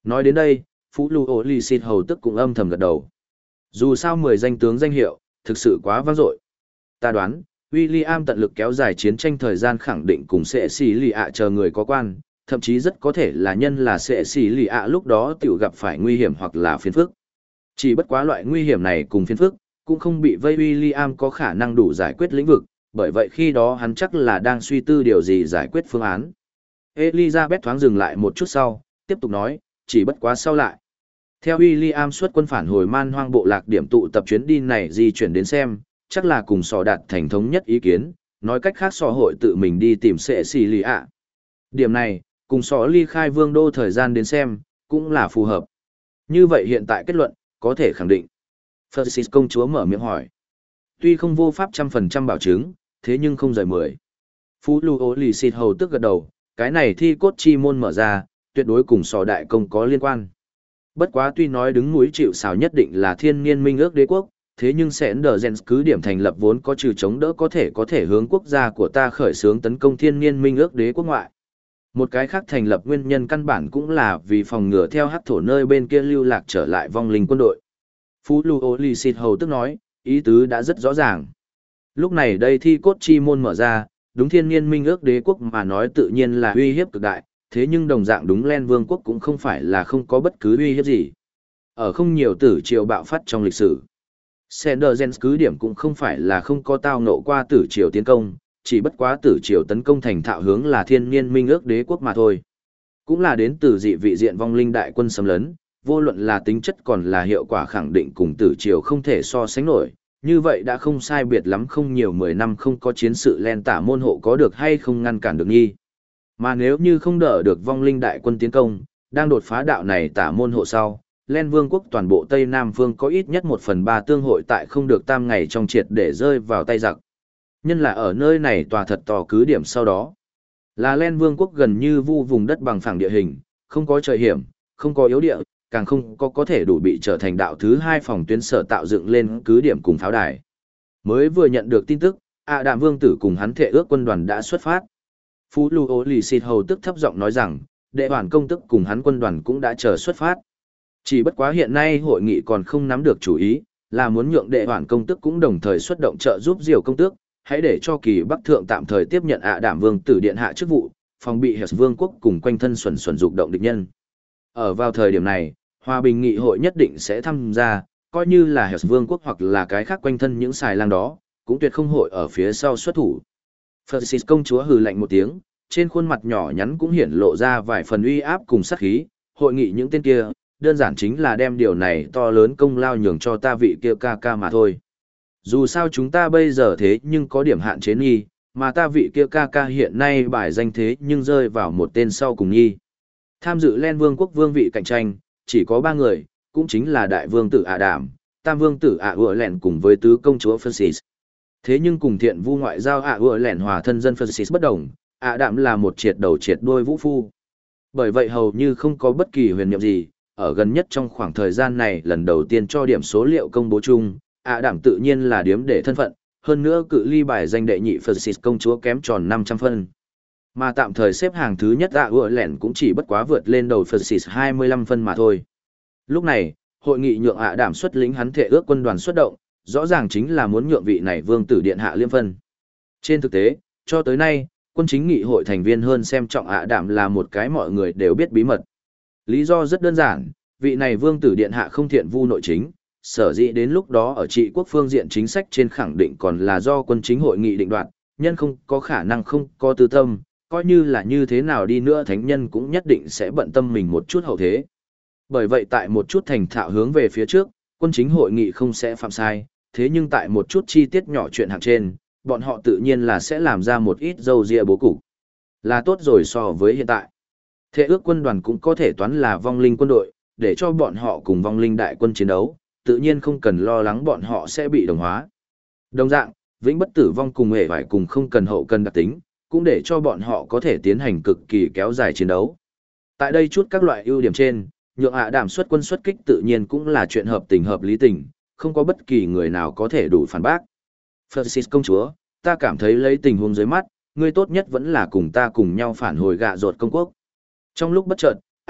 Nói đến đây, Phú Lưu Ô Lì Xịt hầu tức cũng âm thầm gật đầu. Dù sao 10 danh tướng danh hiệu, thực sự quá vang dội. Ta đoán, William tận lực kéo dài chiến tranh thời gian khẳng định cùng sẽ xì lì ạ chờ người có quan, thậm chí rất có thể là nhân là sẽ xì lì ạ lúc đó tiểu gặp phải nguy hiểm hoặc là phiền phức. Chỉ bất quá loại nguy hiểm này cùng phiền phức, cũng không bị vây William có khả năng đủ giải quyết lĩnh vực, bởi vậy khi đó hắn chắc là đang suy tư điều gì giải quyết phương án. Elizabeth thoáng dừng lại một chút sau, tiếp tục nói, chỉ bất quá sau lại. Theo William xuất quân phản hồi man hoang bộ lạc điểm tụ tập chuyến đi này di chuyển đến xem, chắc là cùng sò đạt thành thống nhất ý kiến, nói cách khác sò hội tự mình đi tìm sẽ xì lì ạ. Điểm này, cùng sò ly khai vương đô thời gian đến xem, cũng là phù hợp. Như vậy hiện tại kết luận, có thể khẳng định. Francis công chúa mở miệng hỏi. Tuy không vô pháp 100% bảo chứng, thế nhưng không rời 10. Phú Lưu Ô Lì Xịt hầu tức gật đầu, cái này thi cốt chi môn mở ra, tuyệt đối cùng sò đại công có liên quan. Bất quá tuy nói đứng núi chịu sào nhất định là thiên niên minh ước đế quốc, thế nhưng sẽ đờ gen cứ điểm thành lập vốn có trừ chống đỡ có thể hướng quốc gia của ta khởi xướng tấn công thiên niên minh ước đế quốc ngoại. Một cái khác thành lập nguyên nhân căn bản cũng là vì phòng ngừa theo hắc thổ nơi bên kia lưu lạc trở lại vong linh quân đội. Phú Lưu Ô Lì Xịt hầu tức nói, ý tứ đã rất rõ ràng. Lúc này đây thi cốt chi môn mở ra, đúng thiên niên minh ước đế quốc mà nói tự nhiên là uy hiếp cực đại, thế nhưng đồng dạng đúng Len Vương quốc cũng không phải là không có bất cứ uy hiếp gì. Ở không nhiều tử triều bạo phát trong lịch sử, Sendergens cứ điểm cũng không phải là không có tao ngộ qua tử triều tiến công, chỉ bất quá tử triều tấn công thành thạo hướng là thiên niên minh ước đế quốc mà thôi. Cũng là đến từ dị vị diện vong linh đại quân xâm lấn, vô luận là tính chất còn là hiệu quả khẳng định cùng tử triều không thể so sánh nổi. Như vậy đã không sai biệt lắm không nhiều 10 năm không có chiến sự len tả môn hộ có được hay không ngăn cản được nghi. Mà nếu như không đỡ được vong linh đại quân tiến công, đang đột phá đạo này tả môn hộ sau, Len Vương quốc toàn bộ Tây Nam Phương có ít nhất 1/3 tương hội tại không được tam ngày trong triệt để rơi vào tay giặc. Nhân là ở nơi này tòa thật tò cứ điểm sau đó. Là Len Vương quốc gần như vu vùng đất bằng phẳng địa hình, không có trời hiểm, không có yếu địa, càng không có thể đủ bị trở thành đạo thứ 2 phòng tuyến sở tạo dựng lên cứ điểm cùng pháo đài. Mới vừa nhận được tin tức, Đạm Vương tử cùng hắn Thệ ước quân đoàn đã xuất phát. Phú Lưu Ô Lì Xịt hầu tức thấp giọng nói rằng, đệ hoàn công tức cùng hắn quân đoàn cũng đã chờ xuất phát. Chỉ bất quá hiện nay hội nghị còn không nắm được chủ ý, là muốn nhượng đệ hoàn công tức cũng đồng thời xuất động trợ giúp Diều công tước, hãy để cho Kỳ Bắc thượng tạm thời tiếp nhận Đạm Vương tử điện hạ chức vụ, phòng bị Hesse Vương quốc cùng quanh thân xuẩn dục động địch nhân. Ở vào thời điểm này, Hòa bình nghị hội nhất định sẽ tham gia, coi như là Hesse Vương quốc hoặc là cái khác quanh thân những xài lang đó, cũng tuyệt không hội ở phía sau xuất thủ. Francis công chúa hừ lạnh một tiếng, trên khuôn mặt nhỏ nhắn cũng hiển lộ ra vài phần uy áp cùng sát khí, hội nghị những tên kia, đơn giản chính là đem điều này to lớn công lao nhường cho ta vị kia ca ca mà thôi. Dù sao chúng ta bây giờ thế nhưng có điểm hạn chế nghi, mà ta vị kia ca ca hiện nay bài danh thế nhưng rơi vào một tên sau cùng nghi. Tham dự Len Vương quốc vương vị cạnh tranh, chỉ có 3 người, cũng chính là đại vương tử Đạm, tam vương tử Ủa Lẹn cùng với tứ công chúa Francis. Thế nhưng cùng thiện vu ngoại giao Ủa Lẹn hòa thân dân Francis bất đồng, Đạm là một triệt đầu triệt đuôi vũ phu. Bởi vậy hầu như không có bất kỳ huyền niệm gì, ở gần nhất trong khoảng thời gian này lần đầu tiên cho điểm số liệu công bố chung, Đạm tự nhiên là điếm để thân phận, hơn nữa cự ly bài danh đệ nhị Francis công chúa kém tròn 500 phân. Mà tạm thời xếp hàng thứ nhất Ủa Lẹn cũng chỉ bất quá vượt lên đầu Francis 25 phân mà thôi. Lúc này, hội nghị nhượng Đạm xuất lĩnh hắn Thệ ước quân đoàn xuất động, rõ ràng chính là muốn nhượng vị này vương tử điện hạ liêm phân. Trên thực tế, cho tới nay, quân chính nghị hội thành viên hơn xem trọng Đạm là một cái mọi người đều biết bí mật. Lý do rất đơn giản, vị này vương tử điện hạ không thiện vu nội chính, sở dĩ đến lúc đó ở trị quốc phương diện chính sách trên khẳng định còn là do quân chính hội nghị định đoạt, nhân không có khả năng không có tư tâm, coi như là như thế nào đi nữa thánh nhân cũng nhất định sẽ bận tâm mình một chút hậu thế. Bởi vậy tại một chút thành thạo hướng về phía trước, quân chính hội nghị không sẽ phạm sai, thế nhưng tại một chút chi tiết nhỏ chuyện hạng trên, bọn họ tự nhiên là sẽ làm ra một ít dâu ria bố cục. Là tốt rồi so với hiện tại. Thệ ước quân đoàn cũng có thể toán là vong linh quân đội, để cho bọn họ cùng vong linh đại quân chiến đấu, tự nhiên không cần lo lắng bọn họ sẽ bị đồng hóa. Đồng dạng, vĩnh bất tử vong cùng hề phải cùng không cần hậu cần đặc tính, cũng để cho bọn họ có thể tiến hành cực kỳ kéo dài chiến đấu. Tại đây chút các loại ưu điểm trên, nhượng Đạm xuất quân xuất kích tự nhiên cũng là chuyện hợp tình hợp lý tình, không có bất kỳ người nào có thể đủ phản bác. Francis công chúa, ta cảm thấy lấy tình huống dưới mắt, ngươi tốt nhất vẫn là cùng ta cùng nhau phản hồi gạ rột công quốc. Trong lúc bất chợt,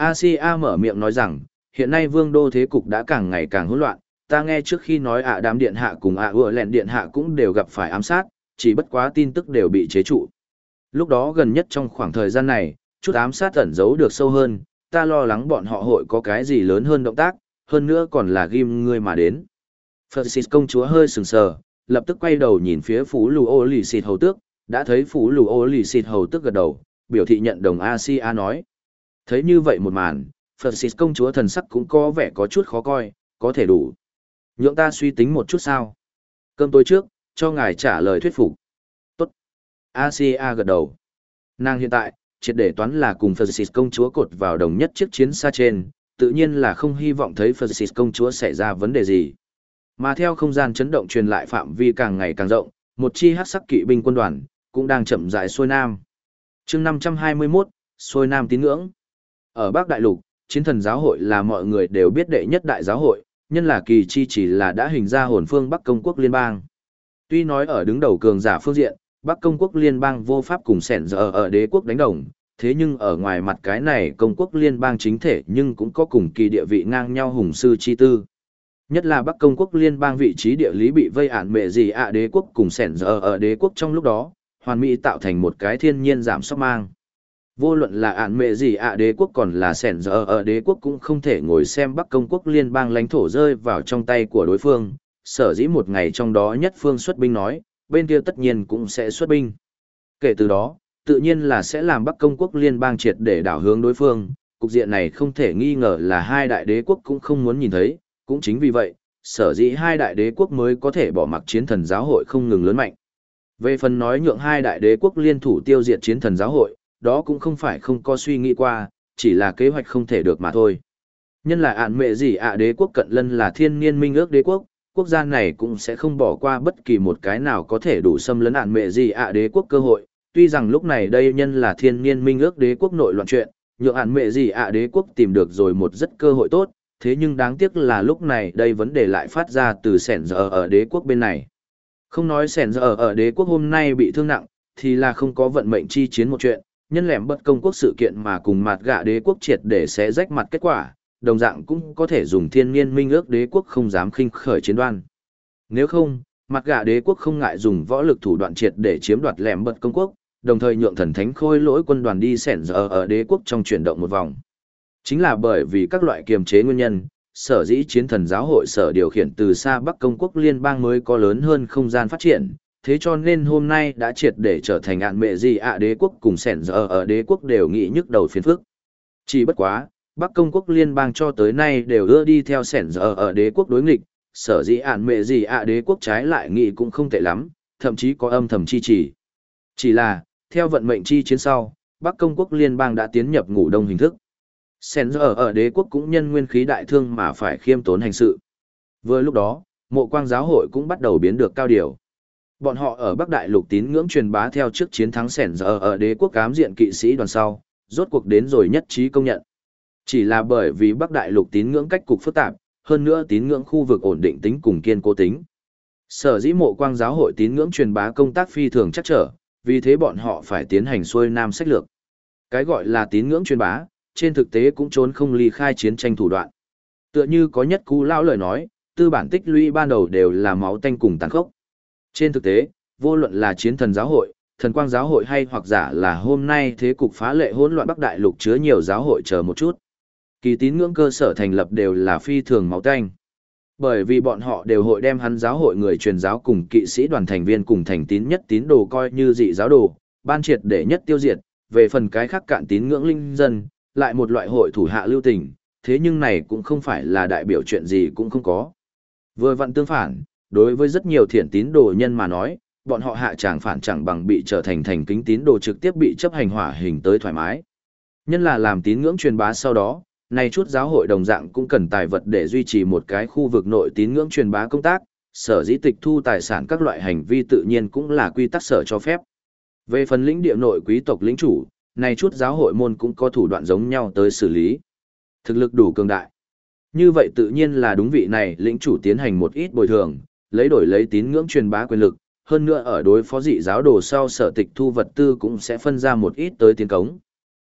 Asia mở miệng nói rằng, hiện nay vương đô thế cục đã càng ngày càng hỗn loạn, ta nghe trước khi nói đám điện hạ cùng ùa lẹn điện hạ cũng đều gặp phải ám sát, chỉ bất quá tin tức đều bị chế trụ. Lúc đó gần nhất trong khoảng thời gian này, chút ám sát ẩn giấu được sâu hơn, ta lo lắng bọn họ hội có cái gì lớn hơn động tác, hơn nữa còn là ghim ngươi mà đến. Francis công chúa hơi sừng sờ, lập tức quay đầu nhìn phía Phú Lù Ô Lì Xịt Hầu Tước, đã thấy Phú Lù Ô Lì Xịt Hầu Tước gật đầu, biểu thị nhận đồng Asia nói. Thấy như vậy một màn, Francis công chúa thần sắc cũng có vẻ có chút khó coi, có thể đủ. Nhượng ta suy tính một chút sao. Cơm tối trước, cho ngài trả lời thuyết phục. Tốt. Asia gật đầu. Nàng hiện tại, triệt để toán là cùng Francis công chúa cột vào đồng nhất chiếc chiến xa trên, tự nhiên là không hy vọng thấy Francis công chúa xảy ra vấn đề gì. Mà theo không gian chấn động truyền lại phạm vi càng ngày càng rộng, một chi hắc sắc kỵ binh quân đoàn cũng đang chậm rãi xuôi nam. Chương 521, xuôi nam tín ngưỡng. Ở Bắc Đại Lục, Chiến Thần Giáo hội là mọi người đều biết đệ nhất đại giáo hội, nhân là kỳ chi chỉ là đã hình ra hồn phương Bắc Công quốc liên bang. Tuy nói ở đứng đầu cường giả phương diện, Bắc Công quốc liên bang vô pháp cùng sẻn giờ ở đế quốc đánh đồng, thế nhưng ở ngoài mặt cái này công quốc liên bang chính thể nhưng cũng có cùng kỳ địa vị ngang nhau hùng sư chi tư. Nhất là Bắc Công quốc liên bang vị trí địa lý bị vây ản mệ gì đế quốc cùng sẻn giờ ở đế quốc trong lúc đó, hoàn mỹ tạo thành một cái thiên nhiên giảm sóc mang. Vô luận là ản mệ gì đế quốc còn là sẻn giờ ở đế quốc cũng không thể ngồi xem Bắc Công quốc liên bang lãnh thổ rơi vào trong tay của đối phương, sở dĩ một ngày trong đó nhất phương xuất binh nói, bên kia tất nhiên cũng sẽ xuất binh. Kể từ đó, tự nhiên là sẽ làm Bắc Công quốc liên bang triệt để đảo hướng đối phương, cục diện này không thể nghi ngờ là hai đại đế quốc cũng không muốn nhìn thấy, cũng chính vì vậy, sở dĩ hai đại đế quốc mới có thể bỏ mặc Chiến Thần Giáo hội không ngừng lớn mạnh. Về phần nói nhượng hai đại đế quốc liên thủ tiêu diệt Chiến Thần Giáo hội, đó cũng không phải không có suy nghĩ qua, chỉ là kế hoạch không thể được mà thôi. Nhân là ản mệ gì đế quốc cận lân là thiên niên minh ước đế quốc, quốc gia này cũng sẽ không bỏ qua bất kỳ một cái nào có thể đủ xâm lấn ản mệ gì đế quốc cơ hội. Tuy rằng lúc này đây nhân là thiên niên minh ước đế quốc nội loạn chuyện, nhượng ản mệ gì đế quốc tìm được rồi một rất cơ hội tốt, thế nhưng đáng tiếc là lúc này đây vấn đề lại phát ra từ sẻn giờ ở đế quốc bên này. Không nói sẻn giờ ở đế quốc hôm nay bị thương nặng, thì là không có vận mệnh chi chiến một chuyện, nhân lẻm bất công quốc sự kiện mà cùng mặt gạ đế quốc triệt để xé rách mặt kết quả, đồng dạng cũng có thể dùng thiên niên minh ước đế quốc không dám khinh khởi chiến đoan. Nếu không, mặt gạ đế quốc không ngại dùng võ lực thủ đoạn triệt để chiếm đoạt lẻm bất công quốc, đồng thời nhượng thần thánh khôi lỗi quân đoàn đi sẻn giờ ở đế quốc trong chuyển động một vòng. Chính là bởi vì các loại kiềm chế nguyên nhân, sở dĩ Chiến Thần Giáo hội sở điều khiển từ xa Bắc Công quốc liên bang mới có lớn hơn không gian phát triển, thế cho nên hôm nay đã triệt để trở thành ạn mệ gì đế quốc cùng sẻn giờ ở đế quốc đều nghĩ nhức đầu phiền phức. Chỉ bất quá, Bắc Công quốc liên bang cho tới nay đều ưa đi theo sẻn giờ ở đế quốc đối nghịch, sở dĩ ạn mệ gì đế quốc trái lại nghĩ cũng không tệ lắm, thậm chí có âm thầm chi chỉ. Chỉ là, theo vận mệnh chi chiến sau, Bắc Công quốc liên bang đã tiến nhập ngủ đông hình thức. Sẻn giờ ở đế quốc cũng nhân nguyên khí đại thương mà phải khiêm tốn hành sự. Vừa lúc đó, Mộ Quang giáo hội cũng bắt đầu biến được cao điều. Bọn họ ở Bắc Đại Lục tín ngưỡng truyền bá theo trước chiến thắng sẻn giờ ở đế quốc ám diện kỵ sĩ đoàn sau, rốt cuộc đến rồi nhất trí công nhận. Chỉ là bởi vì Bắc Đại Lục tín ngưỡng cách cục phức tạp, hơn nữa tín ngưỡng khu vực ổn định tính cùng kiên cố tính. Sở dĩ Mộ Quang giáo hội tín ngưỡng truyền bá công tác phi thường chắc trở, vì thế bọn họ phải tiến hành xuôi nam sách lược. Cái gọi là tín ngưỡng truyền bá, trên thực tế cũng trốn không ly khai chiến tranh thủ đoạn. Tựa như có nhất cú lão lời nói, tư bản tích lũy ban đầu đều là máu tanh cùng tàn khốc. Trên thực tế, vô luận là Chiến Thần giáo hội, Thần Quang giáo hội hay hoặc giả là hôm nay thế cục phá lệ hỗn loạn Bắc Đại Lục chứa nhiều giáo hội chờ một chút. Kỳ tín ngưỡng cơ sở thành lập đều là phi thường máu tanh. Bởi vì bọn họ đều hội đem hắn giáo hội người truyền giáo cùng kỵ sĩ đoàn thành viên cùng thành tín nhất tín đồ coi như dị giáo đồ, ban triệt để nhất tiêu diệt, về phần cái khác cạn tín ngưỡng linh dân, lại một loại hội thủ hạ lưu tình, thế nhưng này cũng không phải là đại biểu chuyện gì cũng không có. Vừa vặn tương phản, đối với rất nhiều thiện tín đồ nhân mà nói, bọn họ hạ tràng phản chẳng bằng bị trở thành thành kính tín đồ trực tiếp bị chấp hành hỏa hình tới thoải mái. Nhân là làm tín ngưỡng truyền bá sau đó, này chút giáo hội đồng dạng cũng cần tài vật để duy trì một cái khu vực nội tín ngưỡng truyền bá công tác, sở dĩ tịch thu tài sản các loại hành vi tự nhiên cũng là quy tắc sở cho phép. Về phần lĩnh địa nội quý tộc lĩnh chủ, này chút giáo hội môn cũng có thủ đoạn giống nhau tới xử lý. Thực lực đủ cường đại. Như vậy tự nhiên là đúng vị này lĩnh chủ tiến hành một ít bồi thường, lấy đổi lấy tín ngưỡng truyền bá quyền lực, hơn nữa ở đối phó dị giáo đồ sau sở tịch thu vật tư cũng sẽ phân ra một ít tới tiến cống.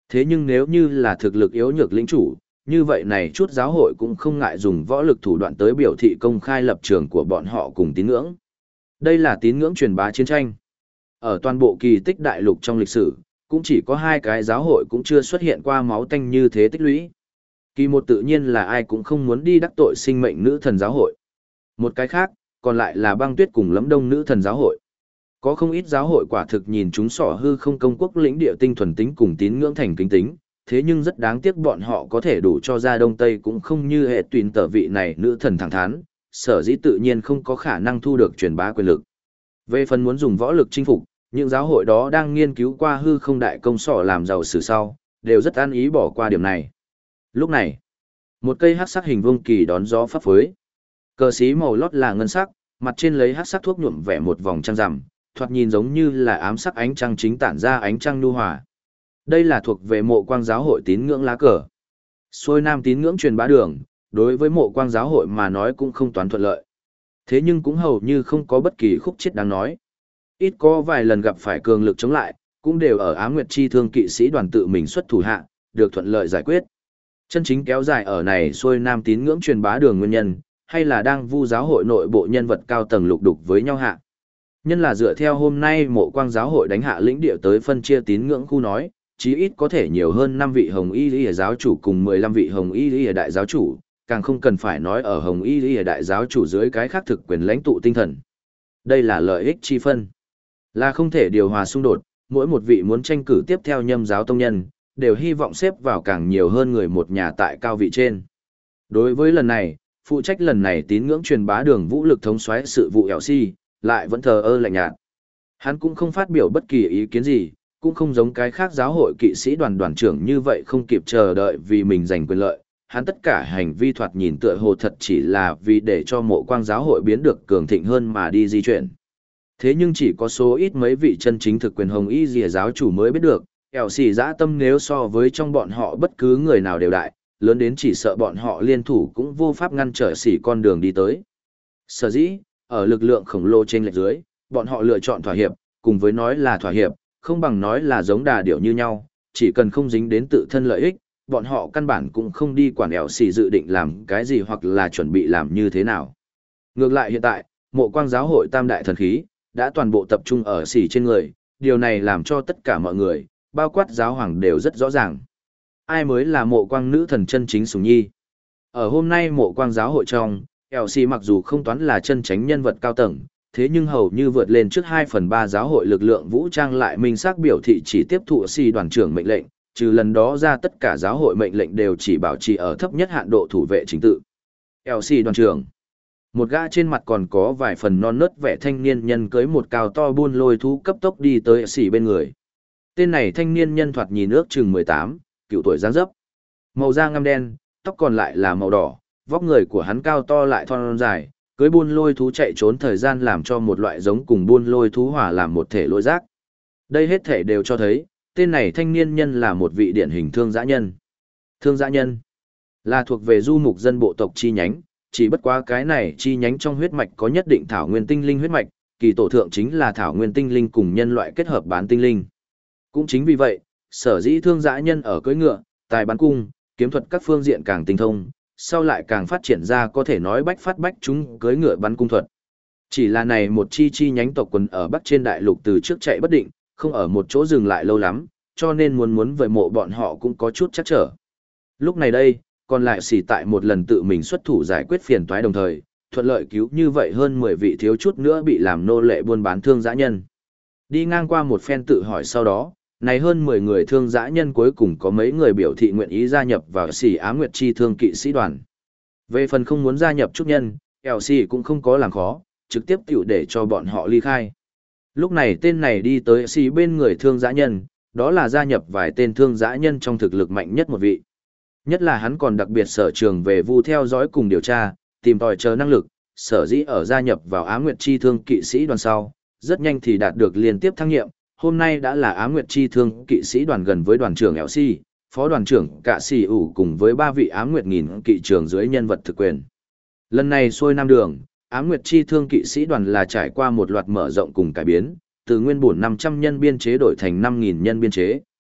Thế nhưng nếu như là thực lực yếu nhược lĩnh chủ, như vậy này chút giáo hội cũng không ngại dùng võ lực thủ đoạn tới biểu thị công khai lập trường của bọn họ cùng tín ngưỡng. Đây là tín ngưỡng truyền bá chiến tranh. Ở toàn bộ kỳ tích đại lục trong lịch sử, cũng chỉ có 2 cái giáo hội cũng chưa xuất hiện qua máu tanh như thế tích lũy. Kỳ một tự nhiên là ai cũng không muốn đi đắc tội sinh mệnh nữ thần giáo hội. Một cái khác, còn lại là băng tuyết cùng Lẫm Đông nữ thần giáo hội. Có không ít giáo hội quả thực nhìn chúng sỏ hư không công quốc lĩnh địa tinh thuần tính cùng tín ngưỡng thành kính tính, thế nhưng rất đáng tiếc bọn họ có thể đủ cho ra Đông Tây cũng không như hệ tuyển tờ vị này nữ thần thẳng thắn, sở dĩ tự nhiên không có khả năng thu được truyền bá quyền lực. Về phần muốn dùng võ lực chinh phục, những giáo hội đó đang nghiên cứu qua hư không đại công sỏ làm giàu sử sau, đều rất an ý bỏ qua điểm này. Lúc này, một cây hắc sắc hình vuông kỳ đón gió phấp phới. Cờ xí màu lót là ngân sắc, mặt trên lấy hắc sắc thuốc nhuộm vẽ một vòng trăng rằm, thoạt nhìn giống như là ám sắc ánh trăng chính tản ra ánh trăng nhu hòa. Đây là thuộc về Mộ Quang giáo hội tín ngưỡng lá cờ. Xuôi Nam tín ngưỡng truyền bá đường, đối với Mộ Quang giáo hội mà nói cũng không toán thuận lợi. Thế nhưng cũng hầu như không có bất kỳ khúc chiết đáng nói. Ít có vài lần gặp phải cường lực chống lại, cũng đều ở Ám Nguyệt Chi Thương kỵ sĩ đoàn tự mình xuất thủ hạ, được thuận lợi giải quyết. Chân chính kéo dài ở này xuôi Nam tín ngưỡng truyền bá đường nguyên nhân, hay là đang vu giáo hội nội bộ nhân vật cao tầng lục đục với nhau hạ. Nhân là dựa theo hôm nay Mộ Quang giáo hội đánh hạ lĩnh địa tới phân chia tín ngưỡng khu nói, chí ít có thể nhiều hơn 5 vị Hồng Y Lý giáo chủ cùng 15 vị Hồng Y Lý đại giáo chủ, càng không cần phải nói ở Hồng Y Lý đại giáo chủ dưới cái khác thực quyền lãnh tụ tinh thần. Đây là lợi ích chi phân, là không thể điều hòa xung đột, mỗi một vị muốn tranh cử tiếp theo nhâm giáo tông nhân, đều hy vọng xếp vào càng nhiều hơn người một nhà tại cao vị trên. Đối với lần này, phụ trách lần này tín ngưỡng truyền bá đường vũ lực thống soái sự vụ Elsie, lại vẫn thờ ơ lạnh nhạt. Hắn cũng không phát biểu bất kỳ ý kiến gì, cũng không giống cái khác giáo hội kỵ sĩ đoàn đoàn trưởng như vậy không kịp chờ đợi vì mình giành quyền lợi. Hắn tất cả hành vi thoạt nhìn tựa hồ thật chỉ là vì để cho Mộ Quang giáo hội biến được cường thịnh hơn mà đi di chuyển. Thế nhưng chỉ có số ít mấy vị chân chính thực quyền Hồng Y Dìa giáo chủ mới biết được, Elsie dã tâm nếu so với trong bọn họ bất cứ người nào đều đại, lớn đến chỉ sợ bọn họ liên thủ cũng vô pháp ngăn trở xỉ con đường đi tới. Sở dĩ, ở lực lượng khổng lồ trên lệch dưới, bọn họ lựa chọn thỏa hiệp, cùng với nói là thỏa hiệp, không bằng nói là giống đà điểu như nhau, chỉ cần không dính đến tự thân lợi ích, bọn họ căn bản cũng không đi quản ẻo xì dự định làm cái gì hoặc là chuẩn bị làm như thế nào. Ngược lại hiện tại, Mộ Quang giáo hội tam đại thần khí, đã toàn bộ tập trung ở xì trên người, điều này làm cho tất cả mọi người, bao quát giáo hoàng đều rất rõ ràng. Ai mới là Mộ Quang nữ thần chân chính sủng nhi? Ở hôm nay Mộ Quang giáo hội trong, Elsie mặc dù không toán là chân chánh nhân vật cao tầng, thế nhưng hầu như vượt lên trước 2/3 giáo hội lực lượng vũ trang lại minh xác biểu thị chỉ tiếp thụ Elsie đoàn trưởng mệnh lệnh, trừ lần đó ra tất cả giáo hội mệnh lệnh đều chỉ bảo trì ở thấp nhất hạn độ thủ vệ chính tự. Elsie đoàn trưởng. Một gã trên mặt còn có vài phần non nớt vẻ thanh niên nhân cưới một cao to buôn lôi thú cấp tốc đi tới Elsie bên người. Tên này thanh niên nhân thoạt nhìn ước chừng 18, cựu tuổi dáng dấp. Màu da ngăm đen, tóc còn lại là màu đỏ, vóc người của hắn cao to lại thon dài, cưới buôn lôi thú chạy trốn thời gian làm cho một loại giống cùng buôn lôi thú hòa làm một thể lôi giác. Đây hết thể đều cho thấy, tên này thanh niên nhân là một vị điển hình thương dã nhân. Thương dã nhân là thuộc về du mục dân bộ tộc chi nhánh, chỉ bất quá cái này chi nhánh trong huyết mạch có nhất định thảo nguyên tinh linh huyết mạch, kỳ tổ thượng chính là thảo nguyên tinh linh cùng nhân loại kết hợp bán tinh linh. Cũng chính vì vậy, sở dĩ thương dã nhân ở cưỡi ngựa, tài bắn cung, kiếm thuật các phương diện càng tinh thông, sau lại càng phát triển ra có thể nói bách phát bách chúng cưỡi ngựa bắn cung thuật. Chỉ là này một chi nhánh tộc quần ở Bắc trên đại lục từ trước chạy bất định, không ở một chỗ dừng lại lâu lắm, cho nên muốn về mộ bọn họ cũng có chút chắc trở. Lúc này đây, còn lại xỉ tại một lần tự mình xuất thủ giải quyết phiền toái đồng thời, thuận lợi cứu như vậy hơn 10 vị thiếu chút nữa bị làm nô lệ buôn bán thương dã nhân. Đi ngang qua một phen tự hỏi sau đó, này hơn 10 người thương dã nhân cuối cùng có mấy người biểu thị nguyện ý gia nhập vào xỉ Ám Nguyệt Chi Thương kỵ sĩ đoàn. Về phần không muốn gia nhập trúc nhân, Elsie cũng không có làm khó, trực tiếp tiểu để cho bọn họ ly khai. Lúc này tên này đi tới xỉ bên người thương dã nhân, đó là gia nhập vài tên thương dã nhân trong thực lực mạnh nhất một vị. Nhất là hắn còn đặc biệt sở trường về vu theo dõi cùng điều tra, tìm tòi chờ năng lực, sở dĩ ở gia nhập vào Ám Nguyệt Chi Thương kỵ sĩ đoàn sau, rất nhanh thì đạt được liên tiếp thăng nhiệm, hôm nay đã là Ám Nguyệt Chi Thương kỵ sĩ đoàn gần với đoàn trưởng Elsie, phó đoàn trưởng Cạ Sĩ ủ cùng với 3 vị Ám Nguyệt nghìn kỵ trưởng dưới nhân vật thực quyền. Lần này xuôi Nam đường, Ám Nguyệt Chi Thương kỵ sĩ đoàn là trải qua một loạt mở rộng cùng cải biến, từ nguyên bổn 500 nhân biên chế đổi thành 5.000 nhân biên chế.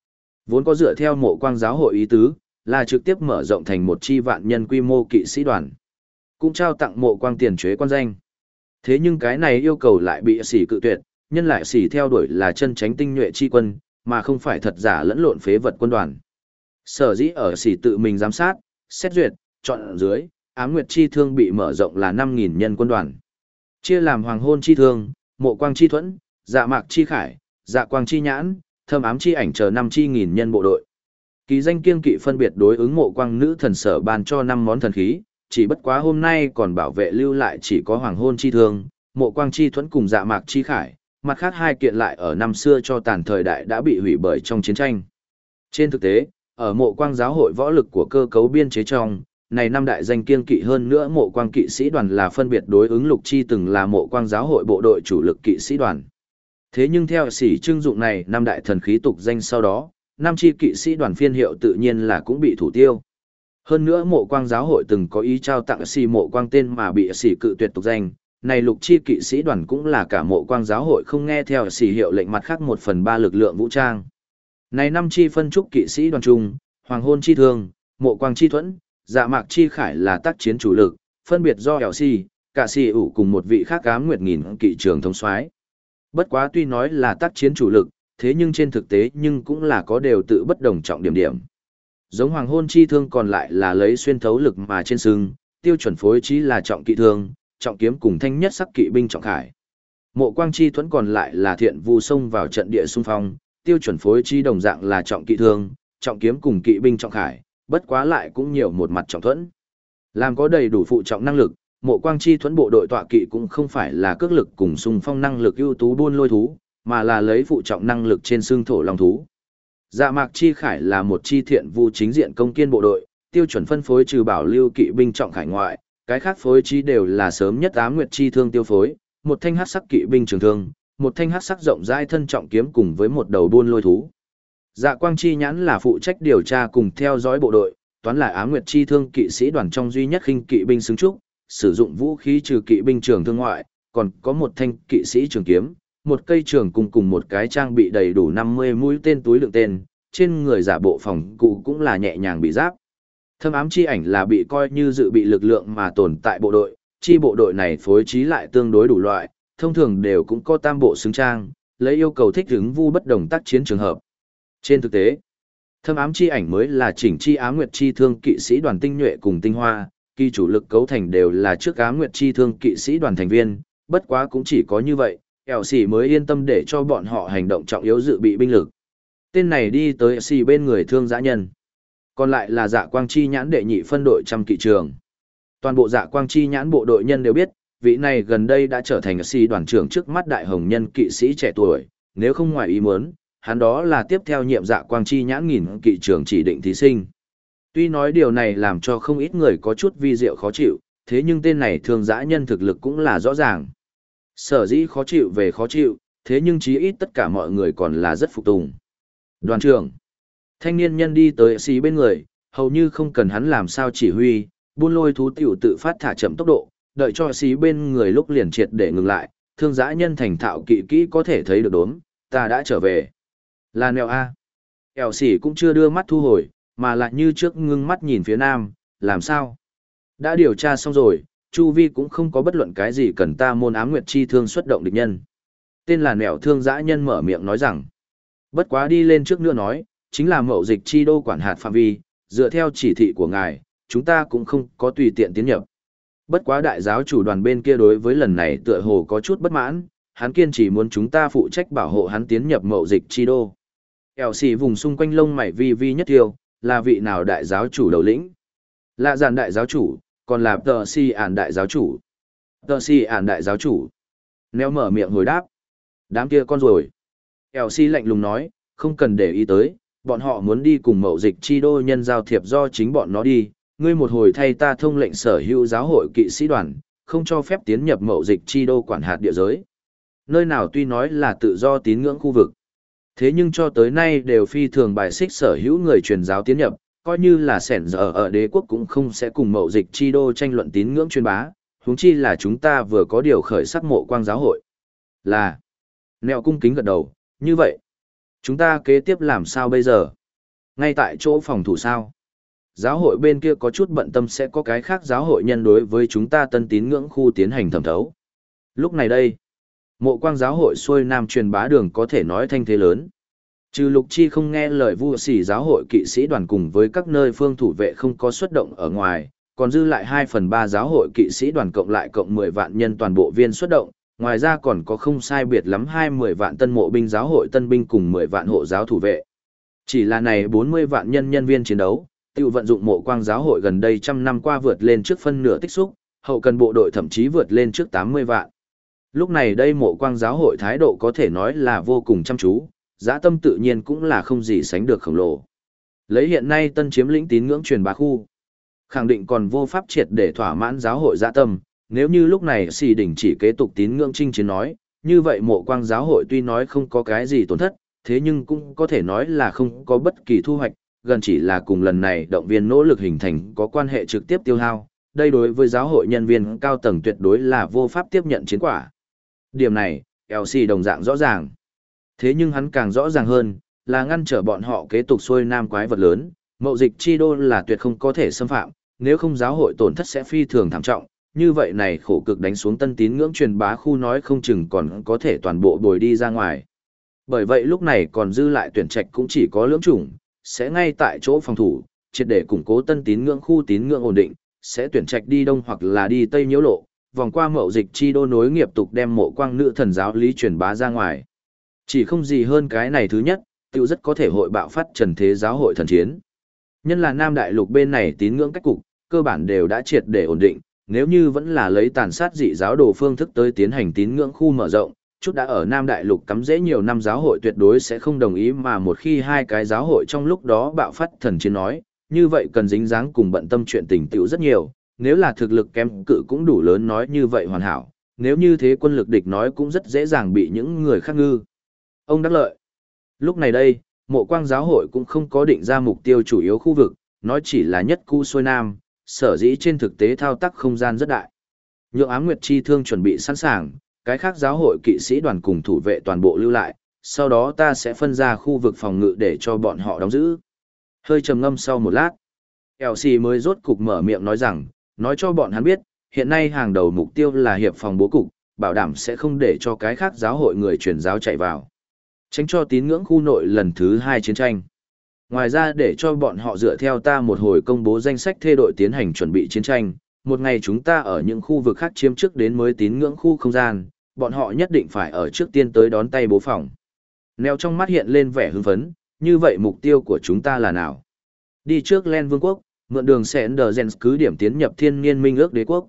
Vốn có dựa theo mộ quang giáo hội ý tứ, là trực tiếp mở rộng thành một chi vạn nhân quy mô kỵ sĩ đoàn. Cũng trao tặng mộ quang tiền chế quan danh. Thế nhưng cái này yêu cầu lại bị sỉ cự tuyệt, nhân lại sỉ theo đuổi là chân tránh tinh nhuệ chi quân, mà không phải thật giả lẫn lộn phế vật quân đoàn. Sở dĩ ở sỉ tự mình giám sát, xét duyệt, chọn ở dưới, Ám Nguyệt chi thương bị mở rộng là 5.000 nhân quân đoàn. Chia làm Hoàng Hôn chi thương, Mộ Quang chi thuẫn, Dạ Mạc chi khải, Dạ Quang chi nhãn, Thâm Ám chi ảnh chờ 5.000 nhân bộ đội. Kỳ danh kiêng kỵ phân biệt đối ứng Mộ Quang nữ thần sở ban cho 5 món thần khí, chỉ bất quá hôm nay còn bảo vệ lưu lại chỉ có Hoàng Hôn chi thương, Mộ Quang chi thuẫn cùng Dạ Mạc chi khải, mặt khác hai kiện lại ở năm xưa cho tàn thời đại đã bị hủy bởi trong chiến tranh. Trên thực tế, ở Mộ Quang giáo hội võ lực của cơ cấu biên chế trong, này năm đại danh kiêng kỵ hơn nữa Mộ Quang kỵ sĩ đoàn là phân biệt đối ứng Lục Chi từng là Mộ Quang giáo hội bộ đội chủ lực kỵ sĩ đoàn. Thế nhưng theo sỉ trưng dụng này năm đại thần khí tục danh sau đó, năm chi kỵ sĩ đoàn phiên hiệu tự nhiên là cũng bị thủ tiêu. Hơn nữa Mộ Quang giáo hội từng có ý trao tặng sỉ Mộ Quang tên mà bị sỉ cự tuyệt tục danh, này Lục Chi kỵ sĩ đoàn cũng là cả Mộ Quang giáo hội không nghe theo sỉ hiệu lệnh mặt khác 1/3 lực lượng vũ trang. Này năm chi phân trúc kỵ sĩ đoàn trung, Hoàng Hôn chi thương, Mộ Quang chi thuẫn, Dạ Mạc chi khải là tác chiến chủ lực, phân biệt do Eo Si, cả Si ủ cùng một vị khác Ám Nguyệt nghìn kỵ trường thống soái. Bất quá tuy nói là tác chiến chủ lực, thế nhưng trên thực tế nhưng cũng là có đều tự bất đồng trọng điểm điểm. Giống Hoàng Hôn chi thương còn lại là lấy xuyên thấu lực mà trên sừng, tiêu chuẩn phối trí là trọng kỵ thương, trọng kiếm cùng thanh nhất sắc kỵ binh trọng khải. Mộ Quang chi thuẫn còn lại là thiện vu xông vào trận địa xung phong, tiêu chuẩn phối trí đồng dạng là trọng kỵ thương, trọng kiếm cùng kỵ binh trọng khải, bất quá lại cũng nhiều một mặt trọng thuẫn. Làm có đầy đủ phụ trọng năng lực, Mộ Quang chi thuẫn bộ đội tọa kỵ cũng không phải là cước lực cùng xung phong năng lực ưu tú buôn lôi thú, mà là lấy phụ trọng năng lực trên xương thổ long thú. Dạ Mạc chi khải là một chi thiện vu chính diện công kiên bộ đội, tiêu chuẩn phân phối trừ bảo lưu kỵ binh trọng khải ngoại, cái khác phối trí đều là sớm nhất Ám Nguyệt chi thương tiêu phối, một thanh hắc sắc kỵ binh trường thương, một thanh hắc sắc rộng rãi thân trọng kiếm cùng với một đầu buôn lôi thú. Dạ Quang chi nhãn là phụ trách điều tra cùng theo dõi bộ đội, toán là Ám Nguyệt chi thương kỵ sĩ đoàn trong duy nhất khinh kỵ binh xứng trúc, sử dụng vũ khí trừ kỵ binh trường thương ngoại, còn có một thanh kỵ sĩ trường kiếm, một cây trường cùng một cái trang bị đầy đủ 50 mũi tên túi đựng tên, trên người giả bộ phòng cụ cũng là nhẹ nhàng bị giáp. Thâm Ám chi ảnh là bị coi như dự bị lực lượng mà tồn tại bộ đội, chi bộ đội này phối trí lại tương đối đủ loại, thông thường đều cũng có tam bộ xứng trang, lấy yêu cầu thích ứng vu bất đồng tác chiến trường hợp. Trên thực tế, Thâm Ám chi ảnh mới là chỉnh chi Ám Nguyệt chi thương kỵ sĩ đoàn tinh nhuệ cùng tinh hoa, kỳ chủ lực cấu thành đều là trước Ám Nguyệt chi thương kỵ sĩ đoàn thành viên, bất quá cũng chỉ có như vậy, Eo Sĩ mới yên tâm để cho bọn họ hành động trọng yếu dự bị binh lực. Tên này đi tới Sĩ bên người thương dã nhân. Còn lại là Dạ Quang chi nhãn đệ nhị phân đội trăm kỵ trường. Toàn bộ Dạ Quang chi nhãn bộ đội nhân đều biết, vị này gần đây đã trở thành Sĩ đoàn trưởng trước mắt đại hồng nhân kỵ sĩ trẻ tuổi, nếu không ngoài ý muốn, hắn đó là tiếp theo nhiệm Dạ Quang chi nhãn nghìn kỵ trường chỉ định thí sinh. Tuy nói điều này làm cho không ít người có chút vi diệu khó chịu, thế nhưng tên này thương dã nhân thực lực cũng là rõ ràng. Sở dĩ khó chịu về khó chịu, thế nhưng chí ít tất cả mọi người còn là rất phục tùng. Đoàn trưởng, thanh niên nhân đi tới Sĩ bên người, hầu như không cần hắn làm sao chỉ huy, buôn lôi thú tiểu tự phát thả chậm tốc độ, đợi cho Sĩ bên người lúc liền triệt để ngừng lại, thương dã nhân thành thạo kỵ kỹ có thể thấy được đốm, ta đã trở về. Là Nèo A. Eo Sĩ cũng chưa đưa mắt thu hồi, mà lại như trước ngưng mắt nhìn phía nam, làm sao? Đã điều tra xong rồi, chu vi cũng không có bất luận cái gì cần ta môn Ám Nguyệt chi thương xuất động địch nhân. Tên là Nèo thương dã nhân mở miệng nói rằng, bất quá đi lên trước nữa nói, chính là mậu dịch chi đô quản hạt phạm vi, dựa theo chỉ thị của ngài, chúng ta cũng không có tùy tiện tiến nhập. Bất quá đại giáo chủ đoàn bên kia đối với lần này tựa hồ có chút bất mãn, hắn kiên trì muốn chúng ta phụ trách bảo hộ hắn tiến nhập mậu dịch chi đô. Eo Sĩ vùng xung quanh lông mày vi vi nhất tiêu, là vị nào đại giáo chủ đầu lĩnh? Là Giản đại giáo chủ, còn là Tờ Si Ản đại giáo chủ. Tờ Si Ản đại giáo chủ. Neo mở miệng hồi đáp. Đám kia con rồi. Eo Si lạnh lùng nói, không cần để ý tới, bọn họ muốn đi cùng mậu dịch chi đô nhân giao thiệp do chính bọn nó đi. Ngươi một hồi thay ta thông lệnh sở hữu giáo hội kỵ sĩ đoàn, không cho phép tiến nhập mậu dịch chi đô quản hạt địa giới. Nơi nào tuy nói là tự do tín ngưỡng khu vực. Thế nhưng cho tới nay đều phi thường bài xích sở hữu người truyền giáo tiến nhập, coi như là sẻn giờ ở đế quốc cũng không sẽ cùng mậu dịch chi đô tranh luận tín ngưỡng truyền bá, huống chi là chúng ta vừa có điều khởi sắc Mộ Quang giáo hội. Là, Nèo cung kính gật đầu, như vậy, chúng ta kế tiếp làm sao bây giờ? Ngay tại chỗ phòng thủ sao? Giáo hội bên kia có chút bận tâm sẽ có cái khác giáo hội nhân đối với chúng ta tân tín ngưỡng khu tiến hành thẩm thấu. Lúc này đây, Mộ Quang giáo hội xuôi nam truyền bá đường có thể nói thanh thế lớn. Trừ Lục Chi không nghe lời vu sỉ giáo hội kỵ sĩ đoàn cùng với các nơi phương thủ vệ không có xuất động ở ngoài, còn dư lại 2/3 giáo hội kỵ sĩ đoàn cộng lại cộng 10 vạn nhân toàn bộ viên xuất động, ngoài ra còn có không sai biệt lắm 20 vạn tân mộ binh giáo hội tân binh cùng 10 vạn hộ giáo thủ vệ. Chỉ là này 40 vạn nhân viên chiến đấu, tiêu vận dụng Mộ Quang giáo hội gần đây trăm năm qua vượt lên trước phân nửa tích xúc, hậu cần bộ đội thậm chí vượt lên trước 80 vạn. Lúc này đây Mộ Quang giáo hội thái độ có thể nói là vô cùng chăm chú, dã tâm tự nhiên cũng là không gì sánh được khổng lồ. Lấy hiện nay tân chiếm lĩnh tín ngưỡng truyền bá khu, khẳng định còn vô pháp triệt để thỏa mãn giáo hội dã tâm, nếu như lúc này xì đỉnh chỉ kế tục tín ngưỡng chinh chiến nói, như vậy Mộ Quang giáo hội tuy nói không có cái gì tổn thất, thế nhưng cũng có thể nói là không có bất kỳ thu hoạch, gần chỉ là cùng lần này động viên nỗ lực hình thành có quan hệ trực tiếp tiêu hao, đây đối với giáo hội nhân viên cao tầng tuyệt đối là vô pháp tiếp nhận chiến quả. Điểm này, LC đồng dạng rõ ràng. Thế nhưng hắn càng rõ ràng hơn, là ngăn trở bọn họ kế tục xuôi nam quái vật lớn, mậu dịch chi đô là tuyệt không có thể xâm phạm, nếu không giáo hội tổn thất sẽ phi thường thảm trọng, như vậy này khổ cực đánh xuống tân tín ngưỡng truyền bá khu nói không chừng còn có thể toàn bộ bồi đi ra ngoài. Bởi vậy lúc này còn dư lại tuyển trạch cũng chỉ có lưỡng chủng, sẽ ngay tại chỗ phòng thủ, triệt để củng cố tân tín ngưỡng khu tín ngưỡng ổn định, sẽ tuyển trạch đi đông hoặc là đi tây nhiễu lộ, vòng qua mậu dịch chi đô nối nghiệp tục đem Mộ Quang nữ thần giáo lý truyền bá ra ngoài. Chỉ không gì hơn cái này thứ nhất, tiêu rất có thể hội bạo phát trần thế giáo hội thần chiến. Nhân là Nam Đại Lục bên này tín ngưỡng cách cục, cơ bản đều đã triệt để ổn định, nếu như vẫn là lấy tàn sát dị giáo đồ phương thức tới tiến hành tín ngưỡng khu mở rộng, chút đã ở Nam Đại Lục cắm rễ nhiều năm giáo hội tuyệt đối sẽ không đồng ý mà một khi hai cái giáo hội trong lúc đó bạo phát thần chiến nói, như vậy cần dính dáng cùng bận tâm chuyện tình tiểu rất nhiều, nếu là thực lực kém cự cũng đủ lớn nói như vậy hoàn hảo, nếu như thế quân lực địch nói cũng rất dễ dàng bị những người khác ngư. Ông đắc lợi. Lúc này đây, Mộ Quang giáo hội cũng không có định ra mục tiêu chủ yếu khu vực, nó chỉ là nhất khu xuôi nam, sở dĩ trên thực tế thao tác không gian rất đại. Nhượng Ám Nguyệt Chi Thương chuẩn bị sẵn sàng, cái khác giáo hội kỵ sĩ đoàn cùng thủ vệ toàn bộ lưu lại, sau đó ta sẽ phân ra khu vực phòng ngự để cho bọn họ đóng giữ. Hơi trầm ngâm sau một lát, LC mới rốt cục mở miệng nói rằng, nói cho bọn hắn biết, hiện nay hàng đầu mục tiêu là hiệp phòng bố cục, bảo đảm sẽ không để cho cái khác giáo hội người truyền giáo chạy vào. Tránh cho tín ngưỡng khu nội lần thứ 2 chiến tranh. Ngoài ra để cho bọn họ dựa theo ta một hồi công bố danh sách thê đội tiến hành chuẩn bị chiến tranh, một ngày chúng ta ở những khu vực khác chiếm trước đến mới tín ngưỡng khu không gian, bọn họ nhất định phải ở trước tiên tới đón tay bố phòng. Neo trong mắt hiện lên vẻ hưng phấn, như vậy mục tiêu của chúng ta là nào? Đi trước Len Vương quốc, mượn đường Sendersens cứ điểm tiến nhập thiên niên minh ước đế quốc.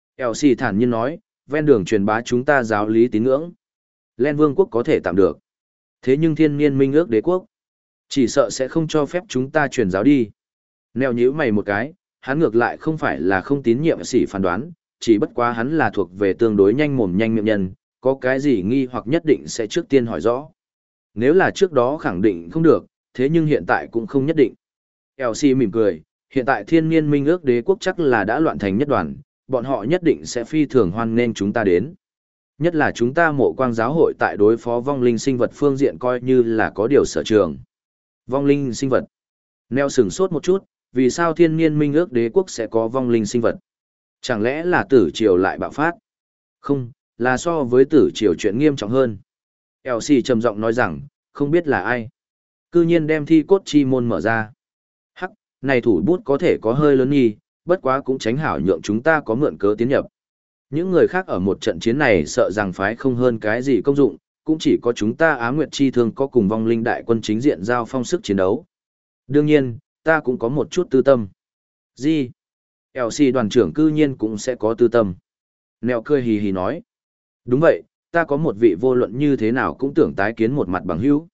LC thản nhiên nói, ven đường truyền bá chúng ta giáo lý tín ngưỡng. Len Vương quốc có thể tạm được. Thế nhưng thiên niên minh ước đế quốc, chỉ sợ sẽ không cho phép chúng ta truyền giáo đi. Neo nhíu mày một cái, hắn ngược lại không phải là không tín nhiệm sĩ phán đoán, chỉ bất quá hắn là thuộc về tương đối nhanh mồm nhanh miệng nhân, có cái gì nghi hoặc nhất định sẽ trước tiên hỏi rõ. Nếu là trước đó khẳng định không được, thế nhưng hiện tại cũng không nhất định. LC mỉm cười, hiện tại thiên niên minh ước đế quốc chắc là đã loạn thành nhất đoàn, bọn họ nhất định sẽ phi thường hoan nghênh chúng ta đến. Nhất là chúng ta Mộ Quang giáo hội tại đối phó vong linh sinh vật phương diện coi như là có điều sở trường. Vong linh sinh vật. Neo sửng sốt một chút, vì sao thiên niên minh ước đế quốc sẽ có vong linh sinh vật? Chẳng lẽ là tử triều lại bạo phát? Không, là so với tử triều chuyện nghiêm trọng hơn. LC trầm giọng nói rằng, không biết là ai. Cư nhiên đem thi cốt chi môn mở ra. Hắc, này thủ bút có thể có hơi lớn nhì, bất quá cũng tránh hảo nhượng chúng ta có mượn cớ tiến nhập. Những người khác ở một trận chiến này sợ rằng phái không hơn cái gì công dụng, cũng chỉ có chúng ta Ám Nguyệt Chi Thương có cùng vong linh đại quân chính diện giao phong sức chiến đấu. Đương nhiên, ta cũng có một chút tư tâm. Gì? LC đoàn trưởng cư nhiên cũng sẽ có tư tâm. Nẹo cười hì hì nói. Đúng vậy, ta có một vị vô luận như thế nào cũng tưởng tái kiến một mặt bằng hữu.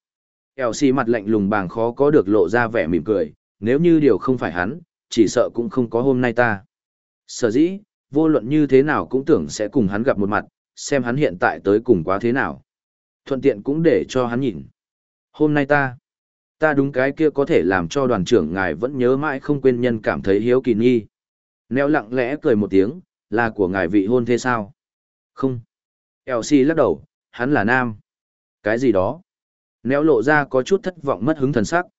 LC mặt lạnh lùng bàng khó có được lộ ra vẻ mỉm cười, nếu như điều không phải hắn, chỉ sợ cũng không có hôm nay ta. Sở dĩ, vô luận như thế nào cũng tưởng sẽ cùng hắn gặp một mặt, xem hắn hiện tại tới cùng quá thế nào. Thuận tiện cũng để cho hắn nhìn. Hôm nay ta đúng cái kia có thể làm cho đoàn trưởng ngài vẫn nhớ mãi không quên nhân cảm thấy hiếu kỳ nghi. Neo lặng lẽ cười một tiếng, là của ngài vị hôn thế sao? Không. LC lắc đầu, hắn là nam. Cái gì đó? Neo lộ ra có chút thất vọng mất hứng thần sắc.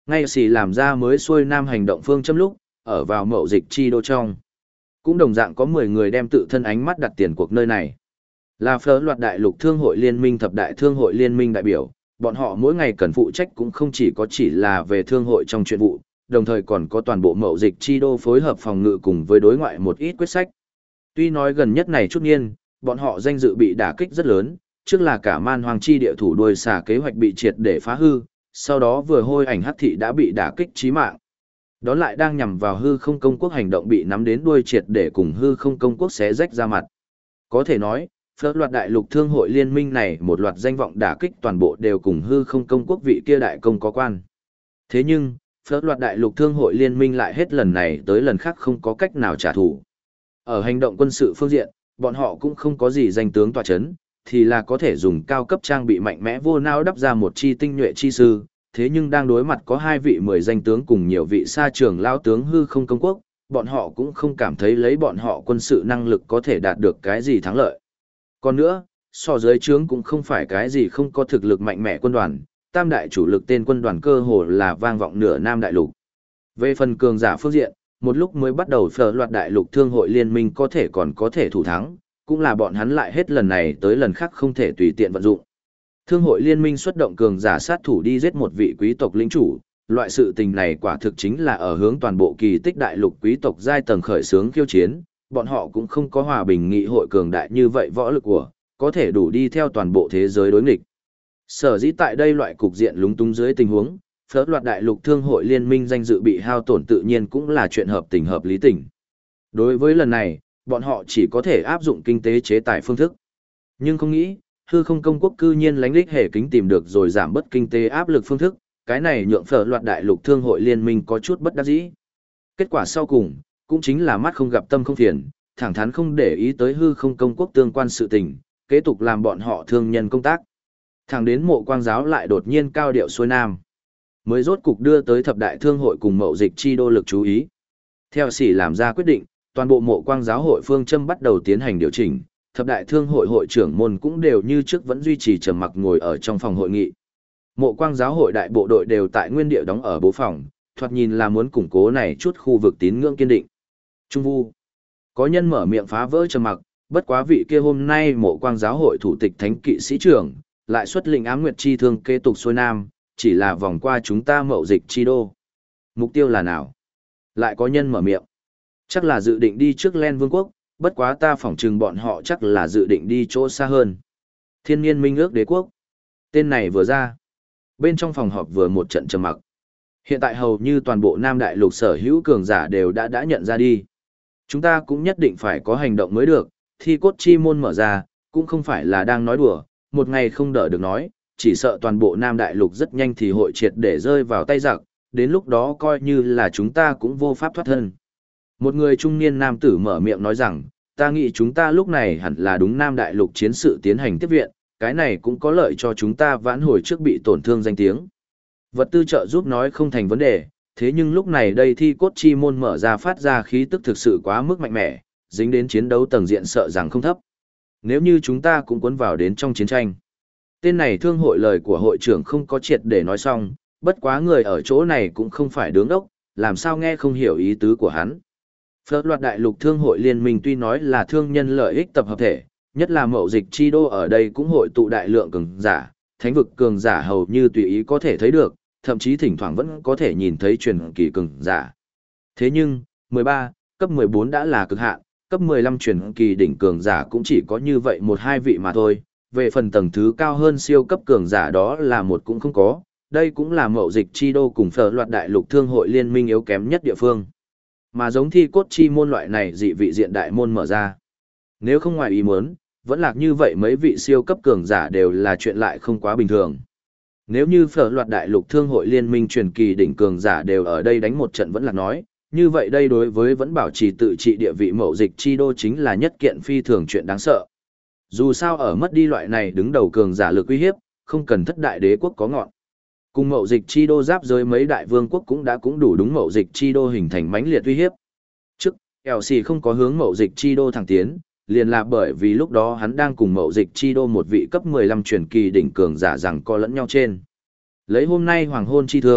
Ngay xì làm ra mới xuôi nam hành động phương châm lúc, ở vào mậu dịch chi đô trong. Cũng đồng dạng có 10 người đem tự thân ánh mắt đặt tiền cuộc nơi này. Là phở loạt đại lục thương hội liên minh thập đại thương hội liên minh đại biểu, bọn họ mỗi ngày cần phụ trách cũng không chỉ là về thương hội trong chuyện vụ, đồng thời còn có toàn bộ mậu dịch chi đô phối hợp phòng ngự cùng với đối ngoại một ít quyết sách. Tuy nói gần nhất này chút niên, bọn họ danh dự bị đả kích rất lớn, trước là cả man hoàng chi địa thủ đuôi xả kế hoạch bị triệt để phá hư, sau đó vừa hôi ảnh hắc thị đã bị đả kích chí mạng. Đó lại đang nhằm vào hư không công quốc hành động bị nắm đến đuôi triệt để cùng hư không công quốc xé rách ra mặt. Có thể nói, phớt loạt đại lục thương hội liên minh này một loạt danh vọng đả kích toàn bộ đều cùng hư không công quốc vị kia đại công có quan. Thế nhưng, phớt loạt đại lục thương hội liên minh lại hết lần này tới lần khác không có cách nào trả thù. Ở hành động quân sự phương diện, bọn họ cũng không có gì danh tướng tọa chấn, thì là có thể dùng cao cấp trang bị mạnh mẽ vô nao đắp ra một chi tinh nhuệ chi sư, thế nhưng đang đối mặt có 2 vị 10 danh tướng cùng nhiều vị sa trường lao tướng hư không công quốc, bọn họ cũng không cảm thấy lấy bọn họ quân sự năng lực có thể đạt được cái gì thắng lợi. Còn nữa, so dưới trướng cũng không phải cái gì không có thực lực mạnh mẽ quân đoàn, tam đại chủ lực tên quân đoàn cơ hồ là vang vọng nửa Nam đại lục. Về phần cường giả phương diện, một lúc mới bắt đầu phở loạt đại lục thương hội liên minh có thể thủ thắng, cũng là bọn hắn lại hết lần này tới lần khác không thể tùy tiện vận dụng. Thương hội liên minh xuất động cường giả sát thủ đi giết một vị quý tộc lĩnh chủ, loại sự tình này quả thực chính là ở hướng toàn bộ kỳ tích đại lục quý tộc giai tầng khởi xướng khiêu chiến, bọn họ cũng không có hòa bình nghị hội cường đại như vậy võ lực của, có thể đủ đi theo toàn bộ thế giới đối nghịch. Sở dĩ tại đây loại cục diện lúng túng dưới tình huống, phớt loạt đại lục thương hội liên minh danh dự bị hao tổn tự nhiên cũng là chuyện hợp tình hợp lý tình. Đối với lần này, bọn họ chỉ có thể áp dụng kinh tế chế tài phương thức. Nhưng không nghĩ, hư không công quốc cư nhiên lánh lích hề kính tìm được rồi giảm bớt kinh tế áp lực phương thức, cái này nhượng phở loạt đại lục thương hội liên minh có chút bất đắc dĩ. Kết quả sau cùng, cũng chính là mắt không gặp tâm không phiền, thẳng thắn không để ý tới hư không công quốc tương quan sự tình, kế tục làm bọn họ thương nhân công tác. Thẳng đến mộ quang giáo lại đột nhiên cao điệu xuôi nam, mới rốt cục đưa tới thập đại thương hội cùng mậu dịch chi đô lực chú ý. Theo sĩ làm ra quyết định, toàn bộ mộ quang giáo hội phương châm bắt đầu tiến hành điều chỉnh, thập đại thương hội hội trưởng môn cũng đều như trước vẫn duy trì trầm mặc ngồi ở trong phòng hội nghị. Mộ quang giáo hội đại bộ đội đều tại nguyên địa đóng ở bố phòng, thoạt nhìn là muốn củng cố này chút khu vực tín ngưỡng kiên định. Trung vu. Có nhân mở miệng phá vỡ trầm mặc, bất quá vị kia hôm nay mộ quang giáo hội thủ tịch thánh kỵ sĩ trưởng, lại xuất lệnh ám nguyệt chi thương kế tục xuôi nam, chỉ là vòng qua chúng ta mậu dịch chi đô. Mục tiêu là nào? Lại có nhân mở miệng. Chắc là dự định đi trước Len Vương quốc, bất quá ta phỏng chừng bọn họ chắc là dự định đi chỗ xa hơn. Thiên Niên Minh ước đế quốc. Tên này vừa ra. Bên trong phòng họp vừa một trận trầm mặc. Hiện tại hầu như toàn bộ Nam Đại Lục sở hữu cường giả đều đã nhận ra đi. Chúng ta cũng nhất định phải có hành động mới được, thi cốt chi môn mở ra, cũng không phải là đang nói đùa, một ngày không đỡ được nói, chỉ sợ toàn bộ Nam Đại Lục rất nhanh thì hội triệt để rơi vào tay giặc, đến lúc đó coi như là chúng ta cũng vô pháp thoát thân. Một người trung niên nam tử mở miệng nói rằng, ta nghĩ chúng ta lúc này hẳn là đúng Nam Đại Lục chiến sự tiến hành tiếp viện, cái này cũng có lợi cho chúng ta vãn hồi trước bị tổn thương danh tiếng. Vật tư trợ giúp nói không thành vấn đề, thế nhưng lúc này đây thi cốt chi môn mở ra phát ra khí tức thực sự quá mức mạnh mẽ, dính đến chiến đấu tầng diện sợ rằng không thấp. Nếu như chúng ta cũng cuốn vào đến trong chiến tranh. Tên này thương hội lời của hội trưởng không có triệt để nói xong, bất quá người ở chỗ này cũng không phải đứng đốc, làm sao nghe không hiểu ý tứ của hắn. Phớt loạt đại lục thương hội liên minh tuy nói là thương nhân lợi ích tập hợp thể, nhất là mậu dịch chi đô ở đây cũng hội tụ đại lượng cường giả, thánh vực cường giả hầu như tùy ý có thể thấy được, thậm chí thỉnh thoảng vẫn có thể nhìn thấy truyền kỳ cường giả. Thế nhưng, 13, cấp 14 đã là cực hạn, cấp 15 truyền kỳ đỉnh cường giả cũng chỉ có như vậy một hai vị mà thôi, về phần tầng thứ cao hơn siêu cấp cường giả đó là một cũng không có, đây cũng là mậu dịch chi đô cùng phở loạt đại lục thương hội liên minh yếu kém nhất địa phương. Mà giống thi cốt chi môn loại này dị vị diện đại môn mở ra. Nếu không ngoài ý muốn, vẫn lạc như vậy mấy vị siêu cấp cường giả đều là chuyện lại không quá bình thường. Nếu như phở loạt đại lục thương hội liên minh truyền kỳ đỉnh cường giả đều ở đây đánh một trận vẫn là nói, như vậy đây đối với vẫn bảo trì tự trị địa vị mậu dịch chi đô chính là nhất kiện phi thường chuyện đáng sợ. Dù sao ở mất đi loại này đứng đầu cường giả lực uy hiếp, không cần thất đại đế quốc có ngọn. Cùng mậu dịch chi đô giáp giới mấy đại vương quốc cũng đủ đúng mậu dịch chi đô hình thành mãnh liệt uy hiếp. Trước, LC không có hướng mậu dịch chi đô thẳng tiến, liền là bởi vì lúc đó hắn đang cùng mậu dịch chi đô một vị cấp 15 truyền kỳ đỉnh cường giả rằng co lẫn nhau trên. Lấy hôm nay hoàng hôn chi thương,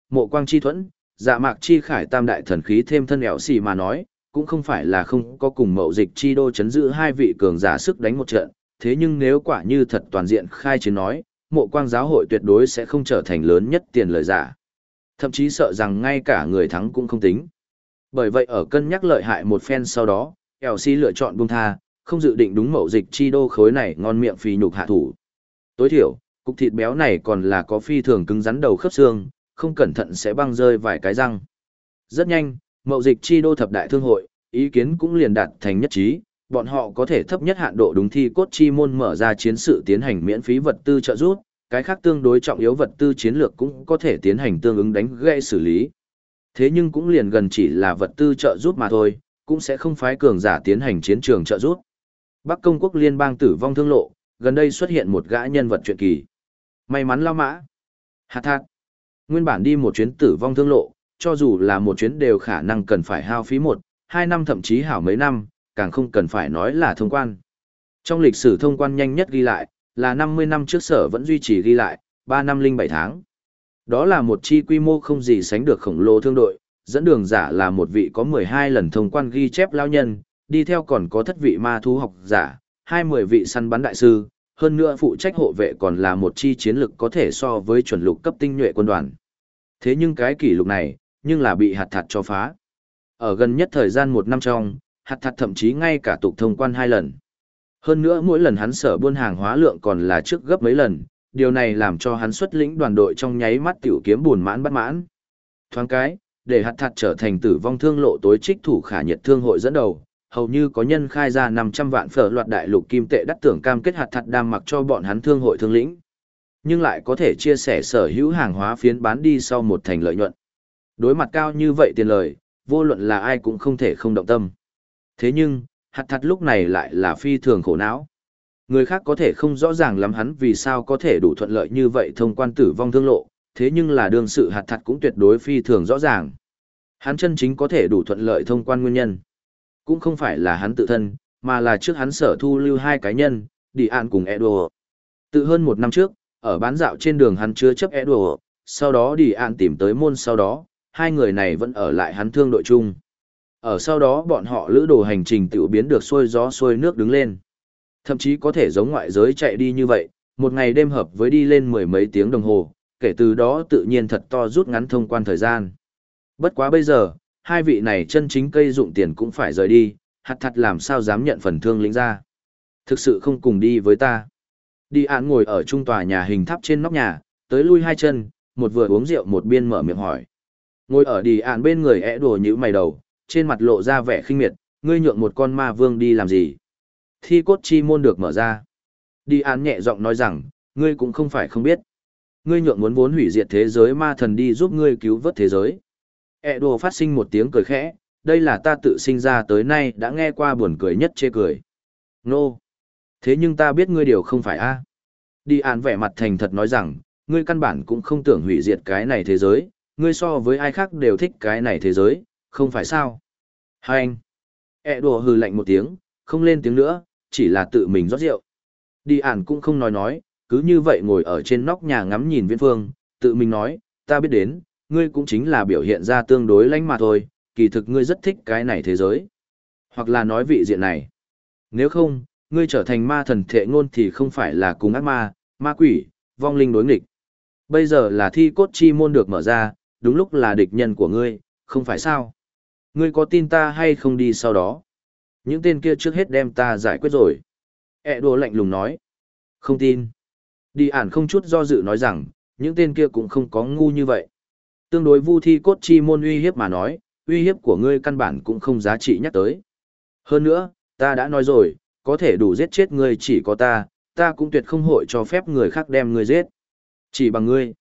Mộ Quang Chi Thuẫn, Dạ Mạc Chi Khải tam đại thần khí thêm thân ẻo xì mà nói, cũng không phải là không có cùng Mậu Dịch Chi Đô chấn giữ hai vị cường giả sức đánh một trận, thế nhưng nếu quả như thật toàn diện khai chiến nói, Mộ Quang giáo hội tuyệt đối sẽ không trở thành lớn nhất tiền lời giả. Thậm chí sợ rằng ngay cả người thắng cũng không tính. Bởi vậy ở cân nhắc lợi hại một phen sau đó, LC lựa chọn buông tha, không dự định đúng Mậu Dịch Chi Đô khối này ngon miệng phì nhục hạ thủ. Tối thiểu, cục thịt béo này còn là có phi thường cứng rắn đầu khớp xương, không cẩn thận sẽ băng rơi vài cái răng. Rất nhanh, Mậu Dịch Chi Đô thập đại thương hội, ý kiến cũng liền đạt thành nhất trí, bọn họ có thể thấp nhất hạn độ đúng thi cốt chi môn mở ra chiến sự tiến hành miễn phí vật tư trợ giúp, cái khác tương đối trọng yếu vật tư chiến lược cũng có thể tiến hành tương ứng đánh gãy xử lý. Thế nhưng cũng liền gần chỉ là vật tư trợ giúp mà thôi, cũng sẽ không phái cường giả tiến hành chiến trường trợ giúp. Bắc Công quốc liên bang tử vong thương lộ, gần đây xuất hiện một gã nhân vật truyện kỳ. May mắn lao mã. Hạt thạt. Nguyên bản đi một chuyến tử vong thương lộ, cho dù là một chuyến đều khả năng cần phải hao phí 1, 2 năm thậm chí hảo mấy năm, càng không cần phải nói là thông quan. Trong lịch sử thông quan nhanh nhất ghi lại, là 50 năm trước sở vẫn duy trì ghi lại, 3 năm 07 tháng. Đó là một chi quy mô không gì sánh được khổng lồ thương đội, dẫn đường giả là một vị có 12 lần thông quan ghi chép lao nhân, đi theo còn có thất vị ma thú học giả, 20 vị săn bắn đại sư, hơn nữa phụ trách hộ vệ còn là một chi chiến lực có thể so với chuẩn lục cấp tinh nhuệ quân đoàn. Thế nhưng cái kỷ lục này, nhưng là bị hạt thạt cho phá. Ở gần nhất thời gian 1 năm trong, hạt thạt thậm chí ngay cả tục thông quan 2 lần. Hơn nữa mỗi lần hắn sở buôn hàng hóa lượng còn là trước gấp mấy lần, điều này làm cho hắn xuất lĩnh đoàn đội trong nháy mắt tiểu kiếm buồn mãn bất mãn. Thoáng cái, để hạt thạt trở thành tử vong thương lộ tối trích thủ khả nhiệt thương hội dẫn đầu, hầu như có nhân khai ra 500 vạn phở loạt đại lục kim tệ đắt tưởng cam kết hạt thạt đam mặc cho bọn hắn thương hội thương lĩnh. Nhưng lại có thể chia sẻ sở hữu hàng hóa phiến bán đi sau một thành lợi nhuận. Đối mặt cao như vậy tiền lời, vô luận là ai cũng không thể không động tâm. Thế nhưng, hạt thạt lúc này lại là phi thường khổ não. Người khác có thể không rõ ràng lắm hắn vì sao có thể đủ thuận lợi như vậy thông quan tử vong thương lộ, thế nhưng là đương sự hạt thạt cũng tuyệt đối phi thường rõ ràng. Hắn chân chính có thể đủ thuận lợi thông quan nguyên nhân. Cũng không phải là hắn tự thân, mà là trước hắn sở thu lưu 2 cá nhân, Đi An cùng Edward. Tự hơn 1 năm trước, ở bán dạo trên đường hắn chứa chấp Edward, sau đó Đi An tìm tới môn sau đó, 2 người này vẫn ở lại hắn thương đội chung. Ở sau đó bọn họ lữ đồ hành trình tiểu biến được xuôi gió xuôi nước đứng lên. Thậm chí có thể giống ngoại giới chạy đi như vậy, một ngày đêm hợp với đi lên 10 mấy tiếng đồng hồ, kể từ đó tự nhiên thật to rút ngắn thông quan thời gian. Bất quá bây giờ, 2 vị này chân chính cây dụng tiền cũng phải rời đi, hạt thật làm sao dám nhận phần thương lĩnh ra. Thực sự không cùng đi với ta. Đi án ngồi ở trung tòa nhà hình tháp trên nóc nhà, tới lui 2 chân, một vừa uống rượu một biên mở miệng hỏi. Ngồi ở đi án bên người ẽ đùa như mày đầu, trên mặt lộ ra vẻ khinh miệt, ngươi nhượng một con ma vương đi làm gì? Thi cốt chi môn được mở ra. Đi án nhẹ giọng nói rằng, ngươi cũng không phải không biết. Ngươi nhượng muốn vốn hủy diệt thế giới ma thần đi giúp ngươi cứu vớt thế giới. Edo phát sinh một tiếng cười khẽ, đây là ta tự sinh ra tới nay đã nghe qua buồn cười nhất chê cười. Nô! Thế nhưng ta biết ngươi điều không phải a. Đi án vẻ mặt thành thật nói rằng, ngươi căn bản cũng không tưởng hủy diệt cái này thế giới, ngươi so với ai khác đều thích cái này thế giới, không phải sao? Hai anh! Edo hừ lạnh một tiếng, không lên tiếng nữa, chỉ là tự mình rót rượu. Đi án cũng không nói, cứ như vậy ngồi ở trên nóc nhà ngắm nhìn viễn phương, tự mình nói, ta biết đến, ngươi cũng chính là biểu hiện ra tương đối lãnh mà thôi, kỳ thực ngươi rất thích cái này thế giới. Hoặc là nói vị diện này. Nếu không, ngươi trở thành ma thần thệ ngôn thì không phải là cùng ác ma, ma quỷ, vong linh đối nghịch. Bây giờ là thi cốt chi môn được mở ra, đúng lúc là địch nhân của ngươi, không phải sao? Ngươi có tin ta hay không đi sau đó? Những tên kia trước hết đem ta giải quyết rồi. Đồ lạnh lùng nói. Không tin. Đi ản không chút do dự nói rằng, những tên kia cũng không có ngu như vậy. Tương đối vu thi cốt chi môn uy hiếp mà nói, uy hiếp của ngươi căn bản cũng không giá trị nhắc tới. Hơn nữa, ta đã nói rồi, có thể đủ giết chết ngươi chỉ có ta cũng tuyệt không hội cho phép người khác đem ngươi giết. Chỉ bằng ngươi.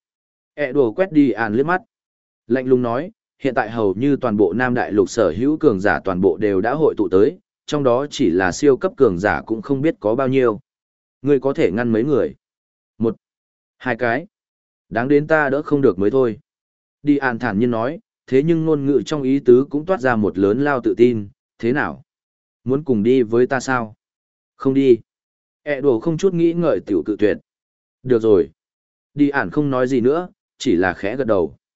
Đồ quét đi ản liếc mắt. Lạnh lùng nói, hiện tại hầu như toàn bộ Nam Đại Lục sở hữu cường giả toàn bộ đều đã hội tụ tới, trong đó chỉ là siêu cấp cường giả cũng không biết có bao nhiêu. Ngươi có thể ngăn mấy người? 1, 2 cái. Đáng đến ta đỡ không được mới thôi. Đi ản thản nhiên nói, thế nhưng ngôn ngữ trong ý tứ cũng toát ra một lớn lao tự tin, thế nào? Muốn cùng đi với ta sao? Không đi. Đồ không chút nghĩ ngợi tiểu cự tuyệt. Được rồi. Đi ản không nói gì nữa, chỉ là khẽ gật đầu.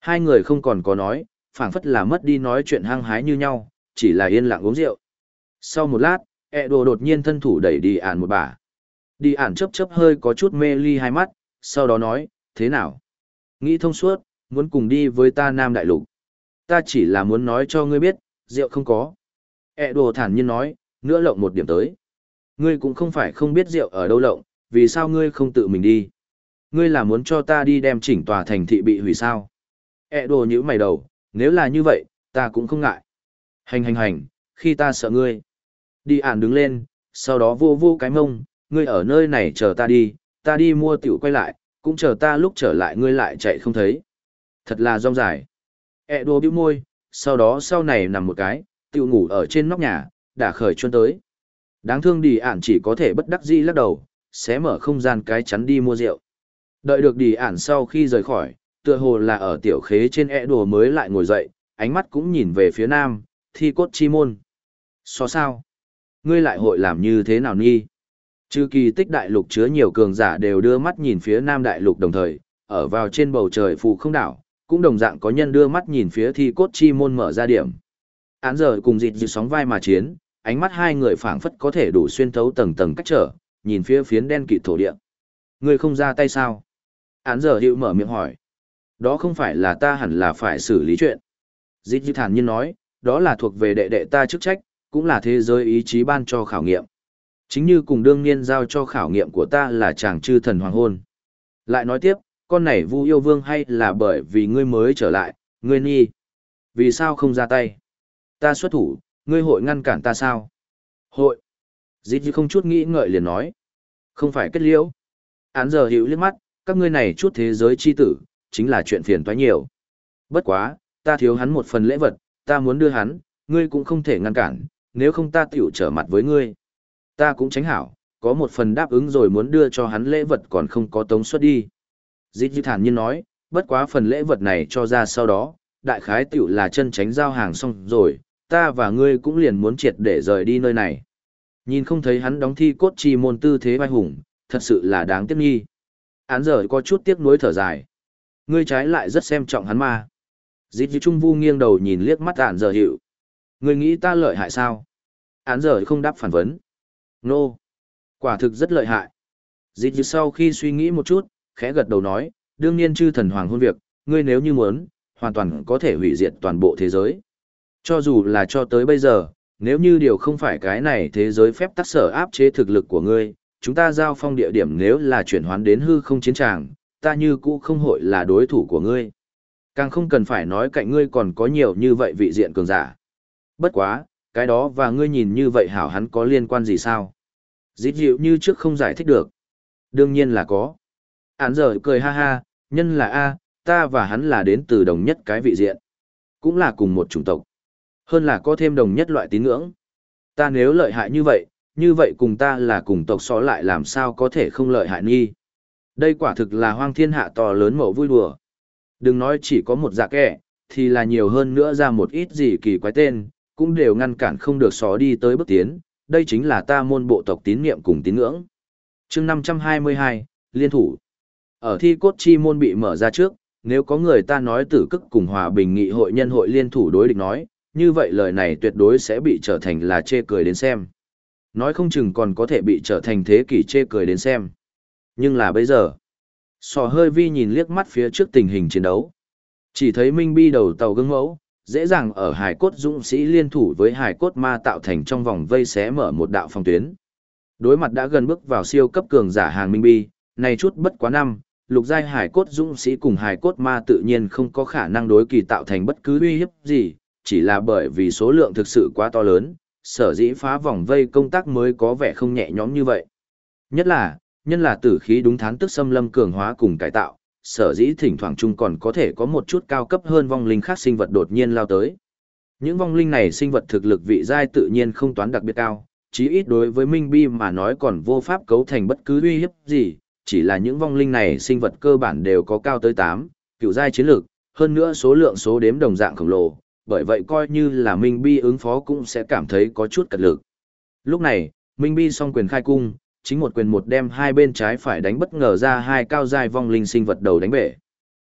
Hai người không còn có nói, phảng phất là mất đi nói chuyện hăng hái như nhau, chỉ là yên lặng uống rượu. Sau một lát, Edo đột nhiên thân thủ đẩy đi ản một bả. Đi ản chớp chớp hơi có chút mê ly hai mắt, sau đó nói, thế nào? Nghĩ thông suốt, muốn cùng đi với ta Nam Đại Lục. Ta chỉ là muốn nói cho ngươi biết, rượu không có. Edo thản nhiên nói, nữa lộng một điểm tới. Ngươi cũng không phải không biết rượu ở đâu lộng, vì sao ngươi không tự mình đi? Ngươi là muốn cho ta đi đem chỉnh tòa thành thị bị hủy sao? Edo nhíu mày đầu, nếu là như vậy, ta cũng không ngại. Hành, khi ta sợ ngươi. Đi ản đứng lên, sau đó vô vô cái mông, ngươi ở nơi này chờ ta đi mua tiểu quay lại, cũng chờ ta lúc trở lại ngươi lại chạy không thấy. Thật là rong dài. Edo bĩu môi, sau đó sau này nằm một cái, tiểu ngủ ở trên nóc nhà, đã khởi chuân tới. Đáng thương đi ản chỉ có thể bất đắc dĩ lắc đầu, xé mở không gian cái chắn đi mua rượu. Đợi được đi ản sau khi rời khỏi, tựa hồ là ở tiểu khế trên Edo mới lại ngồi dậy, ánh mắt cũng nhìn về phía nam, thi cốt chi môn. So sao? Ngươi lại hội làm như thế nào nghi? Trừ kỳ tích đại lục chứa nhiều cường giả đều đưa mắt nhìn phía nam đại lục đồng thời, ở vào trên bầu trời phù không đảo, cũng đồng dạng có nhân đưa mắt nhìn phía thi cốt chi môn mở ra điểm. Án giờ cùng dịt dịt sóng vai mà chiến, ánh mắt hai người phảng phất có thể đủ xuyên thấu tầng tầng cách trở, nhìn phía phiến đen kịt thổ địa. Ngươi không ra tay sao? Án giờ hiệu mở miệng hỏi. Đó không phải là ta hẳn là phải xử lý chuyện. Dịt dịt thản nhiên nói, đó là thuộc về đệ đệ ta chức trách, cũng là thế giới ý chí ban cho khảo nghiệm. Chính như cùng đương nhiên giao cho khảo nghiệm của ta là chàng chư thần hoàng hôn. Lại nói tiếp, con này Vu yêu vương hay là bởi vì ngươi mới trở lại, ngươi nghi. Vì sao không ra tay? Ta xuất thủ, ngươi hội ngăn cản ta sao? Hội. Dít không chút nghĩ ngợi liền nói. Không phải kết liễu. Án giờ hiểu liếc mắt, các ngươi này chút thế giới chi tử, chính là chuyện phiền toái nhiều. Bất quá, ta thiếu hắn một phần lễ vật, ta muốn đưa hắn, ngươi cũng không thể ngăn cản, nếu không ta tiểu trở mặt với ngươi. Ta cũng tránh hảo, có một phần đáp ứng rồi muốn đưa cho hắn lễ vật còn không có tống suất đi. Dít thản nhiên nói, bất quá phần lễ vật này cho ra sau đó, đại khái tiểu là chân tránh giao hàng xong rồi, ta và ngươi cũng liền muốn triệt để rời đi nơi này. Nhìn không thấy hắn đóng thi cốt chi môn tư thế vai hùng, thật sự là đáng tiếc nghi. Án giờ có chút tiếc nuối thở dài. Ngươi trái lại rất xem trọng hắn mà. Dít Trung Vu nghiêng đầu nhìn liếc mắt án giờ hiệu. Ngươi nghĩ ta lợi hại sao? Án giờ không đáp phản vấn. Nô. Quả thực rất lợi hại. Dít sau khi suy nghĩ một chút, khẽ gật đầu nói, đương nhiên chư thần hoàng hôn việc, ngươi nếu như muốn, hoàn toàn có thể hủy diệt toàn bộ thế giới. Cho dù là cho tới bây giờ, nếu như điều không phải cái này thế giới phép tắc sở áp chế thực lực của ngươi, chúng ta giao phong địa điểm nếu là chuyển hoán đến hư không chiến tràng, ta như cũ không hội là đối thủ của ngươi. Càng không cần phải nói cạnh ngươi còn có nhiều như vậy vị diện cường giả. Bất quá, cái đó và ngươi nhìn như vậy hảo hắn có liên quan gì sao? Dít dịu như trước không giải thích được. Đương nhiên là có. Án giờ cười ha ha, nhân là A, ta và hắn là đến từ đồng nhất cái vị diện. Cũng là cùng một chủng tộc. Hơn là có thêm đồng nhất loại tín ngưỡng. Ta nếu lợi hại như vậy cùng ta là cùng tộc so lại làm sao có thể không lợi hại nghi. Đây quả thực là hoang thiên hạ to lớn mẫu vui đùa. Đừng nói chỉ có một dạ kẻ, thì là nhiều hơn nữa ra một ít gì kỳ quái tên, cũng đều ngăn cản không được xó đi tới bước tiến. Đây chính là ta môn bộ tộc tín niệm cùng tín ngưỡng. Chương 522, Liên thủ. Ở thi cốt chi môn bị mở ra trước, nếu có người ta nói tử cức cùng hòa bình nghị hội nhân hội liên thủ đối địch nói, như vậy lời này tuyệt đối sẽ bị trở thành là chê cười đến xem. Nói không chừng còn có thể bị trở thành thế kỷ chê cười đến xem. Nhưng là bây giờ, sò hơi vi nhìn liếc mắt phía trước tình hình chiến đấu. Chỉ thấy Minh Bi đầu tàu gương mẫu, dễ dàng ở hải cốt dũng sĩ liên thủ với hải cốt ma tạo thành trong vòng vây xé mở một đạo phòng tuyến. Đối mặt đã gần bước vào siêu cấp cường giả hàng Minh Bi, này chút bất quá năm, lục giai hải cốt dũng sĩ cùng hải cốt ma tự nhiên không có khả năng đối kỳ tạo thành bất cứ uy hiếp gì, chỉ là bởi vì số lượng thực sự quá to lớn, sở dĩ phá vòng vây công tác mới có vẻ không nhẹ nhõm như vậy. Nhất là, nhân là tử khí đúng thán tức xâm lâm cường hóa cùng cải tạo, sở dĩ thỉnh thoảng chung còn có thể có một chút cao cấp hơn vong linh khác sinh vật đột nhiên lao tới. Những vong linh này sinh vật thực lực vị giai tự nhiên không toán đặc biệt cao, chí ít đối với Minh Bi mà nói còn vô pháp cấu thành bất cứ uy hiếp gì, chỉ là những vong linh này sinh vật cơ bản đều có cao tới 8, cựu giai chiến lược, hơn nữa số lượng số đếm đồng dạng khổng lồ, bởi vậy coi như là Minh Bi ứng phó cũng sẽ cảm thấy có chút cật lực. Lúc này, Minh Bi song quyền khai cung, chính một quyền một đem hai bên trái phải đánh bất ngờ ra hai cao giai vong linh sinh vật đầu đánh bể.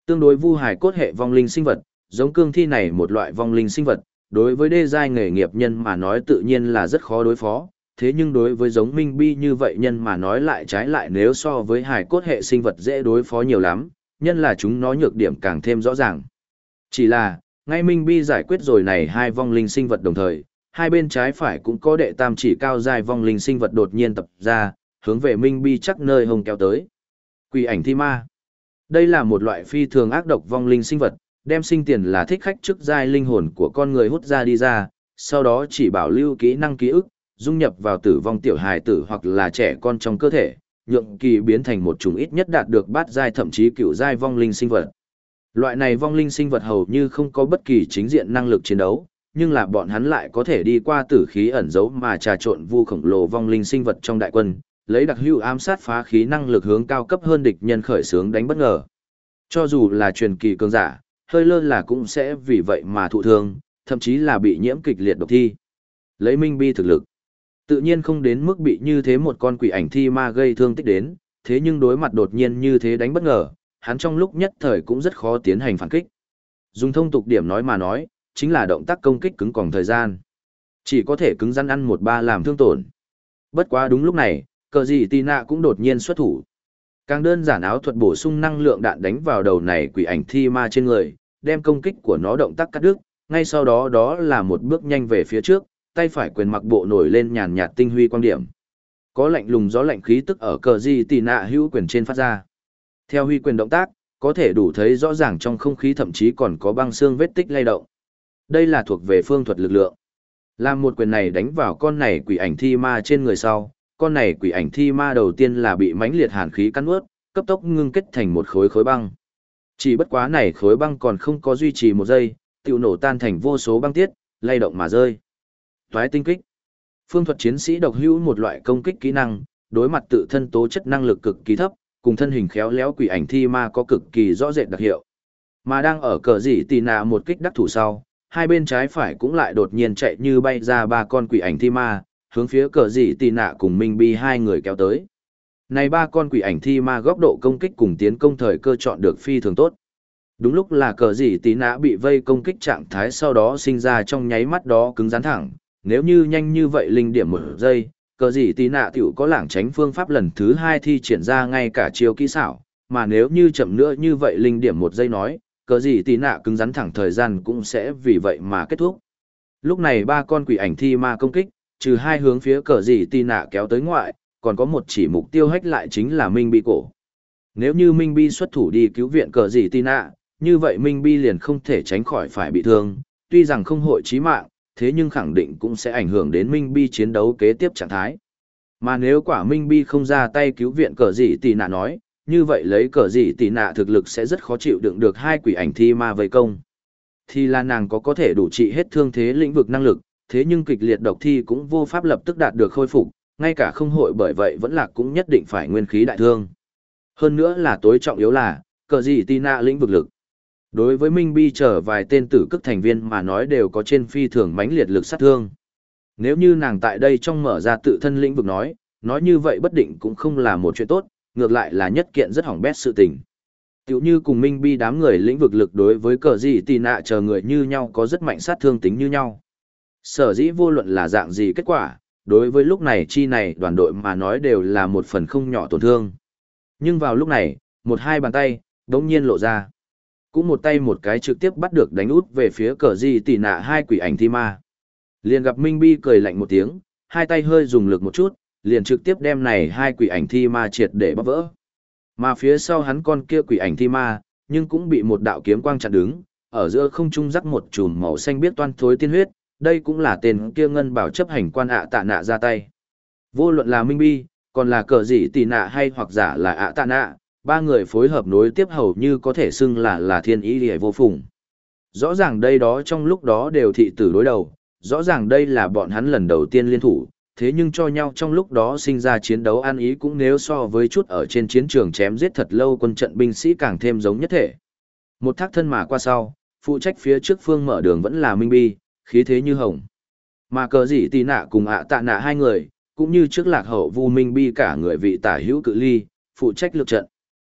Tương đối vu hài cốt hệ vong linh sinh vật, giống cương thi này một loại vong linh sinh vật, đối với đê giai nghề nghiệp nhân mà nói tự nhiên là rất khó đối phó, thế nhưng đối với giống Minh Bi như vậy nhân mà nói lại trái lại nếu so với hài cốt hệ sinh vật dễ đối phó nhiều lắm, nhân là chúng nó nhược điểm càng thêm rõ ràng. Chỉ là, ngay Minh Bi giải quyết rồi này hai vong linh sinh vật đồng thời, hai bên trái phải cũng có đệ tam chỉ cao giai vong linh sinh vật đột nhiên tập ra, hướng về Minh Bi chắc nơi hông kéo tới. Quỷ ảnh thi ma. Đây là một loại phi thường ác độc vong linh sinh vật, đem sinh tiền là thích khách trước giai linh hồn của con người hút ra đi ra, sau đó chỉ bảo lưu kỹ năng ký ức, dung nhập vào tử vong tiểu hài tử hoặc là trẻ con trong cơ thể, nhượng kỳ biến thành một chủng ít nhất đạt được bát giai thậm chí cửu giai vong linh sinh vật. Loại này vong linh sinh vật hầu như không có bất kỳ chính diện năng lực chiến đấu, nhưng là bọn hắn lại có thể đi qua tử khí ẩn giấu mà trà trộn vu khổng lồ vong linh sinh vật trong đại quân, lấy đặc hữu ám sát phá khí năng lực hướng cao cấp hơn địch nhân khởi xướng đánh bất ngờ. Cho dù là truyền kỳ cường giả, hơi lơ là cũng sẽ vì vậy mà thụ thương, thậm chí là bị nhiễm kịch liệt độc thi. Lấy Minh Bi thực lực, tự nhiên không đến mức bị như thế một con quỷ ảnh thi ma gây thương tích đến, thế nhưng đối mặt đột nhiên như thế đánh bất ngờ, hắn trong lúc nhất thời cũng rất khó tiến hành phản kích. Dùng thông tục điểm nói mà nói, chính là động tác công kích cứng còng thời gian. Chỉ có thể cứng rắn ăn một ba làm thương tổn. Bất quá đúng lúc này, cờ gì tì nạ cũng đột nhiên xuất thủ. Càng đơn giản áo thuật bổ sung năng lượng đạn đánh vào đầu này quỷ ảnh thi ma trên người, đem công kích của nó động tác cắt đứt, ngay sau đó đó là một bước nhanh về phía trước, tay phải quyền mặc bộ nổi lên nhàn nhạt tinh huy quang điểm. Có lạnh lùng gió lạnh khí tức ở cờ gì tì nạ hữu quyền trên phát ra. Theo huy quyền động tác, có thể đủ thấy rõ ràng trong không khí thậm chí còn có băng xương vết tích lay động. Đây là thuộc về phương thuật lực lượng. Làm một quyền này đánh vào con này quỷ ảnh thi ma trên người sau, con này quỷ ảnh thi ma đầu tiên là bị mãnh liệt hàn khí cắn nuốt, cấp tốc ngưng kết thành một khối khối băng. Chỉ bất quá này khối băng còn không có duy trì một giây, tiêu nổ tan thành vô số băng tiết, lay động mà rơi. Toái tinh kích. Phương thuật chiến sĩ độc hữu một loại công kích kỹ năng, đối mặt tự thân tố chất năng lực cực kỳ thấp, cùng thân hình khéo léo quỷ ảnh thi ma có cực kỳ rõ rệt đặc hiệu. Mà đang ở cờ dị tì nạ một kích đắc thủ sau, hai bên trái phải cũng lại đột nhiên chạy như bay ra ba con quỷ ảnh thi ma, hướng phía cờ dị tì nạ cùng Minh Bi hai người kéo tới. Này ba con quỷ ảnh thi ma góc độ công kích cùng tiến công thời cơ chọn được phi thường tốt. Đúng lúc là cờ dị tì nạ bị vây công kích trạng thái sau đó sinh ra trong nháy mắt đó cứng rắn thẳng, nếu như nhanh như vậy linh điểm một giây, cờ gì tí nạ tiểu có lảng tránh phương pháp lần thứ hai thi triển ra ngay cả chiêu kỹ xảo, mà nếu như chậm nữa như vậy linh điểm một giây nói, cờ gì tí nạ cứng rắn thẳng thời gian cũng sẽ vì vậy mà kết thúc. Lúc này ba con quỷ ảnh thi ma công kích, trừ hai hướng phía cờ gì tí nạ kéo tới ngoại, còn có một chỉ mục tiêu hách lại chính là Minh Bi cổ. Nếu như Minh Bi xuất thủ đi cứu viện cờ gì tí nạ, như vậy Minh Bi liền không thể tránh khỏi phải bị thương, tuy rằng không hội chí mạng, thế nhưng khẳng định cũng sẽ ảnh hưởng đến Minh Bi chiến đấu kế tiếp trạng thái. Mà nếu quả Minh Bi không ra tay cứu viện cờ dị tì nạ nói, như vậy lấy cờ dị tì nạ thực lực sẽ rất khó chịu đựng được hai quỷ ảnh thi ma vây công. Thì là nàng có thể đủ trị hết thương thế lĩnh vực năng lực, thế nhưng kịch liệt độc thi cũng vô pháp lập tức đạt được khôi phục, ngay cả không hội bởi vậy vẫn là cũng nhất định phải nguyên khí đại thương. Hơn nữa là tối trọng yếu là, cờ dị tì nạ lĩnh vực lực. Đối với Minh Bi trở vài tên tử cức thành viên mà nói đều có trên phi thường mãnh liệt lực sát thương. Nếu như nàng tại đây trong mở ra tự thân lĩnh vực nói như vậy bất định cũng không là một chuyện tốt, ngược lại là nhất kiện rất hỏng bét sự tình. Tiểu như cùng Minh Bi đám người lĩnh vực lực đối với cờ gì tì nạ chờ người như nhau có rất mạnh sát thương tính như nhau. Sở dĩ vô luận là dạng gì kết quả, đối với lúc này chi này đoàn đội mà nói đều là một phần không nhỏ tổn thương. Nhưng vào lúc này, một hai bàn tay, đống nhiên lộ ra. Cũng một tay một cái trực tiếp bắt được đánh út về phía cờ gì tì nạ hai quỷ ảnh thi ma. Liền gặp Minh Bi cười lạnh một tiếng, hai tay hơi dùng lực một chút, liền trực tiếp đem này hai quỷ ảnh thi ma triệt để bóp vỡ. Mà phía sau hắn con kia quỷ ảnh thi ma, nhưng cũng bị một đạo kiếm quang chặn đứng, ở giữa không trung rắc một chùm màu xanh biết toan thối tiên huyết, đây cũng là tên kia ngân bảo chấp hành quan tạ nạ ra tay. Vô luận là Minh Bi, còn là cờ gì tì nạ hay hoặc giả là tạ nạ, ba người phối hợp nối tiếp hầu như có thể xưng là thiên ý liễu vô phùng. Rõ ràng đây đó trong lúc đó đều thị tử đối đầu, rõ ràng đây là bọn hắn lần đầu tiên liên thủ, thế nhưng cho nhau trong lúc đó sinh ra chiến đấu ăn ý cũng nếu so với chút ở trên chiến trường chém giết thật lâu quân trận binh sĩ càng thêm giống nhất thể. Một thác thân mà qua sau, phụ trách phía trước phương mở đường vẫn là Minh Bi, khí thế như hồng. Mà cờ gì tì nạ cùng tạ nạ hai người, cũng như trước lạc hậu vu Minh Bi cả người vị tả hữu cự ly, phụ trách lực trận.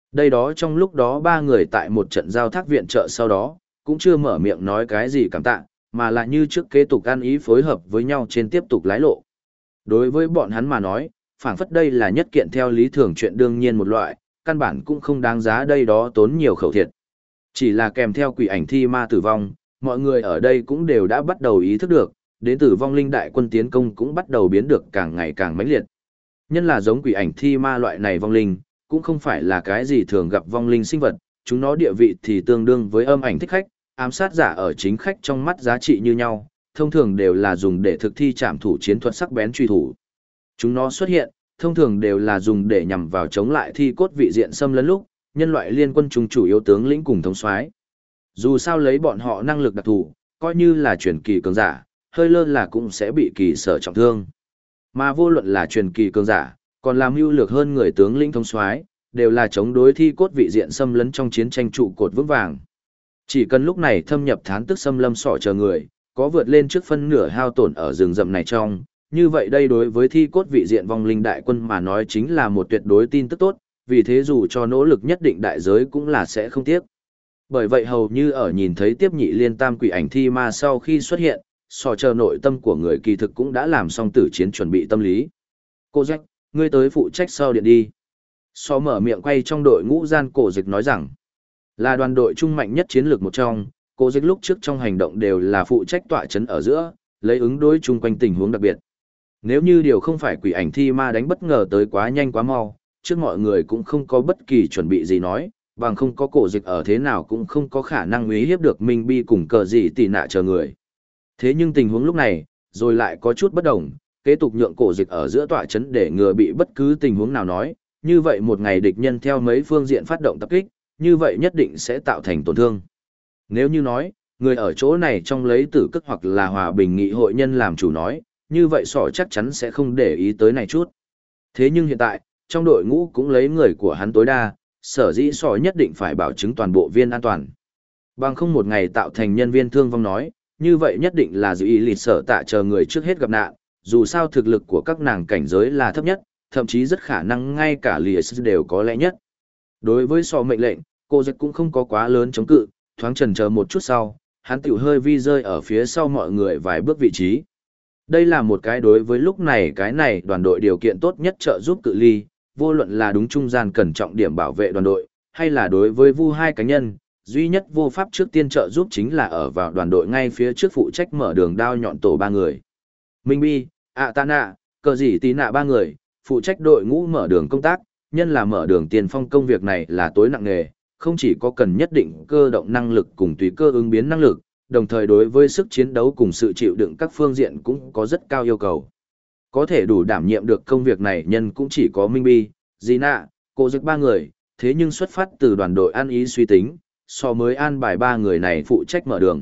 Đây đó trong lúc đó ba người tại một trận giao thác viện trợ sau đó, cũng chưa mở miệng nói cái gì cảm tạ, mà là như trước kế tục ăn ý phối hợp với nhau trên tiếp tục lái lộ. Đối với bọn hắn mà nói, phảng phất đây là nhất kiện theo lý thường chuyện đương nhiên một loại, căn bản cũng không đáng giá đây đó tốn nhiều khẩu thiệt. Chỉ là kèm theo quỷ ảnh thi ma tử vong, mọi người ở đây cũng đều đã bắt đầu ý thức được, đến tử vong linh đại quân tiến công cũng bắt đầu biến được càng ngày càng mãnh liệt. Nhân là giống quỷ ảnh thi ma loại này vong linh, cũng không phải là cái gì thường gặp vong linh sinh vật, chúng nó địa vị thì tương đương với âm ảnh thích khách, ám sát giả ở chính khách trong mắt giá trị như nhau, thông thường đều là dùng để thực thi trảm thủ chiến thuật sắc bén truy thủ. Chúng nó xuất hiện, thông thường đều là dùng để nhằm vào chống lại thi cốt vị diện xâm lấn lúc, nhân loại liên quân chúng chủ yếu tướng lĩnh cùng thống soái. Dù sao lấy bọn họ năng lực đặc thù, coi như là truyền kỳ cường giả, hơi lơ là cũng sẽ bị kỳ sở trọng thương. Mà vô luận là truyền kỳ cường giả, còn làm mưu lược hơn người tướng lĩnh thống soái, đều là chống đối thi cốt vị diện xâm lấn trong chiến tranh trụ cột vững vàng. Chỉ cần lúc này thâm nhập thán tức xâm lâm sọ chờ người, có vượt lên trước phân nửa hao tổn ở rừng rậm này trong, như vậy đây đối với thi cốt vị diện vong linh đại quân mà nói chính là một tuyệt đối tin tức tốt, vì thế dù cho nỗ lực nhất định đại giới cũng là sẽ không tiếc. Bởi vậy hầu như ở nhìn thấy tiếp nhị liên tam quỷ ảnh thi ma sau khi xuất hiện, sò chờ nội tâm của người kỳ thực cũng đã làm xong tử chiến chuẩn bị tâm lý. Cô Jack, ngươi tới phụ trách sau điện đi. Sò mở miệng quay trong đội ngũ gian cổ dịch nói rằng, là đoàn đội trung mạnh nhất chiến lược một trong, cô dịch lúc trước trong hành động đều là phụ trách tọa chấn ở giữa, lấy ứng đối chung quanh tình huống đặc biệt. Nếu như điều không phải quỷ ảnh thi ma đánh bất ngờ tới quá nhanh quá mau, trước mọi người cũng không có bất kỳ chuẩn bị gì nói, bằng không có cổ dịch ở thế nào cũng không có khả năng uy hiếp được Minh Bi cùng cờ gì tỉ nạ chờ người. Thế nhưng tình huống lúc này, rồi lại có chút bất đồng, kế tục nhượng cổ dịch ở giữa tọa chấn để ngừa bị bất cứ tình huống nào nói, như vậy một ngày địch nhân theo mấy phương diện phát động tập kích, như vậy nhất định sẽ tạo thành tổn thương. Nếu như nói, người ở chỗ này trong lấy tử cất hoặc là hòa bình nghị hội nhân làm chủ nói, như vậy sỏ chắc chắn sẽ không để ý tới này chút. Thế nhưng hiện tại, trong đội ngũ cũng lấy người của hắn tối đa, sở dĩ sỏ nhất định phải bảo chứng toàn bộ viên an toàn. Bằng không một ngày tạo thành nhân viên thương vong nói, như vậy nhất định là dự ý lịt sở tạ chờ người trước hết gặp nạn, dù sao thực lực của các nàng cảnh giới là thấp nhất, thậm chí rất khả năng ngay cả lìa đều có lẽ nhất. Đối với sỏ mệnh lệnh, cô dịch cũng không có quá lớn chống cự, thoáng chần chờ một chút sau, hắn tiểu hơi vi rơi ở phía sau mọi người vài bước vị trí. Đây là một cái đối với lúc này cái này đoàn đội điều kiện tốt nhất trợ giúp cự ly, vô luận là đúng trung gian cần trọng điểm bảo vệ đoàn đội, hay là đối với vu hai cá nhân, duy nhất vô pháp trước tiên trợ giúp chính là ở vào đoàn đội ngay phía trước phụ trách mở đường đao nhọn tổ ba người. Minh Bi, Atana, cờ gì tí nạ ba người, phụ trách đội ngũ mở đường công tác, nhân là mở đường tiền phong công việc này là tối nặng nghề, không chỉ có cần nhất định cơ động năng lực cùng tùy cơ ứng biến năng lực, đồng thời đối với sức chiến đấu cùng sự chịu đựng các phương diện cũng có rất cao yêu cầu. Có thể đủ đảm nhiệm được công việc này nhân cũng chỉ có Minh Bi, Gina, cô dịch ba người, thế nhưng xuất phát từ đoàn đội ăn ý suy tính, so mới an bài ba người này phụ trách mở đường.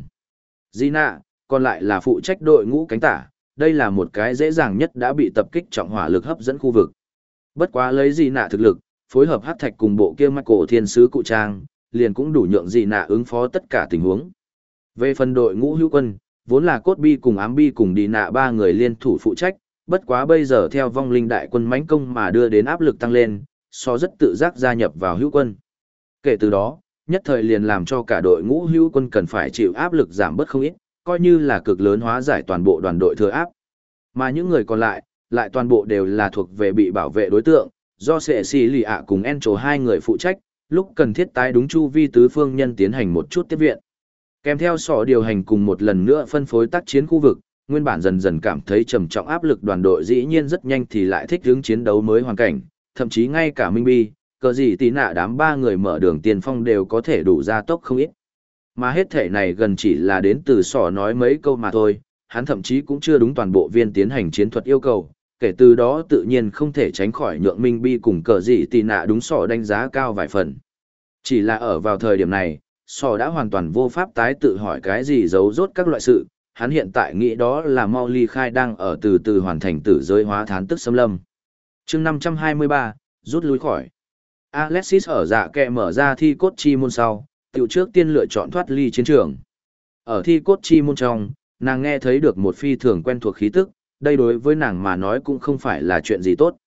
Gina, còn lại là phụ trách đội ngũ cánh tả, đây là một cái dễ dàng nhất đã bị tập kích trọng hỏa lực hấp dẫn khu vực. Bất quá lấy Gina thực lực, phối hợp hắc thạch cùng bộ kia Michael thiên sứ cụ trang, liền cũng đủ nhượng Gina ứng phó tất cả tình huống. Về phần đội ngũ hữu quân, vốn là Cốt Bi cùng Ám Bi cùng Đi Nạ ba người liên thủ phụ trách, bất quá bây giờ theo vong linh đại quân mãnh công mà đưa đến áp lực tăng lên, so rất tự giác gia nhập vào hữu quân. Kể từ đó, nhất thời liền làm cho cả đội ngũ hữu quân cần phải chịu áp lực giảm bớt không ít, coi như là cực lớn hóa giải toàn bộ đoàn đội thừa áp. Mà những người còn lại, lại toàn bộ đều là thuộc về bị bảo vệ đối tượng, do Sệ Xì Lì ạ cùng Encho hai người phụ trách, lúc cần thiết tái đúng chu vi tứ phương nhân tiến hành một chút tiếp viện. Kèm theo sọ điều hành cùng một lần nữa phân phối tác chiến khu vực, nguyên bản dần dần cảm thấy trầm trọng áp lực đoàn đội dĩ nhiên rất nhanh thì lại thích ứng chiến đấu mới hoàn cảnh, thậm chí ngay cả Minh Bi, cờ gì tí nạ đám ba người mở đường tiền phong đều có thể đủ ra tốc không ít. Mà hết thể này gần chỉ là đến từ sọ nói mấy câu mà thôi, hắn thậm chí cũng chưa đúng toàn bộ viên tiến hành chiến thuật yêu cầu, kể từ đó tự nhiên không thể tránh khỏi nhượng Minh Bi cùng cờ gì tí nạ đúng sọ đánh giá cao vài phần. Chỉ là ở vào thời điểm này, sọ đã hoàn toàn vô pháp tái tự hỏi cái gì giấu rốt các loại sự, hắn hiện tại nghĩ đó là mau ly khai đang ở từ từ hoàn thành tử giới hóa thán tức xâm lâm. chương 523, rút lui khỏi. Alexis ở dạ kẹ mở ra thi cốt chi môn sau, tiểu trước tiên lựa chọn thoát ly chiến trường. Ở thi cốt chi môn trong, nàng nghe thấy được một phi thường quen thuộc khí tức, đây đối với nàng mà nói cũng không phải là chuyện gì tốt.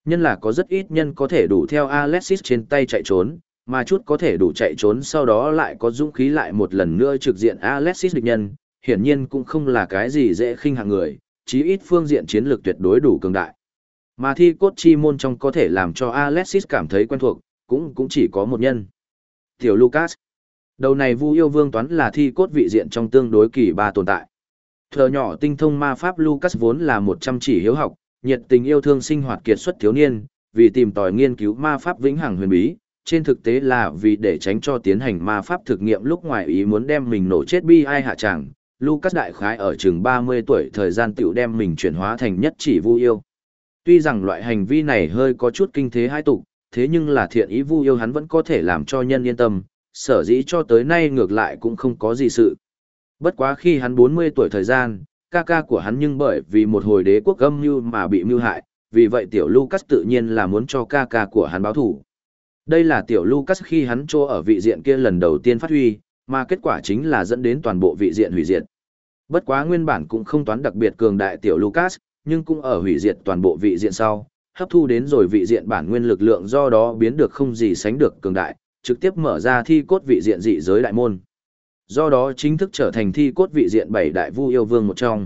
Nhân là có rất ít nhân có thể đủ theo Alexis trên tay chạy trốn, mà chút có thể đủ chạy trốn sau đó lại có dũng khí lại một lần nữa trực diện Alexis địch nhân, hiển nhiên cũng không là cái gì dễ khinh hạng người, chí ít phương diện chiến lược tuyệt đối đủ cường đại. Mà thi cốt chi môn trong có thể làm cho Alexis cảm thấy quen thuộc, cũng chỉ có một nhân. Tiểu Lucas. Đầu này Vu Yêu Vương toán là thi cốt vị diện trong tương đối kỳ ba tồn tại. Thờ nhỏ tinh thông ma pháp Lucas vốn là một chăm chỉ hiếu học, nhiệt tình yêu thương sinh hoạt kiệt xuất thiếu niên, vì tìm tòi nghiên cứu ma pháp vĩnh hằng huyền bí, trên thực tế là vì để tránh cho tiến hành ma pháp thực nghiệm lúc ngoài ý muốn đem mình nổ chết bi ai hạ tràng. Lucas đại khái ở chừng 30 tuổi thời gian tiểu đem mình chuyển hóa thành nhất chỉ Vu Yêu. Tuy rằng loại hành vi này hơi có chút kinh thế hai tục, thế nhưng là thiện ý Vu Yêu hắn vẫn có thể làm cho nhân yên tâm, sở dĩ cho tới nay ngược lại cũng không có gì sự. Bất quá khi hắn 40 tuổi thời gian, ca ca của hắn nhưng bởi vì một hồi đế quốc âm mưu mà bị mưu hại, vì vậy tiểu Lucas tự nhiên là muốn cho ca ca của hắn báo thù. Đây là tiểu Lucas khi hắn trô ở vị diện kia lần đầu tiên phát huy, mà kết quả chính là dẫn đến toàn bộ vị diện hủy diệt. Bất quá nguyên bản cũng không toán đặc biệt cường đại tiểu Lucas, nhưng cũng ở hủy diệt toàn bộ vị diện sau, hấp thu đến rồi vị diện bản nguyên lực lượng do đó biến được không gì sánh được cường đại, trực tiếp mở ra thi cốt vị diện dị giới đại môn. Do đó chính thức trở thành thi cốt vị diện 7 đại Vu Yêu Vương một trong.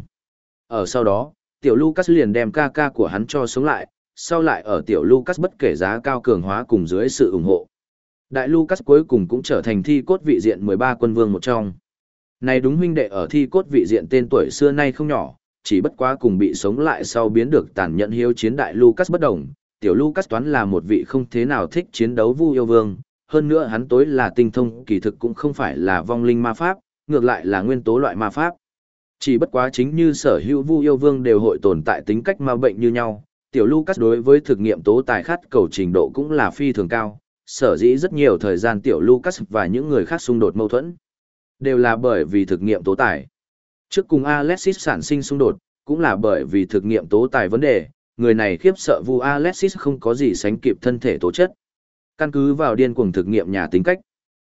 Ở sau đó, tiểu Lucas liền đem ca ca của hắn cho sống lại, sau lại ở tiểu Lucas bất kể giá cao cường hóa cùng dưới sự ủng hộ. Đại Lucas cuối cùng cũng trở thành thi cốt vị diện 13 quân vương một trong. Này đúng huynh đệ ở thi cốt vị diện tên tuổi xưa nay không nhỏ, chỉ bất quá cùng bị sống lại sau biến được tàn nhẫn hiếu chiến đại Lucas bất đồng. Tiểu Lucas toán là một vị không thế nào thích chiến đấu Vu Yêu Vương, hơn nữa hắn tối là tinh thông kỳ thực cũng không phải là vong linh ma pháp, ngược lại là nguyên tố loại ma pháp. Chỉ bất quá chính như sở hữu Vu Yêu Vương đều hội tồn tại tính cách ma bệnh như nhau, tiểu Lucas đối với thực nghiệm tố tài khát cầu trình độ cũng là phi thường cao, sở dĩ rất nhiều thời gian tiểu Lucas và những người khác xung đột mâu thuẫn, đều là bởi vì thực nghiệm tố tài. Trước cùng Alexis sản sinh xung đột, cũng là bởi vì thực nghiệm tố tài vấn đề, người này khiếp sợ Vu Alexis không có gì sánh kịp thân thể tố chất. Căn cứ vào điên cuồng thực nghiệm nhà tính cách,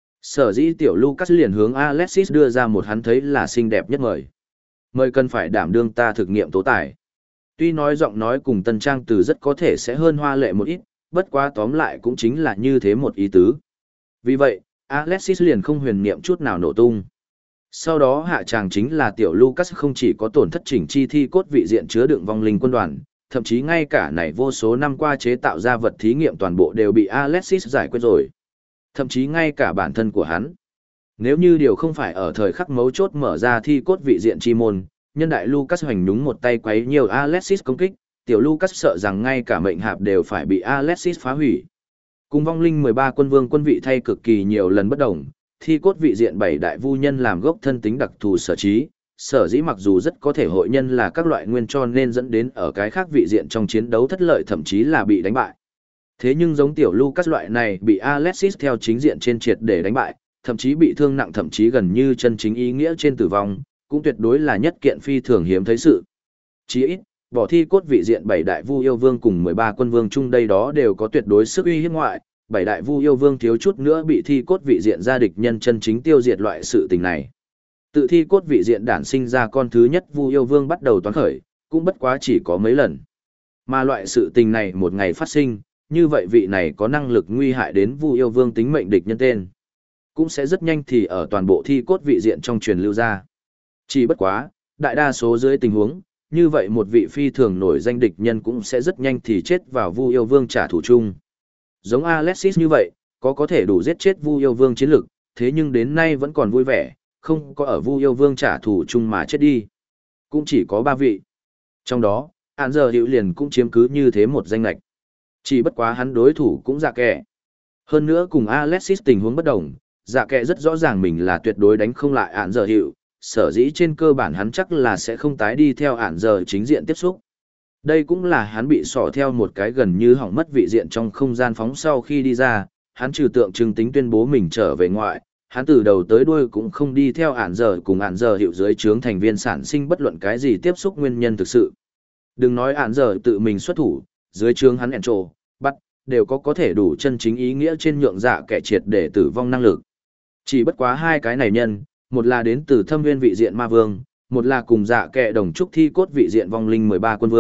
sở dĩ tiểu Lucas liền hướng Alexis đưa ra một hắn thấy là xinh đẹp nhất mời. Mời cần phải đảm đương ta thực nghiệm tố tài. Tuy nói giọng nói cùng tân trang từ rất có thể sẽ hơn hoa lệ một ít, bất quá tóm lại cũng chính là như thế một ý tứ. Vì vậy, Alexis liền không huyền niệm chút nào nổ tung. Sau đó hạ tràng chính là tiểu Lucas không chỉ có tổn thất chỉnh chi thi cốt vị diện chứa đựng vong linh quân đoàn, thậm chí ngay cả này vô số năm qua chế tạo ra vật thí nghiệm toàn bộ đều bị Alexis giải quyết rồi. Thậm chí ngay cả bản thân của hắn. Nếu như điều không phải ở thời khắc mấu chốt mở ra thi cốt vị diện chi môn, nhân đại Lucas hoành đúng một tay quấy nhiều Alexis công kích, tiểu Lucas sợ rằng ngay cả mệnh hạp đều phải bị Alexis phá hủy. Cùng vong linh 13 quân vương quân vị thay cực kỳ nhiều lần bất đồng, thi cốt vị diện 7 đại vu nhân làm gốc thân tính đặc thù sở trí, sở dĩ mặc dù rất có thể hội nhân là các loại nguyên cho nên dẫn đến ở cái khác vị diện trong chiến đấu thất lợi thậm chí là bị đánh bại. Thế nhưng giống tiểu Lucas loại này bị Alexis theo chính diện trên triệt để đánh bại, thậm chí bị thương nặng thậm chí gần như chân chính ý nghĩa trên tử vong, cũng tuyệt đối là nhất kiện phi thường hiếm thấy sự. Chỉ ít, bỏ thi cốt vị diện 7 đại vu yêu vương cùng 13 quân vương chung đây đó đều có tuyệt đối sức uy hiếp ngoại, 7 đại vu yêu vương thiếu chút nữa bị thi cốt vị diện gia địch nhân chân chính tiêu diệt loại sự tình này. Tự thi cốt vị diện đản sinh ra con thứ nhất vu yêu vương bắt đầu toán khởi, cũng bất quá chỉ có mấy lần. Mà loại sự tình này một ngày phát sinh, như vậy vị này có năng lực nguy hại đến vu yêu vương tính mệnh địch nhân tên, cũng sẽ rất nhanh thì ở toàn bộ thi cốt vị diện trong truyền lưu ra. Chỉ bất quá, đại đa số dưới tình huống, như vậy một vị phi thường nổi danh địch nhân cũng sẽ rất nhanh thì chết vào vu yêu vương trả thù chung. Giống Alexis như vậy, có thể đủ giết chết vu yêu vương chiến lực, thế nhưng đến nay vẫn còn vui vẻ, không có ở vu yêu vương trả thù chung mà chết đi. Cũng chỉ có 3 vị. Trong đó, Án giờ hiệu liền cũng chiếm cứ như thế một danh lệch. Chỉ bất quá hắn đối thủ cũng dạ kẻ. Hơn nữa cùng Alexis tình huống bất đồng, dạ kẻ rất rõ ràng mình là tuyệt đối đánh không lại Án giờ hiệu, sở dĩ trên cơ bản hắn chắc là sẽ không tái đi theo Án giờ chính diện tiếp xúc. Đây cũng là hắn bị sỏ theo một cái gần như hỏng mất vị diện trong không gian phóng sau khi đi ra, hắn trừ tượng trưng tính tuyên bố mình trở về ngoại, hắn từ đầu tới đuôi cũng không đi theo Án giờ cùng Án giờ hiệu dưới trướng thành viên sản sinh bất luận cái gì tiếp xúc nguyên nhân thực sự. Đừng nói Án giờ tự mình xuất thủ, dưới trướng hắn ẻn trồ, bắt, đều có thể đủ chân chính ý nghĩa trên nhượng dạ kẻ triệt để tử vong năng lực. Chỉ bất quá hai cái này nhân, một là đến từ thâm viên vị diện ma vương, một là cùng dạ kẻ đồng trúc thi cốt vị diện vong linh 13 quân vương,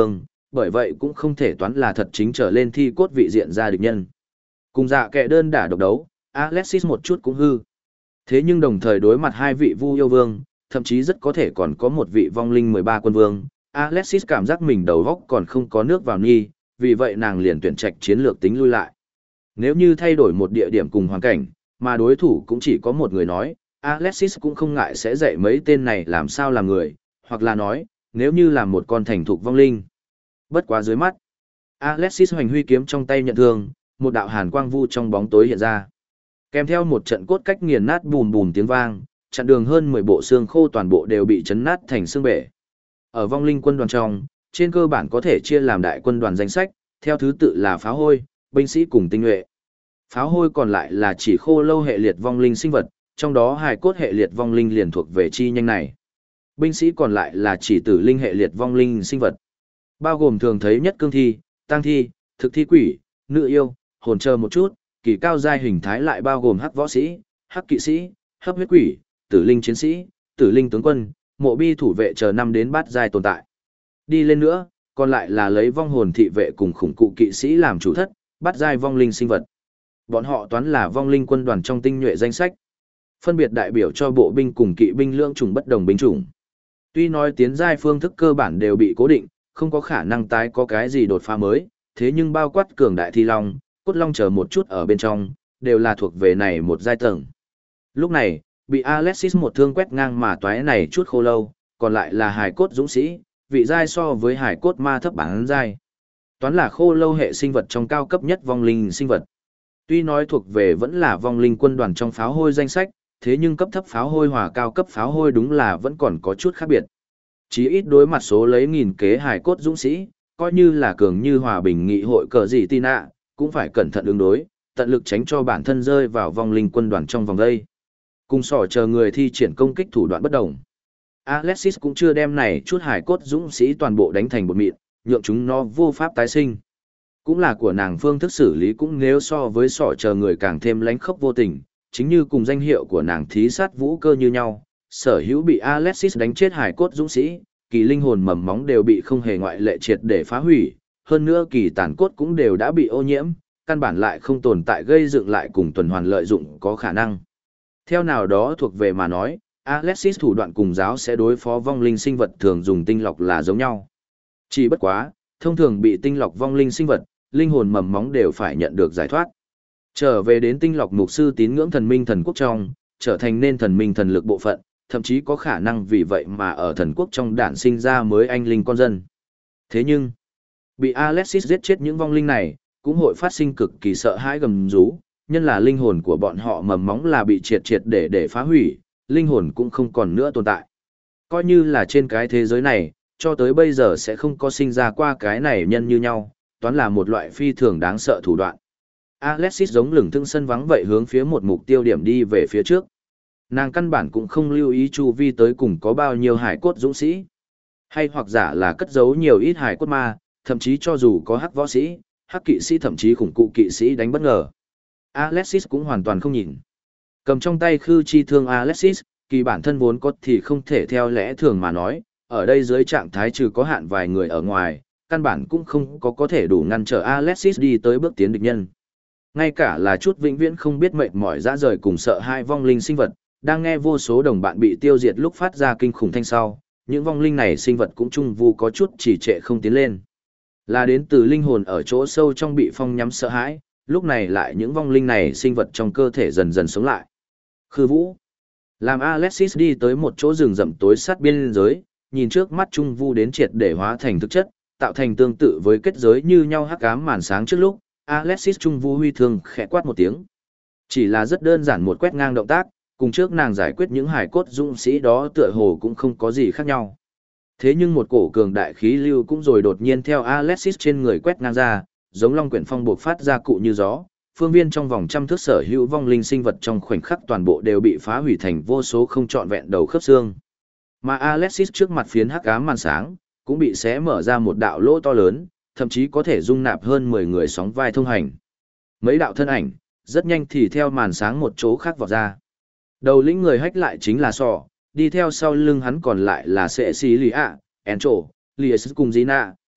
bởi vậy cũng không thể toán là thật chính trở lên thi cốt vị diện ra địch nhân. Cùng dạ kẻ đơn đả độc đấu, Alexis một chút cũng hư. Thế nhưng đồng thời đối mặt hai vị Vu yêu vương, thậm chí rất có thể còn có một vị vong linh 13 quân vương, Alexis cảm giác mình đầu góc còn không có nước vào ni, vì vậy nàng liền tuyển trạch chiến lược tính lui lại. Nếu như thay đổi một địa điểm cùng hoàn cảnh, mà đối thủ cũng chỉ có một người nói, Alexis cũng không ngại sẽ dạy mấy tên này làm sao làm người, hoặc là nói, nếu như là một con thành thục vong linh. Bất quá dưới mắt, Alexis hoành huy kiếm trong tay nhận thương, một đạo hàn quang vu trong bóng tối hiện ra. Kèm theo một trận cốt cách nghiền nát bùm bùm tiếng vang, chặn đường hơn 10 bộ xương khô toàn bộ đều bị chấn nát thành xương bể. Ở vong linh quân đoàn trong, trên cơ bản có thể chia làm đại quân đoàn danh sách, theo thứ tự là pháo hôi, binh sĩ cùng tinh nhuệ. Pháo hôi còn lại là chỉ khô lâu hệ liệt vong linh sinh vật, trong đó hài cốt hệ liệt vong linh liền thuộc về chi nhanh này. Binh sĩ còn lại là chỉ tử linh hệ liệt vong linh sinh vật, bao gồm thường thấy nhất cương thi, tang thi, thực thi quỷ, nữ yêu, hồn chờ một chút, kỳ cao giai hình thái lại bao gồm hắc võ sĩ, hắc kỵ sĩ, hấp huyết quỷ, tử linh chiến sĩ, tử linh tướng quân, mộ bi thủ vệ chờ 5 đến bát giai tồn tại. Đi lên nữa, còn lại là lấy vong hồn thị vệ cùng khủng cụ kỵ sĩ làm chủ thất, bát giai vong linh sinh vật. Bọn họ toán là vong linh quân đoàn trong tinh nhuệ danh sách, phân biệt đại biểu cho bộ binh cùng kỵ binh lưỡng chủng bất đồng binh chủng. Tuy nói tiến giai phương thức cơ bản đều bị cố định, không có khả năng tái có cái gì đột phá mới, thế nhưng bao quát cường đại thi long, cốt long chờ một chút ở bên trong, đều là thuộc về này một giai tầng. Lúc này, bị Alexis một thương quét ngang mà toái này chút khô lâu, còn lại là hải cốt dũng sĩ, vị giai so với hải cốt ma thấp bản giai. Toán là khô lâu hệ sinh vật trong cao cấp nhất vong linh sinh vật. Tuy nói thuộc về vẫn là vong linh quân đoàn trong pháo hôi danh sách, thế nhưng cấp thấp pháo hôi hòa cao cấp pháo hôi đúng là vẫn còn có chút khác biệt. Chí ít đối mặt số lấy nghìn kế hải cốt dũng sĩ, coi như là cường như hòa bình nghị hội cờ gì tin ạ, cũng phải cẩn thận ứng đối, tận lực tránh cho bản thân rơi vào vong linh quân đoàn trong vòng đây. Cùng sỏ chờ người thi triển công kích thủ đoạn bất đồng. Alexis cũng chưa đem này chút hải cốt dũng sĩ toàn bộ đánh thành bột mịn, nhượng chúng nó vô pháp tái sinh. Cũng là của nàng phương thức xử lý cũng nếu so với sỏ chờ người càng thêm lánh khốc vô tình, chính như cùng danh hiệu của nàng thí sát vũ cơ như nhau, sở hữu bị Alexis đánh chết hải cốt dũng sĩ, kỳ linh hồn mầm móng đều bị không hề ngoại lệ triệt để phá hủy, hơn nữa kỳ tàn cốt cũng đều đã bị ô nhiễm, căn bản lại không tồn tại gây dựng lại cùng tuần hoàn lợi dụng có khả năng. Theo nào đó thuộc về mà nói, Alexis thủ đoạn cùng giáo sẽ đối phó vong linh sinh vật thường dùng tinh lọc là giống nhau. Chỉ bất quá, thông thường bị tinh lọc vong linh sinh vật, linh hồn mầm móng đều phải nhận được giải thoát. Trở về đến tinh lọc mục sư tín ngưỡng thần minh thần quốc trong, trở thành nên thần minh thần lực bộ phận, thậm chí có khả năng vì vậy mà ở thần quốc trong đản sinh ra mới anh linh con dân. Thế nhưng, bị Alexis giết chết những vong linh này, cũng hội phát sinh cực kỳ sợ hãi gầm rú, nhân là linh hồn của bọn họ mầm móng là bị triệt triệt để phá hủy, linh hồn cũng không còn nữa tồn tại. Coi như là trên cái thế giới này, cho tới bây giờ sẽ không có sinh ra qua cái này nhân như nhau, toán là một loại phi thường đáng sợ thủ đoạn. Alexis giống lửng thững sân vắng vậy hướng phía một mục tiêu điểm đi về phía trước. Nàng căn bản cũng không lưu ý chu vi tới cùng có bao nhiêu hải cốt dũng sĩ, hay hoặc giả là cất giấu nhiều ít hải cốt ma, thậm chí cho dù có hắc võ sĩ, hắc kỵ sĩ thậm chí khủng cụ kỵ sĩ đánh bất ngờ. Alexis cũng hoàn toàn không nhìn. Cầm trong tay khư chi thương Alexis, kỳ bản thân vốn có thì không thể theo lẽ thường mà nói, ở đây dưới trạng thái trừ có hạn vài người ở ngoài, căn bản cũng không có thể đủ ngăn trở Alexis đi tới bước tiến địch nhân. Ngay cả là chút vĩnh viễn không biết mệt mỏi dã rời cùng sợ hai vong linh sinh vật, đang nghe vô số đồng bạn bị tiêu diệt lúc phát ra kinh khủng thanh sau, những vong linh này sinh vật cũng chung vu có chút chỉ trệ không tiến lên. Là đến từ linh hồn ở chỗ sâu trong bị phong nhắm sợ hãi, lúc này lại những vong linh này sinh vật trong cơ thể dần dần sống lại. Khư Vũ làm Alexis đi tới một chỗ rừng rậm tối sát biên giới, nhìn trước mắt trung vu đến triệt để hóa thành thực chất, tạo thành tương tự với kết giới như nhau hắc ám màn sáng trước lúc, Alexis trung vu huy thương khẽ quát một tiếng. Chỉ là rất đơn giản một quét ngang động tác, cùng trước nàng giải quyết những hải cốt dũng sĩ đó tựa hồ cũng không có gì khác nhau. Thế nhưng một cổ cường đại khí lưu cũng rồi đột nhiên theo Alexis trên người quét ngang ra, giống long quyển phong buộc phát ra cụ như gió, phương viên trong vòng trăm thước sở hữu vong linh sinh vật trong khoảnh khắc toàn bộ đều bị phá hủy thành vô số không trọn vẹn đầu khớp xương. Mà Alexis trước mặt phiến hắc ám màn sáng, cũng bị xé mở ra một đạo lỗ to lớn, thậm chí có thể dung nạp hơn 10 người sóng vai thông hành. Mấy đạo thân ảnh, rất nhanh thì theo màn sáng một chỗ khác vọt ra. Đầu lĩnh người hách lại chính là Sọ, đi theo sau lưng hắn còn lại là Cecilia, Encho, Lies cùng Gina,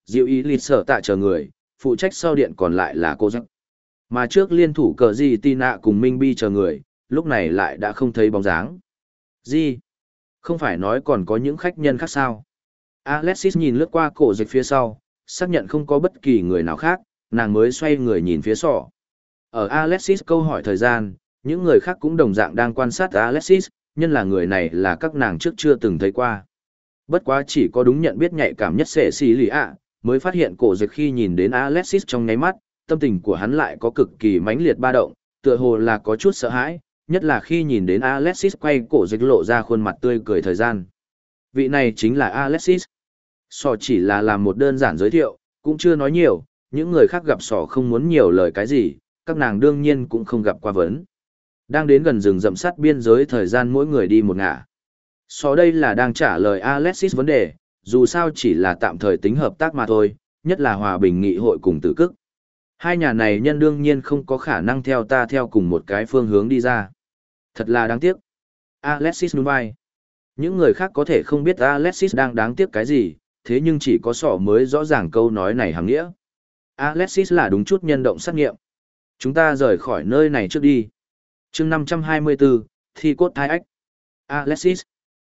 Diệu ý lịt sở tạ chờ người, phụ trách sau điện còn lại là cô Jack. Mà trước liên thủ cờ gì Tina cùng Minh Bi chờ người, lúc này lại đã không thấy bóng dáng. Gì? Không phải nói còn có những khách nhân khác sao? Alexis nhìn lướt qua cổ dịch phía sau, xác nhận không có bất kỳ người nào khác, nàng mới xoay người nhìn phía sọ. Ở Alexis câu hỏi thời gian, những người khác cũng đồng dạng đang quan sát Alexis, nhân là người này là các nàng trước chưa từng thấy qua. Bất quá chỉ có đúng nhận biết nhạy cảm nhất sẽ xì lì ạ, mới phát hiện cổ dịch khi nhìn đến Alexis trong nháy mắt, tâm tình của hắn lại có cực kỳ mãnh liệt ba động, tựa hồ là có chút sợ hãi, nhất là khi nhìn đến Alexis quay cổ dịch lộ ra khuôn mặt tươi cười thời gian. Vị này chính là Alexis. Sọ chỉ là làm một đơn giản giới thiệu, cũng chưa nói nhiều, những người khác gặp sọ không muốn nhiều lời cái gì, các nàng đương nhiên cũng không gặp qua vấn. Đang đến gần rừng rậm sát biên giới thời gian mỗi người đi một ngả. Sọ đây là đang trả lời Alexis vấn đề, dù sao chỉ là tạm thời tính hợp tác mà thôi, nhất là hòa bình nghị hội cùng tử cức. Hai nhà này nhân đương nhiên không có khả năng theo ta theo cùng một cái phương hướng đi ra. Thật là đáng tiếc. Alexis nhún vai. Những người khác có thể không biết Alexis đang đáng tiếc cái gì, thế nhưng chỉ có sọ mới rõ ràng câu nói này hàng nghĩa. Alexis là đúng chút nhân động sát nghiệm. Chúng ta rời khỏi nơi này trước đi. chương 524, thi cốt thai ách. Alexis.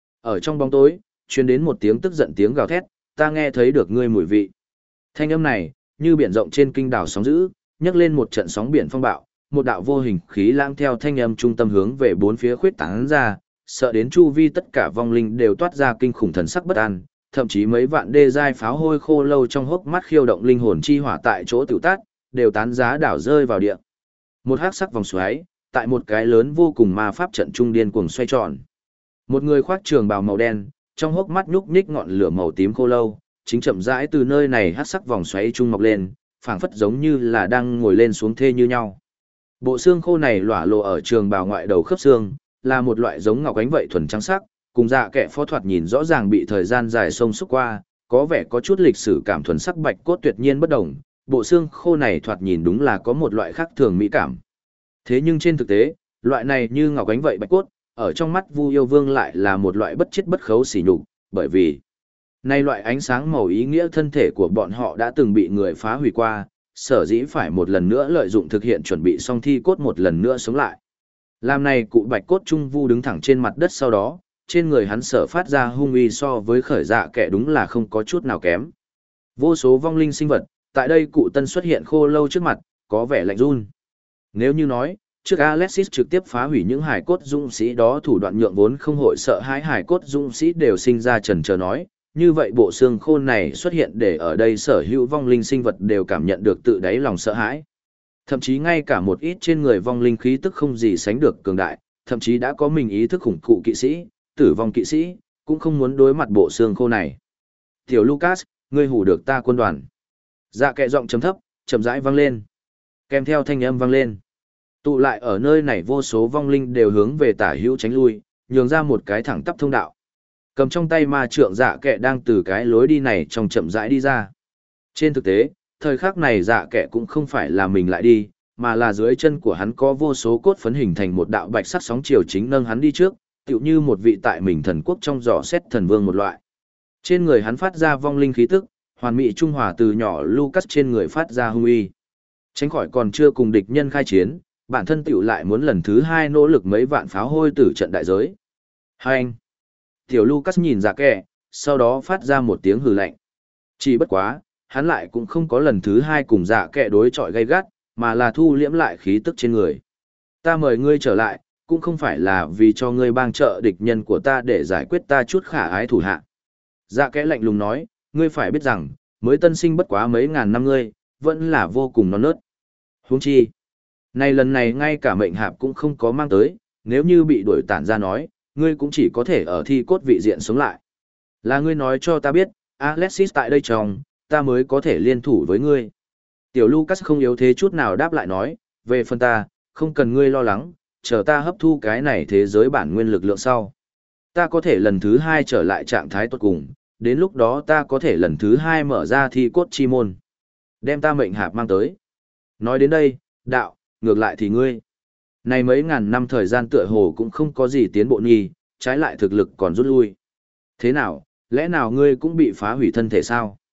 Ở trong bóng tối, truyền đến một tiếng tức giận tiếng gào thét, ta nghe thấy được ngươi mùi vị. Thanh âm này, như biển rộng trên kinh đảo sóng dữ, nhấc lên một trận sóng biển phong bạo, một đạo vô hình khí lãng theo thanh âm trung tâm hướng về bốn phía khuyết tán ra, sợ đến chu vi tất cả vong linh đều toát ra kinh khủng thần sắc bất an, thậm chí mấy vạn đê giai pháo hôi khô lâu trong hốc mắt khiêu động linh hồn chi hỏa tại chỗ tiểu tát, đều tán giá đảo rơi vào địa. Một hắc sắc vòng xoáy, tại một cái lớn vô cùng ma pháp trận trung điên cuồng xoay tròn. Một người khoác trường bào màu đen, trong hốc mắt nhúc nhích ngọn lửa màu tím khô lâu, chính chậm rãi từ nơi này hắc sắc vòng xoáy trung mọc lên, phảng phất giống như là đang ngồi lên xuống thê như nhau. Bộ xương khô này lỏa lộ ở trường bào ngoại đầu khớp xương, là một loại giống ngọc ánh vậy thuần trắng sắc, cùng dạ kẻ phó thoạt nhìn rõ ràng bị thời gian dài xông xúc qua, có vẻ có chút lịch sử cảm thuần sắc bạch cốt tuyệt nhiên bất đồng, bộ xương khô này thoạt nhìn đúng là có một loại khác thường mỹ cảm. Thế nhưng trên thực tế, loại này như ngọc ánh vậy bạch cốt, ở trong mắt Vu Yêu Vương lại là một loại bất chết bất khấu sỉ nhục, bởi vì nay loại ánh sáng màu ý nghĩa thân thể của bọn họ đã từng bị người phá hủy qua, sở dĩ phải một lần nữa lợi dụng thực hiện chuẩn bị xong thi cốt một lần nữa sống lại. Làm này cụ bạch cốt trung vu đứng thẳng trên mặt đất sau đó, trên người hắn sở phát ra hung uy so với khởi dạ kẻ đúng là không có chút nào kém. Vô số vong linh sinh vật, tại đây cụ tân xuất hiện khô lâu trước mặt, có vẻ lạnh run. Nếu như nói, trước Alexis trực tiếp phá hủy những hải cốt dũng sĩ đó thủ đoạn nhượng vốn không hội sợ hãi hải cốt dũng sĩ đều sinh ra chần chờ nói, như vậy bộ xương khô này xuất hiện để ở đây sở hữu vong linh sinh vật đều cảm nhận được tự đáy lòng sợ hãi. Thậm chí ngay cả một ít trên người vong linh khí tức không gì sánh được cường đại, thậm chí đã có mình ý thức khủng cụ kỵ sĩ, tử vong kỵ sĩ, cũng không muốn đối mặt bộ xương khô này. Tiểu Lucas, ngươi hủ được ta quân đoàn. Dạ kệ giọng chấm thấp, chậm rãi vang lên. Kèm theo thanh âm vang lên. Tụ lại ở nơi này vô số vong linh đều hướng về tả hữu tránh lui, nhường ra một cái thẳng tắp thông đạo. Cầm trong tay ma trượng dạ kệ đang từ cái lối đi này trong chậm rãi đi ra. Trên thực tế, thời khắc này dạ kệ cũng không phải là mình lại đi, mà là dưới chân của hắn có vô số cốt phấn hình thành một đạo bạch sắc sóng chiều chính nâng hắn đi trước, tựu như một vị tại mình thần quốc trong giỏ xét thần vương một loại. Trên người hắn phát ra vong linh khí tức, hoàn mỹ trung hòa từ nhỏ Lucas trên người phát ra hung uy. Tránh khỏi còn chưa cùng địch nhân khai chiến, bản thân tựu lại muốn lần thứ hai nỗ lực mấy vạn pháo hôi tử trận đại giới. Hai anh. Tiểu Lucas nhìn dạ kẻ, sau đó phát ra một tiếng hừ lạnh. Chỉ bất quá, hắn lại cũng không có lần thứ hai cùng dạ kẻ đối chọi gay gắt, mà là thu liễm lại khí tức trên người. Ta mời ngươi trở lại, cũng không phải là vì cho ngươi bang trợ địch nhân của ta để giải quyết ta chút khả ái thủ hạ. Dạ kẻ lạnh lùng nói, ngươi phải biết rằng, mới tân sinh bất quá mấy ngàn năm ngươi, vẫn là vô cùng non nớt. Huống chi, này lần này ngay cả mệnh hạp cũng không có mang tới, nếu như bị đuổi tản ra nói, ngươi cũng chỉ có thể ở thi cốt vị diện sống lại. Là ngươi nói cho ta biết, Alexis tại đây trong, ta mới có thể liên thủ với ngươi. Tiểu Lucas không yếu thế chút nào đáp lại nói, về phần ta, không cần ngươi lo lắng, chờ ta hấp thu cái này thế giới bản nguyên lực lượng sau. Ta có thể lần thứ hai trở lại trạng thái tốt cùng, đến lúc đó ta có thể lần thứ hai mở ra thi cốt chi môn. Đem ta mệnh hạp mang tới. Nói đến đây, đạo, ngược lại thì ngươi. Này mấy ngàn năm thời gian tựa hồ cũng không có gì tiến bộ nhì, trái lại thực lực còn rút lui. Thế nào, lẽ nào ngươi cũng bị phá hủy thân thể sao?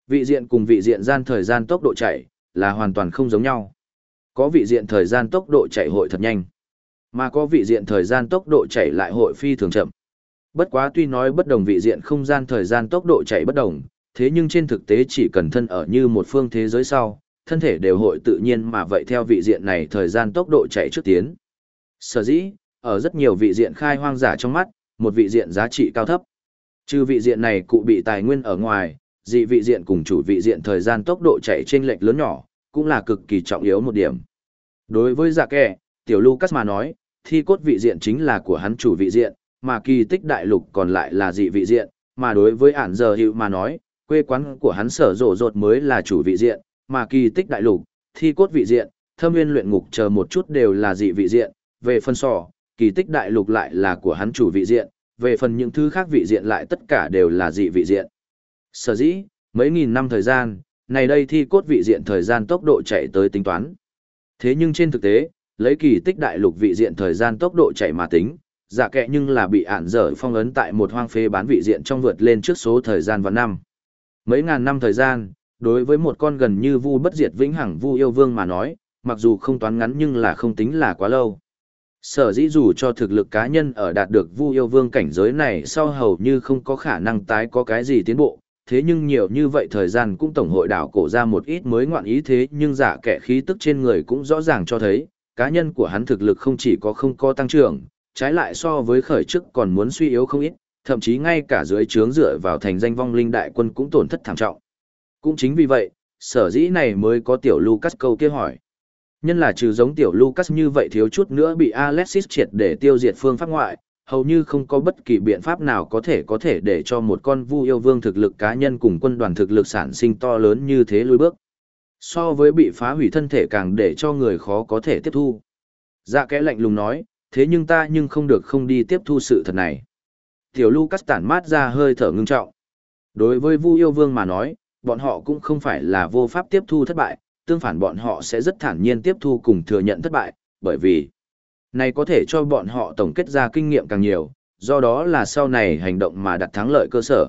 Vị diện cùng vị diện gian thời gian tốc độ chạy là hoàn toàn không giống nhau. Có vị diện thời gian tốc độ chạy hội thật nhanh, mà có vị diện thời gian tốc độ chạy lại hội phi thường chậm. Bất quá tuy nói bất đồng vị diện không gian thời gian tốc độ chạy bất đồng, thế nhưng trên thực tế chỉ cần thân ở như một phương thế giới sau, thân thể đều hội tự nhiên mà vậy theo vị diện này thời gian tốc độ chạy trước tiến. Sở dĩ, ở rất nhiều vị diện khai hoang giả trong mắt, một vị diện giá trị cao thấp. Trừ vị diện này cụ bị tài nguyên ở ngoài, dị vị diện cùng chủ vị diện thời gian tốc độ chạy chênh lệch lớn nhỏ, cũng là cực kỳ trọng yếu một điểm. Đối với Dạ Kẻ, tiểu Lucas mà nói, thi cốt vị diện chính là của hắn chủ vị diện, mà kỳ tích đại lục còn lại là dị vị diện, mà đối với ản giờ hiệu mà nói, quê quán của hắn sở rộ rột mới là chủ vị diện, mà kỳ tích đại lục, thi cốt vị diện, thâm nguyên luyện ngục chờ một chút đều là dị vị diện, về phần sò, kỳ tích đại lục lại là của hắn chủ vị diện, về phần những thứ khác vị diện lại tất cả đều là dị vị diện. Sở dĩ, mấy nghìn năm thời gian, này đây thi cốt vị diện thời gian tốc độ chạy tới tính toán. Thế nhưng trên thực tế, lấy kỳ tích đại lục vị diện thời gian tốc độ chạy mà tính, Dạ Kẻ nhưng là bị ản dở phong ấn tại một hoang phế bán vị diện trong vượt lên trước số thời gian và năm. Mấy ngàn năm thời gian, đối với một con gần như vu bất diệt vĩnh hằng vu yêu vương mà nói, mặc dù không toán ngắn nhưng là không tính là quá lâu. Sở dĩ dù cho thực lực cá nhân ở đạt được vu yêu vương cảnh giới này sau hầu như không có khả năng tái có cái gì tiến bộ, thế nhưng nhiều như vậy thời gian cũng tổng hội đảo cổ ra một ít mới ngoạn ý thế nhưng Dạ Kẻ khí tức trên người cũng rõ ràng cho thấy, cá nhân của hắn thực lực không chỉ có không có tăng trưởng, trái lại so với khởi chức còn muốn suy yếu không ít, thậm chí ngay cả dưới trướng dựa vào thành danh vong linh đại quân cũng tổn thất thảm trọng. Cũng chính vì vậy, sở dĩ này mới có tiểu Lucas câu kia hỏi. Nhân là trừ giống tiểu Lucas như vậy thiếu chút nữa bị Alexis triệt để tiêu diệt phương pháp ngoại, hầu như không có bất kỳ biện pháp nào có thể để cho một con vu yêu vương thực lực cá nhân cùng quân đoàn thực lực sản sinh to lớn như thế lùi bước. So với bị phá hủy thân thể càng để cho người khó có thể tiếp thu. Dạ Kẻ lạnh lùng nói, thế nhưng ta nhưng không được không đi tiếp thu sự thật này. Tiểu Lucas tản mát ra hơi thở ngưng trọng. Đối với vu yêu vương mà nói, bọn họ cũng không phải là vô pháp tiếp thu thất bại, tương phản bọn họ sẽ rất thản nhiên tiếp thu cùng thừa nhận thất bại, bởi vì này có thể cho bọn họ tổng kết ra kinh nghiệm càng nhiều, do đó là sau này hành động mà đặt thắng lợi cơ sở.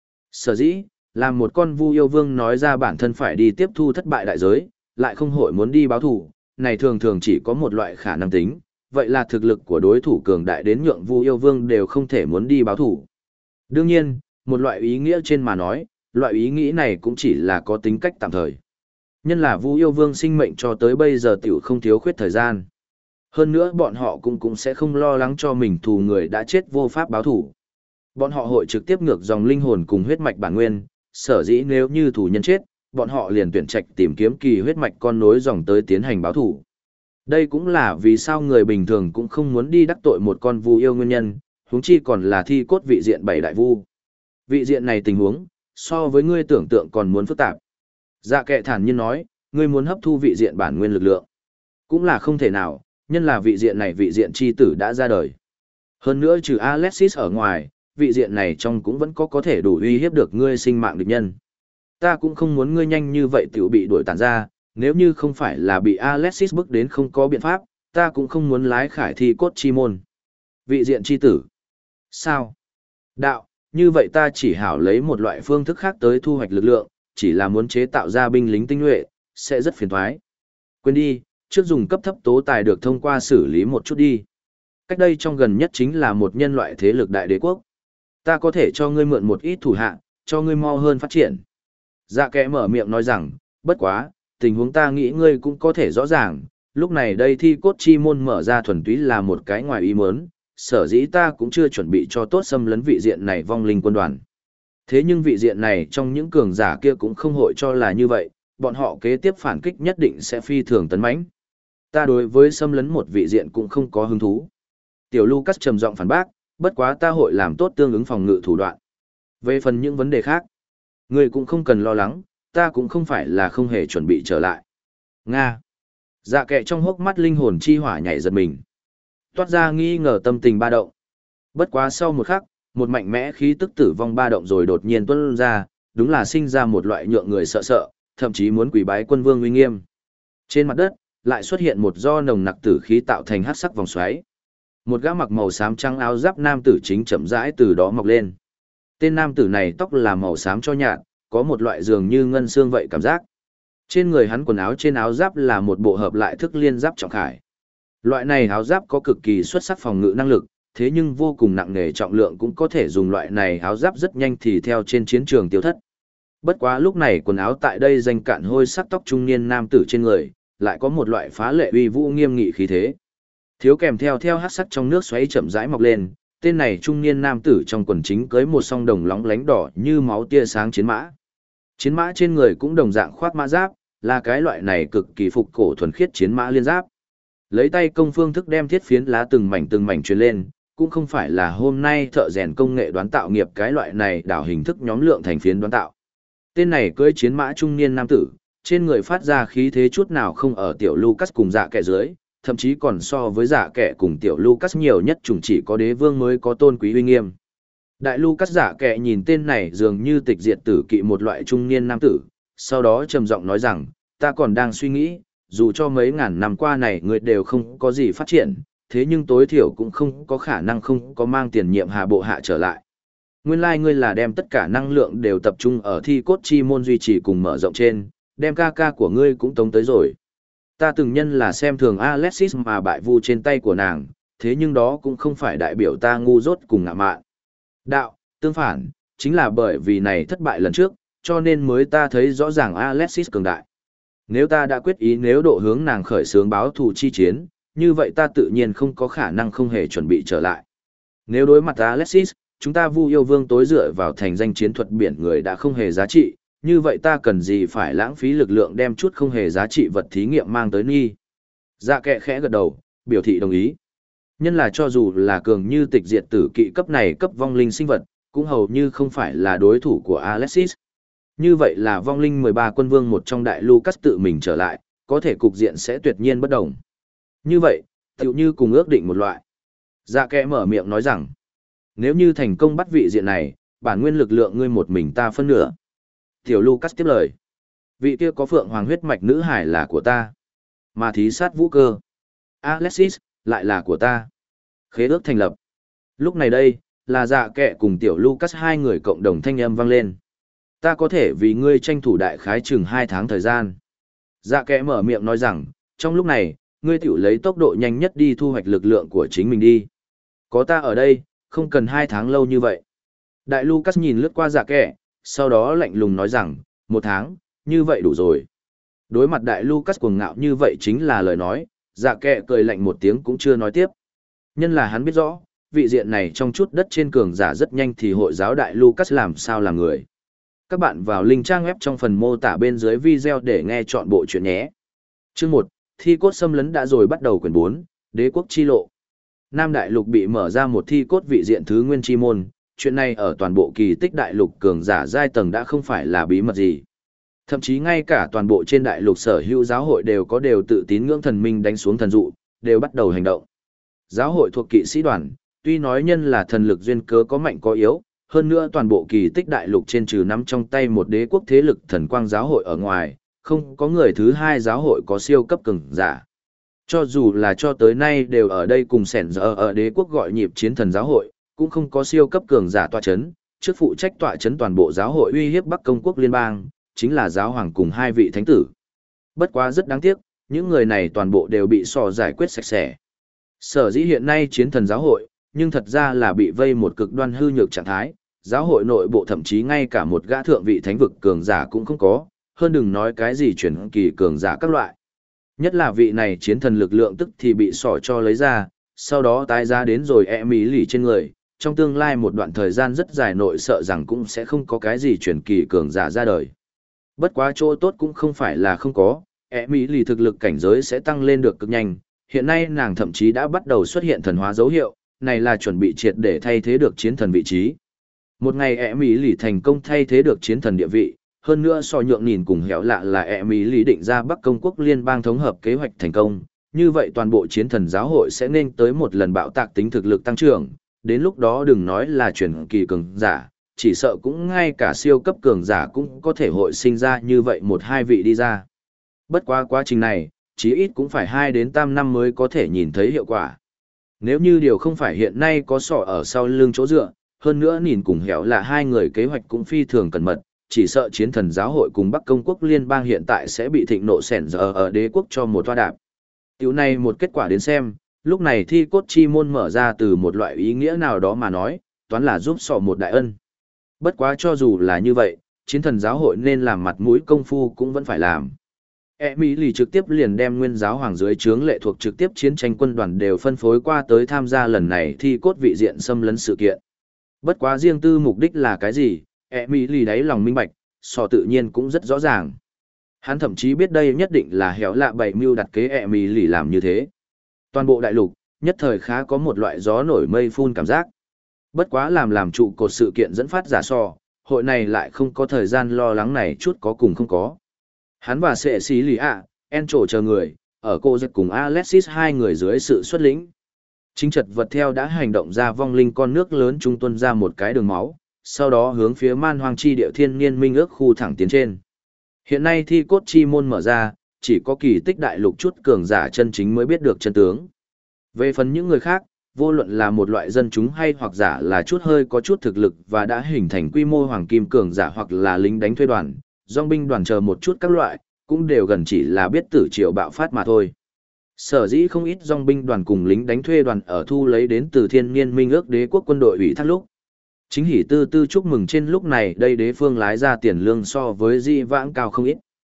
Sở dĩ, làm một con vu yêu vương nói ra bản thân phải đi tiếp thu thất bại đại giới, lại không hội muốn đi báo thù, này thường thường chỉ có một loại khả năng tính, vậy là thực lực của đối thủ cường đại đến nhượng vu yêu vương đều không thể muốn đi báo thù. Đương nhiên, một loại ý nghĩa trên mà nói, loại ý nghĩ này cũng chỉ là có tính cách tạm thời. Nhân là vu yêu vương sinh mệnh cho tới bây giờ tiểu không thiếu khuyết thời gian. Hơn nữa bọn họ cũng sẽ không lo lắng cho mình thù người đã chết vô pháp báo thù. Bọn họ hội trực tiếp ngược dòng linh hồn cùng huyết mạch bản nguyên, sở dĩ nếu như thủ nhân chết, bọn họ liền tuyển trạch tìm kiếm kỳ huyết mạch con nối dòng tới tiến hành báo thù. Đây cũng là vì sao người bình thường cũng không muốn đi đắc tội một con vu yêu nguyên nhân, huống chi còn là thi cốt vị diện bảy đại vu. Vị diện này tình huống, so với ngươi tưởng tượng còn muốn phức tạp. Dạ Kẻ thản nhiên nói, ngươi muốn hấp thu vị diện bản nguyên lực lượng. Cũng là không thể nào, nhân là vị diện này vị diện chi tử đã ra đời. Hơn nữa trừ Alexis ở ngoài, vị diện này trong cũng vẫn có thể đủ uy hiếp được ngươi sinh mạng địch nhân. Ta cũng không muốn ngươi nhanh như vậy tiểu bị đuổi tàn ra, nếu như không phải là bị Alexis bức đến không có biện pháp, ta cũng không muốn lái khải thi cốt chi môn. Vị diện chi tử. Sao? Đạo, như vậy ta chỉ hảo lấy một loại phương thức khác tới thu hoạch lực lượng, chỉ là muốn chế tạo ra binh lính tinh nhuệ, sẽ rất phiền toái. Quên đi, trước dùng cấp thấp tố tài được thông qua xử lý một chút đi. Cách đây trong gần nhất chính là một nhân loại thế lực đại đế quốc. Ta có thể cho ngươi mượn một ít thủ hạ, cho ngươi mau hơn phát triển. Dạ Kẻ mở miệng nói rằng, bất quá, tình huống ta nghĩ ngươi cũng có thể rõ ràng, lúc này đây thi cốt chi môn mở ra thuần túy là một cái ngoài ý muốn, sở dĩ ta cũng chưa chuẩn bị cho tốt xâm lấn vị diện này vong linh quân đoàn. Thế nhưng vị diện này trong những cường giả kia cũng không hội cho là như vậy, bọn họ kế tiếp phản kích nhất định sẽ phi thường tấn mãnh. Ta đối với xâm lấn một vị diện cũng không có hứng thú. Tiểu Lucas trầm giọng phản bác, bất quá ta hội làm tốt tương ứng phòng ngự thủ đoạn. Về phần những vấn đề khác, ngươi cũng không cần lo lắng, ta cũng không phải là không hề chuẩn bị trở lại. Nga. Dạ Kẻ trong hốc mắt linh hồn chi hỏa nhảy giật mình. Toát ra nghi ngờ tâm tình ba động. Bất quá sau một khắc, một mạnh mẽ khí tức tử vong ba động rồi đột nhiên tuôn ra, đúng là sinh ra một loại nhượng người sợ sợ, thậm chí muốn quỳ bái quân vương uy nghiêm. Trên mặt đất, lại xuất hiện một do nồng nặc tử khí tạo thành hắc sắc vòng xoáy. Một gã mặc màu xám trắng áo giáp nam tử chính chậm rãi từ đó mọc lên. Tên nam tử này tóc là màu xám cho nhạt, có một loại dường như ngân xương vậy cảm giác. Trên người hắn quần áo trên áo giáp là một bộ hợp lại thức liên giáp trọng khải. Loại này áo giáp có cực kỳ xuất sắc phòng ngự năng lực, thế nhưng vô cùng nặng nề trọng lượng cũng có thể dùng loại này áo giáp rất nhanh thì theo trên chiến trường tiêu thất. Bất quá lúc này quần áo tại đây danh cạn hôi sắc tóc trung niên nam tử trên người, lại có một loại phá lệ uy vũ nghiêm nghị khí thế. Thiếu kèm theo hắc sắc trong nước xoáy chậm rãi mọc lên, tên này trung niên nam tử trong quần chính cưới một song đồng lóng lánh đỏ như máu tia sáng chiến mã. Chiến mã trên người cũng đồng dạng khoác mã giáp, là cái loại này cực kỳ phục cổ thuần khiết chiến mã liên giáp. Lấy tay công phương thức đem thiết phiến lá từng mảnh truyền lên, cũng không phải là hôm nay thợ rèn công nghệ đoán tạo nghiệp cái loại này đảo hình thức nhóm lượng thành phiến đoán tạo. Tên này cưỡi chiến mã trung niên nam tử, trên người phát ra khí thế chút nào không ở tiểu Lucas cùng dạ kẻ dưới, thậm chí còn so với dạ kẻ cùng tiểu Lucas nhiều nhất chủng chỉ có đế vương mới có tôn quý uy nghiêm. Đại Lucas dạ kẻ nhìn tên này dường như tịch diệt tử kỵ một loại trung niên nam tử, sau đó trầm giọng nói rằng, ta còn đang suy nghĩ, dù cho mấy ngàn năm qua này người đều không có gì phát triển, thế nhưng tối thiểu cũng không có khả năng không có mang tiền nhiệm hà bộ hạ trở lại. Nguyên lai ngươi là đem tất cả năng lượng đều tập trung ở thi cốt chi môn duy trì cùng mở rộng trên, đem ca ca của ngươi cũng tống tới rồi. Ta từng nhân là xem thường Alexis mà bại vu trên tay của nàng, thế nhưng đó cũng không phải đại biểu ta ngu dốt cùng ngạ mạn. Đạo, tương phản, chính là bởi vì này thất bại lần trước, cho nên mới ta thấy rõ ràng Alexis cường đại. Nếu ta đã quyết ý nếu độ hướng nàng khởi xướng báo thù chi chiến, như vậy ta tự nhiên không có khả năng không hề chuẩn bị trở lại. Nếu đối mặt Alexis, chúng ta Vu Yêu Vương tối dựa vào thành danh chiến thuật biển người đã không hề giá trị, như vậy ta cần gì phải lãng phí lực lượng đem chút không hề giá trị vật thí nghiệm mang tới nghi. Dạ kệ khẽ gật đầu, biểu thị đồng ý. Nhân là cho dù là cường như tịch diệt tử kỵ cấp này cấp vong linh sinh vật, cũng hầu như không phải là đối thủ của Alexis. Như vậy là vong linh 13 quân vương một trong đại Lucas tự mình trở lại, có thể cục diện sẽ tuyệt nhiên bất đồng. Như vậy, tựu như cùng ước định một loại. Dạ kệ mở miệng nói rằng, nếu như thành công bắt vị diện này, bản nguyên lực lượng ngươi một mình ta phân nửa. Tiểu Lucas tiếp lời, vị kia có phượng hoàng huyết mạch nữ hải là của ta, mà thí sát vũ cơ, Alexis, lại là của ta. Khế ước thành lập. Lúc này đây, là dạ kệ cùng tiểu Lucas hai người cộng đồng thanh âm vang lên. Ta có thể vì ngươi tranh thủ đại khái chừng 2 tháng thời gian. Dạ kệ mở miệng nói rằng, trong lúc này, ngươi tiểu lấy tốc độ nhanh nhất đi thu hoạch lực lượng của chính mình đi. Có ta ở đây, không cần 2 tháng lâu như vậy. Đại Lucas nhìn lướt qua dạ kệ, sau đó lạnh lùng nói rằng, 1 tháng, như vậy đủ rồi. Đối mặt đại Lucas cuồng ngạo như vậy chính là lời nói, dạ kệ cười lạnh một tiếng cũng chưa nói tiếp. Nhân là hắn biết rõ, vị diện này trong chút đất trên cường giả rất nhanh thì hội giáo đại Lucas làm sao làm người. Các bạn vào link trang web trong phần mô tả bên dưới video để nghe chọn bộ chuyện nhé. Chương 1, thi cốt xâm lấn đã rồi bắt đầu quyển 4, đế quốc chi lộ. Nam đại lục bị mở ra một thi cốt vị diện thứ nguyên chi môn, chuyện này ở toàn bộ kỳ tích đại lục cường giả giai tầng đã không phải là bí mật gì. Thậm chí ngay cả toàn bộ trên đại lục sở hữu giáo hội đều tự tín ngưỡng thần minh đánh xuống thần dụ, đều bắt đầu hành động. Giáo hội thuộc kỵ sĩ đoàn, tuy nói nhân là thần lực duyên cớ có mạnh có yếu, hơn nữa toàn bộ kỳ tích đại lục trên trừ nắm trong tay một đế quốc thế lực thần quang giáo hội ở ngoài, không có người thứ hai giáo hội có siêu cấp cường giả. Cho dù là cho tới nay đều ở đây cùng sẻn giờ ở đế quốc gọi nhịp chiến thần giáo hội, cũng không có siêu cấp cường giả tọa chấn, trước phụ trách tọa chấn toàn bộ giáo hội uy hiếp Bắc Công quốc liên bang, chính là giáo hoàng cùng 2 vị thánh tử. Bất quá rất đáng tiếc, những người này toàn bộ đều bị giải quyết sạch sẽ. Sở dĩ hiện nay chiến thần giáo hội, nhưng thật ra là bị vây một cực đoan hư nhược trạng thái, giáo hội nội bộ thậm chí ngay cả một gã thượng vị thánh vực cường giả cũng không có, hơn đừng nói cái gì chuyển kỳ cường giả các loại. Nhất là vị này chiến thần lực lượng tức thì bị cho lấy ra, sau đó tái ra đến rồi mỹ lì trên người, trong tương lai một đoạn thời gian rất dài nội sợ rằng cũng sẽ không có cái gì chuyển kỳ cường giả ra đời. Bất quá chỗ tốt cũng không phải là không có, mỹ lì thực lực cảnh giới sẽ tăng lên được cực nhanh, hiện nay nàng thậm chí đã bắt đầu xuất hiện thần hóa dấu hiệu, này là chuẩn bị triệt để thay thế được chiến thần vị trí. Một ngày mỹ lì thành công thay thế được chiến thần địa vị, hơn nữa so nhượng nhìn cùng héo lạ là mỹ lì định ra Bắc Công quốc liên bang thống hợp kế hoạch thành công, như vậy toàn bộ chiến thần giáo hội sẽ nên tới một lần bạo tạc tính thực lực tăng trưởng, đến lúc đó đừng nói là chuyển kỳ cường giả, chỉ sợ cũng ngay cả siêu cấp cường giả cũng có thể hội sinh ra như vậy 1-2 vị đi ra. Bất quá quá trình này, chí ít cũng phải 2 đến 3 năm mới có thể nhìn thấy hiệu quả. Nếu như điều không phải hiện nay có sỏ ở sau lưng chỗ dựa, hơn nữa nhìn cùng héo là 2 người kế hoạch cũng phi thường cẩn mật, chỉ sợ chiến thần giáo hội cùng Bắc Công quốc liên bang hiện tại sẽ bị thịnh nộ sẻn giờ ở đế quốc cho một toa đạp. Tiểu này một kết quả đến xem, lúc này thi cốt chi môn mở ra từ một loại ý nghĩa nào đó mà nói, toán là giúp sọ một đại ân. Bất quá cho dù là như vậy, chiến thần giáo hội nên làm mặt mũi công phu cũng vẫn phải làm. Emily trực tiếp liền đem nguyên giáo hoàng dưới trướng lệ thuộc trực tiếp chiến tranh quân đoàn đều phân phối qua tới tham gia lần này thi cốt vị diện xâm lấn sự kiện. Bất quá riêng tư mục đích là cái gì, Emily đáy lòng minh bạch, sọ tự nhiên cũng rất rõ ràng. Hắn thậm chí biết đây nhất định là héo lạ bày mưu đặt kế Emily làm như thế. Toàn bộ đại lục, nhất thời khá có một loại gió nổi mây phun cảm giác. Bất quá làm trụ cột sự kiện dẫn phát giả sò, hội này lại không có thời gian lo lắng này chút có cùng không có. Hắn và sệ xí lì ạ, Encho chờ người, ở cô giật cùng Alexis hai người dưới sự xuất lĩnh. Chính trật vật theo đã hành động ra vong linh con nước lớn trung tuân ra một cái đường máu, sau đó hướng phía man hoang chi địa thiên niên minh ước khu thẳng tiến trên. Hiện nay thi cốt chi môn mở ra, chỉ có kỳ tích đại lục chút cường giả chân chính mới biết được chân tướng. Về phần những người khác, vô luận là một loại dân chúng hay hoặc giả là chút hơi có chút thực lực và đã hình thành quy mô hoàng kim cường giả hoặc là lính đánh thuê đoàn, dòng binh đoàn chờ một chút các loại, cũng đều gần chỉ là biết tử triều bạo phát mà thôi. Sở dĩ không ít dòng binh đoàn cùng lính đánh thuê đoàn ở thu lấy đến từ thiên niên minh ước đế quốc quân đội ủy thác lúc. Chính hỉ tư tư chúc mừng trên lúc này đây đế phương lái ra tiền lương so với di vãng cao không ít.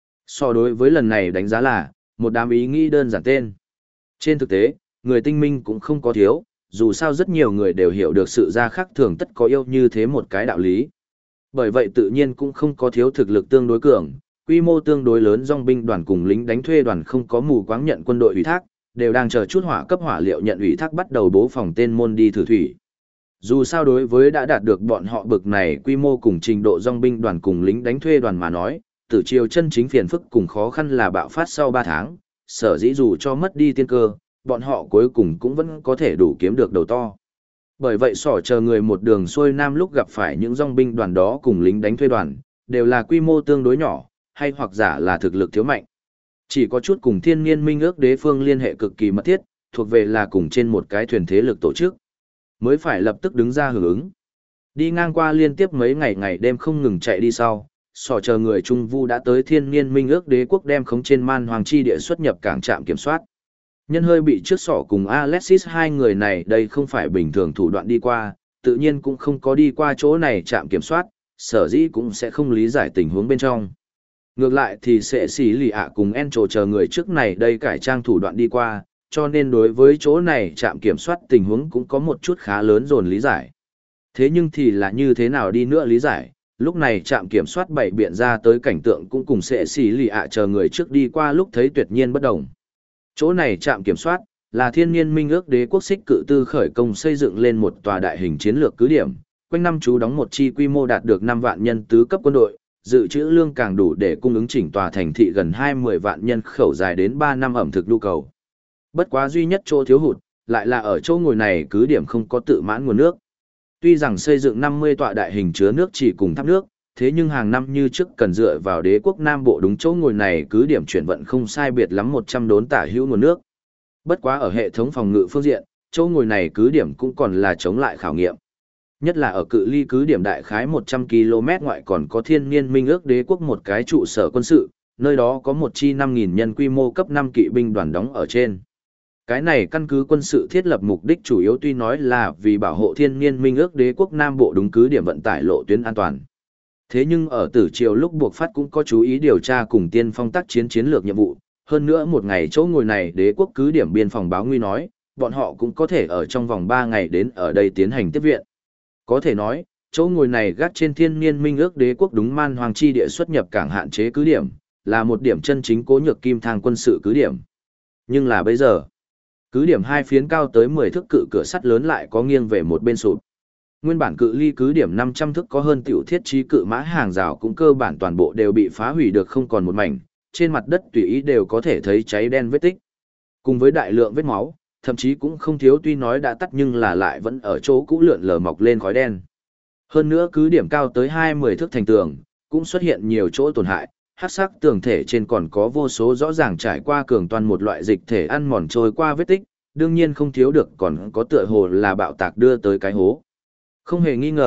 So đối với lần này đánh giá là, một đám ý nghĩ đơn giản tên. Trên thực tế, người tinh minh cũng không có thiếu, dù sao rất nhiều người đều hiểu được sự ra khác thường tất có yêu như thế một cái đạo lý. Bởi vậy tự nhiên cũng không có thiếu thực lực tương đối cường, quy mô tương đối lớn dòng binh đoàn cùng lính đánh thuê đoàn không có mù quáng nhận quân đội ủy thác, đều đang chờ chút hỏa cấp hỏa liệu nhận ủy thác bắt đầu bố phòng tên môn đi thử thủy. Dù sao đối với đã đạt được bọn họ bực này quy mô cùng trình độ dòng binh đoàn cùng lính đánh thuê đoàn mà nói, tử triều chân chính phiền phức cùng khó khăn là bạo phát sau 3 tháng, sở dĩ dù cho mất đi tiên cơ, bọn họ cuối cùng cũng vẫn có thể đủ kiếm được đầu to. Bởi vậy sỏ chờ người một đường xuôi nam lúc gặp phải những dòng binh đoàn đó cùng lính đánh thuê đoàn, đều là quy mô tương đối nhỏ, hay hoặc giả là thực lực thiếu mạnh. Chỉ có chút cùng thiên niên minh ước đế phương liên hệ cực kỳ mật thiết, thuộc về là cùng trên một cái thuyền thế lực tổ chức, mới phải lập tức đứng ra hưởng ứng. Đi ngang qua liên tiếp mấy ngày đêm không ngừng chạy đi sau, sỏ chờ người Trung Vu đã tới thiên niên minh ước đế quốc đem khống trên man hoàng chi địa xuất nhập cảng trạm kiểm soát. Nhân hơi bị trước sỏ cùng Alexis hai người này đây không phải bình thường thủ đoạn đi qua, tự nhiên cũng không có đi qua chỗ này trạm kiểm soát, sở dĩ cũng sẽ không lý giải tình huống bên trong. Ngược lại thì sẽ xỉ lì ạ cùng Encho chờ người trước này đây cải trang thủ đoạn đi qua, cho nên đối với chỗ này trạm kiểm soát tình huống cũng có một chút khá lớn dồn lý giải. Thế nhưng thì là như thế nào đi nữa lý giải, lúc này trạm kiểm soát bảy biện ra tới cảnh tượng cũng cùng sẽ xỉ lì ạ chờ người trước đi qua lúc thấy tuyệt nhiên bất đồng. Chỗ này trạm kiểm soát là thiên niên minh ước đế quốc xích cự tư khởi công xây dựng lên một tòa đại hình chiến lược cứ điểm, quanh năm trú đóng một chi quy mô đạt được 5 vạn nhân tứ cấp quân đội, dự trữ lương càng đủ để cung ứng chỉnh tòa thành thị gần 20 vạn nhân khẩu dài đến 3 năm ẩm thực nhu cầu. Bất quá duy nhất chỗ thiếu hụt, lại là ở chỗ ngồi này cứ điểm không có tự mãn nguồn nước. Tuy rằng xây dựng 50 tọa đại hình chứa nước chỉ cùng tháp nước, thế nhưng hàng năm như trước cần dựa vào đế quốc Nam Bộ đúng chỗ ngồi này cứ điểm chuyển vận không sai biệt lắm 100 đốn tả hữu nguồn nước. Bất quá ở hệ thống phòng ngự phương diện, chỗ ngồi này cứ điểm cũng còn là chống lại khảo nghiệm. Nhất là ở cự ly cứ điểm đại khái 100 km ngoại còn có thiên niên minh ước đế quốc một cái trụ sở quân sự, nơi đó có một chi 5.000 nhân quy mô cấp 5 kỵ binh đoàn đóng ở trên. Cái này căn cứ quân sự thiết lập mục đích chủ yếu tuy nói là vì bảo hộ thiên niên minh ước đế quốc Nam Bộ đúng cứ điểm vận tải lộ tuyến an toàn. Thế nhưng ở tử triều lúc buộc phát cũng có chú ý điều tra cùng tiên phong tác chiến lược nhiệm vụ, hơn nữa một ngày chỗ ngồi này đế quốc cứ điểm biên phòng báo nguy nói, bọn họ cũng có thể ở trong vòng 3 ngày đến ở đây tiến hành tiếp viện. Có thể nói, chỗ ngồi này gác trên thiên niên minh ước đế quốc đúng man hoàng chi địa xuất nhập cảng hạn chế cứ điểm, là một điểm chân chính cố nhược kim thang quân sự cứ điểm. Nhưng là bây giờ, cứ điểm hai phiến cao tới 10 thước cự cửa sắt lớn lại có nghiêng về một bên sụp. Nguyên bản cự ly cứ điểm 500 thước có hơn tiểu thiết trí cự mã hàng rào cũng cơ bản toàn bộ đều bị phá hủy được không còn một mảnh, trên mặt đất tùy ý đều có thể thấy cháy đen vết tích. Cùng với đại lượng vết máu, thậm chí cũng không thiếu tuy nói đã tắt nhưng là lại vẫn ở chỗ cũ lượn lờ mọc lên khói đen. Hơn nữa cứ điểm cao tới 20 thước thành tường, cũng xuất hiện nhiều chỗ tổn hại, hắc sắc tường thể trên còn có vô số rõ ràng trải qua cường toàn một loại dịch thể ăn mòn trôi qua vết tích, đương nhiên không thiếu được còn có tựa hồ là bạo tạc đưa tới cái hố. Không hề nghi ngờ,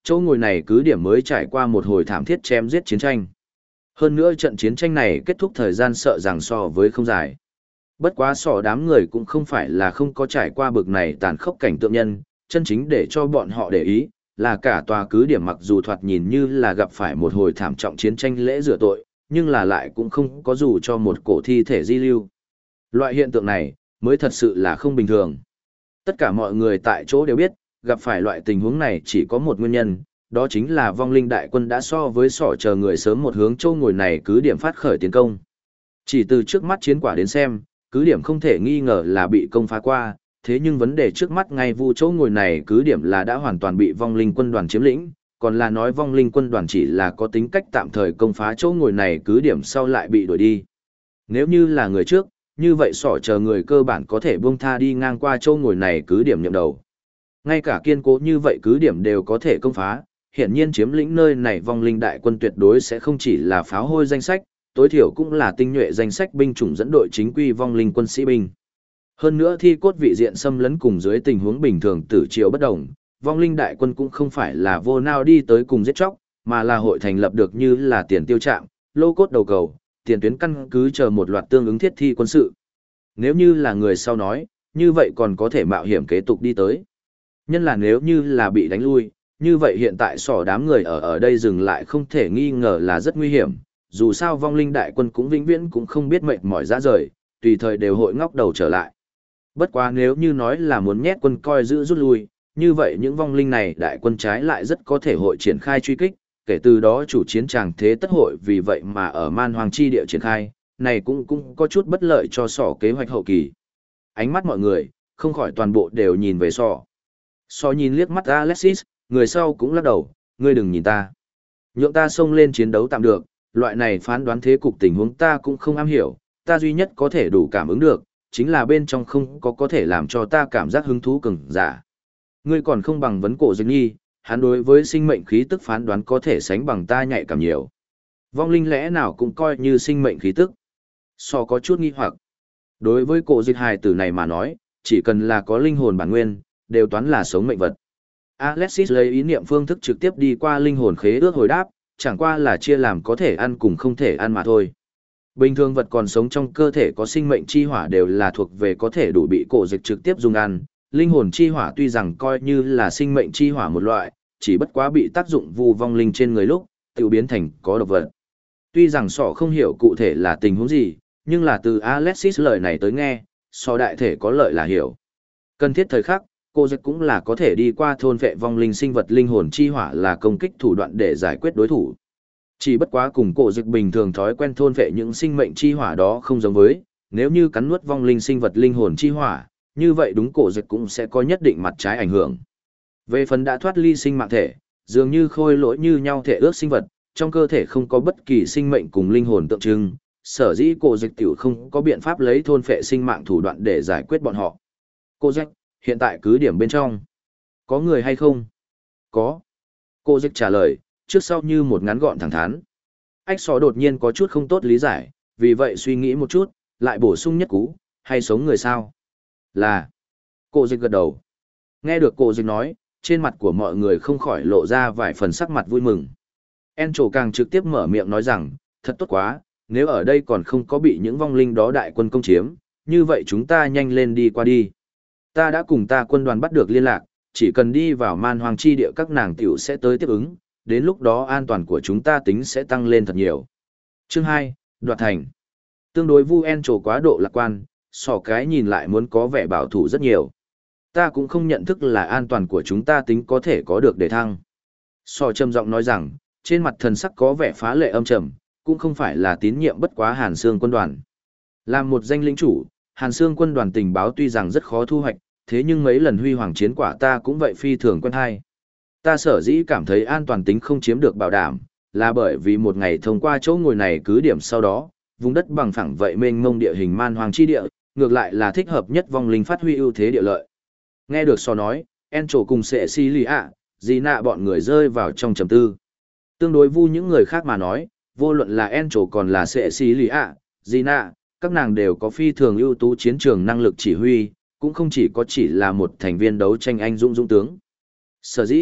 chỗ ngồi này cứ điểm mới trải qua một hồi thảm thiết chém giết chiến tranh. Hơn nữa trận chiến tranh này kết thúc thời gian sợ rằng so với không dài. Bất quá sỏ đám người cũng không phải là không có trải qua bực này tàn khốc cảnh tượng nhân, chân chính để cho bọn họ để ý, là cả tòa cứ điểm mặc dù thoạt nhìn như là gặp phải một hồi thảm trọng chiến tranh lễ rửa tội, nhưng là lại cũng không có dù cho một cổ thi thể di lưu. Loại hiện tượng này, mới thật sự là không bình thường. Tất cả mọi người tại chỗ đều biết, gặp phải loại tình huống này chỉ có một nguyên nhân, đó chính là vong linh đại quân đã so với sỏ chờ người sớm một hướng châu ngồi này cứ điểm phát khởi tiến công. Chỉ từ trước mắt chiến quả đến xem, cứ điểm không thể nghi ngờ là bị công phá qua, thế nhưng vấn đề trước mắt ngay vu chỗ ngồi này cứ điểm là đã hoàn toàn bị vong linh quân đoàn chiếm lĩnh, còn là nói vong linh quân đoàn chỉ là có tính cách tạm thời công phá chỗ ngồi này cứ điểm sau lại bị đuổi đi. Nếu như là người trước, như vậy sỏ chờ người cơ bản có thể buông tha đi ngang qua chỗ ngồi này cứ điểm nhậm đầu. Ngay cả kiên cố như vậy cứ điểm đều có thể công phá, hiển nhiên chiếm lĩnh nơi này vong linh đại quân tuyệt đối sẽ không chỉ là pháo hôi danh sách, tối thiểu cũng là tinh nhuệ danh sách binh chủng dẫn đội chính quy vong linh quân sĩ binh. Hơn nữa thi cốt vị diện xâm lấn cùng dưới tình huống bình thường tử triều bất đồng, vong linh đại quân cũng không phải là vô nào đi tới cùng giết chóc, mà là hội thành lập được như là tiền tiêu trạm, lô cốt đầu cầu, tiền tuyến căn cứ chờ một loạt tương ứng thiết thi quân sự. Nếu như là người sau nói, như vậy còn có thể mạo hiểm kế tục đi tới. Nhân là nếu như là bị đánh lui, như vậy hiện tại sỏ đám người ở đây dừng lại không thể nghi ngờ là rất nguy hiểm, dù sao vong linh đại quân cũng vĩnh viễn cũng không biết mệt mỏi ra rời, tùy thời đều hội ngóc đầu trở lại. Bất quá nếu như nói là muốn nhét quân coi giữ rút lui, như vậy những vong linh này đại quân trái lại rất có thể hội triển khai truy kích, kể từ đó chủ chiến tràng thế tất hội vì vậy mà ở man hoàng chi địa triển khai, này cũng có chút bất lợi cho sỏ kế hoạch hậu kỳ. Ánh mắt mọi người, không khỏi toàn bộ đều nhìn về sỏ. Sỏ nhìn liếc mắt Alexis, người sau cũng lắc đầu, ngươi đừng nhìn ta. Nhượng ta xông lên chiến đấu tạm được, loại này phán đoán thế cục tình huống ta cũng không am hiểu, ta duy nhất có thể đủ cảm ứng được, chính là bên trong không có thể làm cho ta cảm giác hứng thú cường giả. Ngươi còn không bằng vấn cổ dịch nhi, hắn đối với sinh mệnh khí tức phán đoán có thể sánh bằng ta nhạy cảm nhiều. Vong linh lẽ nào cũng coi như sinh mệnh khí tức. So có chút nghi hoặc. Đối với cổ dịch hài tử này mà nói, chỉ cần là có linh hồn bản nguyên, đều toán là sống mệnh vật. Alexis lấy ý niệm phương thức trực tiếp đi qua linh hồn khế ước hồi đáp, chẳng qua là chia làm có thể ăn cùng không thể ăn mà thôi. Bình thường vật còn sống trong cơ thể có sinh mệnh chi hỏa đều là thuộc về có thể đủ bị cổ dịch trực tiếp dùng ăn, linh hồn chi hỏa tuy rằng coi như là sinh mệnh chi hỏa một loại, chỉ bất quá bị tác dụng vu vong linh trên người lúc, tự biến thành có độc vật. Tuy rằng sọ không hiểu cụ thể là tình huống gì, nhưng là từ Alexis lời này tới nghe, sọ đại thể có lợi là hiểu. Cần thiết thời khắc, cổ dịch cũng là có thể đi qua thôn vệ vong linh sinh vật linh hồn chi hỏa là công kích thủ đoạn để giải quyết đối thủ. Chỉ bất quá cùng cổ dịch bình thường thói quen thôn vệ những sinh mệnh chi hỏa đó không giống với, nếu như cắn nuốt vong linh sinh vật linh hồn chi hỏa, như vậy đúng cổ dịch cũng sẽ có nhất định mặt trái ảnh hưởng. Về phần đã thoát ly sinh mạng thể, dường như khôi lỗi như nhau thể ước sinh vật, trong cơ thể không có bất kỳ sinh mệnh cùng linh hồn tượng trưng, sở dĩ cổ dịch tiểu không có biện pháp lấy thôn phệ sinh mạng thủ đoạn để giải quyết bọn họ. Cổ dịch, hiện tại cứ điểm bên trong. Có người hay không? Có. Cổ dịch trả lời, trước sau như một ngắn gọn thẳng thắn. Ách só đột nhiên có chút không tốt lý giải, vì vậy suy nghĩ một chút, lại bổ sung nhất cú, hay sống người sao? Là. Cổ dịch gật đầu. Nghe được cổ dịch nói, trên mặt của mọi người không khỏi lộ ra vài phần sắc mặt vui mừng. En trổ càng trực tiếp mở miệng nói rằng, thật tốt quá, nếu ở đây còn không có bị những vong linh đó đại quân công chiếm, như vậy chúng ta nhanh lên đi qua đi. Ta đã cùng ta quân đoàn bắt được liên lạc, chỉ cần đi vào man hoàng chi địa các nàng tiểu sẽ tới tiếp ứng, đến lúc đó an toàn của chúng ta tính sẽ tăng lên thật nhiều. Chương 2, đoạt thành. Tương đối vu En trổ quá độ lạc quan, sỏ cái nhìn lại muốn có vẻ bảo thủ rất nhiều. Ta cũng không nhận thức là an toàn của chúng ta tính có thể có được để thăng. Sỏ trầm giọng nói rằng, trên mặt thần sắc có vẻ phá lệ âm trầm, cũng không phải là tín nhiệm bất quá Hàn Xương quân đoàn. Làm một danh lĩnh chủ, Hàn Xương quân đoàn tình báo tuy rằng rất khó thu hoạch, thế nhưng mấy lần huy hoàng chiến quả ta cũng vậy phi thường quen hay. Ta sở dĩ cảm thấy an toàn tính không chiếm được bảo đảm, là bởi vì một ngày thông qua chỗ ngồi này cứ điểm sau đó, vùng đất bằng phẳng vậy mênh mông địa hình man hoàng chi địa, ngược lại là thích hợp nhất vong linh phát huy ưu thế địa lợi. Nghe được so nói, En trổ cùng sẽ si lì ạ, gì nạ bọn người rơi vào trong trầm tư. Tương đối vu những người khác mà nói, vô luận là En trổ còn là sẽ si lì ạ, gì nạ, các nàng đều có phi thường ưu tú chiến trường năng lực chỉ huy, cũng không chỉ là một thành viên đấu tranh anh dũng dũng tướng. Sở dĩ,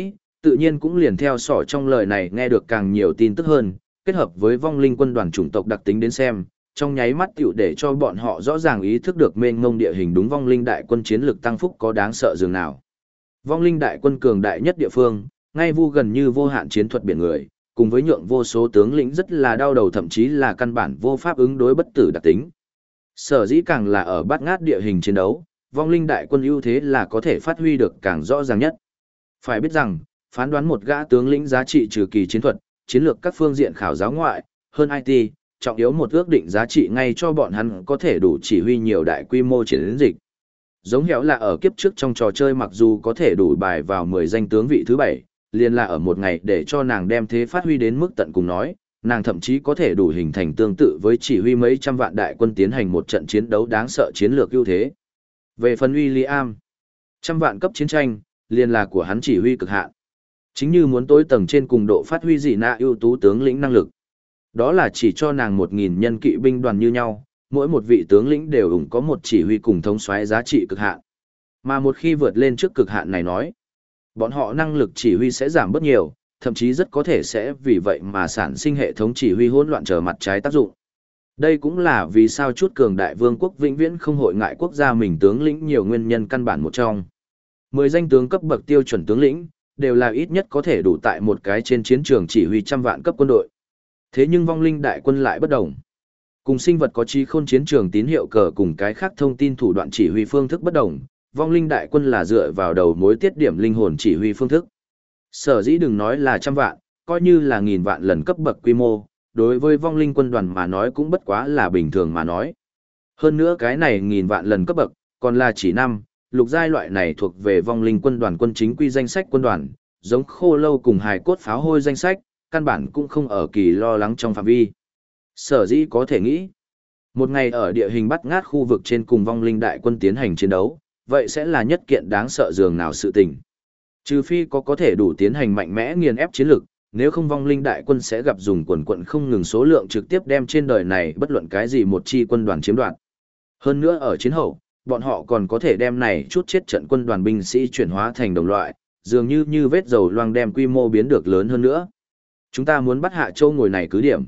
Tự nhiên cũng liền theo sỏ trong lời này nghe được càng nhiều tin tức hơn, kết hợp với vong linh quân đoàn chủng tộc đặc tính đến xem, trong nháy mắt tiểu để cho bọn họ rõ ràng ý thức được mênh mông địa hình đúng vong linh đại quân chiến lực tăng phúc có đáng sợ dường nào. Vong linh đại quân cường đại nhất địa phương, ngay vu gần như vô hạn chiến thuật biển người, cùng với nhượng vô số tướng lĩnh rất là đau đầu thậm chí là căn bản vô pháp ứng đối bất tử đặc tính. Sở dĩ càng là ở bát ngát địa hình chiến đấu, vong linh đại quân ưu thế là có thể phát huy được càng rõ ràng nhất. Phải biết rằng, phán đoán một gã tướng lĩnh giá trị trừ kỳ chiến thuật, chiến lược các phương diện khảo giáo ngoại, hơn IT, trọng yếu một ước định giá trị ngay cho bọn hắn có thể đủ chỉ huy nhiều đại quy mô chiến dịch. Giống hẻo là ở kiếp trước trong trò chơi mặc dù có thể đủ bài vào 10 danh tướng vị thứ 7, liền là ở một ngày để cho nàng đem thế phát huy đến mức tận cùng nói, nàng thậm chí có thể đủ hình thành tương tự với chỉ huy mấy trăm vạn đại quân tiến hành một trận chiến đấu đáng sợ chiến lược ưu thế. Về phần William, trăm vạn cấp chiến tranh, liền là của hắn chỉ huy cực hạn. Chính như muốn tối tầng trên cùng độ phát huy dị nạ ưu tú tướng lĩnh năng lực. Đó là chỉ cho nàng 1000 nhân kỵ binh đoàn như nhau, mỗi một vị tướng lĩnh đều ủng có một chỉ huy cùng thống soái giá trị cực hạn. Mà một khi vượt lên trước cực hạn này nói, bọn họ năng lực chỉ huy sẽ giảm bớt nhiều, thậm chí rất có thể sẽ vì vậy mà sản sinh hệ thống chỉ huy hỗn loạn trở mặt trái tác dụng. Đây cũng là vì sao chút cường đại vương quốc vĩnh viễn không hội ngại quốc gia mình tướng lĩnh nhiều nguyên nhân căn bản một trong. 10 danh tướng cấp bậc tiêu chuẩn tướng lĩnh, đều là ít nhất có thể đủ tại một cái trên chiến trường chỉ huy trăm vạn cấp quân đội. Thế nhưng vong linh đại quân lại bất đồng. Cùng sinh vật có trí khôn chiến trường tín hiệu cờ cùng cái khác thông tin thủ đoạn chỉ huy phương thức bất đồng, vong linh đại quân là dựa vào đầu mối tiết điểm linh hồn chỉ huy phương thức. Sở dĩ đừng nói là trăm vạn, coi như là nghìn vạn lần cấp bậc quy mô, đối với vong linh quân đoàn mà nói cũng bất quá là bình thường mà nói. Hơn nữa cái này nghìn vạn lần cấp bậc, còn là chỉ năm, lục giai loại này thuộc về vong linh quân đoàn quân chính quy danh sách quân đoàn, giống khô lâu cùng hài cốt pháo hôi danh sách, căn bản cũng không ở kỳ lo lắng trong phạm vi. Sở dĩ có thể nghĩ, một ngày ở địa hình bắt ngát khu vực trên cùng vong linh đại quân tiến hành chiến đấu, vậy sẽ là nhất kiện đáng sợ dường nào sự tình. Trừ phi có thể đủ tiến hành mạnh mẽ nghiền ép chiến lực, nếu không vong linh đại quân sẽ gặp dùng quần quận không ngừng số lượng trực tiếp đem trên đời này bất luận cái gì một chi quân đoàn chiếm đoạt. Hơn nữa ở chiến hậu, bọn họ còn có thể đem này chút chết trận quân đoàn binh sĩ chuyển hóa thành đồng loại, dường như vết dầu loang đem quy mô biến được lớn hơn nữa. Chúng ta muốn bắt hạ châu ngồi này cứ điểm.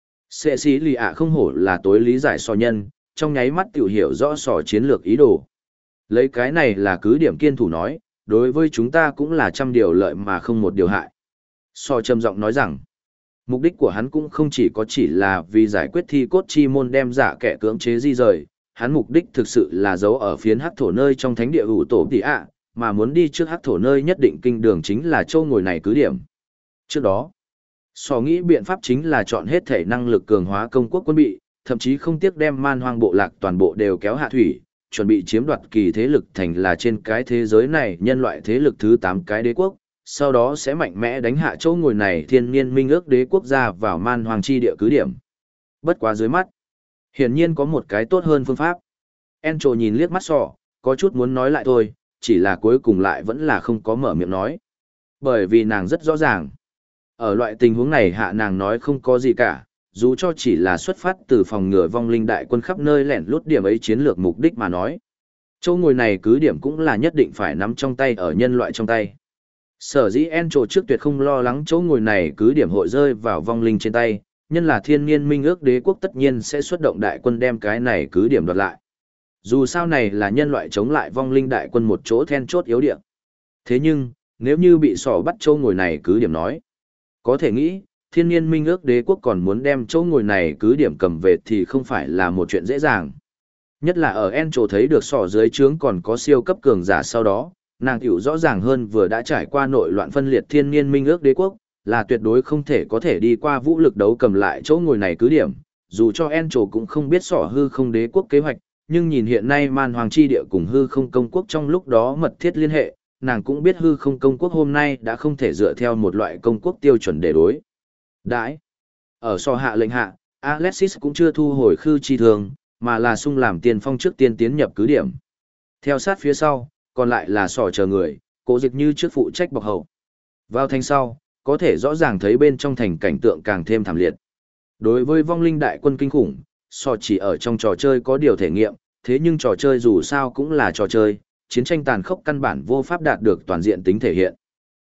Sệ sĩ lì ạ không hổ là tối lý giải sò nhân, trong nháy mắt tiểu hiểu rõ sò chiến lược ý đồ. Lấy cái này là cứ điểm kiên thủ nói, đối với chúng ta cũng là trăm điều lợi mà không một điều hại. Sò trầm giọng nói rằng, mục đích của hắn cũng không chỉ là vì giải quyết thi cốt chi môn đem giả kẻ cưỡng chế di rời, hắn mục đích thực sự là giấu ở phiến hắc thổ nơi trong thánh địa ủ tổ tỷ ạ, mà muốn đi trước hắc thổ nơi nhất định kinh đường chính là châu ngồi này cứ điểm. Trước đó, sò nghĩ biện pháp chính là chọn hết thể năng lực cường hóa công quốc quân bị, thậm chí không tiếc đem man hoang bộ lạc toàn bộ đều kéo hạ thủy, chuẩn bị chiếm đoạt kỳ thế lực thành là trên cái thế giới này nhân loại thế lực thứ 8 cái đế quốc, sau đó sẽ mạnh mẽ đánh hạ chỗ ngồi này thiên niên minh ước đế quốc gia vào man hoang chi địa cứ điểm. Bất quá dưới mắt, hiển nhiên có một cái tốt hơn phương pháp. Encho nhìn liếc mắt sọ, có chút muốn nói lại thôi, chỉ là cuối cùng lại vẫn là không có mở miệng nói. Bởi vì nàng rất rõ ràng. Ở loại tình huống này hạ nàng nói không có gì cả, dù cho chỉ là xuất phát từ phòng ngừa vong linh đại quân khắp nơi lẻn lút điểm ấy chiến lược mục đích mà nói. Châu ngồi này cứ điểm cũng là nhất định phải nắm trong tay ở nhân loại trong tay. Sở dĩ Encho trước tuyệt không lo lắng chỗ ngồi này cứ điểm hội rơi vào vong linh trên tay, nhân là thiên niên minh ước đế quốc tất nhiên sẽ xuất động đại quân đem cái này cứ điểm đoạt lại. Dù sao này là nhân loại chống lại vong linh đại quân một chỗ then chốt yếu điểm. Thế nhưng, nếu như bị sỏ bắt chỗ ngồi này cứ điểm nói, có thể nghĩ, thiên niên minh ước đế quốc còn muốn đem chỗ ngồi này cứ điểm cầm về thì không phải là một chuyện dễ dàng. Nhất là ở Encho thấy được sỏ dưới trướng còn có siêu cấp cường giả sau đó, nàng hiểu rõ ràng hơn vừa đã trải qua nội loạn phân liệt thiên niên minh ước đế quốc, là tuyệt đối không thể có thể đi qua vũ lực đấu cầm lại chỗ ngồi này cứ điểm, dù cho Encho cũng không biết sỏ hư không đế quốc kế hoạch, nhưng nhìn hiện nay man hoàng chi địa cùng hư không công quốc trong lúc đó mật thiết liên hệ, nàng cũng biết hư không công quốc hôm nay đã không thể dựa theo một loại công quốc tiêu chuẩn để đối đãi. Ở so hạ lệnh hạ, Alexis cũng chưa thu hồi khư chi thường, mà là sung làm tiền phong trước tiên tiến nhập cứ điểm. Theo sát phía sau, còn lại là sỏ chờ người, cố dịch như trước phụ trách bọc hậu. Vào thành sau, có thể rõ ràng thấy bên trong thành cảnh tượng càng thêm thảm liệt. Đối với vong linh đại quân kinh khủng, sỏ chỉ ở trong trò chơi có điều thể nghiệm, thế nhưng trò chơi dù sao cũng là trò chơi, chiến tranh tàn khốc căn bản vô pháp đạt được toàn diện tính thể hiện.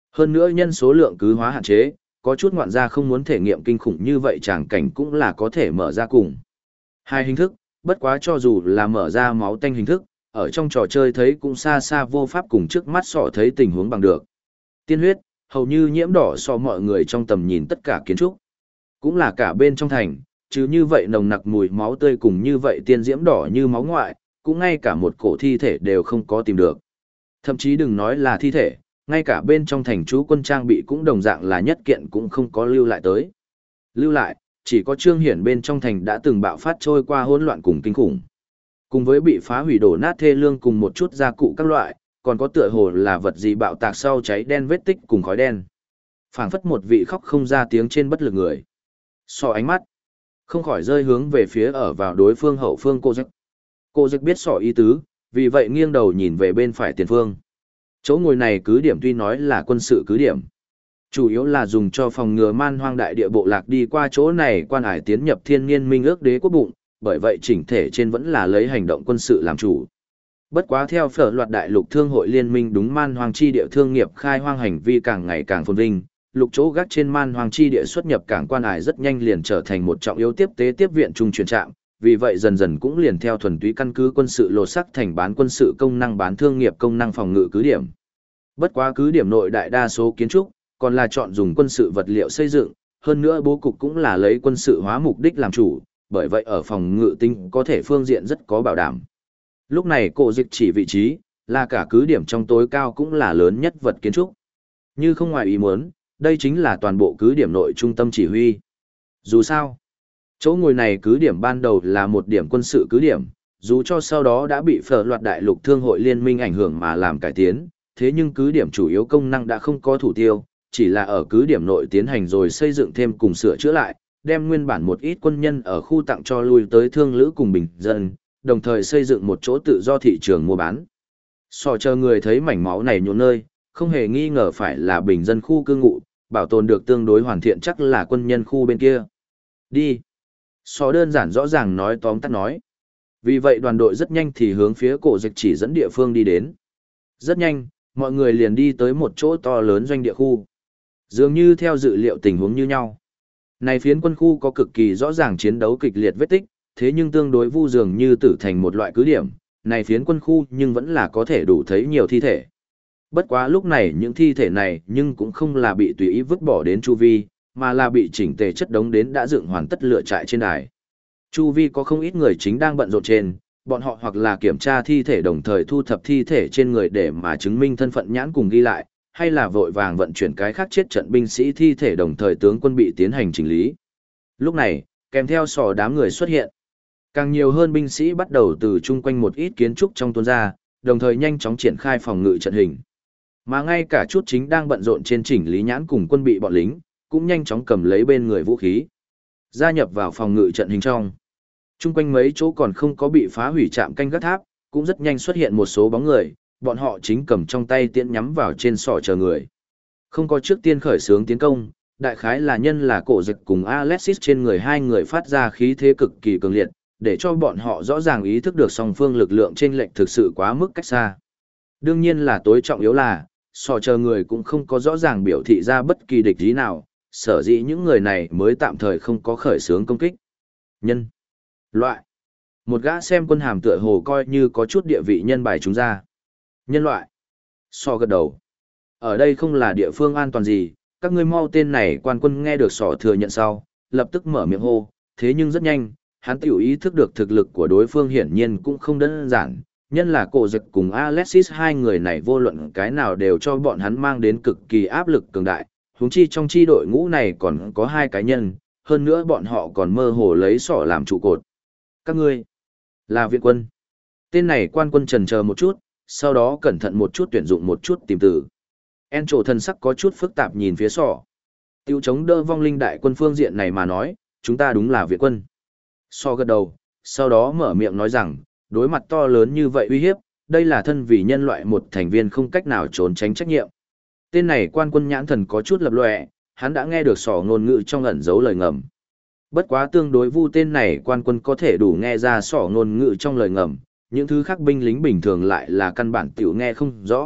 Hơn nữa nhân số lượng cứ hóa hạn chế, có chút ngoạn gia không muốn thể nghiệm kinh khủng như vậy tràng cảnh cũng là có thể mở ra cùng. Hai hình thức, bất quá cho dù là mở ra máu tanh hình thức, ở trong trò chơi thấy cũng xa xa vô pháp cùng trước mắt sọ thấy tình huống bằng được. Tiên huyết, hầu như nhiễm đỏ so mọi người trong tầm nhìn tất cả kiến trúc. Cũng là cả bên trong thành, chứ như vậy nồng nặc mùi máu tươi cùng như vậy tiên diễm đỏ như máu ngoại, cũng ngay cả một cổ thi thể đều không có tìm được. Thậm chí đừng nói là thi thể, ngay cả bên trong thành chú quân trang bị cũng đồng dạng là nhất kiện cũng không có lưu lại tới. Lưu lại, chỉ có Trương Hiển bên trong thành đã từng bạo phát trôi qua hỗn loạn cùng kinh khủng. Cùng với bị phá hủy đổ nát thê lương cùng một chút gia cụ các loại, còn có tựa hồ là vật gì bạo tạc sau cháy đen vết tích cùng khói đen. Phảng phất một vị khóc không ra tiếng trên bất lực người. Sọ ánh mắt, không khỏi rơi hướng về phía ở vào đối phương hậu phương cô Dực. Cô Dực biết sọ ý tứ, vì vậy nghiêng đầu nhìn về bên phải tiền phương. Chỗ ngồi này cứ điểm tuy nói là quân sự cứ điểm, chủ yếu là dùng cho phòng ngừa man hoang đại địa bộ lạc đi qua chỗ này quan hải tiến nhập thiên niên minh ước đế quốc bụng, bởi vậy chỉnh thể trên vẫn là lấy hành động quân sự làm chủ. Bất quá theo phở loạt đại lục thương hội liên minh đúng man hoang chi địa thương nghiệp khai hoang hành vi càng ngày càng phồn vinh, lục chỗ gác trên man hoang chi địa xuất nhập cảng quan hải rất nhanh liền trở thành một trọng yếu tiếp tế tiếp viện trung chuyển trạm, vì vậy dần dần cũng liền theo thuần túy căn cứ quân sự lột sắc thành bán quân sự công năng bán thương nghiệp công năng phòng ngự cứ điểm. Bất quá cứ điểm nội đại đa số kiến trúc, còn là chọn dùng quân sự vật liệu xây dựng, hơn nữa bố cục cũng là lấy quân sự hóa mục đích làm chủ, bởi vậy ở phòng ngự tinh có thể phương diện rất có bảo đảm. Lúc này cổ dịch chỉ vị trí, là cả cứ điểm trong tối cao cũng là lớn nhất vật kiến trúc. Như không ngoài ý muốn, đây chính là toàn bộ cứ điểm nội trung tâm chỉ huy. Dù sao, chỗ ngồi này cứ điểm ban đầu là một điểm quân sự cứ điểm, dù cho sau đó đã bị phở loạt đại lục thương hội liên minh ảnh hưởng mà làm cải tiến, thế nhưng cứ điểm chủ yếu công năng đã không có thủ tiêu, chỉ là ở cứ điểm nội tiến hành rồi xây dựng thêm cùng sửa chữa lại, đem nguyên bản một ít quân nhân ở khu tặng cho lui tới thương lữ cùng bình dân, đồng thời xây dựng một chỗ tự do thị trường mua bán. Sò chờ người thấy mảnh máu này nhộn nơi, không hề nghi ngờ phải là bình dân khu cư ngụ, bảo tồn được tương đối hoàn thiện chắc là quân nhân khu bên kia. Đi. Sò đơn giản rõ ràng nói tóm tắt nói. Vì vậy đoàn đội rất nhanh thì hướng phía cổ dịch chỉ dẫn địa phương đi đến. Rất nhanh, mọi người liền đi tới một chỗ to lớn doanh địa khu. Dường như theo dự liệu tình huống như nhau. Này phiến quân khu có cực kỳ rõ ràng chiến đấu kịch liệt vết tích, thế nhưng tương đối vu dường như tử thành một loại cứ điểm. Này phiến quân khu nhưng vẫn là có thể đủ thấy nhiều thi thể. Bất quá lúc này những thi thể này nhưng cũng không là bị tùy ý vứt bỏ đến chu vi, mà là bị chỉnh tề chất đống đến đã dựng hoàn tất lựa trại trên đài. Chu vi có không ít người chính đang bận rộn trên, bọn họ hoặc là kiểm tra thi thể đồng thời thu thập thi thể trên người để mà chứng minh thân phận nhãn cùng ghi lại, hay là vội vàng vận chuyển cái khác chết trận binh sĩ thi thể đồng thời tướng quân bị tiến hành chỉnh lý. Lúc này, kèm theo sò đám người xuất hiện. Càng nhiều hơn binh sĩ bắt đầu từ chung quanh một ít kiến trúc trong tuôn ra, đồng thời nhanh chóng triển khai phòng ngự trận hình. Mà ngay cả chút chính đang bận rộn trên chỉnh lý nhãn cùng quân bị bọn lính, cũng nhanh chóng cầm lấy bên người vũ khí. Gia nhập vào phòng ngự trận hình trong. Chung quanh mấy chỗ còn không có bị phá hủy trạm canh gác tháp, cũng rất nhanh xuất hiện một số bóng người, bọn họ chính cầm trong tay tiễn nhắm vào trên sọ chờ người. Không có trước tiên khởi xướng tiến công, đại khái là nhân là cổ dịch cùng Alexis trên người hai người phát ra khí thế cực kỳ cường liệt, để cho bọn họ rõ ràng ý thức được song phương lực lượng trên lệch thực sự quá mức cách xa. Đương nhiên là tối trọng yếu là, sọ chờ người cũng không có rõ ràng biểu thị ra bất kỳ địch ý nào, sở dĩ những người này mới tạm thời không có khởi xướng công kích. Nhân loại. Một gã xem quân hàm tựa hồ coi như có chút địa vị nhân bài chúng ra. Nhân loại. Sọ gật đầu. Ở đây không là địa phương an toàn gì, các ngươi mau tên này quan quân nghe được sọ thừa nhận sau, lập tức mở miệng hô, thế nhưng rất nhanh, hắn tiểu ý thức được thực lực của đối phương hiển nhiên cũng không đơn giản, nhân là cổ dịch cùng Alexis hai người này vô luận cái nào đều cho bọn hắn mang đến cực kỳ áp lực cường đại, huống chi trong chi đội ngũ này còn có hai cá nhân, hơn nữa bọn họ còn mơ hồ lấy sọ làm trụ cột. Các ngươi là viện quân. Tên này quan quân chần chờ một chút, sau đó cẩn thận một chút tuyển dụng một chút tìm từ. En trổ thần sắc có chút phức tạp nhìn phía sọ. Tiêu chống đỡ vong linh đại quân phương diện này mà nói, chúng ta đúng là viện quân. Sọ gật đầu, sau đó mở miệng nói rằng, đối mặt to lớn như vậy uy hiếp, đây là thân vì nhân loại một thành viên không cách nào trốn tránh trách nhiệm. Tên này quan quân nhãn thần có chút lập lòe, hắn đã nghe được sọ ngôn ngữ trong ẩn giấu lời ngầm. Bất quá tương đối vu tên này quan quân có thể đủ nghe ra sọ ngôn ngữ trong lời ngầm, những thứ khác binh lính bình thường lại là căn bản tiểu nghe không rõ,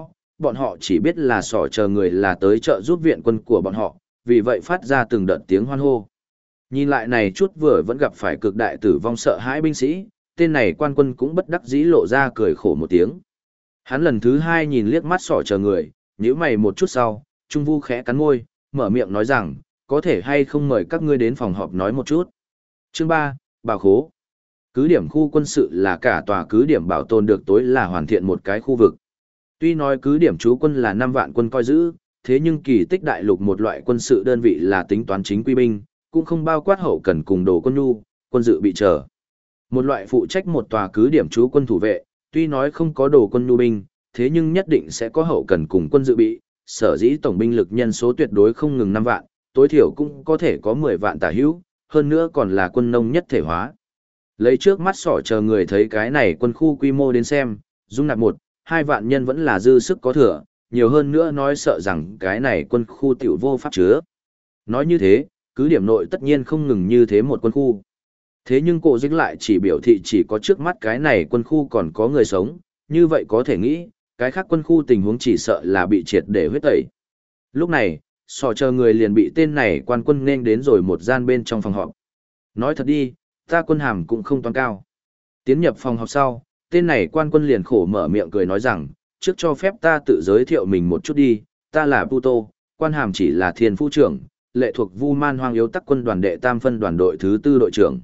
bọn họ chỉ biết là sỏ chờ người là tới trợ giúp viện quân của bọn họ, vì vậy phát ra từng đợt tiếng hoan hô. Nhìn lại này chút vừa vẫn gặp phải cực đại tử vong sợ hãi binh sĩ, tên này quan quân cũng bất đắc dĩ lộ ra cười khổ một tiếng. Hắn lần thứ hai nhìn liếc mắt sỏ chờ người, nhíu mày một chút sau, Trung Vu khẽ cắn môi, mở miệng nói rằng, có thể hay không mời các ngươi đến phòng họp nói một chút. Chương 3, Bảo Khố. Cứ điểm khu quân sự là cả tòa cứ điểm bảo tồn được tối là hoàn thiện một cái khu vực. Tuy nói cứ điểm trú quân là 5 vạn quân coi giữ, thế nhưng kỳ tích đại lục một loại quân sự đơn vị là tính toán chính quy binh, cũng không bao quát hậu cần cùng đồ quân nhu, quân dự bị chờ. Một loại phụ trách một tòa cứ điểm trú quân thủ vệ, tuy nói không có đồ quân nhu binh, thế nhưng nhất định sẽ có hậu cần cùng quân dự bị, sở dĩ tổng binh lực nhân số tuyệt đối không ngừng 5 vạn, tối thiểu cũng có thể có 10 vạn tả hữu, hơn nữa còn là quân nông nhất thể hóa. Lấy trước mắt sỏ chờ người thấy cái này quân khu quy mô đến xem, dung nạp 1-2 vạn nhân vẫn là dư sức có thừa, nhiều hơn nữa nói sợ rằng cái này quân khu tiểu vô pháp chứa. Nói như thế, cứ điểm nội tất nhiên không ngừng như thế một quân khu. Thế nhưng cổ dịch lại chỉ biểu thị chỉ có trước mắt cái này quân khu còn có người sống, như vậy có thể nghĩ, cái khác quân khu tình huống chỉ sợ là bị triệt để huyết tẩy. Lúc này, sò chờ người liền bị tên này quan quân nên đến rồi một gian bên trong phòng họp. Nói thật đi, ta quân hàm cũng không toán cao. Tiến nhập phòng họp sau, tên này quan quân liền khổ mở miệng cười nói rằng, trước cho phép ta tự giới thiệu mình một chút đi, ta là Puto, quan hàm chỉ là thiên phu trưởng, lệ thuộc Vu Man Hoang Yếu Tắc quân đoàn đệ tam phân đoàn đội thứ 4 đội trưởng.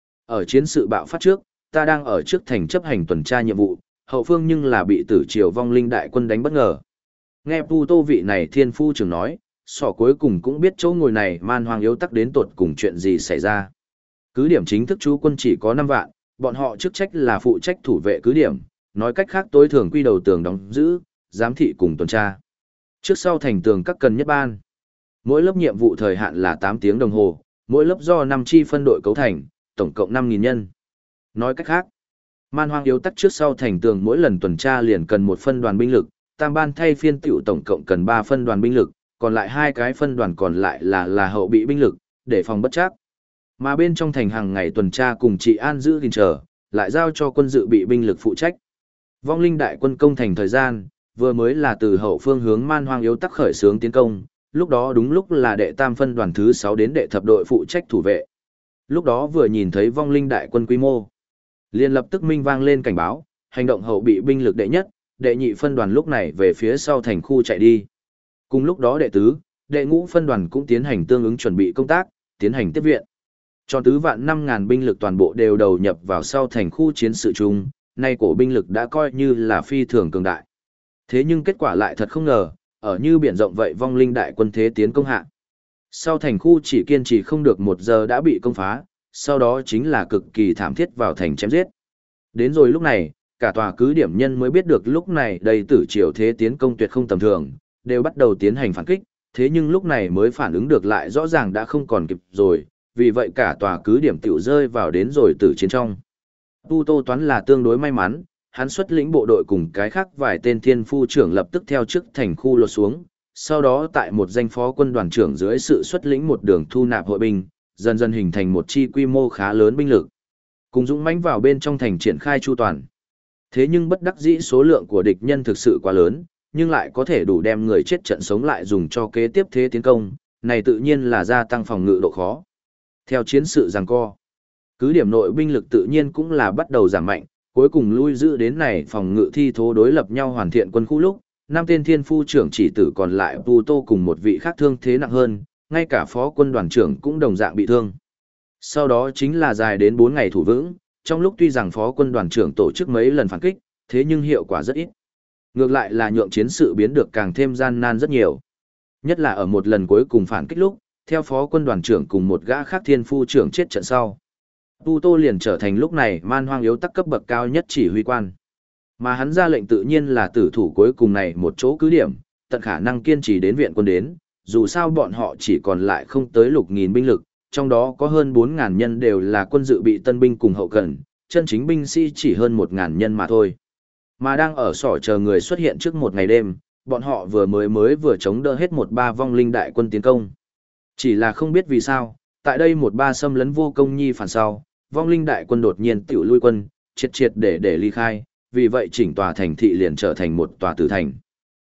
Ở chiến sự bạo phát trước, ta đang ở trước thành chấp hành tuần tra nhiệm vụ, hậu phương nhưng là bị tử triều vong linh đại quân đánh bất ngờ. Nghe Puto vị này thiên phu trưởng nói, sỏ cuối cùng cũng biết chỗ ngồi này Man Hoang Yếu Tắc đến tột cùng chuyện gì xảy ra. Cứ điểm chính thức trú quân chỉ có 5 vạn, bọn họ chức trách là phụ trách thủ vệ cứ điểm, nói cách khác tối thường quy đầu tường đóng giữ, giám thị cùng tuần tra. Trước sau thành tường các cần nhất ban. Mỗi lớp nhiệm vụ thời hạn là 8 tiếng đồng hồ, mỗi lớp do 5 chi phân đội cấu thành, tổng cộng 5.000 nhân. Nói cách khác, Man Hoang Yếu Tắc trước sau thành tường mỗi lần tuần tra liền cần 1 phân đoàn binh lực, tam ban thay phiên tiểu tổng cộng cần 3 phân đoàn binh lực, còn lại 2 cái phân đoàn còn lại là hậu bị binh lực, để phòng bất trắc. Mà bên trong thành hàng ngày tuần tra cùng trị an giữ gìn chờ, lại giao cho quân dự bị binh lực phụ trách. Vong linh đại quân công thành thời gian, vừa mới là từ hậu phương hướng Man Hoang Yếu Tắc khởi xướng tiến công, lúc đó đúng lúc là đệ tam phân đoàn thứ 6 đến đệ thập đội phụ trách thủ vệ. Lúc đó vừa nhìn thấy vong linh đại quân quy mô, liền lập tức minh vang lên cảnh báo, hành động hậu bị binh lực đệ nhất, đệ nhị phân đoàn lúc này về phía sau thành khu chạy đi. Cùng lúc đó đệ tứ, đệ ngũ phân đoàn cũng tiến hành tương ứng chuẩn bị công tác, tiến hành tiếp viện. Tròn tứ vạn 5.000 binh lực toàn bộ đều đầu nhập vào sau thành khu chiến sự chung, nay cổ binh lực đã coi như là phi thường cường đại. Thế nhưng kết quả lại thật không ngờ, ở như biển rộng vậy vong linh đại quân thế tiến công hạ. Sau thành khu chỉ kiên trì không được 1 giờ đã bị công phá, sau đó chính là cực kỳ thảm thiết vào thành chém giết. Đến rồi lúc này, cả tòa cứ điểm nhân mới biết được lúc này đầy tử triều thế tiến công tuyệt không tầm thường, đều bắt đầu tiến hành phản kích, thế nhưng lúc này mới phản ứng được lại rõ ràng đã không còn kịp rồi, vì vậy cả tòa cứ điểm tiểu rơi vào đến rồi tử chiến trong. Puto toán là tương đối may mắn, hắn xuất lĩnh bộ đội cùng cái khác vài tên thiên phu trưởng lập tức theo trước thành khu lột xuống, sau đó tại một danh phó quân đoàn trưởng dưới sự xuất lĩnh một đường thu nạp hội binh, dần dần hình thành một chi quy mô khá lớn binh lực. Cùng dũng mãnh vào bên trong thành triển khai chu toàn. Thế nhưng bất đắc dĩ số lượng của địch nhân thực sự quá lớn, nhưng lại có thể đủ đem người chết trận sống lại dùng cho kế tiếp thế tiến công, này tự nhiên là gia tăng phòng ngự độ khó. Theo chiến sự giằng co, cứ điểm nội binh lực tự nhiên cũng là bắt đầu giảm mạnh, cuối cùng lui giữ đến này phòng ngự thi thố đối lập nhau hoàn thiện quân khu lúc, 5 tên thiên phu trưởng chỉ tử còn lại Puto cùng một vị khác thương thế nặng hơn, ngay cả phó quân đoàn trưởng cũng đồng dạng bị thương. Sau đó chính là dài đến 4 ngày thủ vững, trong lúc tuy rằng phó quân đoàn trưởng tổ chức mấy lần phản kích, thế nhưng hiệu quả rất ít. Ngược lại là nhượng chiến sự biến được càng thêm gian nan rất nhiều. Nhất là ở một lần cuối cùng phản kích lúc, theo phó quân đoàn trưởng cùng một gã khác thiên phu trưởng chết trận sau. Puto liền trở thành lúc này Man Hoang Yếu Tắc cấp bậc cao nhất chỉ huy quan. Mà hắn ra lệnh tự nhiên là tử thủ cuối cùng này một chỗ cứ điểm, tận khả năng kiên trì đến viện quân đến, dù sao bọn họ chỉ còn lại không tới 6.000 binh lực, trong đó có hơn 4.000 nhân đều là quân dự bị tân binh cùng hậu cần, chân chính binh sĩ chỉ hơn 1.000 nhân mà thôi. Mà đang ở sỏ chờ người xuất hiện trước một ngày đêm, bọn họ vừa chống đỡ hết 1-3 vong linh đại quân tiến công. Chỉ là không biết vì sao, tại đây 1-3 xâm lấn vô công nhi phản sau, vong linh đại quân đột nhiên tiểu lui quân, triệt để ly khai, vì vậy chỉnh tòa thành thị liền trở thành một tòa tử thành.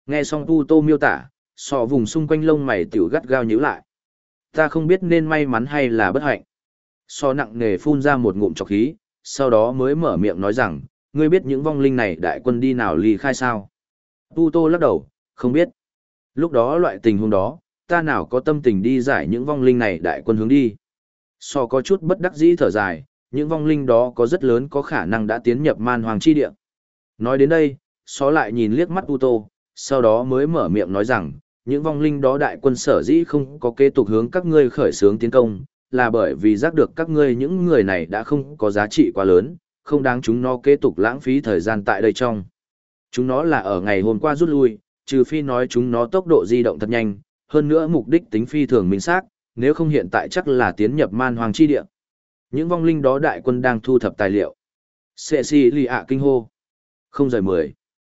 Nghe xong Puto miêu tả, sọ vùng xung quanh lông mày tiểu gắt gao nhíu lại. Ta không biết nên may mắn hay là bất hạnh. Sọ nặng nề phun ra một ngụm trọc khí, sau đó mới mở miệng nói rằng, ngươi biết những vong linh này đại quân đi nào ly khai sao? Puto lắc đầu, không biết. Lúc đó loại tình huống đó, ta nào có tâm tình đi giải những vong linh này đại quân hướng đi. Sọ có chút bất đắc dĩ thở dài, những vong linh đó có rất lớn có khả năng đã tiến nhập man hoàng chi địa. Nói đến đây, Sọ lại nhìn liếc mắt Puto, sau đó mới mở miệng nói rằng, những vong linh đó đại quân sở dĩ không có kế tục hướng các ngươi khởi xướng tiến công, là bởi vì giác được các ngươi những người này đã không có giá trị quá lớn, không đáng chúng nó kế tục lãng phí thời gian tại đây trong. Chúng nó là ở ngày hôm qua rút lui, trừ phi nói chúng nó tốc độ di động thật nhanh, hơn nữa mục đích tính phi thường minh xác, nếu không hiện tại chắc là tiến nhập man hoàng chi địa. Những vong linh đó đại quân đang thu thập tài liệu. Cecilia kinh hô. Không rời 10.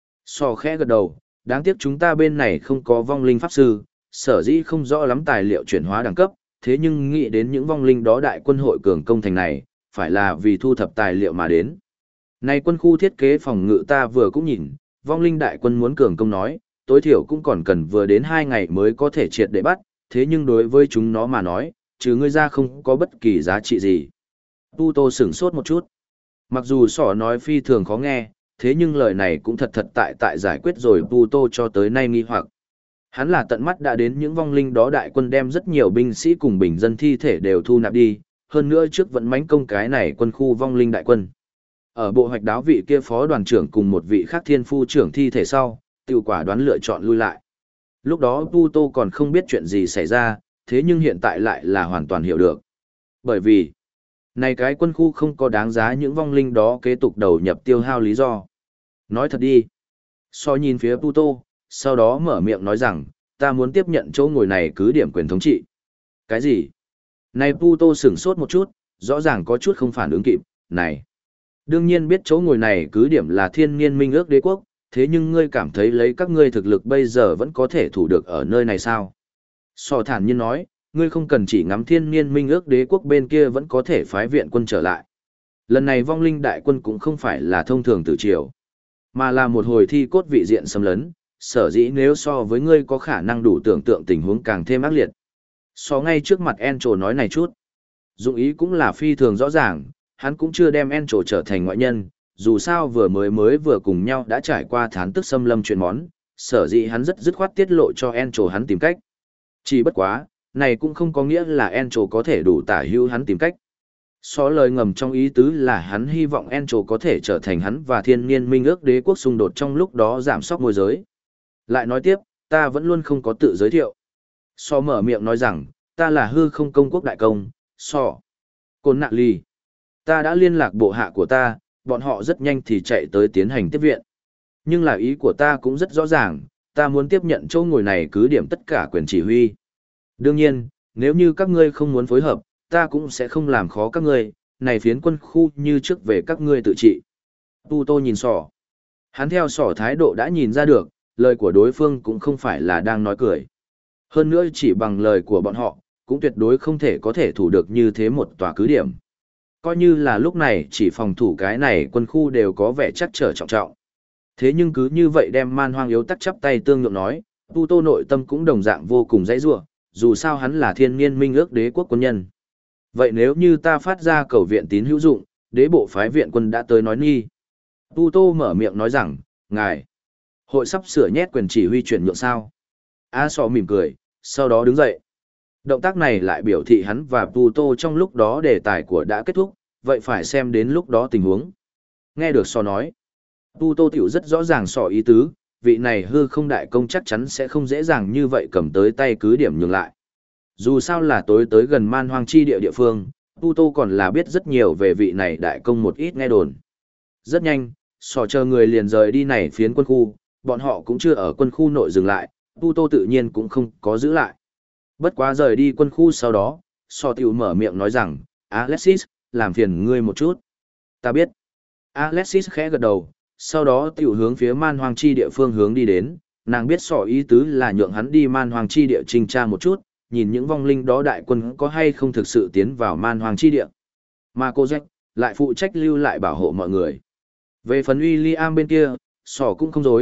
Sò khẽ gật đầu, đáng tiếc chúng ta bên này không có vong linh pháp sư, sở dĩ không rõ lắm tài liệu chuyển hóa đẳng cấp, thế nhưng nghĩ đến những vong linh đó đại quân hội cường công thành này, phải là vì thu thập tài liệu mà đến. Này quân khu thiết kế phòng ngự ta vừa cũng nhìn, vong linh đại quân muốn cường công nói, tối thiểu cũng còn cần vừa đến 2 ngày mới có thể triệt để bắt, thế nhưng đối với chúng nó mà nói, trừ ngươi ra không có bất kỳ giá trị gì. Puto sửng sốt một chút. Mặc dù sỏ nói phi thường khó nghe, thế nhưng lời này cũng thật tại giải quyết rồi Puto cho tới nay nghi hoặc. Hắn là tận mắt đã đến những vong linh đó đại quân đem rất nhiều binh sĩ cùng bình dân thi thể đều thu nạp đi, hơn nữa trước vẫn mánh công cái này quân khu vong linh đại quân. Ở bộ hoạch đáo vị kia phó đoàn trưởng cùng một vị khác thiên phu trưởng thi thể sau, tiểu quả đoán lựa chọn lui lại. Lúc đó Puto còn không biết chuyện gì xảy ra, thế nhưng hiện tại lại là hoàn toàn hiểu được. Bởi vì, này cái quân khu không có đáng giá những vong linh đó kế tục đầu nhập tiêu hao lý do. Nói thật đi. So nhìn phía Puto, sau đó mở miệng nói rằng, ta muốn tiếp nhận chỗ ngồi này cứ điểm quyền thống trị. Cái gì? Này Puto sửng sốt một chút, rõ ràng có chút không phản ứng kịp, này. Đương nhiên biết chỗ ngồi này cứ điểm là thiên niên minh ước đế quốc, thế nhưng ngươi cảm thấy lấy các ngươi thực lực bây giờ vẫn có thể thủ được ở nơi này sao? So thản nhiên nói, ngươi không cần chỉ ngắm thiên niên minh ước đế quốc bên kia vẫn có thể phái viện quân trở lại. Lần này vong linh đại quân cũng không phải là thông thường tử triều, mà là một hồi thi cốt vị diện xâm lấn, sở dĩ nếu so với ngươi có khả năng đủ tưởng tượng tình huống càng thêm ác liệt. So ngay trước mặt Encho nói này chút. Dụng ý cũng là phi thường rõ ràng, hắn cũng chưa đem Encho trở thành ngoại nhân, dù sao vừa cùng nhau đã trải qua thán tức xâm lâm chuyện món, sở dĩ hắn rất dứt khoát tiết lộ cho Encho hắn tìm cách. Chỉ bất quá, này cũng không có nghĩa là Encho có thể đủ tả hữu hắn tìm cách. So lời ngầm trong ý tứ là hắn hy vọng Encho có thể trở thành hắn và thiên niên minh ước đế quốc xung đột trong lúc đó giảm sóc môi giới. Lại nói tiếp, ta vẫn luôn không có tự giới thiệu. So mở miệng nói rằng, ta là hư không công quốc đại công, So. Côn nạ ly. Ta đã liên lạc bộ hạ của ta, bọn họ rất nhanh thì chạy tới tiến hành tiếp viện. Nhưng là ý của ta cũng rất rõ ràng, ta muốn tiếp nhận chỗ ngồi này cứ điểm tất cả quyền chỉ huy. Đương nhiên, nếu như các ngươi không muốn phối hợp, ta cũng sẽ không làm khó các ngươi, này phiến quân khu như trước về các ngươi tự trị. Puto nhìn sỏ. Hắn theo sỏ thái độ đã nhìn ra được, lời của đối phương cũng không phải là đang nói cười. Hơn nữa chỉ bằng lời của bọn họ, cũng tuyệt đối không thể có thể thủ được như thế một tòa cứ điểm. Coi như là lúc này chỉ phòng thủ cái này quân khu đều có vẻ chắc trở trọng trọng. Thế nhưng cứ như vậy đem man hoang yếu tắc chắp tay tương nhượng nói, Puto nội tâm cũng đồng dạng vô cùng dãy rủa, dù sao hắn là thiên niên minh ước đế quốc quân nhân. Vậy nếu như ta phát ra cầu viện tín hữu dụng, đế bộ phái viện quân đã tới nói nghi. Puto mở miệng nói rằng, ngài, hội sắp sửa nhét quyền chỉ huy chuyển nhượng sao? A Sọ mỉm cười, sau đó đứng dậy. Động tác này lại biểu thị hắn và Puto trong lúc đó đề tài của đã kết thúc, vậy phải xem đến lúc đó tình huống. Nghe được Sọ nói, Puto tiểu rất rõ ràng Sọ ý tứ, vị này hư không đại công chắc chắn sẽ không dễ dàng như vậy cầm tới tay cứ điểm nhường lại. Dù sao là tối tới gần man hoang chi địa phương, Puto còn là biết rất nhiều về vị này đại công một ít nghe đồn. Rất nhanh, Sọ chờ người liền rời đi này phiến quân khu, bọn họ cũng chưa ở quân khu nội dừng lại, Puto tự nhiên cũng không có giữ lại. Bất quá rời đi quân khu sau đó, Sọ tiểu mở miệng nói rằng, Alexis, làm phiền ngươi một chút. Ta biết. Alexis khẽ gật đầu, sau đó tiểu hướng phía man hoang chi địa phương hướng đi đến, nàng biết Sọ ý tứ là nhượng hắn đi man hoang chi địa trinh tra một chút, nhìn những vong linh đó đại quân có hay không thực sự tiến vào man hoang chi địa. Mà cô Jack lại phụ trách lưu lại bảo hộ mọi người. Về phần William bên kia, Sọ cũng không dối,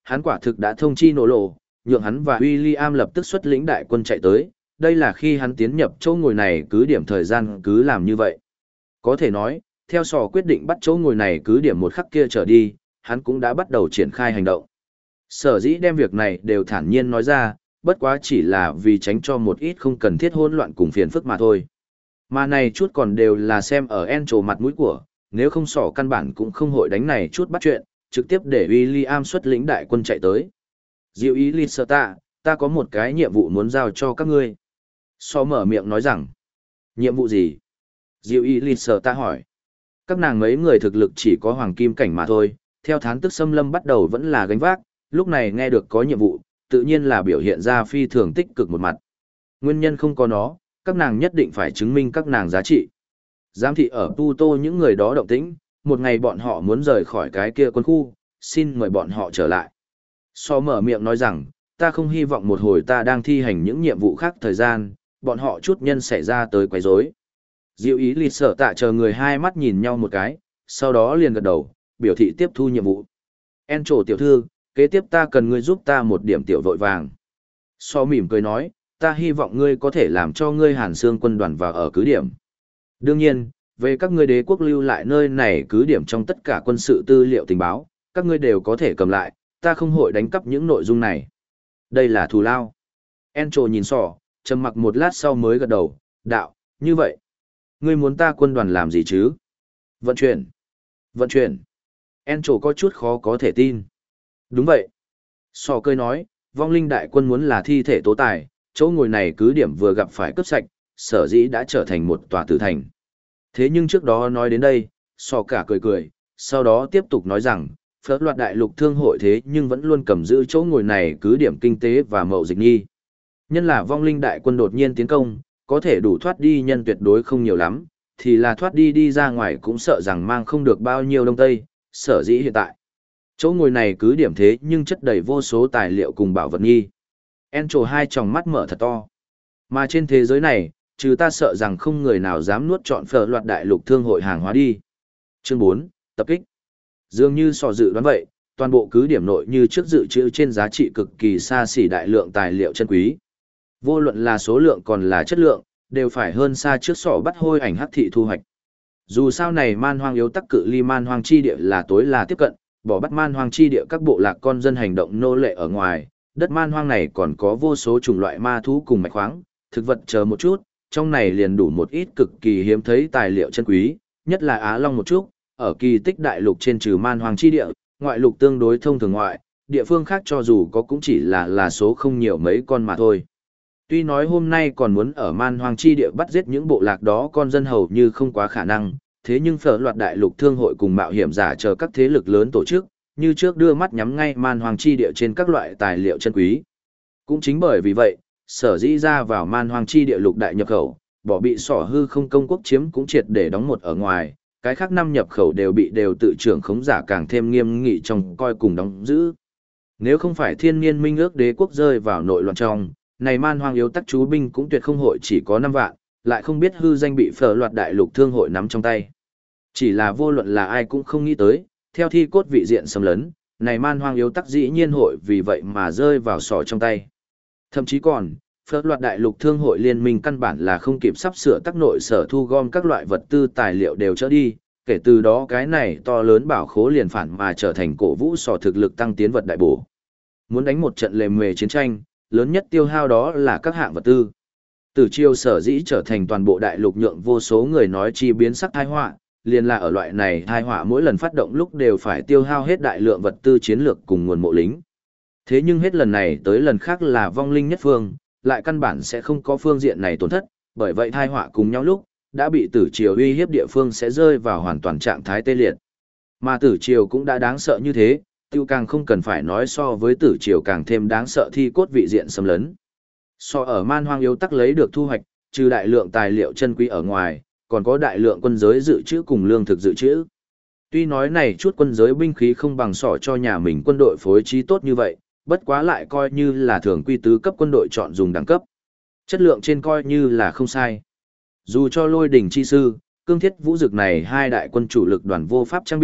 Hắn quả thực đã thông chi nổ lộ, nhượng hắn và William lập tức xuất lĩnh đại quân chạy tới, đây là khi hắn tiến nhập chỗ ngồi này cứ điểm thời gian cứ làm như vậy. Có thể nói, theo sò quyết định bắt chỗ ngồi này cứ điểm một khắc kia trở đi, hắn cũng đã bắt đầu triển khai hành động. Sở dĩ đem việc này đều thản nhiên nói ra, bất quá chỉ là vì tránh cho một ít không cần thiết hỗn loạn cùng phiền phức mà thôi. Mà này chút còn đều là xem ở Encho mặt mũi của, nếu không sỏ căn bản cũng không hội đánh này chút bắt chuyện, trực tiếp để William xuất lĩnh đại quân chạy tới. Diệu ý Lyserta, ta có một cái nhiệm vụ muốn giao cho các ngươi. So mở miệng nói rằng, nhiệm vụ gì? Diệu ý Lyserta hỏi. Các nàng mấy người thực lực chỉ có hoàng kim cảnh mà thôi, theo thán tức xâm lâm bắt đầu vẫn là gánh vác, lúc này nghe được có nhiệm vụ, tự nhiên là biểu hiện ra phi thường tích cực một mặt. Nguyên nhân không có nó, các nàng nhất định phải chứng minh các nàng giá trị. Giám thị ở Tu Tô những người đó động tĩnh, một ngày bọn họ muốn rời khỏi cái kia quân khu, xin mời bọn họ trở lại. So mở miệng nói rằng, ta không hy vọng một hồi ta đang thi hành những nhiệm vụ khác thời gian, bọn họ chút nhân xảy ra tới quấy rối. Diệu ý lịt sở tạ chờ người hai mắt nhìn nhau một cái, sau đó liền gật đầu, biểu thị tiếp thu nhiệm vụ. En trổ tiểu thư, kế tiếp ta cần ngươi giúp ta một điểm tiểu vội vàng. So mỉm cười nói, ta hy vọng ngươi có thể làm cho ngươi Hàn Xương quân đoàn vào ở cứ điểm. Đương nhiên, về các ngươi đế quốc lưu lại nơi này cứ điểm trong tất cả quân sự tư liệu tình báo, các ngươi đều có thể cầm lại, ta không hội đánh cắp những nội dung này. Đây là thù lao. Encho nhìn sỏ, trầm mặc một lát sau mới gật đầu, đạo, như vậy. Ngươi muốn ta quân đoàn làm gì chứ? Vận chuyển. Vận chuyển. Encho có chút khó có thể tin. Đúng vậy. Sỏ cười nói, vong linh đại quân muốn là thi thể tố tài, chỗ ngồi này cứ điểm vừa gặp phải cướp sạch, sở dĩ đã trở thành một tòa tử thành. Thế nhưng trước đó nói đến đây, sò cả cười cười, sau đó tiếp tục nói rằng, phớt loạt đại lục thương hội thế nhưng vẫn luôn cầm giữ chỗ ngồi này cứ điểm kinh tế và mậu dịch nghi. Nhân là vong linh đại quân đột nhiên tiến công, có thể đủ thoát đi nhân tuyệt đối không nhiều lắm, thì là thoát đi đi ra ngoài cũng sợ rằng mang không được bao nhiêu đông tây, sở dĩ hiện tại. Chỗ ngồi này cứ điểm thế nhưng chất đầy vô số tài liệu cùng bảo vật nghi. Encho hai tròng mắt mở thật to. Mà trên thế giới này, trừ ta sợ rằng không người nào dám nuốt trọn phở loạt đại lục thương hội hàng hóa đi. Chương 4, tập kích. Dường như sò dự đoán vậy, toàn bộ cứ điểm nội như trước dự trữ trên giá trị cực kỳ xa xỉ đại lượng tài liệu chân quý. Vô luận là số lượng còn là chất lượng, đều phải hơn xa trước sọ bắt hôi ảnh hắc thị thu hoạch. Dù sao này man hoang yếu tắc cự ly man hoang chi địa là tối là tiếp cận, bỏ bắt man hoang chi địa các bộ lạc con dân hành động nô lệ ở ngoài, đất man hoang này còn có vô số chủng loại ma thú cùng mạch khoáng, thực vật chờ một chút, trong này liền đủ một ít cực kỳ hiếm thấy tài liệu chân quý, nhất là Á Long một chút, ở kỳ tích đại lục trên trừ man hoang chi địa, ngoại lục tương đối thông thường ngoại, địa phương khác cho dù có cũng chỉ là số không nhiều mấy con mà thôi. Tuy nói hôm nay còn muốn ở man hoang chi địa bắt giết những bộ lạc đó con dân hầu như không quá khả năng, thế nhưng phở loạt đại lục thương hội cùng mạo hiểm giả chờ các thế lực lớn tổ chức, như trước đưa mắt nhắm ngay man hoang chi địa trên các loại tài liệu chân quý. Cũng chính bởi vì vậy, sở dĩ ra vào man hoang chi địa lục đại nhập khẩu, bỏ bị sỏ hư không công quốc chiếm cũng triệt để đóng một ở ngoài, cái khác năm nhập khẩu đều tự trưởng khống giả càng thêm nghiêm nghị trong coi cùng đóng giữ. Nếu không phải thiên niên minh ước đế quốc rơi vào nội loạn trong, này man hoang yếu tắc chú binh cũng tuyệt không hội chỉ có 5 vạn, lại không biết hư danh bị phở loạt đại lục thương hội nắm trong tay. Chỉ là vô luận là ai cũng không nghĩ tới, theo thi cốt vị diện xâm lấn, này man hoang yếu tắc dĩ nhiên hội vì vậy mà rơi vào sỏ trong tay. Thậm chí còn, phớt loạt đại lục thương hội liên minh căn bản là không kịp sắp sửa tắc nội sở thu gom các loại vật tư tài liệu đều trở đi, kể từ đó cái này to lớn bảo khố liền phản mà trở thành cổ vũ sỏ thực lực tăng tiến vật đại bổ. Muốn đánh một trận lề mề chiến tranh, lớn nhất tiêu hao đó là các hạng vật tư. Từ chiêu sở dĩ trở thành toàn bộ đại lục nhượng vô số người nói chi biến sắc tai họa, liền là ở loại này tai họa mỗi lần phát động lúc đều phải tiêu hao hết đại lượng vật tư chiến lược cùng nguồn mộ lính. Thế nhưng hết lần này tới lần khác là vong linh nhất phương, lại căn bản sẽ không có phương diện này tổn thất, bởi vậy tai họa cùng nhau lúc, đã bị tử triều uy hiếp địa phương sẽ rơi vào hoàn toàn trạng thái tê liệt. Mà tử triều cũng đã đáng sợ như thế, tiêu càng không cần phải nói so với tử triều càng thêm đáng sợ thi cốt vị diện xâm lấn. So ở man hoang yếu tắc lấy được thu hoạch, trừ đại lượng tài liệu chân quý ở ngoài, còn có đại lượng quân giới dự trữ cùng lương thực dự trữ. Tuy nói này chút quân giới binh khí không bằng sỏ cho nhà mình quân đội phối trí tốt như vậy, bất quá lại coi như là thường quy tứ cấp quân đội chọn dùng đẳng cấp. Chất lượng trên coi như là không sai. Dù cho lôi đỉnh chi sư, cương thiết vũ dực này hai đại quân chủ lực đoàn vô pháp trang bị,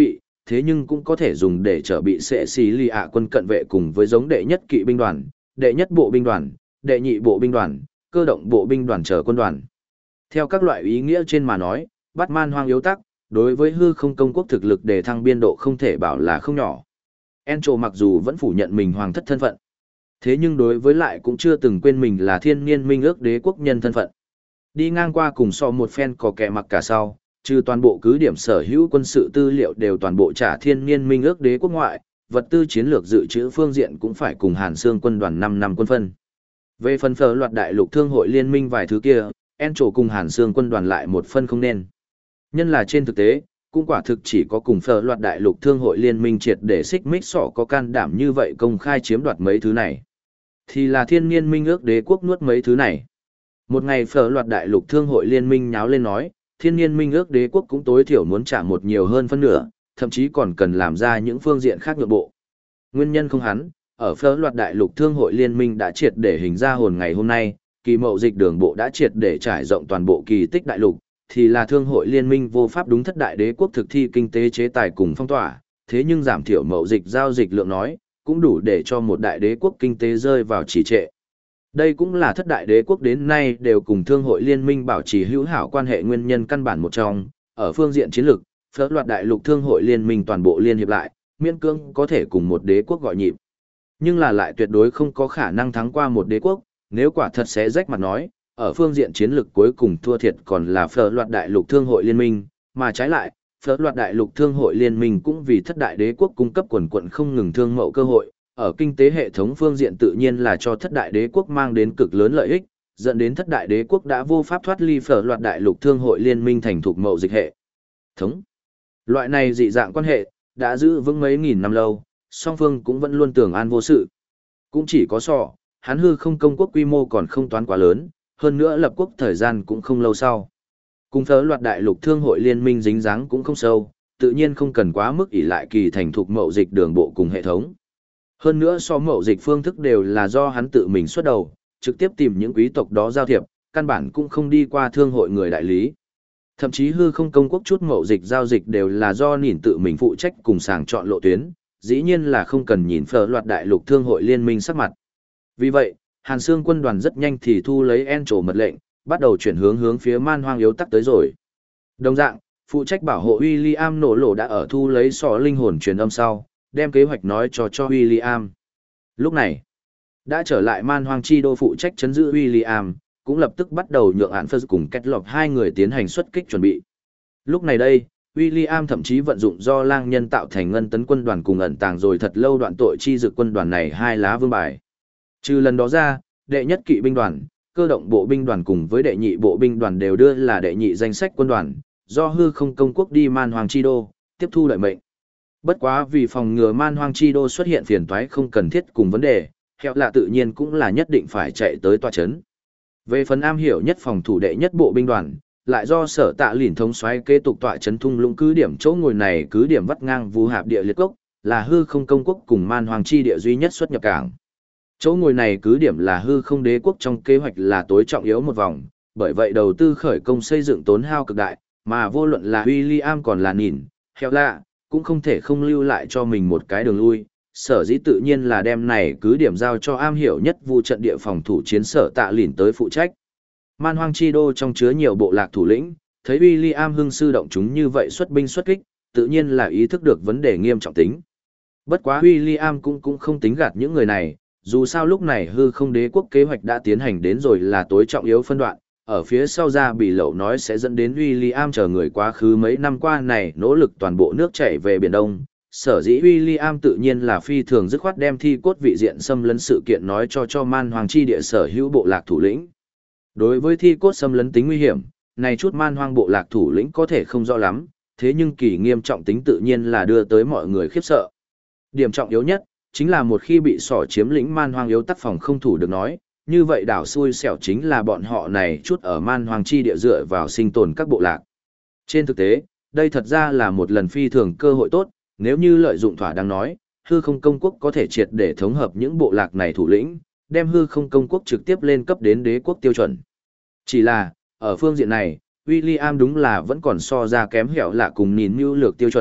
thế nhưng cũng có thể dùng để trở bị sệ xì lì ạ quân cận vệ cùng với giống đệ nhất kỵ binh đoàn, đệ nhất bộ binh đoàn, đệ nhị bộ binh đoàn, cơ động bộ binh đoàn trở quân đoàn. Theo các loại ý nghĩa trên mà nói, bắt man hoang yếu tắc, đối với hư không công quốc thực lực để thăng biên độ không thể bảo là không nhỏ. Encho mặc dù vẫn phủ nhận mình hoàng thất thân phận, thế nhưng đối với lại cũng chưa từng quên mình là thiên niên minh ước đế quốc nhân thân phận. Đi ngang qua cùng so một phen có kẻ mặc cả sau, trừ toàn bộ cứ điểm sở hữu quân sự tư liệu đều toàn bộ trả thiên niên minh ước đế quốc ngoại, vật tư chiến lược dự trữ phương diện cũng phải cùng Hàn Xương quân đoàn 5 năm quân phân. Về phần phở loạt đại lục thương hội liên minh vài thứ kia, Encho cùng Hàn Xương quân đoàn lại một phân không nên. Nhân là trên thực tế, cũng quả thực chỉ có cùng phở loạt đại lục thương hội liên minh triệt để xích mích sọ có can đảm như vậy công khai chiếm đoạt mấy thứ này. Thì là thiên niên minh ước đế quốc nuốt mấy thứ này. Một ngày phở loạt đại lục thương hội liên minh nháo lên nói, thiên niên minh ước đế quốc cũng tối thiểu muốn trả một nhiều hơn phân nửa, thậm chí còn cần làm ra những phương diện khác nhượng bộ. Nguyên nhân không hắn, ở phở loạt đại lục thương hội liên minh đã triệt để hình ra hồn ngày hôm nay, kỳ mậu dịch đường bộ đã triệt để trải rộng toàn bộ kỳ tích đại lục, thì là thương hội liên minh vô pháp đúng thất đại đế quốc thực thi kinh tế chế tài cùng phong tỏa, thế nhưng giảm thiểu mậu dịch giao dịch lượng nói, cũng đủ để cho một đại đế quốc kinh tế rơi vào trì trệ. Đây cũng là thất đại đế quốc đến nay đều cùng thương hội liên minh bảo trì hữu hảo quan hệ nguyên nhân căn bản một trong, ở phương diện chiến lược, phở loạt đại lục thương hội liên minh toàn bộ liên hiệp lại, miễn cưỡng có thể cùng một đế quốc gọi nhịp. Nhưng là lại tuyệt đối không có khả năng thắng qua một đế quốc, nếu quả thật sẽ rách mặt nói, ở phương diện chiến lược cuối cùng thua thiệt còn là phở loạt đại lục thương hội liên minh, mà trái lại, phở loạt đại lục thương hội liên minh cũng vì thất đại đế quốc cung cấp quần quận không ngừng thương mậu cơ hội, ở kinh tế hệ thống phương diện tự nhiên là cho thất đại đế quốc mang đến cực lớn lợi ích, dẫn đến thất đại đế quốc đã vô pháp thoát ly phở loạt đại lục thương hội liên minh thành thục mậu dịch hệ thống. Loại này dị dạng quan hệ đã giữ vững mấy nghìn năm lâu, song phương cũng vẫn luôn tưởng an vô sự. Cũng chỉ có sọ, hắn hư không công quốc quy mô còn không toán quá lớn, hơn nữa lập quốc thời gian cũng không lâu sau. Cùng phở loạt đại lục thương hội liên minh dính dáng cũng không sâu, tự nhiên không cần quá mức ỷ lại kỳ thành thục mậu dịch đường bộ cùng hệ thống. Hơn nữa so mậu dịch phương thức đều là do hắn tự mình xuất đầu, trực tiếp tìm những quý tộc đó giao thiệp, căn bản cũng không đi qua thương hội người đại lý. Thậm chí hư không công quốc chút mậu dịch giao dịch đều là do nhìn tự mình phụ trách cùng sàng chọn lộ tuyến, dĩ nhiên là không cần nhìn phở loạt đại lục thương hội liên minh sắc mặt. Vì vậy, Hàn Xương quân đoàn rất nhanh thì thu lấy Encho mật lệnh, bắt đầu chuyển hướng phía man hoang yếu tắc tới rồi. Đồng dạng, phụ trách bảo hộ William nổ lộ đã ở thu lấy sọ linh hồn truyền âm sau, đem kế hoạch nói cho William. Lúc này, đã trở lại man hoang chi đô phụ trách chấn giữ William, cũng lập tức bắt đầu nhượng án phơ cùng kết lọc hai người tiến hành xuất kích chuẩn bị. Lúc này đây, William thậm chí vận dụng do lang nhân tạo thành ngân tấn quân đoàn cùng ẩn tàng rồi thật lâu đoạn tội chi dực quân đoàn này hai lá vương bài. Trừ lần đó ra, đệ nhất kỵ binh đoàn, cơ động bộ binh đoàn cùng với đệ nhị bộ binh đoàn đều đưa là đệ nhị danh sách quân đoàn, do hư không công quốc đi man hoang chi đô, tiếp thu lợi mệnh. Bất quá vì phòng ngừa man hoang chi đô xuất hiện phiền toái không cần thiết cùng vấn đề, hẹo lạ tự nhiên cũng là nhất định phải chạy tới tòa chấn. Về phần am hiểu nhất phòng thủ đệ nhất bộ binh đoàn, lại do sở tạ lỉn thống soái kế tục tọa chấn thung lũng cứ điểm chỗ ngồi này cứ điểm vắt ngang vu hạp địa liệt cốc, là hư không công quốc cùng man hoang chi địa duy nhất xuất nhập cảng. Chỗ ngồi này cứ điểm là hư không đế quốc trong kế hoạch là tối trọng yếu một vòng, bởi vậy đầu tư khởi công xây dựng tốn hao cực đại, mà vô luận là William còn là nhìn, heo lạ, cũng không thể không lưu lại cho mình một cái đường lui, sở dĩ tự nhiên là đem này cứ điểm giao cho am hiểu nhất vu trận địa phòng thủ chiến sở tạ lỉn tới phụ trách. Man hoang chi đô trong chứa nhiều bộ lạc thủ lĩnh, thấy William hưng sư động chúng như vậy xuất binh xuất kích, tự nhiên là ý thức được vấn đề nghiêm trọng tính. Bất quá William cũng không tính gạt những người này, dù sao lúc này hư không đế quốc kế hoạch đã tiến hành đến rồi là tối trọng yếu phân đoạn, ở phía sau ra bị lậu nói sẽ dẫn đến William chờ người quá khứ mấy năm qua này nỗ lực toàn bộ nước chảy về Biển Đông. Sở dĩ William tự nhiên là phi thường dứt khoát đem thi cốt vị diện xâm lấn sự kiện nói cho man hoang chi địa sở hữu bộ lạc thủ lĩnh. Đối với thi cốt xâm lấn tính nguy hiểm, này chút man hoang bộ lạc thủ lĩnh có thể không rõ lắm, thế nhưng kỳ nghiêm trọng tính tự nhiên là đưa tới mọi người khiếp sợ. Điểm trọng yếu nhất, chính là một khi bị sỏ chiếm lĩnh man hoang yếu tắc phòng không thủ được nói, như vậy đảo xui xẻo chính là bọn họ này chút ở man hoang chi địa dựa vào sinh tồn các bộ lạc. Trên thực tế, đây thật ra là một lần phi thường cơ hội tốt, nếu như lợi dụng thỏa đáng nói, hư không công quốc có thể triệt để thống hợp những bộ lạc này thủ lĩnh, đem hư không công quốc trực tiếp lên cấp đến đế quốc tiêu chuẩn. Chỉ là, ở phương diện này, William đúng là vẫn còn so ra kém hẻo lạ cùng nhìn mưu lược tiêu chuẩn,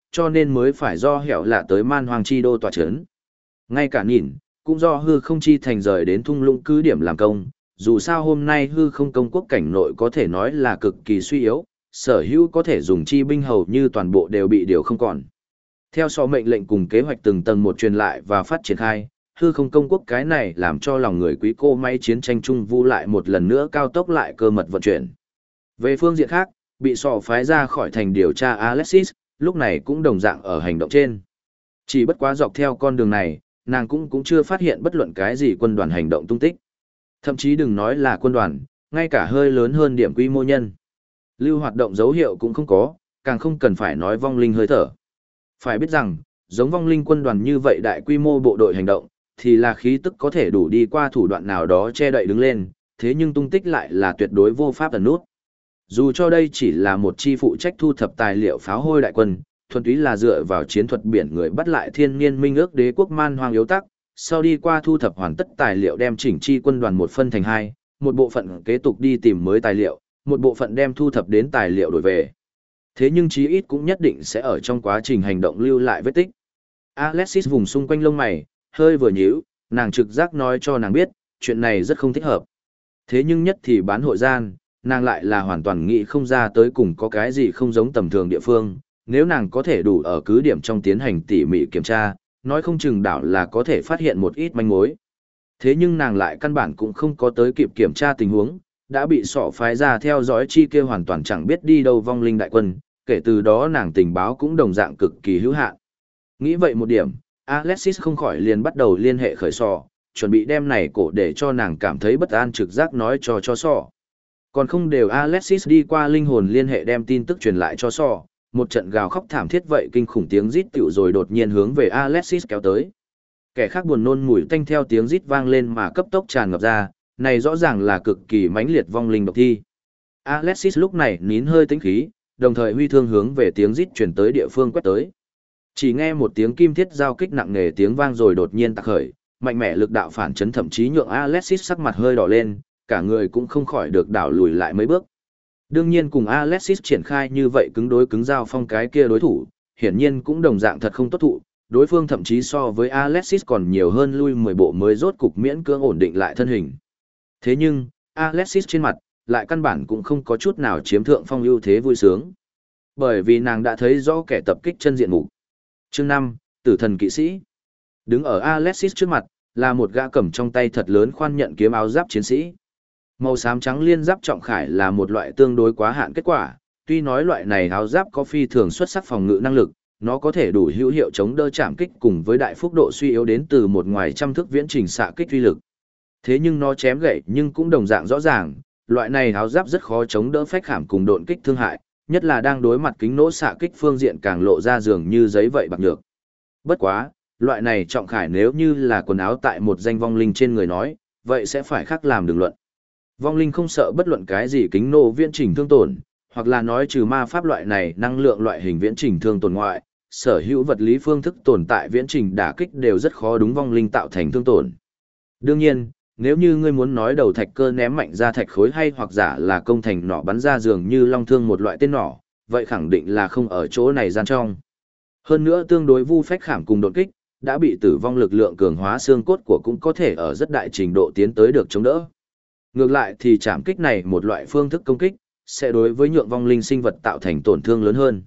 cho nên mới phải do hẻo lạ tới man hoang chi đô tòa chấn. Ngay cả nhìn, cũng do hư không chi thành rời đến thung lũng cứ điểm làm công, dù sao hôm nay hư không công quốc cảnh nội có thể nói là cực kỳ suy yếu, sở hữu có thể dùng chi binh hầu như toàn bộ đều bị điều không còn. Theo so mệnh lệnh cùng kế hoạch từng tầng một truyền lại và phát triển khai, hư không công quốc cái này làm cho lòng người quý cô may chiến tranh chung vu lại một lần nữa cao tốc lại cơ mật vận chuyển. Về phương diện khác, bị sọ phái ra khỏi thành điều tra Alexis, lúc này cũng đồng dạng ở hành động trên. Chỉ bất quá dọc theo con đường này, nàng cũng chưa phát hiện bất luận cái gì quân đoàn hành động tung tích. Thậm chí đừng nói là quân đoàn, ngay cả hơi lớn hơn điểm quy mô nhân. Lưu hoạt động dấu hiệu cũng không có, càng không cần phải nói vong linh hơi thở. Phải biết rằng, giống vong linh quân đoàn như vậy đại quy mô bộ đội hành động, thì là khí tức có thể đủ đi qua thủ đoạn nào đó che đậy đứng lên, thế nhưng tung tích lại là tuyệt đối vô pháp ẩn nút. Dù cho đây chỉ là một chi phụ trách thu thập tài liệu pháo hôi đại quân, thuần túy là dựa vào chiến thuật biển người bắt lại thiên niên minh ước đế quốc man hoang yếu tắc, sau đi qua thu thập hoàn tất tài liệu đem chỉnh chi quân đoàn một phân thành hai, một bộ phận kế tục đi tìm mới tài liệu, một bộ phận đem thu thập đến tài liệu đổi về. Thế nhưng chí ít cũng nhất định sẽ ở trong quá trình hành động lưu lại vết tích. Alexis vùng xung quanh lông mày, hơi vừa nhíu, nàng trực giác nói cho nàng biết, chuyện này rất không thích hợp. Thế nhưng nhất thì bán hội gian, nàng lại là hoàn toàn nghĩ không ra tới cùng có cái gì không giống tầm thường địa phương, nếu nàng có thể đủ ở cứ điểm trong tiến hành tỉ mỉ kiểm tra, nói không chừng đảo là có thể phát hiện một ít manh mối. Thế nhưng nàng lại căn bản cũng không có tới kịp kiểm tra tình huống, đã bị sọ phái ra theo dõi chi kia hoàn toàn chẳng biết đi đâu vong linh đại quân, kể từ đó nàng tình báo cũng đồng dạng cực kỳ hữu hạn. Nghĩ vậy một điểm, Alexis không khỏi liền bắt đầu liên hệ khởi sọ, chuẩn bị đem này cổ để cho nàng cảm thấy bất an trực giác nói cho sọ. Còn không đều Alexis đi qua linh hồn liên hệ đem tin tức truyền lại cho sọ, một trận gào khóc thảm thiết vậy kinh khủng tiếng rít tiểu rồi đột nhiên hướng về Alexis kéo tới. Kẻ khác buồn nôn mùi tanh theo tiếng rít vang lên mà cấp tốc tràn ngập ra, này rõ ràng là cực kỳ mãnh liệt vong linh độc thi. Alexis lúc này nín hơi tĩnh khí, đồng thời huy thương hướng về tiếng rít truyền tới địa phương quét tới. Chỉ nghe một tiếng kim thiết giao kích nặng nề tiếng vang rồi đột nhiên tạc khởi, mạnh mẽ lực đạo phản chấn thậm chí nhượng Alexis sắc mặt hơi đỏ lên, cả người cũng không khỏi được đảo lùi lại mấy bước. Đương nhiên cùng Alexis triển khai như vậy cứng đối cứng giao phong cái kia đối thủ, hiển nhiên cũng đồng dạng thật không tốt thụ, đối phương thậm chí so với Alexis còn nhiều hơn lui 10 bộ mới rốt cục miễn cưỡng ổn định lại thân hình. Thế nhưng, Alexis trên mặt, lại căn bản cũng không có chút nào chiếm thượng phong ưu thế vui sướng. Bởi vì nàng đã thấy rõ kẻ tập kích chân diện mục. Chương 5, Tử thần kỵ sĩ. Đứng ở Alexis trước mặt, là một gã cầm trong tay thật lớn khoan nhận kiếm áo giáp chiến sĩ. Màu xám trắng liên giáp trọng khải là một loại tương đối quá hạn kết quả, tuy nói loại này áo giáp có phi thường xuất sắc phòng ngự năng lực, nó có thể đủ hữu hiệu chống đỡ chạm kích cùng với đại phúc độ suy yếu đến từ một ngoài trăm thước viễn trình xạ kích uy lực. Thế nhưng nó chém gậy nhưng cũng đồng dạng rõ ràng, loại này áo giáp rất khó chống đỡ phách khảm cùng độn kích thương hại, nhất là đang đối mặt kính nỗ xạ kích phương diện càng lộ ra dường như giấy vậy bạc nhược. Bất quá, loại này trọng khải nếu như là quần áo tại một danh vong linh trên người nói, vậy sẽ phải khác làm đường luận. Vong linh không sợ bất luận cái gì kính nổ viễn trình thương tổn, hoặc là nói trừ ma pháp loại này năng lượng loại hình viễn trình thương tổn ngoại, sở hữu vật lý phương thức tồn tại viễn trình đả kích đều rất khó đúng vong linh tạo thành thương tổn. Đương nhiên, nếu như ngươi muốn nói đầu thạch cơ ném mạnh ra thạch khối hay hoặc giả là công thành nỏ bắn ra dường như long thương một loại tên nỏ, vậy khẳng định là không ở chỗ này gian trong. Hơn nữa tương đối vu phách khảm cùng đột kích, đã bị tử vong lực lượng cường hóa xương cốt của cũng có thể ở rất đại trình độ tiến tới được chống đỡ. Ngược lại thì chạm kích này một loại phương thức công kích, sẽ đối với nhượng vong linh sinh vật tạo thành tổn thương lớn hơn.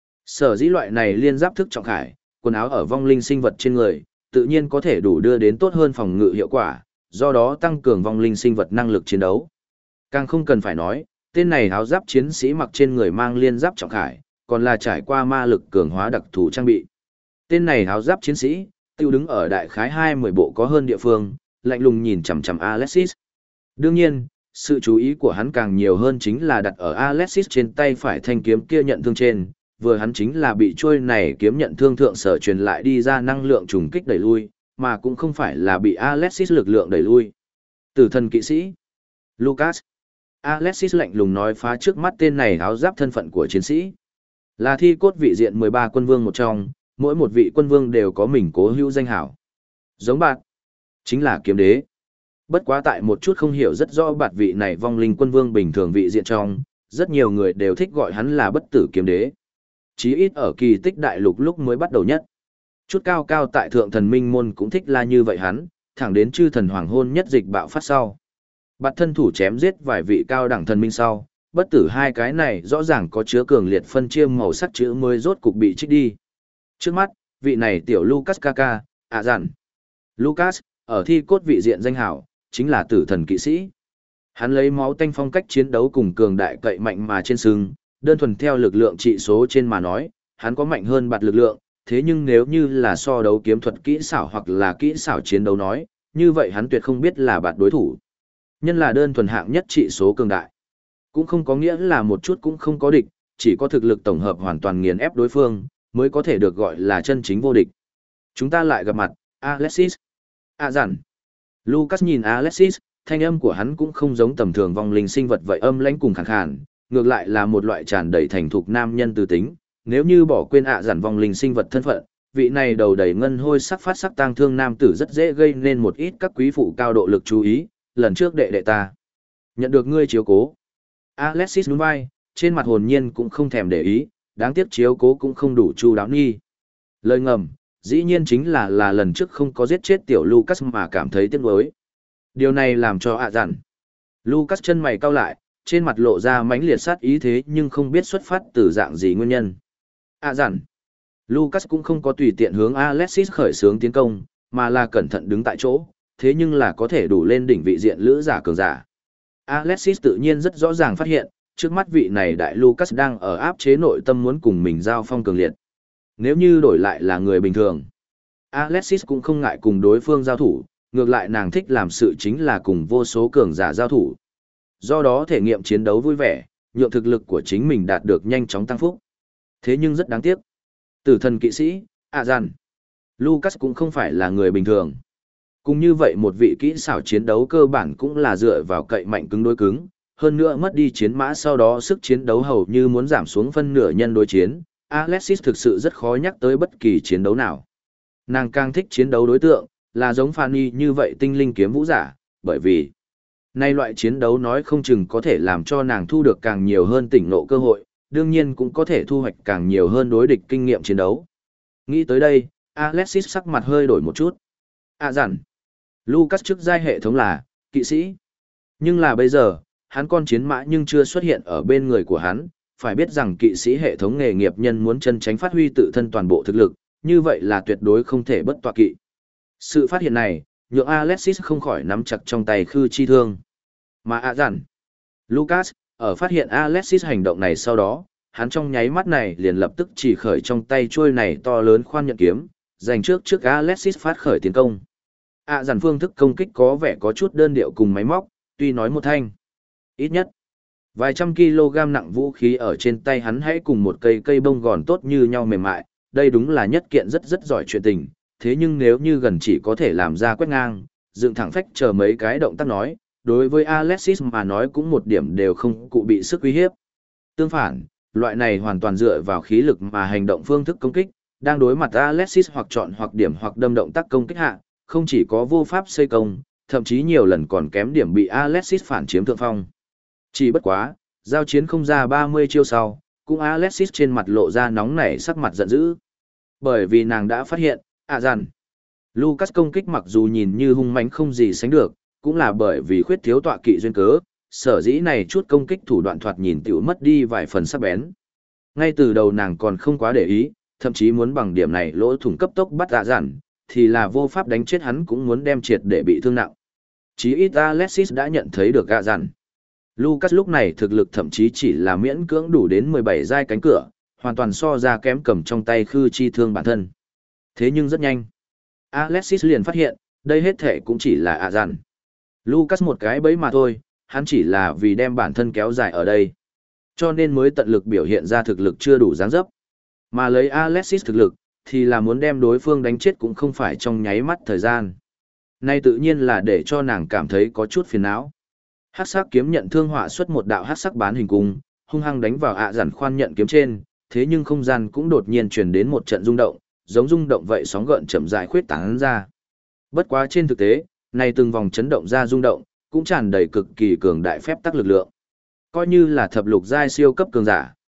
Sở dĩ loại này liên giáp thức trọng khải, quần áo ở vong linh sinh vật trên người, tự nhiên có thể đủ đưa đến tốt hơn phòng ngự hiệu quả, do đó tăng cường vong linh sinh vật năng lực chiến đấu. Càng không cần phải nói, tên này áo giáp chiến sĩ mặc trên người mang liên giáp trọng khải, còn là trải qua ma lực cường hóa đặc thù trang bị. Tên này áo giáp chiến sĩ, tiêu đứng ở đại khái 20 bộ có hơn địa phương, lạnh lùng nhìn chằm chằm Alexis. Đương nhiên, sự chú ý của hắn càng nhiều hơn chính là đặt ở Alexis trên tay phải thanh kiếm kia nhận thương trên, vừa hắn chính là bị trôi này kiếm nhận thương thượng sở truyền lại đi ra năng lượng trùng kích đẩy lui, mà cũng không phải là bị Alexis lực lượng đẩy lui. Tử thần kỵ sĩ Lucas. Alexis lạnh lùng nói phá trước mắt tên này áo giáp thân phận của chiến sĩ. Là thi cốt vị diện 13 quân vương một trong, mỗi một vị quân vương đều có mình cố hữu danh hảo. Giống bạn, chính là kiếm đế. Bất quá tại một chút không hiểu rất rõ bạt vị này vong linh quân vương bình thường vị diện trong, rất nhiều người đều thích gọi hắn là bất tử kiếm đế. Chí ít ở kỳ tích đại lục lúc mới bắt đầu nhất. Chút cao cao tại thượng thần minh môn cũng thích là như vậy hắn, thẳng đến chư thần hoàng hôn nhất dịch bạo phát sau. Bạt thân thủ chém giết vài vị cao đẳng thần minh sau, bất tử hai cái này rõ ràng có chứa cường liệt phân chia màu sắc chữ mới rốt cục bị trích đi. Trước mắt, vị này tiểu Lucas Kaka, dặn. Lucas, ở thi cốt vị diện danh hảo, chính là tử thần kỵ sĩ. Hắn lấy máu tanh phong cách chiến đấu cùng cường đại cậy mạnh mà trên sừng, đơn thuần theo lực lượng trị số trên mà nói, hắn có mạnh hơn bạt lực lượng, thế nhưng nếu như là so đấu kiếm thuật kỹ xảo hoặc là kỹ xảo chiến đấu nói, như vậy hắn tuyệt không biết là bạt đối thủ. Nhân là đơn thuần hạng nhất trị số cường đại. Cũng không có nghĩa là một chút cũng không có địch, chỉ có thực lực tổng hợp hoàn toàn nghiền ép đối phương, mới có thể được gọi là chân chính vô địch. Chúng ta lại gặp mặt, Alexis. Dặn. Lucas nhìn Alexis, thanh âm của hắn cũng không giống tầm thường vong linh sinh vật vậy âm lãnh cùng khàn khàn, ngược lại là một loại tràn đầy thành thục nam nhân từ tính. Nếu như bỏ quên dặn vong linh sinh vật thân phận, vị này đầu đầy ngân hôi sắc phát sắc tang thương nam tử rất dễ gây nên một ít các quý phụ cao độ lực chú ý, lần trước đệ ta. Nhận được ngươi chiếu cố. Alexis nhún vai, trên mặt hồn nhiên cũng không thèm để ý, đáng tiếc chiếu cố cũng không đủ chu đáo nghi. Lời ngầm, dĩ nhiên chính là lần trước không có giết chết tiểu Lucas mà cảm thấy tiếc nuối. Điều này làm cho dặn. Lucas chân mày cau lại, trên mặt lộ ra mãnh liệt sát ý thế nhưng không biết xuất phát từ dạng gì nguyên nhân. Dặn. Lucas cũng không có tùy tiện hướng Alexis khởi xướng tiến công, mà là cẩn thận đứng tại chỗ, thế nhưng là có thể đủ lên đỉnh vị diện lữ giả cường giả. Alexis tự nhiên rất rõ ràng phát hiện, trước mắt vị này đại Lucas đang ở áp chế nội tâm muốn cùng mình giao phong cường liệt. Nếu như đổi lại là người bình thường, Alexis cũng không ngại cùng đối phương giao thủ, ngược lại nàng thích làm sự chính là cùng vô số cường giả giao thủ. Do đó thể nghiệm chiến đấu vui vẻ, nhượng thực lực của chính mình đạt được nhanh chóng tăng phúc. Thế nhưng rất đáng tiếc. Tử thần kỵ sĩ, dặn. Lucas cũng không phải là người bình thường. Cũng như vậy một vị kỹ xảo chiến đấu cơ bản cũng là dựa vào cậy mạnh cứng đối cứng, hơn nữa mất đi chiến mã sau đó sức chiến đấu hầu như muốn giảm xuống phân nửa nhân đối chiến, Alexis thực sự rất khó nhắc tới bất kỳ chiến đấu nào. Nàng càng thích chiến đấu đối tượng, là giống Fanny như vậy tinh linh kiếm vũ giả, bởi vì nay loại chiến đấu nói không chừng có thể làm cho nàng thu được càng nhiều hơn tỉnh ngộ cơ hội, đương nhiên cũng có thể thu hoạch càng nhiều hơn đối địch kinh nghiệm chiến đấu. Nghĩ tới đây, Alexis sắc mặt hơi đổi một chút. Dặn. Lucas trước giai hệ thống là kỵ sĩ. Nhưng là bây giờ, hắn con chiến mã nhưng chưa xuất hiện ở bên người của hắn, phải biết rằng kỵ sĩ hệ thống nghề nghiệp nhân muốn chân tránh phát huy tự thân toàn bộ thực lực, như vậy là tuyệt đối không thể bất tọa kỵ. Sự phát hiện này, nhượng Alexis không khỏi nắm chặt trong tay khư chi thương. Mà dặn. Lucas, ở phát hiện Alexis hành động này sau đó, hắn trong nháy mắt này liền lập tức chỉ khởi trong tay chuôi này to lớn khoan nhận kiếm, dành trước Alexis phát khởi tiến công. Dặn phương thức công kích có vẻ có chút đơn điệu cùng máy móc, tuy nói một thanh. Ít nhất, vài trăm kg nặng vũ khí ở trên tay hắn hãy cùng một cây bông gòn tốt như nhau mềm mại, đây đúng là nhất kiện rất giỏi chuyện tình, thế nhưng nếu như gần chỉ có thể làm ra quét ngang, dựng thẳng phách chờ mấy cái động tác nói, đối với Alexis mà nói cũng một điểm đều không cụ bị sức uy hiếp. Tương phản, loại này hoàn toàn dựa vào khí lực mà hành động phương thức công kích, đang đối mặt Alexis hoặc chọn hoặc điểm hoặc đâm động tác công kích hạ, không chỉ có vô pháp xây công, thậm chí nhiều lần còn kém điểm bị Alexis phản chiếm thượng phong. Chỉ bất quá, giao chiến không ra 30 chiêu sau, cũng Alexis trên mặt lộ ra nóng nảy sắc mặt giận dữ. Bởi vì nàng đã phát hiện, dặn. Lucas công kích mặc dù nhìn như hung mãnh không gì sánh được, cũng là bởi vì khuyết thiếu tọa kỵ duyên cớ, sở dĩ này chút công kích thủ đoạn thoạt nhìn tiểu mất đi vài phần sắc bén. Ngay từ đầu nàng còn không quá để ý, thậm chí muốn bằng điểm này lỗ thủng cấp tốc bắt dặn, thì là vô pháp đánh chết hắn cũng muốn đem triệt để bị thương nặng. Chí ít Alexis đã nhận thấy được dặn. Lucas lúc này thực lực thậm chí chỉ là miễn cưỡng đủ đến 17 giai cánh cửa, hoàn toàn so ra kém cầm trong tay khư chi thương bản thân. Thế nhưng rất nhanh, Alexis liền phát hiện, đây hết thể cũng chỉ là dặn. Lucas một cái bẫy mà thôi, hắn chỉ là vì đem bản thân kéo dài ở đây. Cho nên mới tận lực biểu hiện ra thực lực chưa đủ dáng dấp. Mà lấy Alexis thực lực, thì là muốn đem đối phương đánh chết cũng không phải trong nháy mắt thời gian. Nay tự nhiên là để cho nàng cảm thấy có chút phiền não. Hắc sắc kiếm nhận thương họa xuất một đạo hắc sắc bán hình cung, hung hăng đánh vào dặn khoan nhận kiếm trên, thế nhưng không gian cũng đột nhiên truyền đến một trận rung động, giống rung động vậy sóng gợn chậm rãi khuyết tán ra. Bất quá trên thực tế, này từng vòng chấn động ra rung động, cũng tràn đầy cực kỳ cường đại phép tắc lực lượng. Coi như là thập lục giai siêu cấp cường giả,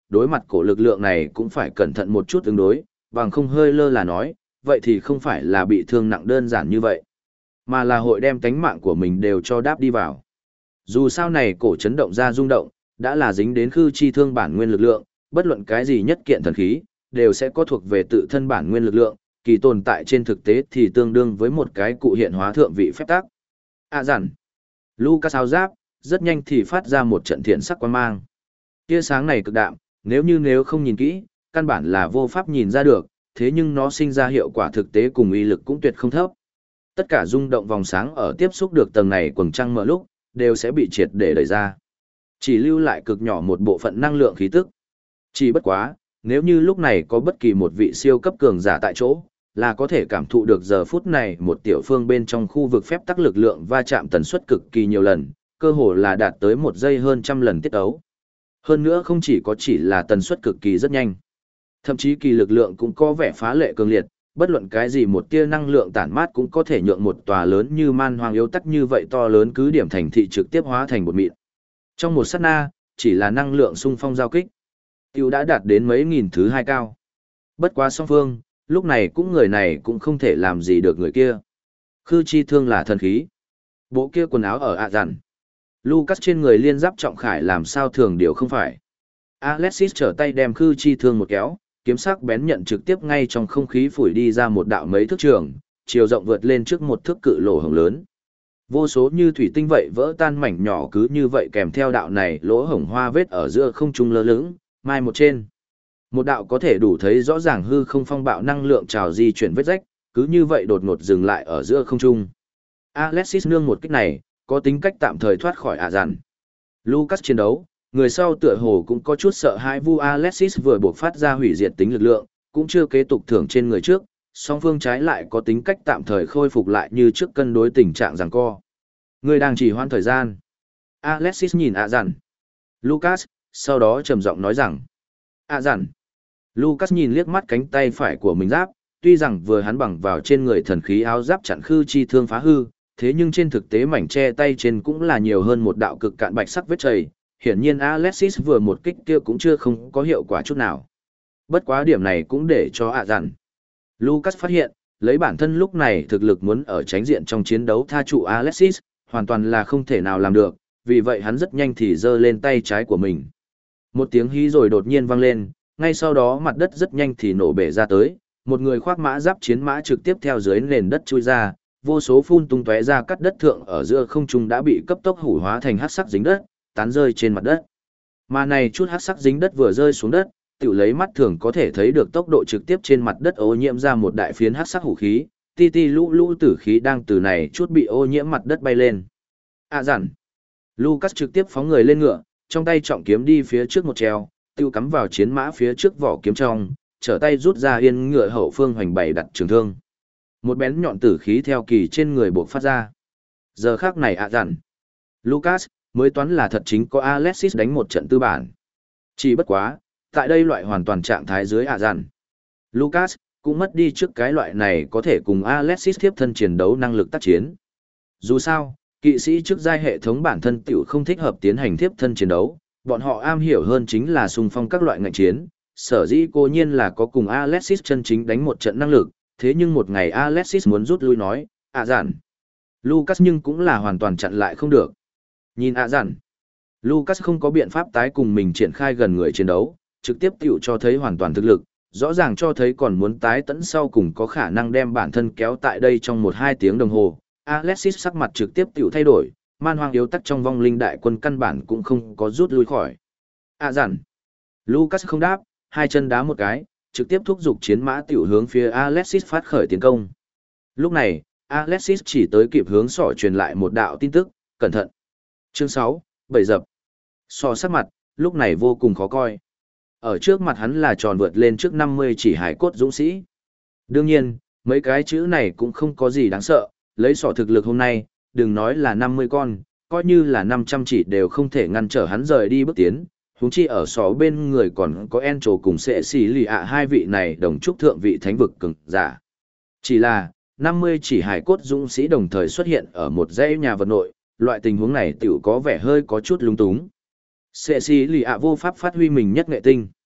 đối mặt cổ lực lượng này cũng phải cẩn thận một chút ứng đối, bằng không hơi lơ là nói, vậy thì không phải là bị thương nặng đơn giản như vậy, mà là hội đem tánh mạng của mình đều cho đáp đi vào. Dù sao này cổ chấn động ra rung động, đã là dính đến khư chi thương bản nguyên lực lượng, bất luận cái gì nhất kiện thần khí, đều sẽ có thuộc về tự thân bản nguyên lực lượng, kỳ tồn tại trên thực tế thì tương đương với một cái cụ hiện hóa thượng vị phép tắc. Dặn. Lucas áo giáp, rất nhanh thì phát ra một trận thiện sắc quang mang. Tia sáng này cực đạm, nếu không nhìn kỹ, căn bản là vô pháp nhìn ra được, thế nhưng nó sinh ra hiệu quả thực tế cùng uy lực cũng tuyệt không thấp. Tất cả rung động vòng sáng ở tiếp xúc được tầng này quầng trăng mở lúc, đều sẽ bị triệt để đẩy ra. Chỉ lưu lại cực nhỏ một bộ phận năng lượng khí tức. Chỉ bất quá, nếu như lúc này có bất kỳ một vị siêu cấp cường giả tại chỗ, là có thể cảm thụ được giờ phút này một tiểu phương bên trong khu vực phép tắc lực lượng va chạm tần suất cực kỳ nhiều lần, cơ hồ là đạt tới 1 giây hơn trăm lần tiết ấu. Hơn nữa không chỉ là tần suất cực kỳ rất nhanh, thậm chí kỳ lực lượng cũng có vẻ phá lệ cường liệt, bất luận cái gì một tia năng lượng tản mát cũng có thể nhượng một tòa lớn như man hoang yếu tắc như vậy to lớn cứ điểm thành thị trực tiếp hóa thành bột mịn. Trong một sát na, chỉ là năng lượng xung phong giao kích, tiêu đã đạt đến mấy nghìn thứ hai cao. Bất quá song phương, lúc này người này cũng không thể làm gì được người kia. Khư chi thương là thần khí. Bộ kia quần áo ở dặn. Lucas trên người liên giáp trọng khải làm sao thường điều không phải. Alexis trở tay đem khư chi thương một kéo, kiếm sắc bén nhận trực tiếp ngay trong không khí phủi đi ra một đạo mấy thước trường, chiều rộng vượt lên trước một thước cự lỗ hổng lớn. Vô số như thủy tinh vậy vỡ tan mảnh nhỏ cứ như vậy kèm theo đạo này lỗ hổng hoa vết ở giữa không trung lơ lửng, mai một trên. Một đạo có thể đủ thấy rõ ràng hư không phong bạo năng lượng trào di chuyển vết rách, cứ như vậy đột ngột dừng lại ở giữa không trung. Alexis nương một kích này, có tính cách tạm thời thoát khỏi dặn. Lucas chiến đấu, người sau tựa hồ cũng có chút sợ hãi vu Alexis vừa buộc phát ra hủy diệt tính lực lượng, cũng chưa kế tục thưởng trên người trước, song phương trái lại có tính cách tạm thời khôi phục lại như trước cân đối tình trạng giằng co. Người đang trì hoãn thời gian. Alexis nhìn dặn. Lucas, sau đó trầm giọng nói rằng. Dặn. Lucas nhìn liếc mắt cánh tay phải của mình giáp, tuy rằng vừa hắn bằng vào trên người thần khí áo giáp chặn khư chi thương phá hư, thế nhưng trên thực tế mảnh che tay trên cũng là nhiều hơn một đạo cực cạn bạch sắc vết chảy. Hiển nhiên Alexis vừa một kích kia cũng chưa không có hiệu quả chút nào. Bất quá điểm này cũng để cho dặn. Lucas phát hiện, lấy bản thân lúc này thực lực muốn ở tránh diện trong chiến đấu tha trụ Alexis, hoàn toàn là không thể nào làm được, vì vậy hắn rất nhanh thì giơ lên tay trái của mình. Một tiếng hí rồi đột nhiên vang lên, ngay sau đó mặt đất rất nhanh thì nổ bể ra tới, một người khoác mã giáp chiến mã trực tiếp theo dưới nền đất chui ra, vô số phun tung tóe ra cắt đất thượng ở giữa không trung đã bị cấp tốc hủ hóa thành hắc sắc dính đất, tán rơi trên mặt đất. Mà này chút hắc sắc dính đất vừa rơi xuống đất, tự lấy mắt thường có thể thấy được tốc độ trực tiếp trên mặt đất ô nhiễm ra một đại phiến hắc sắc hủ khí, ti ti lũ lũ tử khí đang từ này chút bị ô nhiễm mặt đất bay lên. Dặn. Lucas trực tiếp phóng người lên ngựa, trong tay trọng kiếm đi phía trước một treo, tiêu cắm vào chiến mã phía trước vỏ kiếm trong, trở tay rút ra yên ngựa hậu phương hoành bày đặt trường thương. Một bén nhọn tử khí theo kỳ trên người buộc phát ra. Giờ khắc này dặn. Lucas mới toán là thật chính có Alexis đánh một trận tư bản. Chỉ bất quá, tại đây loại hoàn toàn trạng thái dưới dặn. Lucas cũng mất đi trước cái loại này có thể cùng Alexis tiếp thân chiến đấu năng lực tác chiến. Dù sao, kỵ sĩ trước giai hệ thống bản thân tiểu không thích hợp tiến hành tiếp thân chiến đấu, bọn họ am hiểu hơn chính là xung phong các loại ngạnh chiến. Sở dĩ cố nhiên là có cùng Alexis chân chính đánh một trận năng lực, thế nhưng một ngày Alexis muốn rút lui nói, dặn. Lucas nhưng cũng là hoàn toàn chặn lại không được. Nhìn dặn. Lucas không có biện pháp tái cùng mình triển khai gần người chiến đấu, trực tiếp tiểu cho thấy hoàn toàn thực lực, rõ ràng cho thấy còn muốn tái tấn sau cùng có khả năng đem bản thân kéo tại đây trong 1-2 tiếng đồng hồ. Alexis sắc mặt trực tiếp tiểu thay đổi, man hoang yếu tắc trong vong linh đại quân căn bản cũng không có rút lui khỏi. Dặn. Lucas không đáp, hai chân đá một cái, trực tiếp thúc giục chiến mã tiểu hướng phía Alexis phát khởi tiến công. Lúc này, Alexis chỉ tới kịp hướng sỏ truyền lại một đạo tin tức, cẩn thận. Chương 6, Bảy dập. Sỏ sắc mặt, lúc này vô cùng khó coi. Ở trước mặt hắn là tròn vượt lên trước 50 chỉ hải cốt dũng sĩ. Đương nhiên, mấy cái chữ này cũng không có gì đáng sợ, lấy sỏ thực lực hôm nay, đừng nói là 50 con, coi như là 500 chỉ đều không thể ngăn trở hắn rời đi bước tiến. Huống chi ở sỏ bên người còn có Encho cùng Sệ Xỉ Lì ạ hai vị này đồng trúc thượng vị thánh vực cường giả. Chỉ là, 50 chỉ hải cốt dũng sĩ đồng thời xuất hiện ở một dãy nhà vật nội, loại tình huống này tiểu có vẻ hơi có chút lung túng. Sệ Xỉ Lì ạ vô pháp phát huy mình nhất nghệ tinh.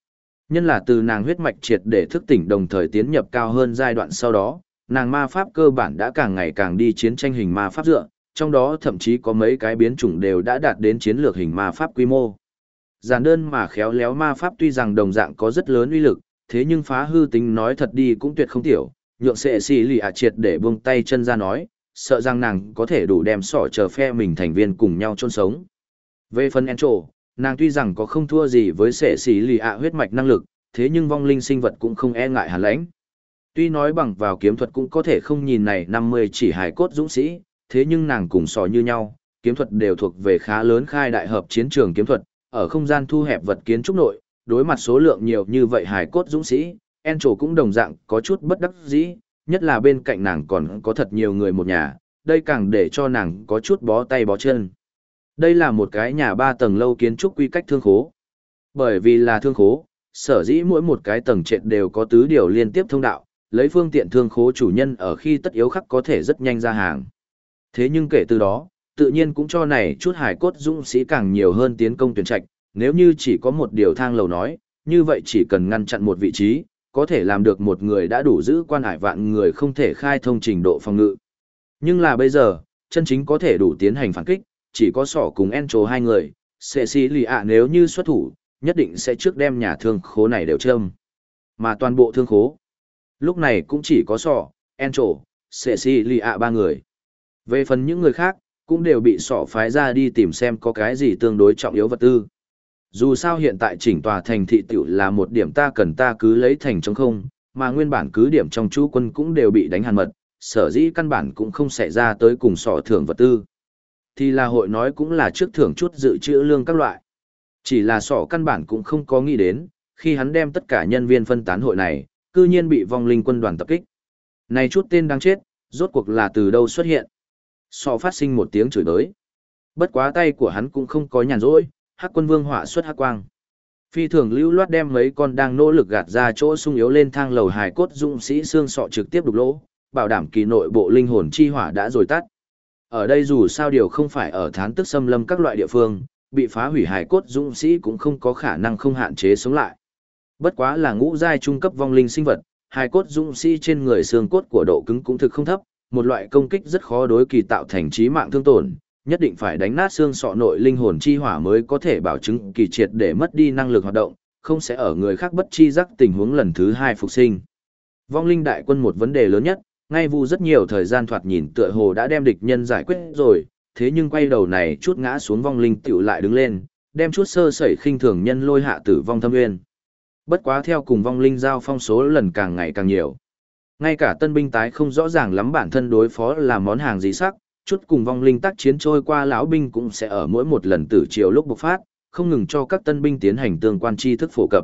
Nhân là từ nàng huyết mạch triệt để thức tỉnh đồng thời tiến nhập cao hơn giai đoạn sau đó, nàng ma pháp cơ bản đã càng ngày càng đi chiến tranh hình ma pháp dựa, trong đó thậm chí có mấy cái biến chủng đều đã đạt đến chiến lược hình ma pháp quy mô. Giản đơn mà khéo léo ma pháp tuy rằng đồng dạng có rất lớn uy lực, thế nhưng phá hư tính nói thật đi cũng tuyệt không tiểu, nhượng sệ xì lì ạ triệt để buông tay chân ra nói, sợ rằng nàng có thể đủ đem sỏ chờ phe mình thành viên cùng nhau chôn sống. Về phần Encho, nàng tuy rằng có không thua gì với sệ xì lì ạ huyết mạch năng lực, thế nhưng vong linh sinh vật cũng không e ngại hàn lãnh. Tuy nói bằng vào kiếm thuật cũng có thể không nhìn này 50 chỉ hài cốt dũng sĩ, thế nhưng nàng cùng sò như nhau, kiếm thuật đều thuộc về khá lớn khai đại hợp chiến trường kiếm thuật, ở không gian thu hẹp vật kiến trúc nội, đối mặt số lượng nhiều như vậy hài cốt dũng sĩ, Encho cũng đồng dạng có chút bất đắc dĩ, nhất là bên cạnh nàng còn có thật nhiều người một nhà, đây càng để cho nàng có chút bó tay bó chân. Đây là một cái nhà 3 tầng lâu kiến trúc quy cách thương khố. Bởi vì là thương khố, sở dĩ mỗi một cái tầng trệt đều có tứ điều liên tiếp thông đạo, lấy phương tiện thương khố chủ nhân ở khi tất yếu khắc có thể rất nhanh ra hàng. Thế nhưng kể từ đó, tự nhiên cũng cho này chút hải cốt dũng sĩ càng nhiều hơn tiến công tuyển trạch, nếu như chỉ có một điều thang lầu nói, như vậy chỉ cần ngăn chặn một vị trí, có thể làm được một người đã đủ giữ quan hải vạn người không thể khai thông trình độ phòng ngự. Nhưng là bây giờ, chân chính có thể đủ tiến hành phản kích, chỉ có sỏ cùng Encho hai người, Cecilia nếu như xuất thủ, nhất định sẽ trước đem nhà thương khố này đều châm. Mà toàn bộ thương khố, lúc này cũng chỉ có sỏ, Encho, Cecilia ba người. Về phần những người khác, cũng đều bị sỏ phái ra đi tìm xem có cái gì tương đối trọng yếu vật tư. Dù sao hiện tại chỉnh tòa thành thị tiểu là một điểm ta cần ta cứ lấy thành trống không, mà nguyên bản cứ điểm trong chú quân cũng đều bị đánh hàn mật, sở dĩ căn bản cũng không xảy ra tới cùng sỏ thưởng vật tư. Thì là hội nói cũng là trước thưởng chút dự trữ lương các loại. Chỉ là sỏ căn bản cũng không có nghĩ đến, khi hắn đem tất cả nhân viên phân tán hội này, cư nhiên bị vong linh quân đoàn tập kích. Này chút tên đáng chết, rốt cuộc là từ đâu xuất hiện. Sỏ phát sinh một tiếng chửi đới. Bất quá tay của hắn cũng không có nhàn rỗi, Hắc Quân Vương họa xuất hắc quang. Phi thường lưu loát đem mấy con đang nỗ lực gạt ra chỗ sung yếu lên thang lầu hài cốt dũng sĩ xương sọ trực tiếp đục lỗ, bảo đảm kỳ nội bộ linh hồn chi hỏa đã rồi tắt. Ở đây dù sao điều không phải ở thán tức xâm lâm các loại địa phương, bị phá hủy hài cốt dũng sĩ cũng không có khả năng không hạn chế sống lại. Bất quá là ngũ giai trung cấp vong linh sinh vật, hài cốt dũng sĩ trên người xương cốt của độ cứng cũng thực không thấp, một loại công kích rất khó đối kỳ tạo thành chí mạng thương tổn, nhất định phải đánh nát xương sọ nội linh hồn chi hỏa mới có thể bảo chứng kỳ triệt để mất đi năng lực hoạt động, không sẽ ở người khác bất chi giác tình huống lần thứ hai phục sinh. Vong linh đại quân một vấn đề lớn nhất, ngay vu rất nhiều thời gian thoạt nhìn tựa hồ đã đem địch nhân giải quyết rồi, thế nhưng quay đầu này chút ngã xuống vong linh tiểu lại đứng lên, đem chút sơ sẩy khinh thường nhân lôi hạ tử vong thâm nguyên. Bất quá theo cùng vong linh giao phong số lần càng ngày càng nhiều. Ngay cả tân binh tái không rõ ràng lắm bản thân đối phó là món hàng gì sắc, chút cùng vong linh tác chiến trôi qua lão binh cũng sẽ ở mỗi một lần tử chiều lúc bộc phát, không ngừng cho các tân binh tiến hành tương quan tri thức phổ cập.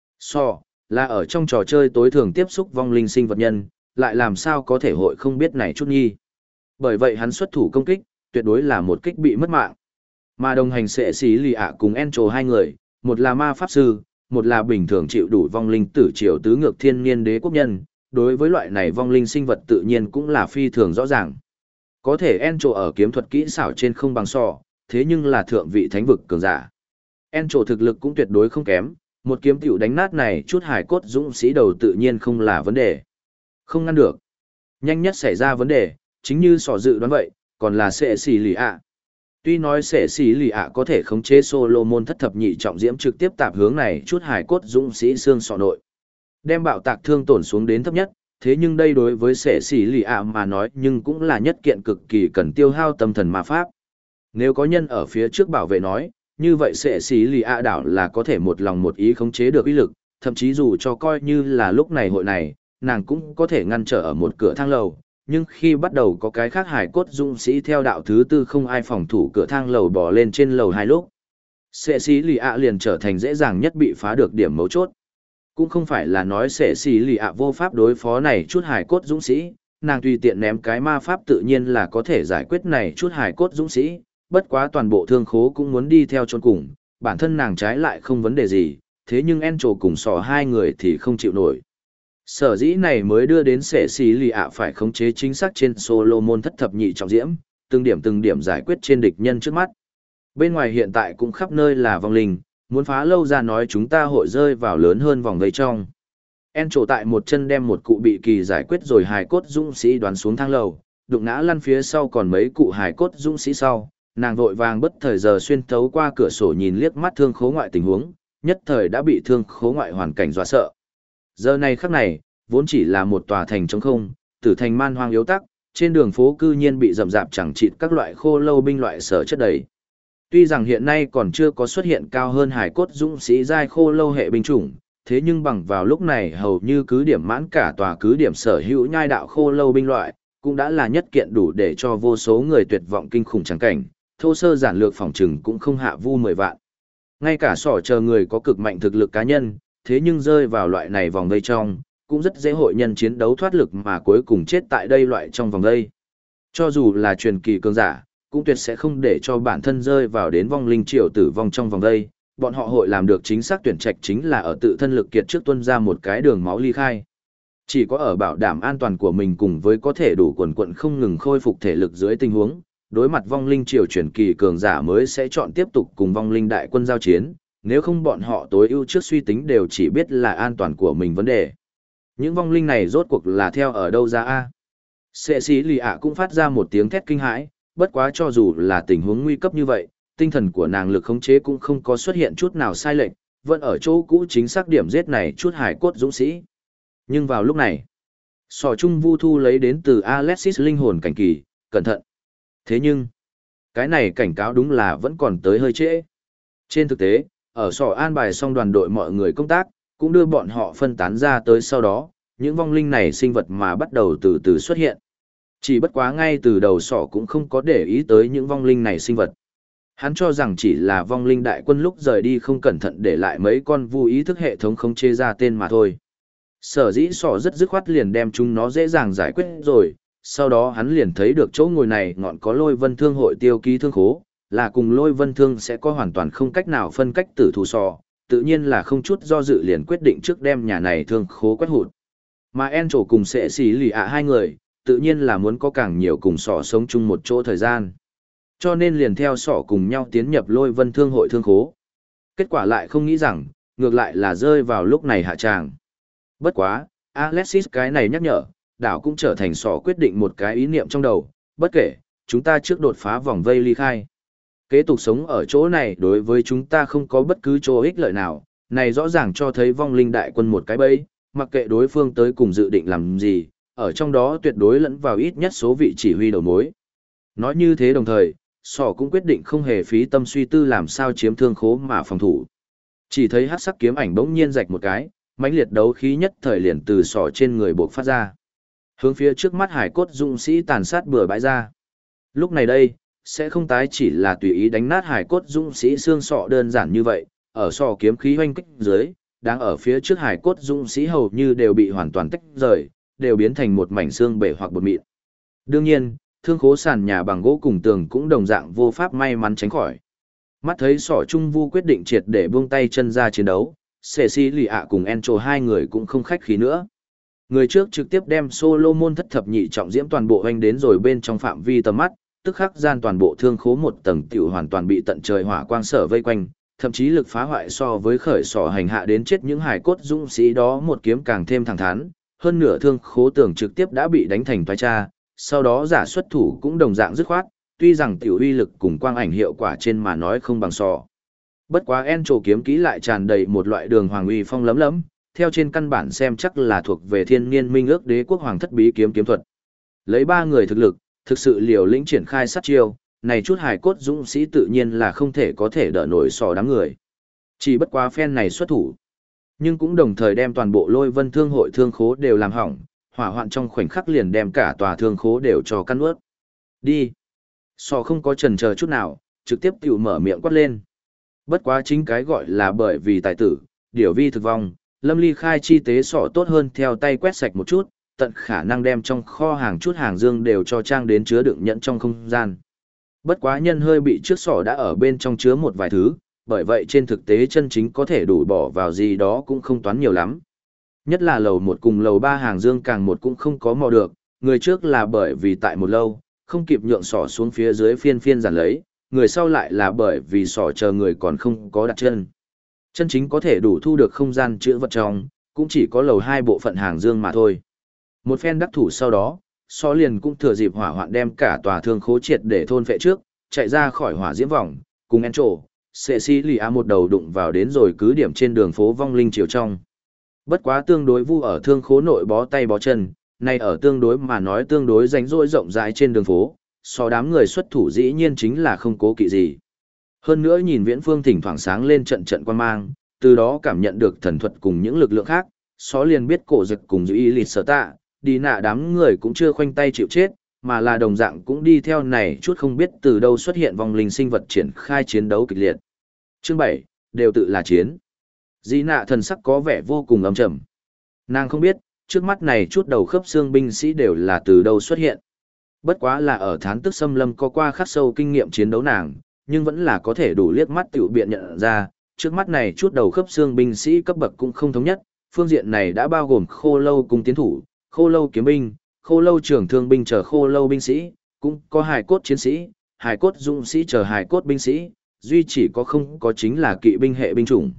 Là ở trong trò chơi tối thường tiếp xúc vong linh sinh vật nhân, lại làm sao có thể hội không biết này chút nhi. Bởi vậy hắn xuất thủ công kích, tuyệt đối là một kích bị mất mạng. Mà đồng hành sẽ xí lì ạ cùng Encho hai người, một là ma pháp sư, một là bình thường chịu đủ vong linh tử triều tứ ngược thiên niên đế quốc nhân, đối với loại này vong linh sinh vật tự nhiên cũng là phi thường rõ ràng. Có thể Encho ở kiếm thuật kỹ xảo trên không bằng sò, thế nhưng là thượng vị thánh vực cường giả. Encho thực lực cũng tuyệt đối không kém, một kiếm tiểu đánh nát này chút hài cốt dũng sĩ đầu tự nhiên không là vấn đề. Không ngăn được. Nhanh nhất xảy ra vấn đề, chính như sò dự đoán vậy, còn là sệ xì lì ạ. Tuy nói sệ xì lì ạ có thể khống chế Solomon thất thập nhị trọng diễm trực tiếp tạp hướng này chút hài cốt dũng sĩ xương sọ nội. Đem bạo tạc thương tổn xuống đến thấp nhất, thế nhưng đây đối với sệ xỉ lì ạ mà nói nhưng cũng là nhất kiện cực kỳ cần tiêu hao tâm thần ma pháp. Nếu có nhân ở phía trước bảo vệ nói, như vậy sệ xỉ lì ạ đảo là có thể một lòng một ý khống chế được uy lực, thậm chí dù cho coi như là lúc này hội này, nàng cũng có thể ngăn trở ở một cửa thang lầu, nhưng khi bắt đầu có cái khác hài cốt dũng sĩ theo đạo thứ tư không ai phòng thủ cửa thang lầu bò lên trên lầu hai lúc. Sệ xỉ lì ạ liền trở thành dễ dàng nhất bị phá được điểm mấu chốt. Cũng không phải là nói sệ xì lì ạ vô pháp đối phó này chút hài cốt dũng sĩ, nàng tùy tiện ném cái ma pháp tự nhiên là có thể giải quyết này chút hài cốt dũng sĩ, bất quá toàn bộ thương khố cũng muốn đi theo chôn cùng, bản thân nàng trái lại không vấn đề gì, thế nhưng Encho cùng sò hai người thì không chịu nổi. Sở dĩ này mới đưa đến sệ xì lì ạ phải khống chế chính xác trên Solomon thất thập nhị trọng diễm, từng điểm giải quyết trên địch nhân trước mắt. Bên ngoài hiện tại cũng khắp nơi là vong linh, Muốn phá lâu ra nói chúng ta hội rơi vào lớn hơn vòng vây trong. En trổ tại một chân đem một cụ bị kỳ giải quyết rồi hài cốt dũng sĩ đoán xuống thang lầu, đụng ngã lăn phía sau còn mấy cụ hài cốt dũng sĩ sau, nàng vội vàng bất thời giờ xuyên thấu qua cửa sổ nhìn liếc mắt thương khố ngoại tình huống, nhất thời đã bị thương khố ngoại hoàn cảnh dọa sợ. Giờ này khắc này, vốn chỉ là một tòa thành trống không, tử thành man hoang yếu tắc, trên đường phố cư nhiên bị rậm rạp chẳng chịt các loại khô lâu binh loại sở chất đầy. Tuy rằng hiện nay còn chưa có xuất hiện cao hơn hải cốt dũng sĩ giai khô lâu hệ binh chủng, thế nhưng bằng vào lúc này hầu như cứ điểm mãn cả tòa cứ điểm sở hữu nhai đạo khô lâu binh loại, cũng đã là nhất kiện đủ để cho vô số người tuyệt vọng kinh khủng trắng cảnh, thô sơ giản lược phòng trừng cũng không hạ vu 10 vạn. Ngay cả sỏ chờ người có cực mạnh thực lực cá nhân, thế nhưng rơi vào loại này vòng vây trong, cũng rất dễ hội nhân chiến đấu thoát lực mà cuối cùng chết tại đây loại trong vòng vây. Cho dù là truyền kỳ cường giả, cũng tuyệt sẽ không để cho bản thân rơi vào đến vong linh triều tử vong trong vòng vây, bọn họ hội làm được chính xác tuyển trạch chính là ở tự thân lực kiệt trước tuân ra một cái đường máu ly khai. Chỉ có ở bảo đảm an toàn của mình cùng với có thể đủ quần quận không ngừng khôi phục thể lực dưới tình huống, đối mặt vong linh triều truyền kỳ cường giả mới sẽ chọn tiếp tục cùng vong linh đại quân giao chiến, nếu không bọn họ tối ưu trước suy tính đều chỉ biết là an toàn của mình vấn đề. Những vong linh này rốt cuộc là theo ở đâu ra a? Sệ sĩ lì ạ cũng phát ra một tiếng thét kinh hãi, bất quá cho dù là tình huống nguy cấp như vậy, tinh thần của nàng lực khống chế cũng không có xuất hiện chút nào sai lệch, vẫn ở chỗ cũ chính xác điểm giết này chút hải cốt dũng sĩ. Nhưng vào lúc này, sò trung vu thu lấy đến từ Alexis linh hồn cảnh kỳ, cẩn thận. Thế nhưng, cái này cảnh cáo đúng là vẫn còn tới hơi trễ. Trên thực tế, ở sò an bài xong đoàn đội mọi người công tác, cũng đưa bọn họ phân tán ra tới sau đó, những vong linh này sinh vật mà bắt đầu từ từ xuất hiện. Chỉ bất quá ngay từ đầu sỏ cũng không có để ý tới những vong linh này sinh vật. Hắn cho rằng chỉ là vong linh đại quân lúc rời đi không cẩn thận để lại mấy con vu ý thức hệ thống không chế ra tên mà thôi. Sở dĩ sỏ rất dứt khoát liền đem chúng nó dễ dàng giải quyết rồi, sau đó hắn liền thấy được chỗ ngồi này ngọn có lôi vân thương hội tiêu ký thương khố, là cùng lôi vân thương sẽ có hoàn toàn không cách nào phân cách tử thủ sò, tự nhiên là không chút do dự liền quyết định trước đem nhà này thương khố quét hụt. Mà En trổ cùng sẽ xì lì ạ hai người, tự nhiên là muốn có càng nhiều cùng sỏ sống chung một chỗ thời gian. Cho nên liền theo sỏ cùng nhau tiến nhập lôi vân thương hội thương khố. Kết quả lại không nghĩ rằng, ngược lại là rơi vào lúc này hạ tràng. Bất quá, Alexis cái này nhắc nhở, đảo cũng trở thành sỏ quyết định một cái ý niệm trong đầu, bất kể, chúng ta trước đột phá vòng vây ly khai. Kế tục sống ở chỗ này đối với chúng ta không có bất cứ chỗ ích lợi nào, này rõ ràng cho thấy vong linh đại quân một cái bẫy, mặc kệ đối phương tới cùng dự định làm gì, ở trong đó tuyệt đối lẫn vào ít nhất số vị chỉ huy đầu mối. Nói như thế đồng thời, sỏ cũng quyết định không hề phí tâm suy tư làm sao chiếm thương khố mà phòng thủ. Chỉ thấy hắc sắc kiếm ảnh bỗng nhiên rạch một cái, mãnh liệt đấu khí nhất thời liền từ sỏ trên người bộc phát ra. Hướng phía trước mắt hải cốt dũng sĩ tàn sát bừa bãi ra. Lúc này đây, sẽ không tái chỉ là tùy ý đánh nát hải cốt dũng sĩ xương sọ đơn giản như vậy, ở sọ kiếm khí hoanh kích dưới, đang ở phía trước hải cốt dũng sĩ hầu như đều bị hoàn toàn tách rời, đều biến thành một mảnh xương bể hoặc bột mịn. Đương nhiên, thương khố sàn nhà bằng gỗ cùng tường cũng đồng dạng vô pháp may mắn tránh khỏi. Mắt thấy sỏ trung vu quyết định triệt để buông tay chân ra chiến đấu, Cecilia cùng Encho hai người cũng không khách khí nữa. Người trước trực tiếp đem Solomon thất thập nhị trọng diễm toàn bộ hoành đến rồi bên trong phạm vi tầm mắt, tức khắc gian toàn bộ thương khố một tầng tiểu hoàn toàn bị tận trời hỏa quang sở vây quanh, thậm chí lực phá hoại so với khởi sỏ hành hạ đến chết những hải cốt dũng sĩ đó một kiếm càng thêm thẳng thắn, hơn nửa thương khố tường trực tiếp đã bị đánh thành toái cha, sau đó giả xuất thủ cũng đồng dạng dứt khoát, tuy rằng tiểu uy lực cùng quang ảnh hiệu quả trên mà nói không bằng sò. Bất quá Encho kiếm kỹ lại tràn đầy một loại đường hoàng uy phong lấm lấm, theo trên căn bản xem chắc là thuộc về thiên niên minh ước đế quốc hoàng thất bí kiếm kiếm thuật. Lấy ba người thực lực, thực sự liều lĩnh triển khai sát chiêu, này chút hài cốt dũng sĩ tự nhiên là không thể có thể đỡ nổi sò đám người. Chỉ bất quá phen này xuất thủ, nhưng cũng đồng thời đem toàn bộ lôi vân thương hội thương khố đều làm hỏng, hỏa hoạn trong khoảnh khắc liền đem cả tòa thương khố đều cho căn ướt. Đi! Sò không có chần chờ chút nào, trực tiếp tiểu mở miệng quát lên. Bất quá chính cái gọi là bởi vì tài tử, điểu vi thực vong, lâm ly khai chi tế sọ tốt hơn theo tay quét sạch một chút, tận khả năng đem trong kho hàng chút hàng dương đều cho trang đến chứa đựng nhẫn trong không gian. Bất quá nhân hơi bị trước sọ đã ở bên trong chứa một vài thứ, bởi vậy trên thực tế chân chính có thể đủ bỏ vào gì đó cũng không toán nhiều lắm. Nhất là lầu 1 cùng lầu 3 hàng dương càng một cũng không có mò được, người trước là bởi vì tại một lâu, không kịp nhượng sọ xuống phía dưới phiên giản lấy, người sau lại là bởi vì sọ chờ người còn không có đặt chân. Chân chính có thể đủ thu được không gian chứa vật trong, cũng chỉ có lầu 2 bộ phận hàng dương mà thôi. Một phen đắc thủ sau đó, So liền cũng thừa dịp hỏa hoạn đem cả tòa thương khố triệt để thôn phệ trước, chạy ra khỏi hỏa diễm vòng, cùng Encho, Cecilia một đầu đụng vào đến rồi cứ điểm trên đường phố vong linh chiều trong. Bất quá tương đối vu ở thương khố nội bó tay bó chân, nay ở tương đối mà nói tương đối rảnh rỗi rộng rãi trên đường phố, so đám người xuất thủ dĩ nhiên chính là không cố kỵ gì. Hơn nữa nhìn viễn phương thỉnh thoảng sáng lên trận trận quan mang, từ đó cảm nhận được thần thuật cùng những lực lượng khác, xó liền biết cổ dực cùng giữ y lịt sở tạ, đi nạ đám người cũng chưa khoanh tay chịu chết, mà là đồng dạng cũng đi theo này chút không biết từ đâu xuất hiện vong linh sinh vật triển khai chiến đấu kịch liệt. Chương 7, đều tự là chiến. Dĩ nạ thần sắc có vẻ vô cùng âm trầm. Nàng không biết, trước mắt này chút đầu khớp xương binh sĩ đều là từ đâu xuất hiện. Bất quá là ở thán tức xâm lâm có qua khắc sâu kinh nghiệm chiến đấu nàng, nhưng vẫn là có thể đủ liếc mắt tiểu biện nhận ra, trước mắt này chút đầu khớp xương binh sĩ cấp bậc cũng không thống nhất, phương diện này đã bao gồm khô lâu cung tiến thủ, khô lâu kiếm binh, khô lâu trưởng thương binh chờ khô lâu binh sĩ, cũng có hài cốt chiến sĩ, hài cốt dũng sĩ chờ hài cốt binh sĩ, duy chỉ có không có chính là kỵ binh hệ binh chủng.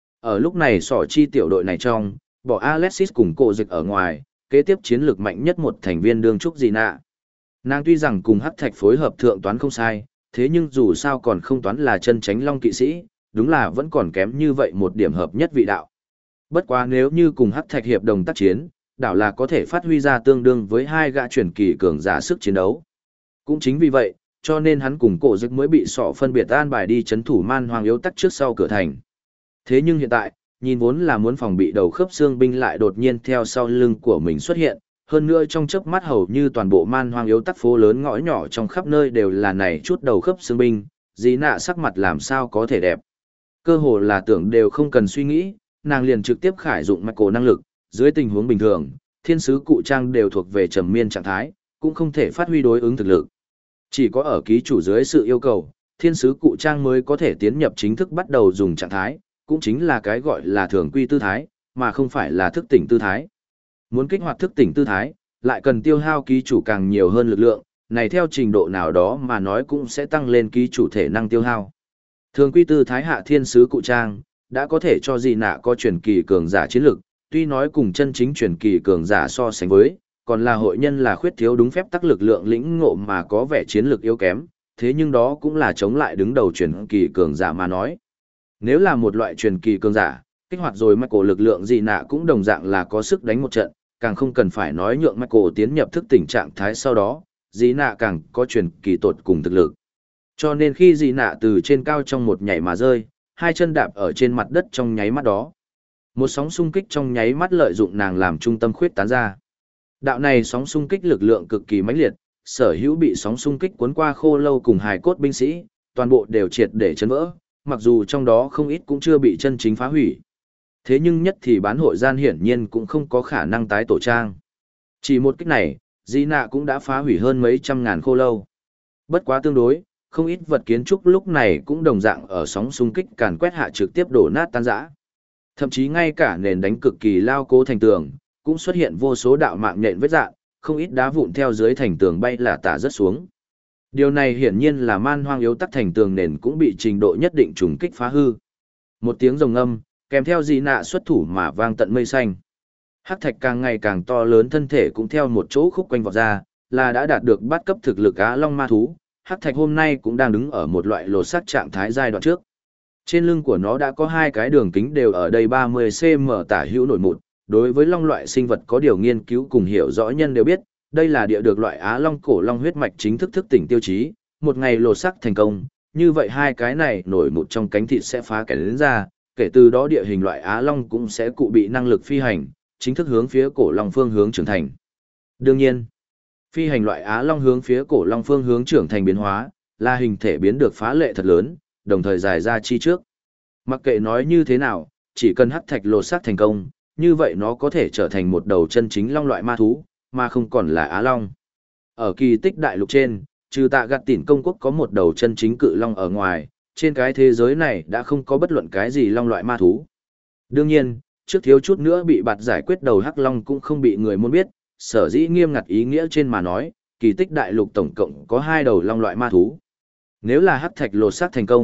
Ở lúc này sỏ chi tiểu đội này trong, bỏ Alexis cùng cổ dịch ở ngoài, kế tiếp chiến lược mạnh nhất một thành viên đương trúc gì nạ. Nàng tuy rằng cùng hắc thạch phối hợp thượng toán không sai, thế nhưng dù sao còn không toán là chân chánh long kỵ sĩ, đúng là vẫn còn kém như vậy một điểm hợp nhất vị đạo. Bất quá nếu như cùng hắc thạch hiệp đồng tác chiến, đảo là có thể phát huy ra tương đương với hai gã truyền kỳ cường giả sức chiến đấu. Cũng chính vì vậy, cho nên hắn cùng cổ dịch mới bị sọ phân biệt an bài đi chấn thủ man hoang yếu tắc trước sau cửa thành. Thế nhưng hiện tại, nhìn vốn là muốn phòng bị đầu khớp xương binh lại đột nhiên theo sau lưng của mình xuất hiện, hơn nữa trong chớp mắt hầu như toàn bộ man hoang yếu tắc phố lớn ngõ nhỏ trong khắp nơi đều là này chút đầu khớp xương binh, dĩ nạ sắc mặt làm sao có thể đẹp. Cơ hồ là tưởng đều không cần suy nghĩ, nàng liền trực tiếp khải dụng mạch cổ năng lực, dưới tình huống bình thường, thiên sứ cụ trang đều thuộc về trầm miên trạng thái, cũng không thể phát huy đối ứng thực lực. Chỉ có ở ký chủ dưới sự yêu cầu, thiên sứ cụ trang mới có thể tiến nhập chính thức bắt đầu dùng trạng thái, cũng chính là cái gọi là thường quy tư thái, mà không phải là thức tỉnh tư thái. Muốn kích hoạt thức tỉnh tư thái, lại cần tiêu hao ký chủ càng nhiều hơn lực lượng, này theo trình độ nào đó mà nói cũng sẽ tăng lên ký chủ thể năng tiêu hao. Thường quy tư thái hạ thiên sứ cụ trang, đã có thể cho gì nạ có truyền kỳ cường giả chiến lực, tuy nói cùng chân chính truyền kỳ cường giả so sánh với, còn là hội nhân là khuyết thiếu đúng phép tắc lực lượng lĩnh ngộ mà có vẻ chiến lực yếu kém, thế nhưng đó cũng là chống lại đứng đầu truyền kỳ cường giả mà nói. Nếu là một loại truyền kỳ cường giả, kích hoạt rồi Michael lực lượng gì nạ cũng đồng dạng là có sức đánh một trận, càng không cần phải nói nhượng Michael tiến nhập thức tỉnh trạng thái sau đó, gì nạ càng có truyền kỳ tột cùng thực lực. Cho nên khi gì nạ từ trên cao trong một nhảy mà rơi, hai chân đạp ở trên mặt đất trong nháy mắt đó. Một sóng xung kích trong nháy mắt lợi dụng nàng làm trung tâm khuyết tán ra. Đạo này sóng xung kích lực lượng cực kỳ mãnh liệt, sở hữu bị sóng xung kích cuốn qua khô lâu cùng hài cốt binh sĩ, toàn bộ đều triệt để chấn vỡ, mặc dù trong đó không ít cũng chưa bị chân chính phá hủy. Thế nhưng nhất thì bán hội gian hiển nhiên cũng không có khả năng tái tổ trang. Chỉ một kích này, Di Nạ cũng đã phá hủy hơn mấy trăm ngàn khô lâu. Bất quá tương đối, không ít vật kiến trúc lúc này cũng đồng dạng ở sóng xung kích càn quét hạ trực tiếp đổ nát tan rã. Thậm chí ngay cả nền đánh cực kỳ lao cố thành tường, cũng xuất hiện vô số đạo mạng nhện vết dạn, không ít đá vụn theo dưới thành tường bay là tả rất xuống. Điều này hiển nhiên là man hoang yếu tắc thành tường nền cũng bị trình độ nhất định trùng kích phá hư. Một tiếng rồng âm, kèm theo dị nạ xuất thủ mà vang tận mây xanh. Hắc thạch càng ngày càng to lớn thân thể cũng theo một chỗ khúc quanh vọt ra, là đã đạt được bát cấp thực lực Á Long ma thú. Hắc thạch hôm nay cũng đang đứng ở một loại lột xác trạng thái giai đoạn trước. Trên lưng của nó đã có hai cái đường kính đều ở đây 30 cm tả hữu nổi mụn. Đối với long loại sinh vật có điều nghiên cứu cùng hiểu rõ nhân đều biết, đây là địa được loại Á Long cổ long huyết mạch chính thức thức tỉnh tiêu chí, một ngày lột xác thành công, như vậy hai cái này nổi mụn trong cánh thịt sẽ phá kẻ đến ra, kể từ đó địa hình loại Á Long cũng sẽ cụ bị năng lực phi hành, chính thức hướng phía cổ long phương hướng trưởng thành. Đương nhiên, phi hành loại Á Long hướng phía cổ long phương hướng trưởng thành biến hóa, là hình thể biến được phá lệ thật lớn, đồng thời dài ra chi trước. Mặc kệ nói như thế nào, chỉ cần hắc thạch lột xác thành công, như vậy nó có thể trở thành một đầu chân chính long loại ma thú, mà không còn là Á Long. Ở kỳ tích đại lục trên, trừ Tạ Gặt Tỉn công quốc có một đầu chân chính cự long ở ngoài, trên cái thế giới này đã không có bất luận cái gì long loại ma thú. Đương nhiên, trước thiếu chút nữa bị bạt giải quyết đầu hắc long cũng không bị người muốn biết, sở dĩ nghiêm ngặt ý nghĩa trên mà nói, kỳ tích đại lục tổng cộng có 2 đầu long loại ma thú. Nếu là hắc thạch lột xác thành công,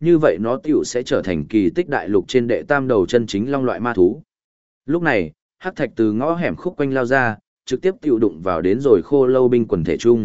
như vậy nó tiểu sẽ trở thành kỳ tích đại lục trên đệ tam đầu chân chính long loại ma thú. Lúc này, hắc thạch từ ngõ hẻm khúc quanh lao ra, trực tiếp tiểu đụng vào đến rồi khô lâu binh quần thể chung.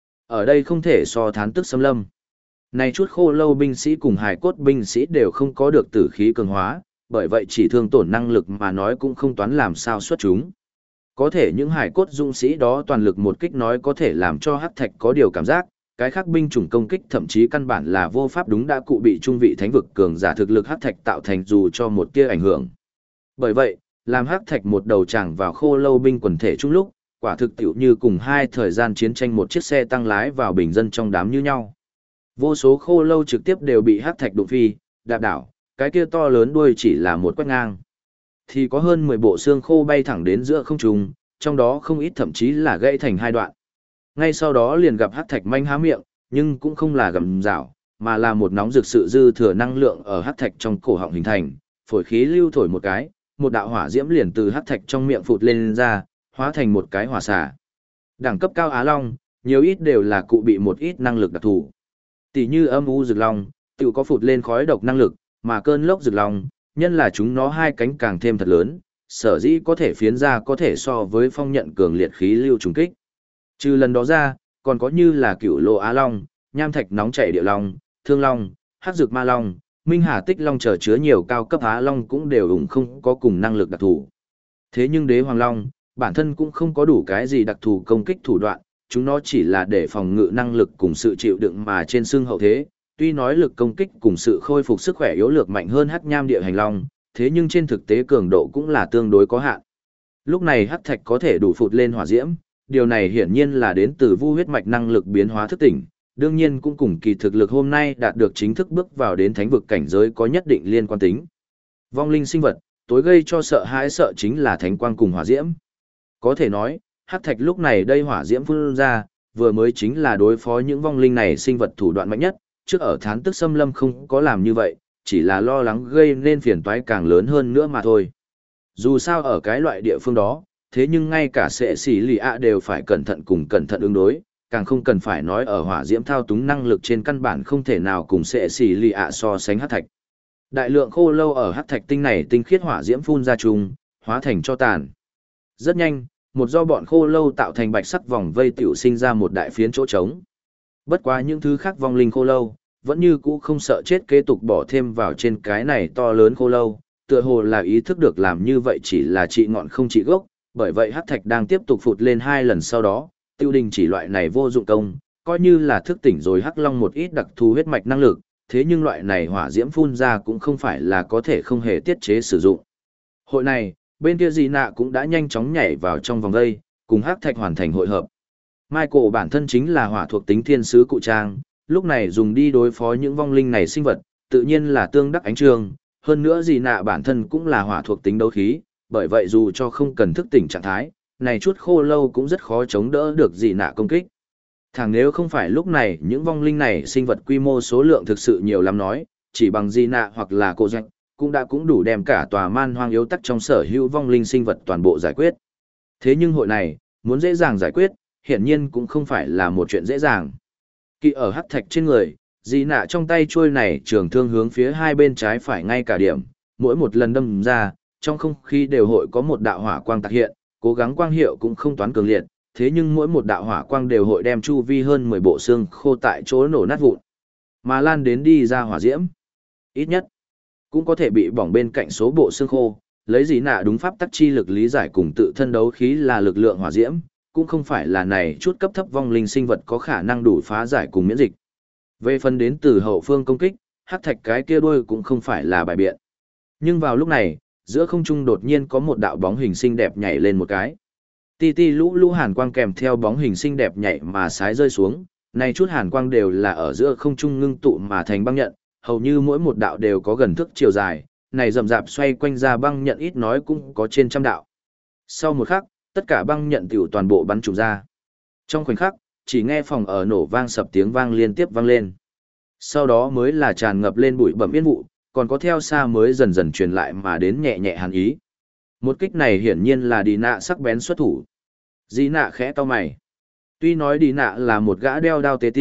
Ở đây không thể so thán tức xâm lâm. Này chút khô lâu binh sĩ cùng hài cốt binh sĩ đều không có được tử khí cường hóa, bởi vậy chỉ thương tổn năng lực mà nói cũng không toán làm sao xuất chúng. Có thể những hài cốt dũng sĩ đó toàn lực một kích nói có thể làm cho hắc thạch có điều cảm giác, cái khác binh chủng công kích thậm chí căn bản là vô pháp đúng đã cụ bị trung vị thánh vực cường giả thực lực hắc thạch tạo thành dù cho một tia ảnh hưởng. Bởi vậy, làm hắc thạch một đầu chẳng vào khô lâu binh quần thể chung lúc, quả thực tiểu như cùng hai thời gian chiến tranh một chiếc xe tăng lái vào bình dân trong đám như nhau. Vô số khô lâu trực tiếp đều bị hắc thạch đụng phi, đạp đảo, cái kia to lớn đuôi chỉ là một quét ngang. Thì có hơn 10 bộ xương khô bay thẳng đến giữa không trung, trong đó không ít thậm chí là gãy thành hai đoạn. Ngay sau đó liền gặp hắc thạch manh há miệng, nhưng cũng không là gầm rảo, mà là một nóng rực sự dư thừa năng lượng ở hắc thạch trong cổ họng hình thành, phổi khí lưu thổi một cái, một đạo hỏa diễm liền từ hắc thạch trong miệng phụt lên ra, hóa thành một cái hỏa xả. Đẳng cấp cao Á Long, nhiều ít đều là cụ bị một ít năng lực đặc thù. Tỷ như âm u rực long, tự có phụt lên khói độc năng lực, mà cơn lốc rực long, nhân là chúng nó hai cánh càng thêm thật lớn, sở dĩ có thể phiến ra có thể so với phong nhận cường liệt khí lưu trùng kích. Trừ lần đó ra, còn có như là cựu lô Á Long, nham thạch nóng chảy địa long, thương long, hắc dược ma long, minh hà tích long trở chứa nhiều cao cấp Á Long cũng đều ủng không có cùng năng lực đặc thù. Thế nhưng đế hoàng long, bản thân cũng không có đủ cái gì đặc thù công kích thủ đoạn, chúng nó chỉ là để phòng ngự năng lực cùng sự chịu đựng mà trên xương hậu thế, tuy nói lực công kích cùng sự khôi phục sức khỏe yếu lược mạnh hơn hắc nham địa hành long, thế nhưng trên thực tế cường độ cũng là tương đối có hạn. Lúc này hắc thạch có thể đủ phụt lên hỏa diễm, điều này hiển nhiên là đến từ vu huyết mạch năng lực biến hóa thức tỉnh, đương nhiên cũng cùng kỳ thực lực hôm nay đạt được chính thức bước vào đến thánh vực cảnh giới có nhất định liên quan tính. Vong linh sinh vật, tối gây cho sợ hãi sợ chính là thánh quang cùng hỏa diễm. Có thể nói, hắc thạch lúc này đây hỏa diễm phun ra, vừa mới chính là đối phó những vong linh này sinh vật thủ đoạn mạnh nhất, trước ở thán tức xâm lâm không có làm như vậy, chỉ là lo lắng gây nên phiền toái càng lớn hơn nữa mà thôi. Dù sao ở cái loại địa phương đó, thế nhưng ngay cả sệ xỉ lì ạ đều phải cẩn thận cùng cẩn thận ứng đối, càng không cần phải nói ở hỏa diễm thao túng năng lực trên căn bản không thể nào cùng sệ xỉ lì ạ so sánh hắc thạch. Đại lượng khô lâu ở hắc thạch tinh này tinh khiết hỏa diễm phun ra chung, hóa thành cho tàn. Rất nhanh, một do bọn khô lâu tạo thành bạch sắc vòng vây tiểu sinh ra một đại phiến chỗ trống. Bất quá những thứ khác vong linh khô lâu, vẫn như cũ không sợ chết kế tục bỏ thêm vào trên cái này to lớn khô lâu, tựa hồ là ý thức được làm như vậy chỉ là trị ngọn không trị gốc, bởi vậy hắc thạch đang tiếp tục phụt lên 2 lần sau đó, tiêu đình chỉ loại này vô dụng công, coi như là thức tỉnh rồi hắc long một ít đặc thù huyết mạch năng lực, thế nhưng loại này hỏa diễm phun ra cũng không phải là có thể không hề tiết chế sử dụng. Hội này, bên kia Dị Nạ cũng đã nhanh chóng nhảy vào trong vòng dây, cùng hắc thạch hoàn thành hội hợp. Michael bản thân chính là hỏa thuộc tính thiên sứ cụ trang, lúc này dùng đi đối phó những vong linh này sinh vật, tự nhiên là tương đắc ánh trường, hơn nữa Dị Nạ bản thân cũng là hỏa thuộc tính đấu khí, bởi vậy dù cho không cần thức tỉnh trạng thái, này chút khô lâu cũng rất khó chống đỡ được Dị Nạ công kích. Thẳng nếu không phải lúc này những vong linh này sinh vật quy mô số lượng thực sự nhiều lắm nói, chỉ bằng Dị Nạ hoặc là cô doanh, cũng đủ đem cả tòa man hoang yếu tắc trong sở hữu vong linh sinh vật toàn bộ giải quyết. Thế nhưng hội này, muốn dễ dàng giải quyết, hiển nhiên cũng không phải là một chuyện dễ dàng. Kỵ ở hắc thạch trên người, Dị Nạ trong tay chuôi này trường thương hướng phía hai bên trái phải ngay cả điểm, mỗi một lần đâm ra, trong không khí đều hội có một đạo hỏa quang tạc hiện, cố gắng quang hiệu cũng không toán cường liệt, thế nhưng mỗi một đạo hỏa quang đều hội đem chu vi hơn 10 bộ xương khô tại chỗ nổ nát vụn, mà lan đến đi ra hỏa diễm. Ít nhất, cũng có thể bị bỏng bên cạnh số bộ xương khô, lấy Dị Nạ đúng pháp tắc chi lực lý giải cùng tự thân đấu khí là lực lượng hỏa diễm, cũng không phải là này chút cấp thấp vong linh sinh vật có khả năng đủ phá giải cùng miễn dịch. Về phần đến từ hậu phương công kích, hắc thạch cái kia đuôi cũng không phải là bài biện. Nhưng vào lúc này, giữa không trung đột nhiên có một đạo bóng hình xinh đẹp nhảy lên một cái. Ti ti lũ lũ hàn quang kèm theo bóng hình xinh đẹp nhảy mà sái rơi xuống, này chút hàn quang đều là ở giữa không trung ngưng tụ mà thành băng nhận, hầu như mỗi một đạo đều có gần thước chiều dài, này rậm rạp xoay quanh ra băng nhận ít nói cũng có trên trăm đạo. Sau một khắc, tất cả băng nhận tiểu toàn bộ bắn trùng ra. Trong khoảnh khắc, chỉ nghe phòng ở nổ vang sập tiếng vang liên tiếp vang lên. Sau đó mới là tràn ngập lên bụi bặm yên vụ, còn có theo xa mới dần dần truyền lại mà đến nhẹ nhẹ hàn ý. Một kích này hiển nhiên là Đi Nạ sắc bén xuất thủ. Dị Nạ khẽ cau mày. Tuy nói Đi Nạ là một gã đeo đao tế ti,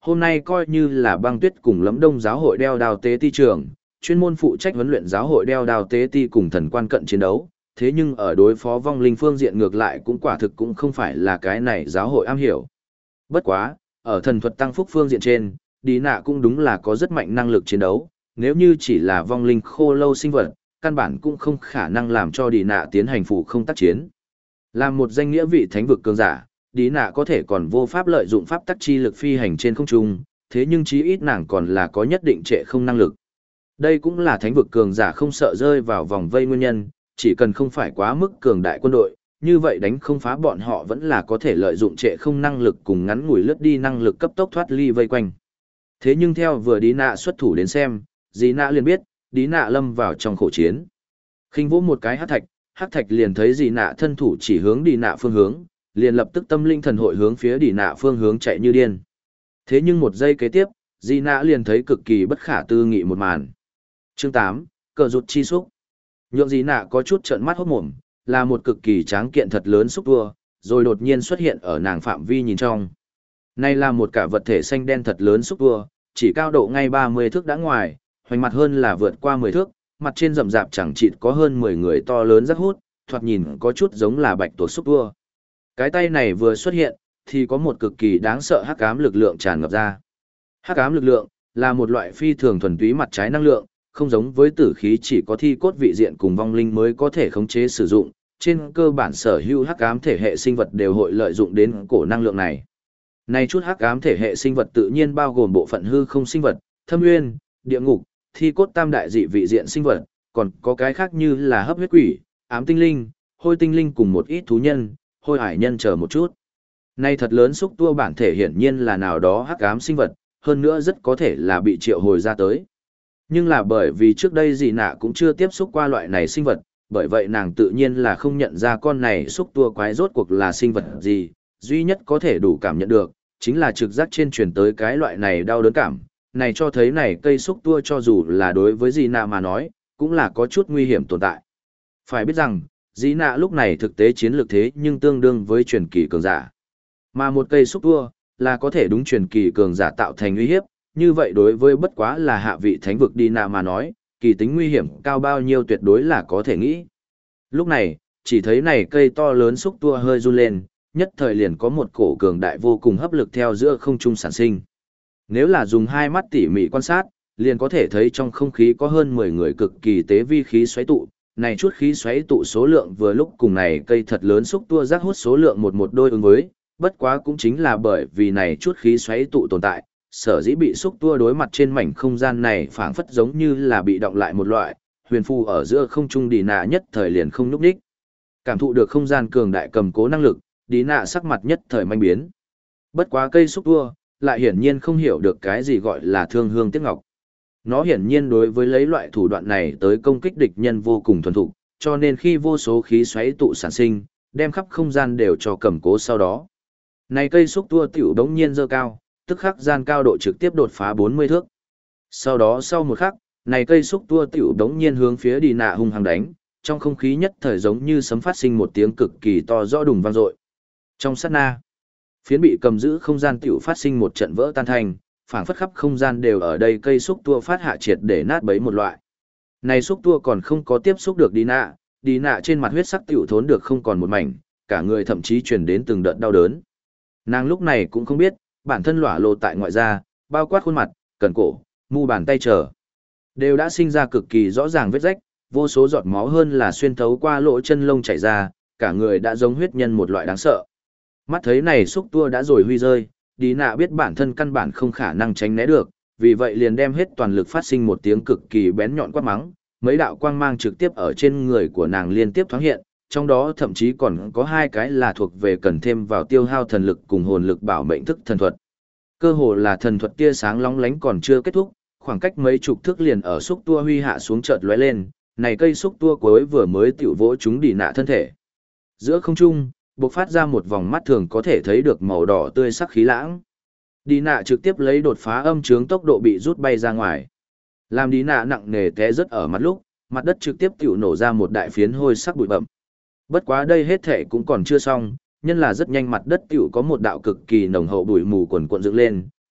hôm nay coi như là băng tuyết cùng lẫm đông giáo hội đeo đao tế ti trường, chuyên môn phụ trách huấn luyện giáo hội đeo đao tế ti cùng thần quan cận chiến đấu, thế nhưng ở đối phó vong linh phương diện ngược lại cũng quả thực cũng không phải là cái này giáo hội am hiểu. Bất quá, ở thần thuật tăng phúc phương diện trên, Đi Nạ cũng đúng là có rất mạnh năng lực chiến đấu, nếu như chỉ là vong linh khô lâu sinh vật, căn bản cũng không khả năng làm cho Đi Nạ tiến hành phụ không tác chiến. Làm một danh nghĩa vị thánh vực cường giả, Đi Nạ có thể còn vô pháp lợi dụng pháp tắc chi lực phi hành trên không trung, thế nhưng chí ít nàng còn là có nhất định trệ không năng lực. Đây cũng là thánh vực cường giả không sợ rơi vào vòng vây nguyên nhân, chỉ cần không phải quá mức cường đại quân đội, như vậy đánh không phá bọn họ vẫn là có thể lợi dụng trệ không năng lực cùng ngắn ngủi lướt đi năng lực cấp tốc thoát ly vây quanh. Thế nhưng theo vừa Đi Nạ xuất thủ đến xem, Di Nạ liền biết, Đi Nạ lâm vào trong khổ chiến. Khinh vỗ một cái hắc thạch liền thấy Di Nạ thân thủ chỉ hướng Đi Nạ phương hướng, liền lập tức tâm linh thần hội hướng phía Đi Nạ phương hướng chạy như điên. Thế nhưng một giây kế tiếp, Di Nạ liền thấy cực kỳ bất khả tư nghị một màn. Chương 8, cờ rụt chi xúc. Nhượng Di Nạ có chút trợn mắt hốt mồm, là một cực kỳ tráng kiện thật lớn xúc tua, rồi đột nhiên xuất hiện ở nàng phạm vi nhìn trong. Này là một cả vật thể xanh đen thật lớn xúc tua, chỉ cao độ ngay 30 thước đã ngoài, hoành mặt hơn là vượt qua 10 thước, mặt trên rậm rạp chẳng chịt có hơn 10 người to lớn rắc hút, thoạt nhìn có chút giống là bạch tuộc xúc tua. Cái tay này vừa xuất hiện, thì có một cực kỳ đáng sợ hắc ám lực lượng tràn ngập ra. Hắc ám lực lượng là một loại phi thường thuần túy mặt trái năng lượng, không giống với tử khí chỉ có thi cốt vị diện cùng vong linh mới có thể khống chế sử dụng, trên cơ bản sở hữu hắc ám thể hệ sinh vật đều hội lợi dụng đến cổ năng lượng này. Này chút hắc ám thể hệ sinh vật tự nhiên bao gồm bộ phận hư không sinh vật, thâm nguyên, địa ngục, thi cốt tam đại dị vị diện sinh vật, còn có cái khác như là hấp huyết quỷ, ám tinh linh, hôi tinh linh cùng một ít thú nhân, hôi hải nhân chờ một chút. Này thật lớn xúc tua bản thể hiển nhiên là nào đó hắc ám sinh vật, hơn nữa rất có thể là bị triệu hồi ra tới. Nhưng là bởi vì trước đây Dị Nạ cũng chưa tiếp xúc qua loại này sinh vật, bởi vậy nàng tự nhiên là không nhận ra con này xúc tua quái rốt cuộc là sinh vật gì, duy nhất có thể đủ cảm nhận được, chính là trực giác trên truyền tới cái loại này đau đớn cảm, này cho thấy này cây xúc tua cho dù là đối với Dị Nạ mà nói, cũng là có chút nguy hiểm tồn tại. Phải biết rằng, Dị Nạ lúc này thực tế chiến lược thế nhưng tương đương với truyền kỳ cường giả. Mà một cây xúc tua, là có thể đúng truyền kỳ cường giả tạo thành uy hiếp, như vậy đối với bất quá là hạ vị thánh vực Đi Nạ mà nói, kỳ tính nguy hiểm cao bao nhiêu tuyệt đối là có thể nghĩ. Lúc này, chỉ thấy này cây to lớn xúc tua hơi run lên, nhất thời liền có một cổ cường đại vô cùng hấp lực theo giữa không trung sản sinh. Nếu là dùng hai mắt tỉ mỉ quan sát, liền có thể thấy trong không khí có hơn 10 người cực kỳ tế vi khí xoáy tụ, này chút khí xoáy tụ số lượng vừa lúc cùng này cây thật lớn xúc tua rác hút số lượng một đôi ứng với, bất quá cũng chính là bởi vì này chút khí xoáy tụ tồn tại, sở dĩ bị xúc tua đối mặt trên mảnh không gian này phảng phất giống như là bị động lại một loại, huyền phù ở giữa không trung Đi Nạ nhất thời liền không nhúc nhích. Cảm thụ được không gian cường đại cầm cố năng lực, Đi Nạ sắc mặt nhất thời manh biến. Bất quá cây xúc tua, lại hiển nhiên không hiểu được cái gì gọi là thương hương tiếc ngọc. Nó hiển nhiên đối với lấy loại thủ đoạn này tới công kích địch nhân vô cùng thuần thục, cho nên khi vô số khí xoáy tụ sản sinh, đem khắp không gian đều cho cầm cố sau đó. Này cây xúc tua tiểu đống nhiên dơ cao, tức khắc gian cao độ trực tiếp đột phá 40 thước. Sau đó sau một khắc, này cây xúc tua tiểu đống nhiên hướng phía Đi Nạ hung hăng đánh, trong không khí nhất thời giống như sấm phát sinh một tiếng cực kỳ to rõ đùng vang dội. Trong sát na, phiến bị cầm giữ không gian tiểu phát sinh một trận vỡ tan thành, phảng phất khắp không gian đều ở đây cây xúc tua phát hạ triệt để nát bấy một loại. Này xúc tua còn không có tiếp xúc được Đi Nạ trên mặt huyết sắc tiểu thốn được không còn một mảnh, cả người thậm chí truyền đến từng đợt đau đớn. Nàng lúc này cũng không biết, bản thân lỏa lộ tại ngoại da, bao quát khuôn mặt, cần cổ, mu bàn tay trở, đều đã sinh ra cực kỳ rõ ràng vết rách, vô số giọt máu hơn là xuyên thấu qua lỗ chân lông chảy ra, cả người đã giống huyết nhân một loại đáng sợ. Mắt thấy này xúc tua đã rồi huy rơi, Đi Nạ biết bản thân căn bản không khả năng tránh né được, vì vậy liền đem hết toàn lực phát sinh một tiếng cực kỳ bén nhọn quát mắng, mấy đạo quang mang trực tiếp ở trên người của nàng liên tiếp thoáng hiện, trong đó thậm chí còn có hai cái là thuộc về cần thêm vào tiêu hao thần lực cùng hồn lực bảo mệnh thức thần thuật. Cơ hồ là thần thuật tia sáng lóng lánh còn chưa kết thúc, khoảng cách mấy chục thước liền ở xúc tua huy hạ xuống chợt lóe lên, này cây xúc tua cuối vừa mới tiểu vỗ chúng Đi Nạ thân thể. Giữa không trung, bộc phát ra một vòng mắt thường có thể thấy được màu đỏ tươi sắc khí lãng. Đi Nạ trực tiếp lấy đột phá âm chướng tốc độ bị rút bay ra ngoài. Làm Đi Nạ nặng nề té rất ở mặt lúc, mặt đất trực tiếp tiểu nổ ra một đại phiến hôi sắc bụi bặm. Bất quá đây hết thể cũng còn chưa xong, nhân là rất nhanh mặt đất tiểu có một đạo cực kỳ nồng hậu bụi mù quần cuộn dựng lên,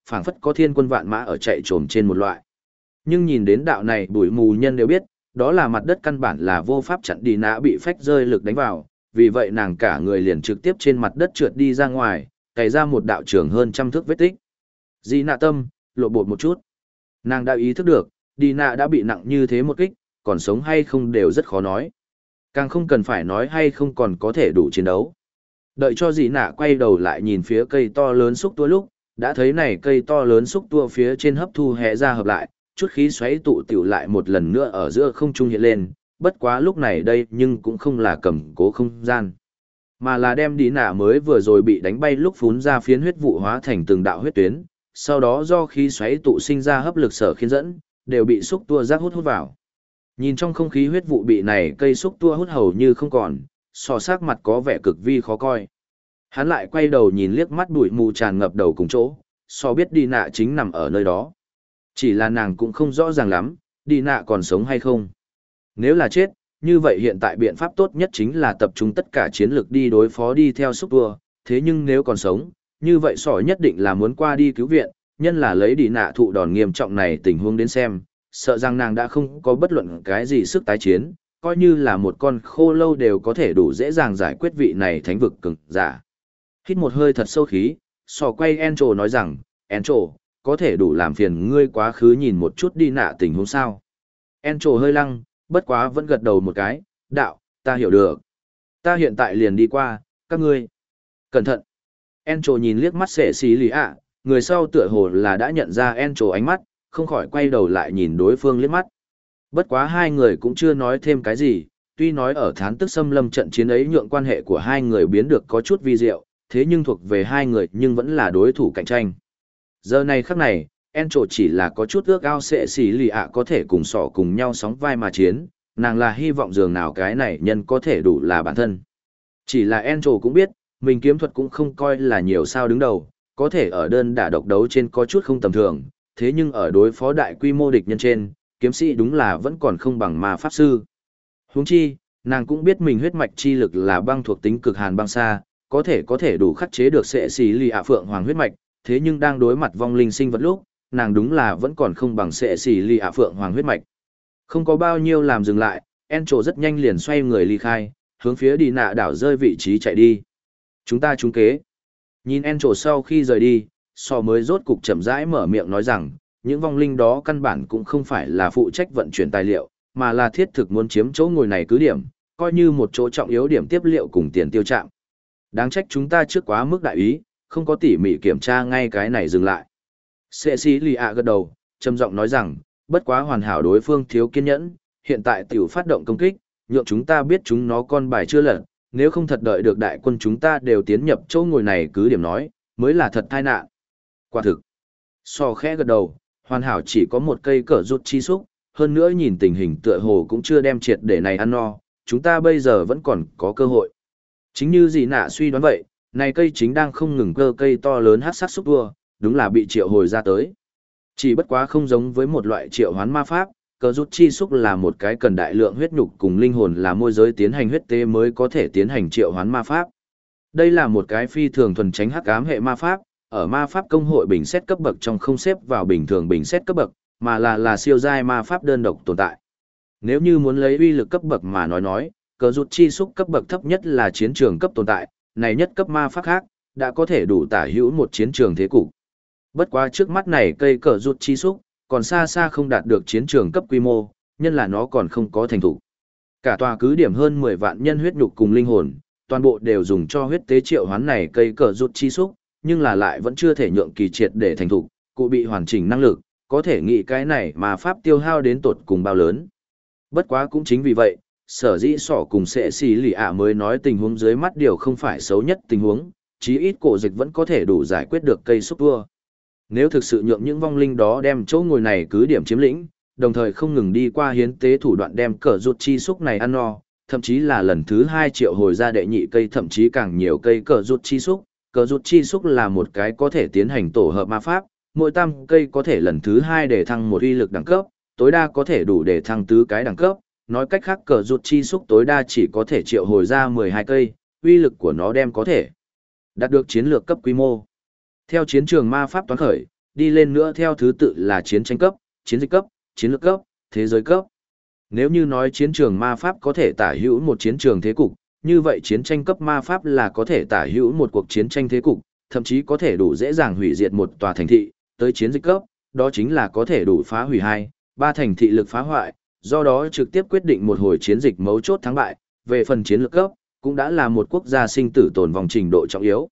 phảng phất có thiên quân vạn mã ở chạy trồm trên một loại. Nhưng nhìn đến đạo này bụi mù nhân đều biết, đó là mặt đất căn bản là vô pháp chặn đi nã bị phách rơi lực đánh vào, vì vậy nàng cả người liền trực tiếp trên mặt đất trượt đi ra ngoài, cày ra một đạo trường hơn 100 thước vết tích. Di nạ tâm, lộ bột một chút. Nàng đã ý thức được, đi nạ đã bị nặng như thế một kích, còn sống hay không đều rất khó nói. Càng không cần phải nói hay không còn có thể đủ chiến đấu. Đợi cho dì nạ quay đầu lại nhìn phía cây to lớn xúc tua lúc, đã thấy này cây to lớn xúc tua phía trên hấp thu hẹ ra hợp lại, chút khí xoáy tụ tiểu lại một lần nữa ở giữa không trung hiện lên, bất quá lúc này đây nhưng cũng không là cầm cố không gian, mà là đem đi nạ mới vừa rồi bị đánh bay lúc phún ra phiến huyết vụ hóa thành từng đạo huyết tuyến, sau đó do khí xoáy tụ sinh ra hấp lực sở khiến dẫn, đều bị xúc tua rác hút vào. Nhìn trong không khí huyết vụ bị này cây xúc tua hút hầu như không còn, so sắc mặt có vẻ cực vi khó coi. Hắn lại quay đầu nhìn liếc mắt bụi mù tràn ngập đầu cùng chỗ, so biết đi nạ chính nằm ở nơi đó. Chỉ là nàng cũng không rõ ràng lắm, đi nạ còn sống hay không. Nếu là chết, như vậy hiện tại biện pháp tốt nhất chính là tập trung tất cả chiến lược đi đối phó đi theo xúc tua, thế nhưng nếu còn sống, như vậy sỏ nhất định là muốn qua đi cứu viện, nhân là lấy đi nạ thụ đòn nghiêm trọng này tình huống đến xem, sợ rằng nàng đã không có bất luận cái gì sức tái chiến, coi như là một con khô lâu đều có thể đủ dễ dàng giải quyết vị này thánh vực cường giả. Hít một hơi thật sâu khí, sò quay Encho nói rằng, Encho, có thể đủ làm phiền ngươi quá khứ nhìn một chút đi nạ tình huống sao. Encho hơi lăng, bất quá vẫn gật đầu một cái, đạo, ta hiểu được. Ta hiện tại liền đi qua, các ngươi. Cẩn thận. Encho nhìn liếc mắt sệ xí lì ạ, người sau tựa hồ là đã nhận ra Encho ánh mắt, không khỏi quay đầu lại nhìn đối phương liếc mắt. Bất quá hai người cũng chưa nói thêm cái gì, tuy nói ở thán tức xâm lâm trận chiến ấy nhượng quan hệ của hai người biến được có chút vi diệu, thế nhưng thuộc về hai người nhưng vẫn là đối thủ cạnh tranh. Giờ này khắc này, Encho chỉ là có chút ước ao sệ xỉ lì ạ có thể cùng sỏ cùng nhau sóng vai mà chiến, nàng là hy vọng dường nào cái này nhân có thể đủ là bản thân. Chỉ là Encho cũng biết, mình kiếm thuật cũng không coi là nhiều sao đứng đầu, có thể ở đơn đả độc đấu trên có chút không tầm thường, thế nhưng ở đối phó đại quy mô địch nhân trên, kiếm sĩ đúng là vẫn còn không bằng ma pháp sư. Huống chi, nàng cũng biết mình huyết mạch chi lực là băng thuộc tính cực hàn băng xa, có thể đủ khắc chế được sệ xỉ lì ạ phượng hoàng huyết mạch, thế nhưng đang đối mặt vong linh sinh vật lúc, nàng đúng là vẫn còn không bằng sệ xỉ lì ạ phượng hoàng huyết mạch. Không có bao nhiêu làm dừng lại, Encho rất nhanh liền xoay người ly khai, hướng phía đi nạ đảo rơi vị trí chạy đi. Chúng ta trúng kế. Nhìn Encho sau khi rời đi, so mới rốt cục chậm rãi mở miệng nói rằng, những vong linh đó căn bản cũng không phải là phụ trách vận chuyển tài liệu, mà là thiết thực muốn chiếm chỗ ngồi này cứ điểm, coi như một chỗ trọng yếu điểm tiếp liệu cùng tiền tiêu trạm. Đáng trách chúng ta trước quá mức đại ý, không có tỉ mỉ kiểm tra ngay cái này dừng lại. Sệ sĩ lì ạ gật đầu, trầm giọng nói rằng, bất quá hoàn hảo đối phương thiếu kiên nhẫn, hiện tại tiểu phát động công kích, nhượng chúng ta biết chúng nó con bài chưa lật, nếu không thật đợi được đại quân chúng ta đều tiến nhập chỗ ngồi này cứ điểm nói, mới là thật tai nạn. Quả thực, so khẽ gật đầu, hoàn hảo chỉ có một cây cỡ rút chi xúc, hơn nữa nhìn tình hình tựa hồ cũng chưa đem triệt để này ăn no, chúng ta bây giờ vẫn còn có cơ hội. Chính như gì nạ suy đoán vậy, này cây chính đang không ngừng cơ cây to lớn hát sát xúc vua, đúng là bị triệu hồi ra tới. Chỉ bất quá không giống với một loại triệu hoán ma pháp, cờ rút chi xúc là một cái cần đại lượng huyết nhục cùng linh hồn là môi giới tiến hành huyết tế mới có thể tiến hành triệu hoán ma pháp. Đây là một cái phi thường thuần tránh hắc ám hệ ma pháp, ở ma pháp công hội bình xét cấp bậc trong không xếp vào bình thường bình xét cấp bậc, mà là siêu giai ma pháp đơn độc tồn tại. Nếu như muốn lấy uy lực cấp bậc mà nói, cờ rút chi xúc cấp bậc thấp nhất là chiến trường cấp tồn tại, này nhất cấp ma pháp khác, đã có thể đủ tả hữu một chiến trường thế cục. Bất quá trước mắt này cây cờ rút chi xúc, còn xa xa không đạt được chiến trường cấp quy mô, nhân là nó còn không có thành thủ. Cả tòa cứ điểm hơn 10 vạn nhân huyết nhục cùng linh hồn, toàn bộ đều dùng cho huyết tế triệu hoán này cây cờ rút chi xúc, nhưng là lại vẫn chưa thể nhượng kỳ triệt để thành thủ, cụ bị hoàn chỉnh năng lực, có thể nghĩ cái này mà pháp tiêu hao đến tột cùng bao lớn. Bất quá cũng chính vì vậy, sở dĩ sỏ cùng sệ xì lì ạ mới nói tình huống dưới mắt điều không phải xấu nhất tình huống, chí ít cổ dịch vẫn có thể đủ giải quyết được cây xúc tua. Nếu thực sự nhượng những vong linh đó đem chỗ ngồi này cứ điểm chiếm lĩnh, đồng thời không ngừng đi qua hiến tế thủ đoạn đem cờ rút chi xúc này ăn no, thậm chí là lần thứ 2 triệu hồi ra đệ nhị cây thậm chí càng nhiều cây cờ rút chi xúc. Cờ rút chi xúc là một cái có thể tiến hành tổ hợp ma pháp, mỗi tam cây có thể lần thứ 2 để thăng một uy lực đẳng cấp, tối đa có thể đủ để thăng tứ cái đẳng cấp, nói cách khác cờ rút chi xúc tối đa chỉ có thể triệu hồi ra 12 cây, uy lực của nó đem có thể đạt được chiến lược cấp quy mô. Theo chiến trường ma pháp toán khởi, đi lên nữa theo thứ tự là chiến tranh cấp, chiến dịch cấp, chiến lược cấp, thế giới cấp. Nếu như nói chiến trường ma pháp có thể tả hữu một chiến trường thế cục, như vậy chiến tranh cấp ma pháp là có thể tả hữu một cuộc chiến tranh thế cục, thậm chí có thể đủ dễ dàng hủy diệt một tòa thành thị, tới chiến dịch cấp, đó chính là có thể đủ phá hủy 2, 3 thành thị lực phá hoại, do đó trực tiếp quyết định một hồi chiến dịch mấu chốt thắng bại, về phần chiến lược cấp, cũng đã là một quốc gia sinh tử tồn vong trình độ trọng yếu.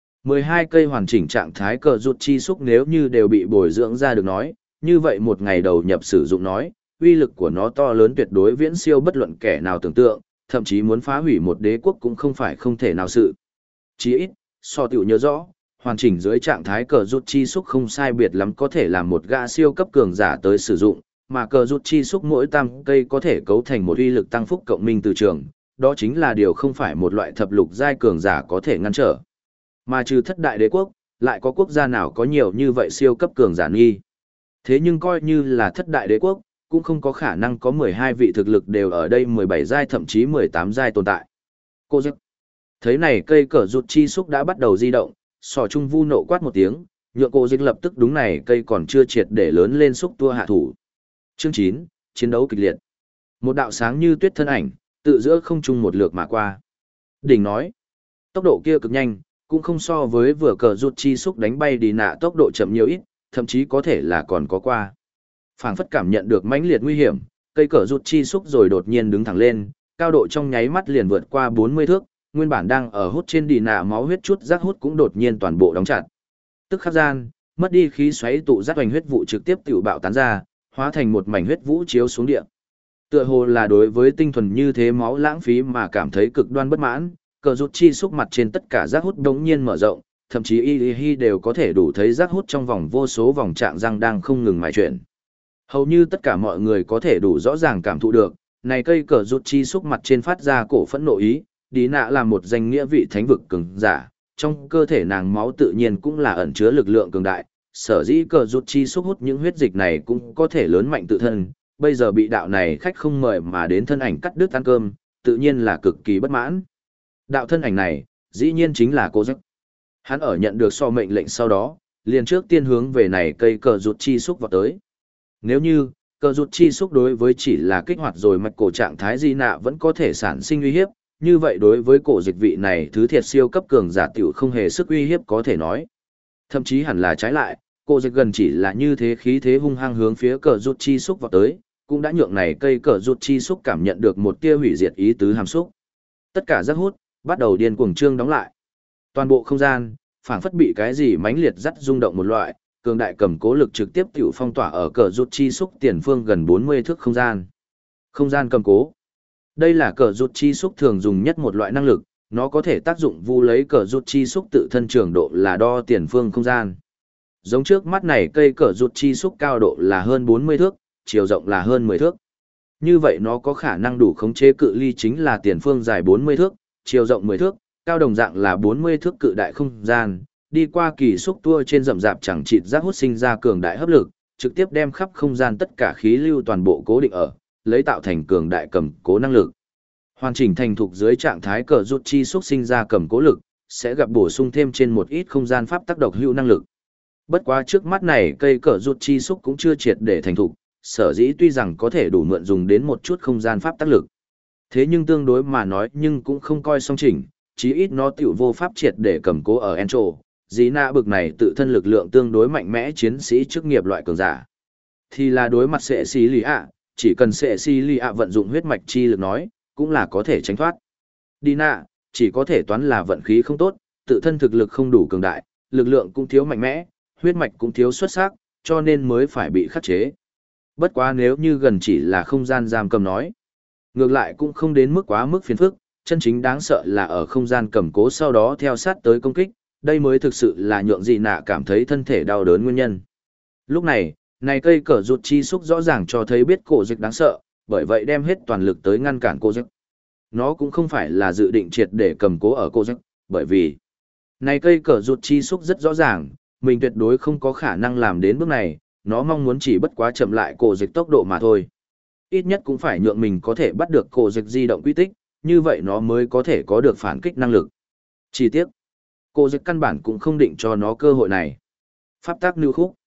12 cây hoàn chỉnh trạng thái cờ rụt chi xúc nếu như đều bị bồi dưỡng ra được nói, như vậy một ngày đầu nhập sử dụng nói, uy lực của nó to lớn tuyệt đối viễn siêu bất luận kẻ nào tưởng tượng, thậm chí muốn phá hủy một đế quốc cũng không phải không thể nào sự. Chỉ ít, so tiểu nhớ rõ, hoàn chỉnh dưới trạng thái cờ rút chi xúc không sai biệt lắm có thể làm một gã siêu cấp cường giả tới sử dụng, mà cờ rút chi xúc mỗi tam cây có thể cấu thành một uy lực tăng phúc cộng minh từ trường, đó chính là điều không phải một loại thập lục giai cường giả có thể ngăn trở. Mà trừ thất đại đế quốc, lại có quốc gia nào có nhiều như vậy siêu cấp cường giả nghi. Thế nhưng coi như là thất đại đế quốc, cũng không có khả năng có 12 vị thực lực đều ở đây 17 giai thậm chí 18 giai tồn tại. Cô giấc. Thấy này cây cờ rụt chi xúc đã bắt đầu di động, sò trung vu nộ quát một tiếng, nhượng cô dịch lập tức đúng này cây còn chưa triệt để lớn lên xúc tua hạ thủ. Chương 9, chiến đấu kịch liệt. Một đạo sáng như tuyết thân ảnh, tự giữa không trung một lượt mà qua. Đỉnh nói, tốc độ kia cực nhanh, cũng không so với vừa cờ rụt chi xúc đánh bay đi nạ tốc độ chậm nhiều ít, thậm chí có thể là còn có qua. Phảng phất cảm nhận được mãnh liệt nguy hiểm, cây cờ rụt chi xúc rồi đột nhiên đứng thẳng lên, cao độ trong nháy mắt liền vượt qua 40 thước, nguyên bản đang ở hút trên đi nạ máu huyết chút rác hút cũng đột nhiên toàn bộ đóng chặt. Tức khắc gian, mất đi khí xoáy tụ rác hoành huyết vụ trực tiếp tiểu bạo tán ra, hóa thành một mảnh huyết vũ chiếu xuống địa. Tựa hồ là đối với tinh thuần như thế máu lãng phí mà cảm thấy cực đoan bất mãn, cờ rút chi xúc mặt trên tất cả rác hút đống nhiên mở rộng, thậm chí y đều có thể đủ thấy rác hút trong vòng vô số vòng trạng răng đang không ngừng mài chuyển. Hầu như tất cả mọi người có thể đủ rõ ràng cảm thụ được, này cây cờ rút chi xúc mặt trên phát ra cổ phẫn nộ ý, đi nạ là một danh nghĩa vị thánh vực cường giả, trong cơ thể nàng máu tự nhiên cũng là ẩn chứa lực lượng cường đại, sở dĩ cờ rút chi xúc hút những huyết dịch này cũng có thể lớn mạnh tự thân, bây giờ bị đạo này khách không mời mà đến thân ảnh cắt đứt ăn cơm, tự nhiên là cực kỳ bất mãn. Đạo thân ảnh này, dĩ nhiên chính là cô giấc. Hắn ở nhận được so mệnh lệnh sau đó, liền trước tiên hướng về này cây cờ rút chi xúc vào tới. Nếu như, cờ rút chi xúc đối với chỉ là kích hoạt rồi mạch cổ trạng thái di nạ vẫn có thể sản sinh uy hiếp, như vậy đối với cổ dịch vị này thứ thiệt siêu cấp cường giả tiểu không hề sức uy hiếp có thể nói. Thậm chí hẳn là trái lại, cổ dịch gần chỉ là như thế khí thế hung hăng hướng phía cờ rút chi xúc vào tới, cũng đã nhượng này cây cờ rút chi xúc cảm nhận được một tia hủy diệt ý tứ hàm xúc. Tất cả rác hút, bắt đầu điên cuồng trương đóng lại. Toàn bộ không gian, phảng phất bị cái gì mãnh liệt dắt rung động một loại, cường đại cầm cố lực trực tiếp tiểu phong tỏa ở cờ rút chi xúc tiền phương gần 40 thước không gian. Không gian cầm cố. Đây là cờ rút chi xúc thường dùng nhất một loại năng lực, nó có thể tác dụng vu lấy cờ rút chi xúc tự thân trường độ là đo tiền phương không gian. Giống trước mắt này cây cờ rút chi xúc cao độ là hơn 40 thước, chiều rộng là hơn 10 thước. Như vậy nó có khả năng đủ khống chế cự ly chính là tiền phương dài 40 thước, chiều rộng 10 thước, cao đồng dạng là 40 thước cự đại không gian, đi qua kỳ xúc tua trên rậm rạp chẳng chịt rác hút sinh ra cường đại hấp lực, trực tiếp đem khắp không gian tất cả khí lưu toàn bộ cố định ở, lấy tạo thành cường đại cầm cố năng lực. Hoàn chỉnh thành thục dưới trạng thái cờ rút chi xúc sinh ra cầm cố lực, sẽ gặp bổ sung thêm trên một ít không gian pháp tác độc hữu năng lực. Bất quá trước mắt này cây cờ rút chi xúc cũng chưa triệt để thành thục, sở dĩ tuy rằng có thể đủ mượn dùng đến một chút không gian pháp tác lực. Thế nhưng tương đối mà nói nhưng cũng không coi song chỉnh, chí ít nó tiểu vô pháp triệt để cầm cố ở Encho, dĩ nạ bực này tự thân lực lượng tương đối mạnh mẽ chiến sĩ chức nghiệp loại cường giả. Thì là đối mặt sệ xì lì ạ, chỉ cần sệ xì lì ạ vận dụng huyết mạch chi lực nói, cũng là có thể tránh thoát. Đi nạ, chỉ có thể toán là vận khí không tốt, tự thân thực lực không đủ cường đại, lực lượng cũng thiếu mạnh mẽ, huyết mạch cũng thiếu xuất sắc, cho nên mới phải bị khắc chế. Bất quá nếu như gần chỉ là không gian giam cầm nói, ngược lại cũng không đến mức quá mức phiền phức, chân chính đáng sợ là ở không gian cầm cố sau đó theo sát tới công kích, đây mới thực sự là nhượng dị nạ cảm thấy thân thể đau đớn nguyên nhân. Lúc này, này cây cờ rụt chi xúc rõ ràng cho thấy biết cổ dịch đáng sợ, bởi vậy đem hết toàn lực tới ngăn cản cô dịch. Nó cũng không phải là dự định triệt để cầm cố ở cô dịch, bởi vì này cây cờ rụt chi xúc rất rõ ràng, mình tuyệt đối không có khả năng làm đến bước này, nó mong muốn chỉ bất quá chậm lại cổ dịch tốc độ mà thôi. Ít nhất cũng phải nhượng mình có thể bắt được cổ dịch di động quy tích, như vậy nó mới có thể có được phản kích năng lực. Chỉ tiếc, cổ dịch căn bản cũng không định cho nó cơ hội này. Pháp tác lưu khúc.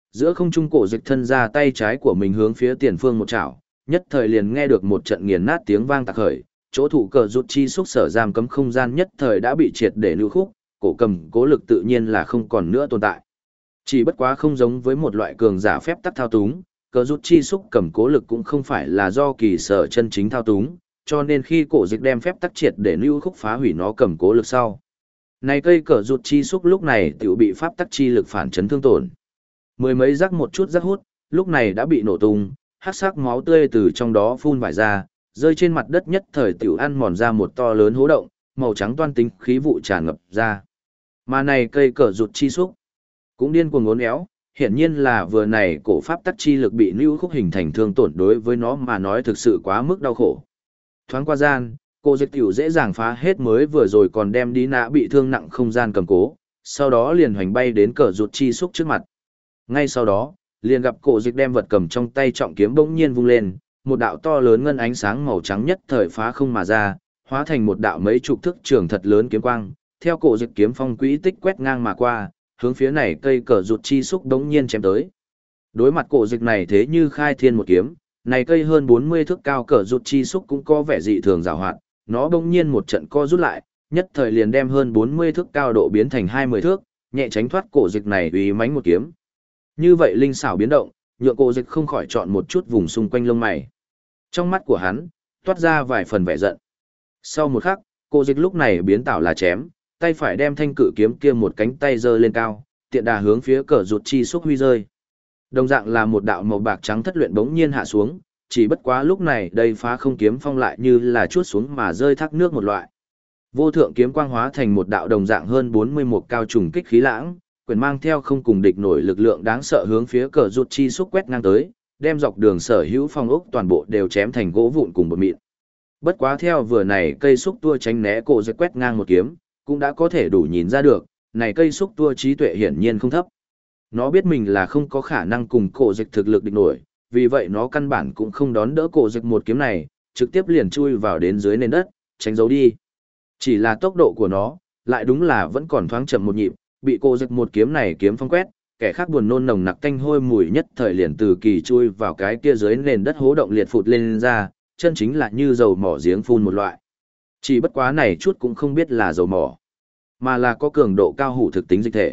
Giữa không trung cổ dịch thân ra tay trái của mình hướng phía tiền phương một chảo, nhất thời liền nghe được một trận nghiền nát tiếng vang tạc khởi, chỗ thủ cờ rút chi xúc sở giam cấm không gian nhất thời đã bị triệt để lưu khúc, cổ cầm cố lực tự nhiên là không còn nữa tồn tại. Chỉ bất quá không giống với một loại cường giả phép tắc thao túng, cờ rút chi xúc cầm cố lực cũng không phải là do kỳ sở chân chính thao túng, cho nên khi cổ dịch đem phép tắc triệt để lưu khúc phá hủy nó cầm cố lực sau. Này cây cờ rút chi xúc lúc này tiểu bị pháp tắc chi lực phản chấn thương tổn. Mười mấy rắc một chút rắc hút, lúc này đã bị nổ tung, hắc sắc máu tươi từ trong đó phun vải ra, rơi trên mặt đất nhất thời tiểu ăn mòn ra một to lớn hố động, màu trắng toan tính khí vụ tràn ngập ra. Mà này cây cờ rụt chi xúc, cũng điên cuồng uốn éo, hiển nhiên là vừa này cổ pháp tắc chi lực bị lưu khúc hình thành thương tổn đối với nó mà nói thực sự quá mức đau khổ. Thoáng qua gian, cô dịch tiểu dễ dàng phá hết mới vừa rồi còn đem đi nã bị thương nặng không gian cầm cố, sau đó liền hoành bay đến cờ rụt chi xúc trước mặt. Ngay sau đó, liền gặp cổ dịch đem vật cầm trong tay trọng kiếm bỗng nhiên vung lên, một đạo to lớn ngân ánh sáng màu trắng nhất thời phá không mà ra, hóa thành một đạo mấy chục thước trường thật lớn kiếm quang, theo cổ dịch kiếm phong quỹ tích quét ngang mà qua, hướng phía này cây cờ rụt chi xúc bỗng nhiên chém tới. Đối mặt cổ dịch này thế như khai thiên một kiếm, này cây hơn 40 thước cao cờ rụt chi xúc cũng có vẻ dị thường giàu hoạt, nó bỗng nhiên một trận co rút lại, nhất thời liền đem hơn 40 thước cao độ biến thành 20 thước, nhẹ tránh thoát cổ dịch này uy mãnh một kiếm. Như vậy linh xảo biến động, nhượng cổ dịch không khỏi chọn một chút vùng xung quanh lông mày. Trong mắt của hắn, toát ra vài phần vẻ giận. Sau một khắc, cổ dịch lúc này biến tảo là chém, tay phải đem thanh cự kiếm kia một cánh tay giơ lên cao, tiện đà hướng phía cờ rụt chi xúc huy rơi. Đồng dạng là một đạo màu bạc trắng thất luyện bỗng nhiên hạ xuống, chỉ bất quá lúc này đây phá không kiếm phong lại như là chuốt xuống mà rơi thác nước một loại. Vô thượng kiếm quang hóa thành một đạo đồng dạng hơn 41 cao trùng kích khí lãng, quyền mang theo không cùng địch nổi lực lượng đáng sợ hướng phía cờ rụt chi xúc quét ngang tới, đem dọc đường sở hữu phong ốc toàn bộ đều chém thành gỗ vụn cùng bột mịn. Bất quá theo vừa này cây xúc tua tránh né cổ dịch quét ngang một kiếm, cũng đã có thể đủ nhìn ra được, này cây xúc tua trí tuệ hiển nhiên không thấp. Nó biết mình là không có khả năng cùng cổ dịch thực lực địch nổi, vì vậy nó căn bản cũng không đón đỡ cổ dịch một kiếm này, trực tiếp liền chui vào đến dưới nền đất, tránh giấu đi. Chỉ là tốc độ của nó, lại đúng là vẫn còn thoáng chậm một nhịp, bị cổ dịch một kiếm này kiếm phong quét, kẻ khác buồn nôn nồng nặc tanh hôi mùi nhất thời liền từ kỳ chui vào cái kia dưới nền đất hố động liệt phụt lên ra, chân chính là như dầu mỏ giếng phun một loại. Chỉ bất quá này chút cũng không biết là dầu mỏ, mà là có cường độ cao hủ thực tính dịch thể.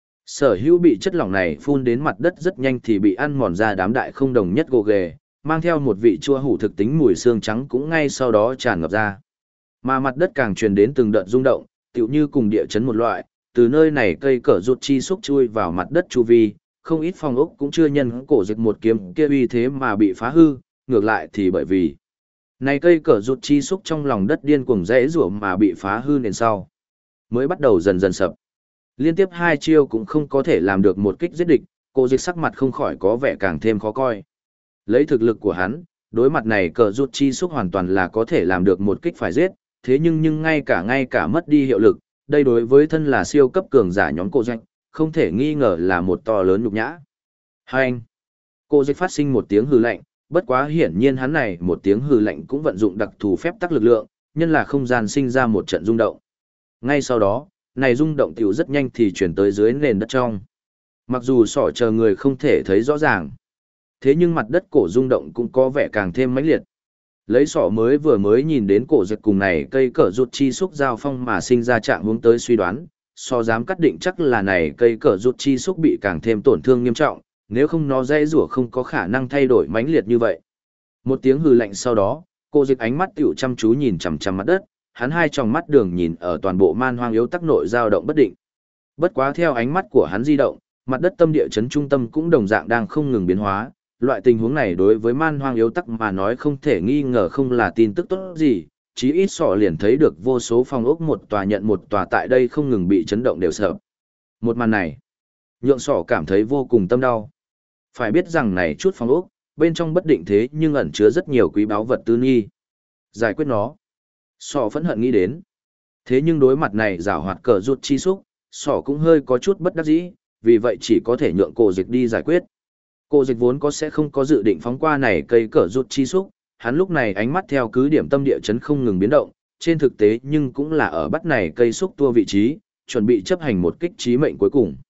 Sở hữu bị chất lỏng này phun đến mặt đất rất nhanh thì bị ăn mòn ra đám đại không đồng nhất gồ ghề, mang theo một vị chua hủ thực tính mùi xương trắng cũng ngay sau đó tràn ngập ra. Mà mặt đất càng truyền đến từng đợt rung động, tựu như cùng địa chấn một loại, từ nơi này cây cỡ rụt chi xúc chui vào mặt đất chu vi, không ít phòng ốc cũng chưa nhân cổ dịch một kiếm kia uy thế mà bị phá hư, ngược lại thì bởi vì này cây cỡ rụt chi xúc trong lòng đất điên cuồng rẽ rủa mà bị phá hư nền sau, mới bắt đầu dần dần sập. Liên tiếp hai chiêu cũng không có thể làm được một kích giết địch, cổ dịch sắc mặt không khỏi có vẻ càng thêm khó coi. Lấy thực lực của hắn, đối mặt này cờ rút chi xúc hoàn toàn là có thể làm được một kích phải giết, thế nhưng ngay cả mất đi hiệu lực, đây đối với thân là siêu cấp cường giả nhóm cổ dịch, không thể nghi ngờ là một to lớn nhục nhã. Hai anh, cổ dịch phát sinh một tiếng hừ lạnh, bất quá hiển nhiên hắn này một tiếng hừ lạnh cũng vận dụng đặc thù phép tắc lực lượng, nhân là không gian sinh ra một trận rung động. Ngay sau đó, này rung động tiểu rất nhanh thì chuyển tới dưới nền đất trong. Mặc dù sỏ chờ người không thể thấy rõ ràng, thế nhưng mặt đất cổ rung động cũng có vẻ càng thêm mãnh liệt. Lấy sỏ vừa mới nhìn đến cổ dịch cùng này cây cỡ rụt chi xúc giao phong mà sinh ra trạng hướng tới suy đoán, so dám cắt định chắc là này cây cỡ rụt chi xúc bị càng thêm tổn thương nghiêm trọng, nếu không nó dễ rủa không có khả năng thay đổi mãnh liệt như vậy. Một tiếng hừ lạnh sau đó, cổ dịch ánh mắt tiểu chăm chú nhìn chằm chằm mặt đất, hắn hai tròng mắt đường nhìn ở toàn bộ man hoang yếu tắc nội dao động bất định. Bất quá theo ánh mắt của hắn di động, mặt đất tâm địa chấn trung tâm cũng đồng dạng đang không ngừng biến hóa, loại tình huống này đối với man hoang yếu tắc mà nói không thể nghi ngờ không là tin tức tốt gì, chí ít sọ liền thấy được vô số phòng ốc một tòa nhận một tòa tại đây không ngừng bị chấn động đều sợ. Một màn này, nhượng sọ cảm thấy vô cùng tâm đau. Phải biết rằng này chút phòng ốc, bên trong bất định thế nhưng ẩn chứa rất nhiều quý báu vật tư nghi. Giải quyết nó. Sọ phẫn hận nghĩ đến. Thế nhưng đối mặt này giảo hoạt cờ rút chi xúc, sọ cũng hơi có chút bất đắc dĩ, vì vậy chỉ có thể nhượng cổ dịch đi giải quyết. Cổ dịch vốn có sẽ không có dự định phóng qua này cây cờ rút chi xúc, hắn lúc này ánh mắt theo cứ điểm tâm địa chấn không ngừng biến động, trên thực tế nhưng cũng là ở bắt này cây xúc tua vị trí, chuẩn bị chấp hành một kích chí mệnh cuối cùng.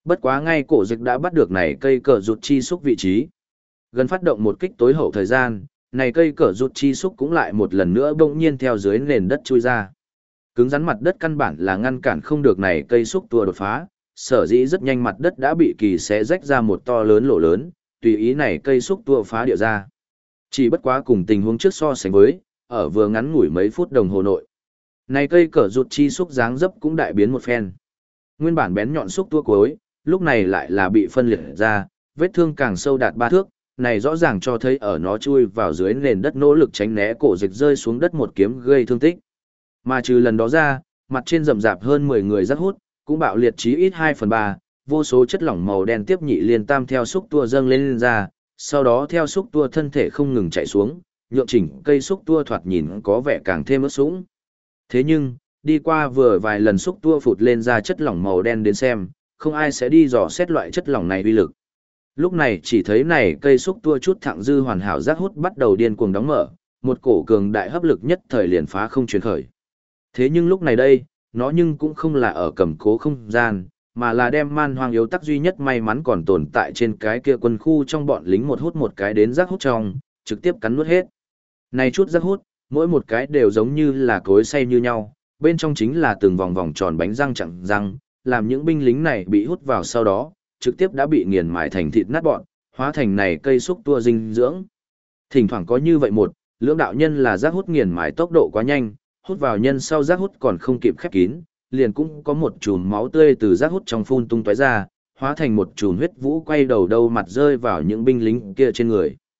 Bất quá ngay cổ dịch đã bắt được này cây cờ rụt chi xúc vị trí. Gần phát động một kích tối hậu thời gian, này cây cờ rụt chi xúc cũng lại một lần nữa bỗng nhiên theo dưới nền đất chui ra. Cứng rắn mặt đất căn bản là ngăn cản không được này cây xúc tua đột phá, sở dĩ rất nhanh mặt đất đã bị kỳ xé rách ra một to lớn lỗ lớn, tùy ý này cây xúc tua phá địa ra. Chỉ bất quá cùng tình huống trước so sánh với, ở vừa ngắn ngủi mấy phút đồng hồ nội. Này cây cờ rụt chi xúc dáng dấp cũng đại biến một phen. Nguyên bản bén nhọn xúc tua cuối, lúc này lại là bị phân liệt ra, vết thương càng sâu đạt 3 thước, này rõ ràng cho thấy ở nó chui vào dưới nền đất nỗ lực tránh né cổ dịch rơi xuống đất một kiếm gây thương tích. Mà trừ lần đó ra, mặt trên rậm rạp hơn 10 người rắc hút, cũng bạo liệt chí ít 2/3, vô số chất lỏng màu đen tiếp nhị liên tam theo xúc tua dâng lên ra, sau đó theo xúc tua thân thể không ngừng chạy xuống, nhượng chỉnh cây xúc tua thoạt nhìn có vẻ càng thêm ướt sũng. Thế nhưng, đi qua vừa vài lần xúc tua phụt lên ra chất lỏng màu đen đến xem, không ai sẽ đi dò xét loại chất lỏng này uy lực. Lúc này chỉ thấy này cây xúc tua chút thẳng dư hoàn hảo rác hút bắt đầu điên cuồng đóng mở, một cổ cường đại hấp lực nhất thời liền phá không truyền khởi. Thế nhưng lúc này đây, nó nhưng cũng không là ở cầm cố không gian, mà là đem man hoang yếu tắc duy nhất may mắn còn tồn tại trên cái kia quân khu trong bọn lính một hút một cái đến rác hút trong, trực tiếp cắn nuốt hết. Này chút rác hút, mỗi một cái đều giống như là cối xay như nhau, bên trong chính là từng vòng vòng tròn bánh răng chặng răng, làm những binh lính này bị hút vào sau đó, trực tiếp đã bị nghiền mài thành thịt nát bọn, hóa thành này cây xúc tua dinh dưỡng. Thỉnh thoảng có như vậy một, lưỡng đạo nhân là rác hút nghiền mài tốc độ quá nhanh, hút vào nhân sau rác hút còn không kịp khép kín, liền cũng có một chùm máu tươi từ rác hút trong phun tung tóe ra, hóa thành một chùm huyết vũ quay đầu đâu mặt rơi vào những binh lính kia trên người.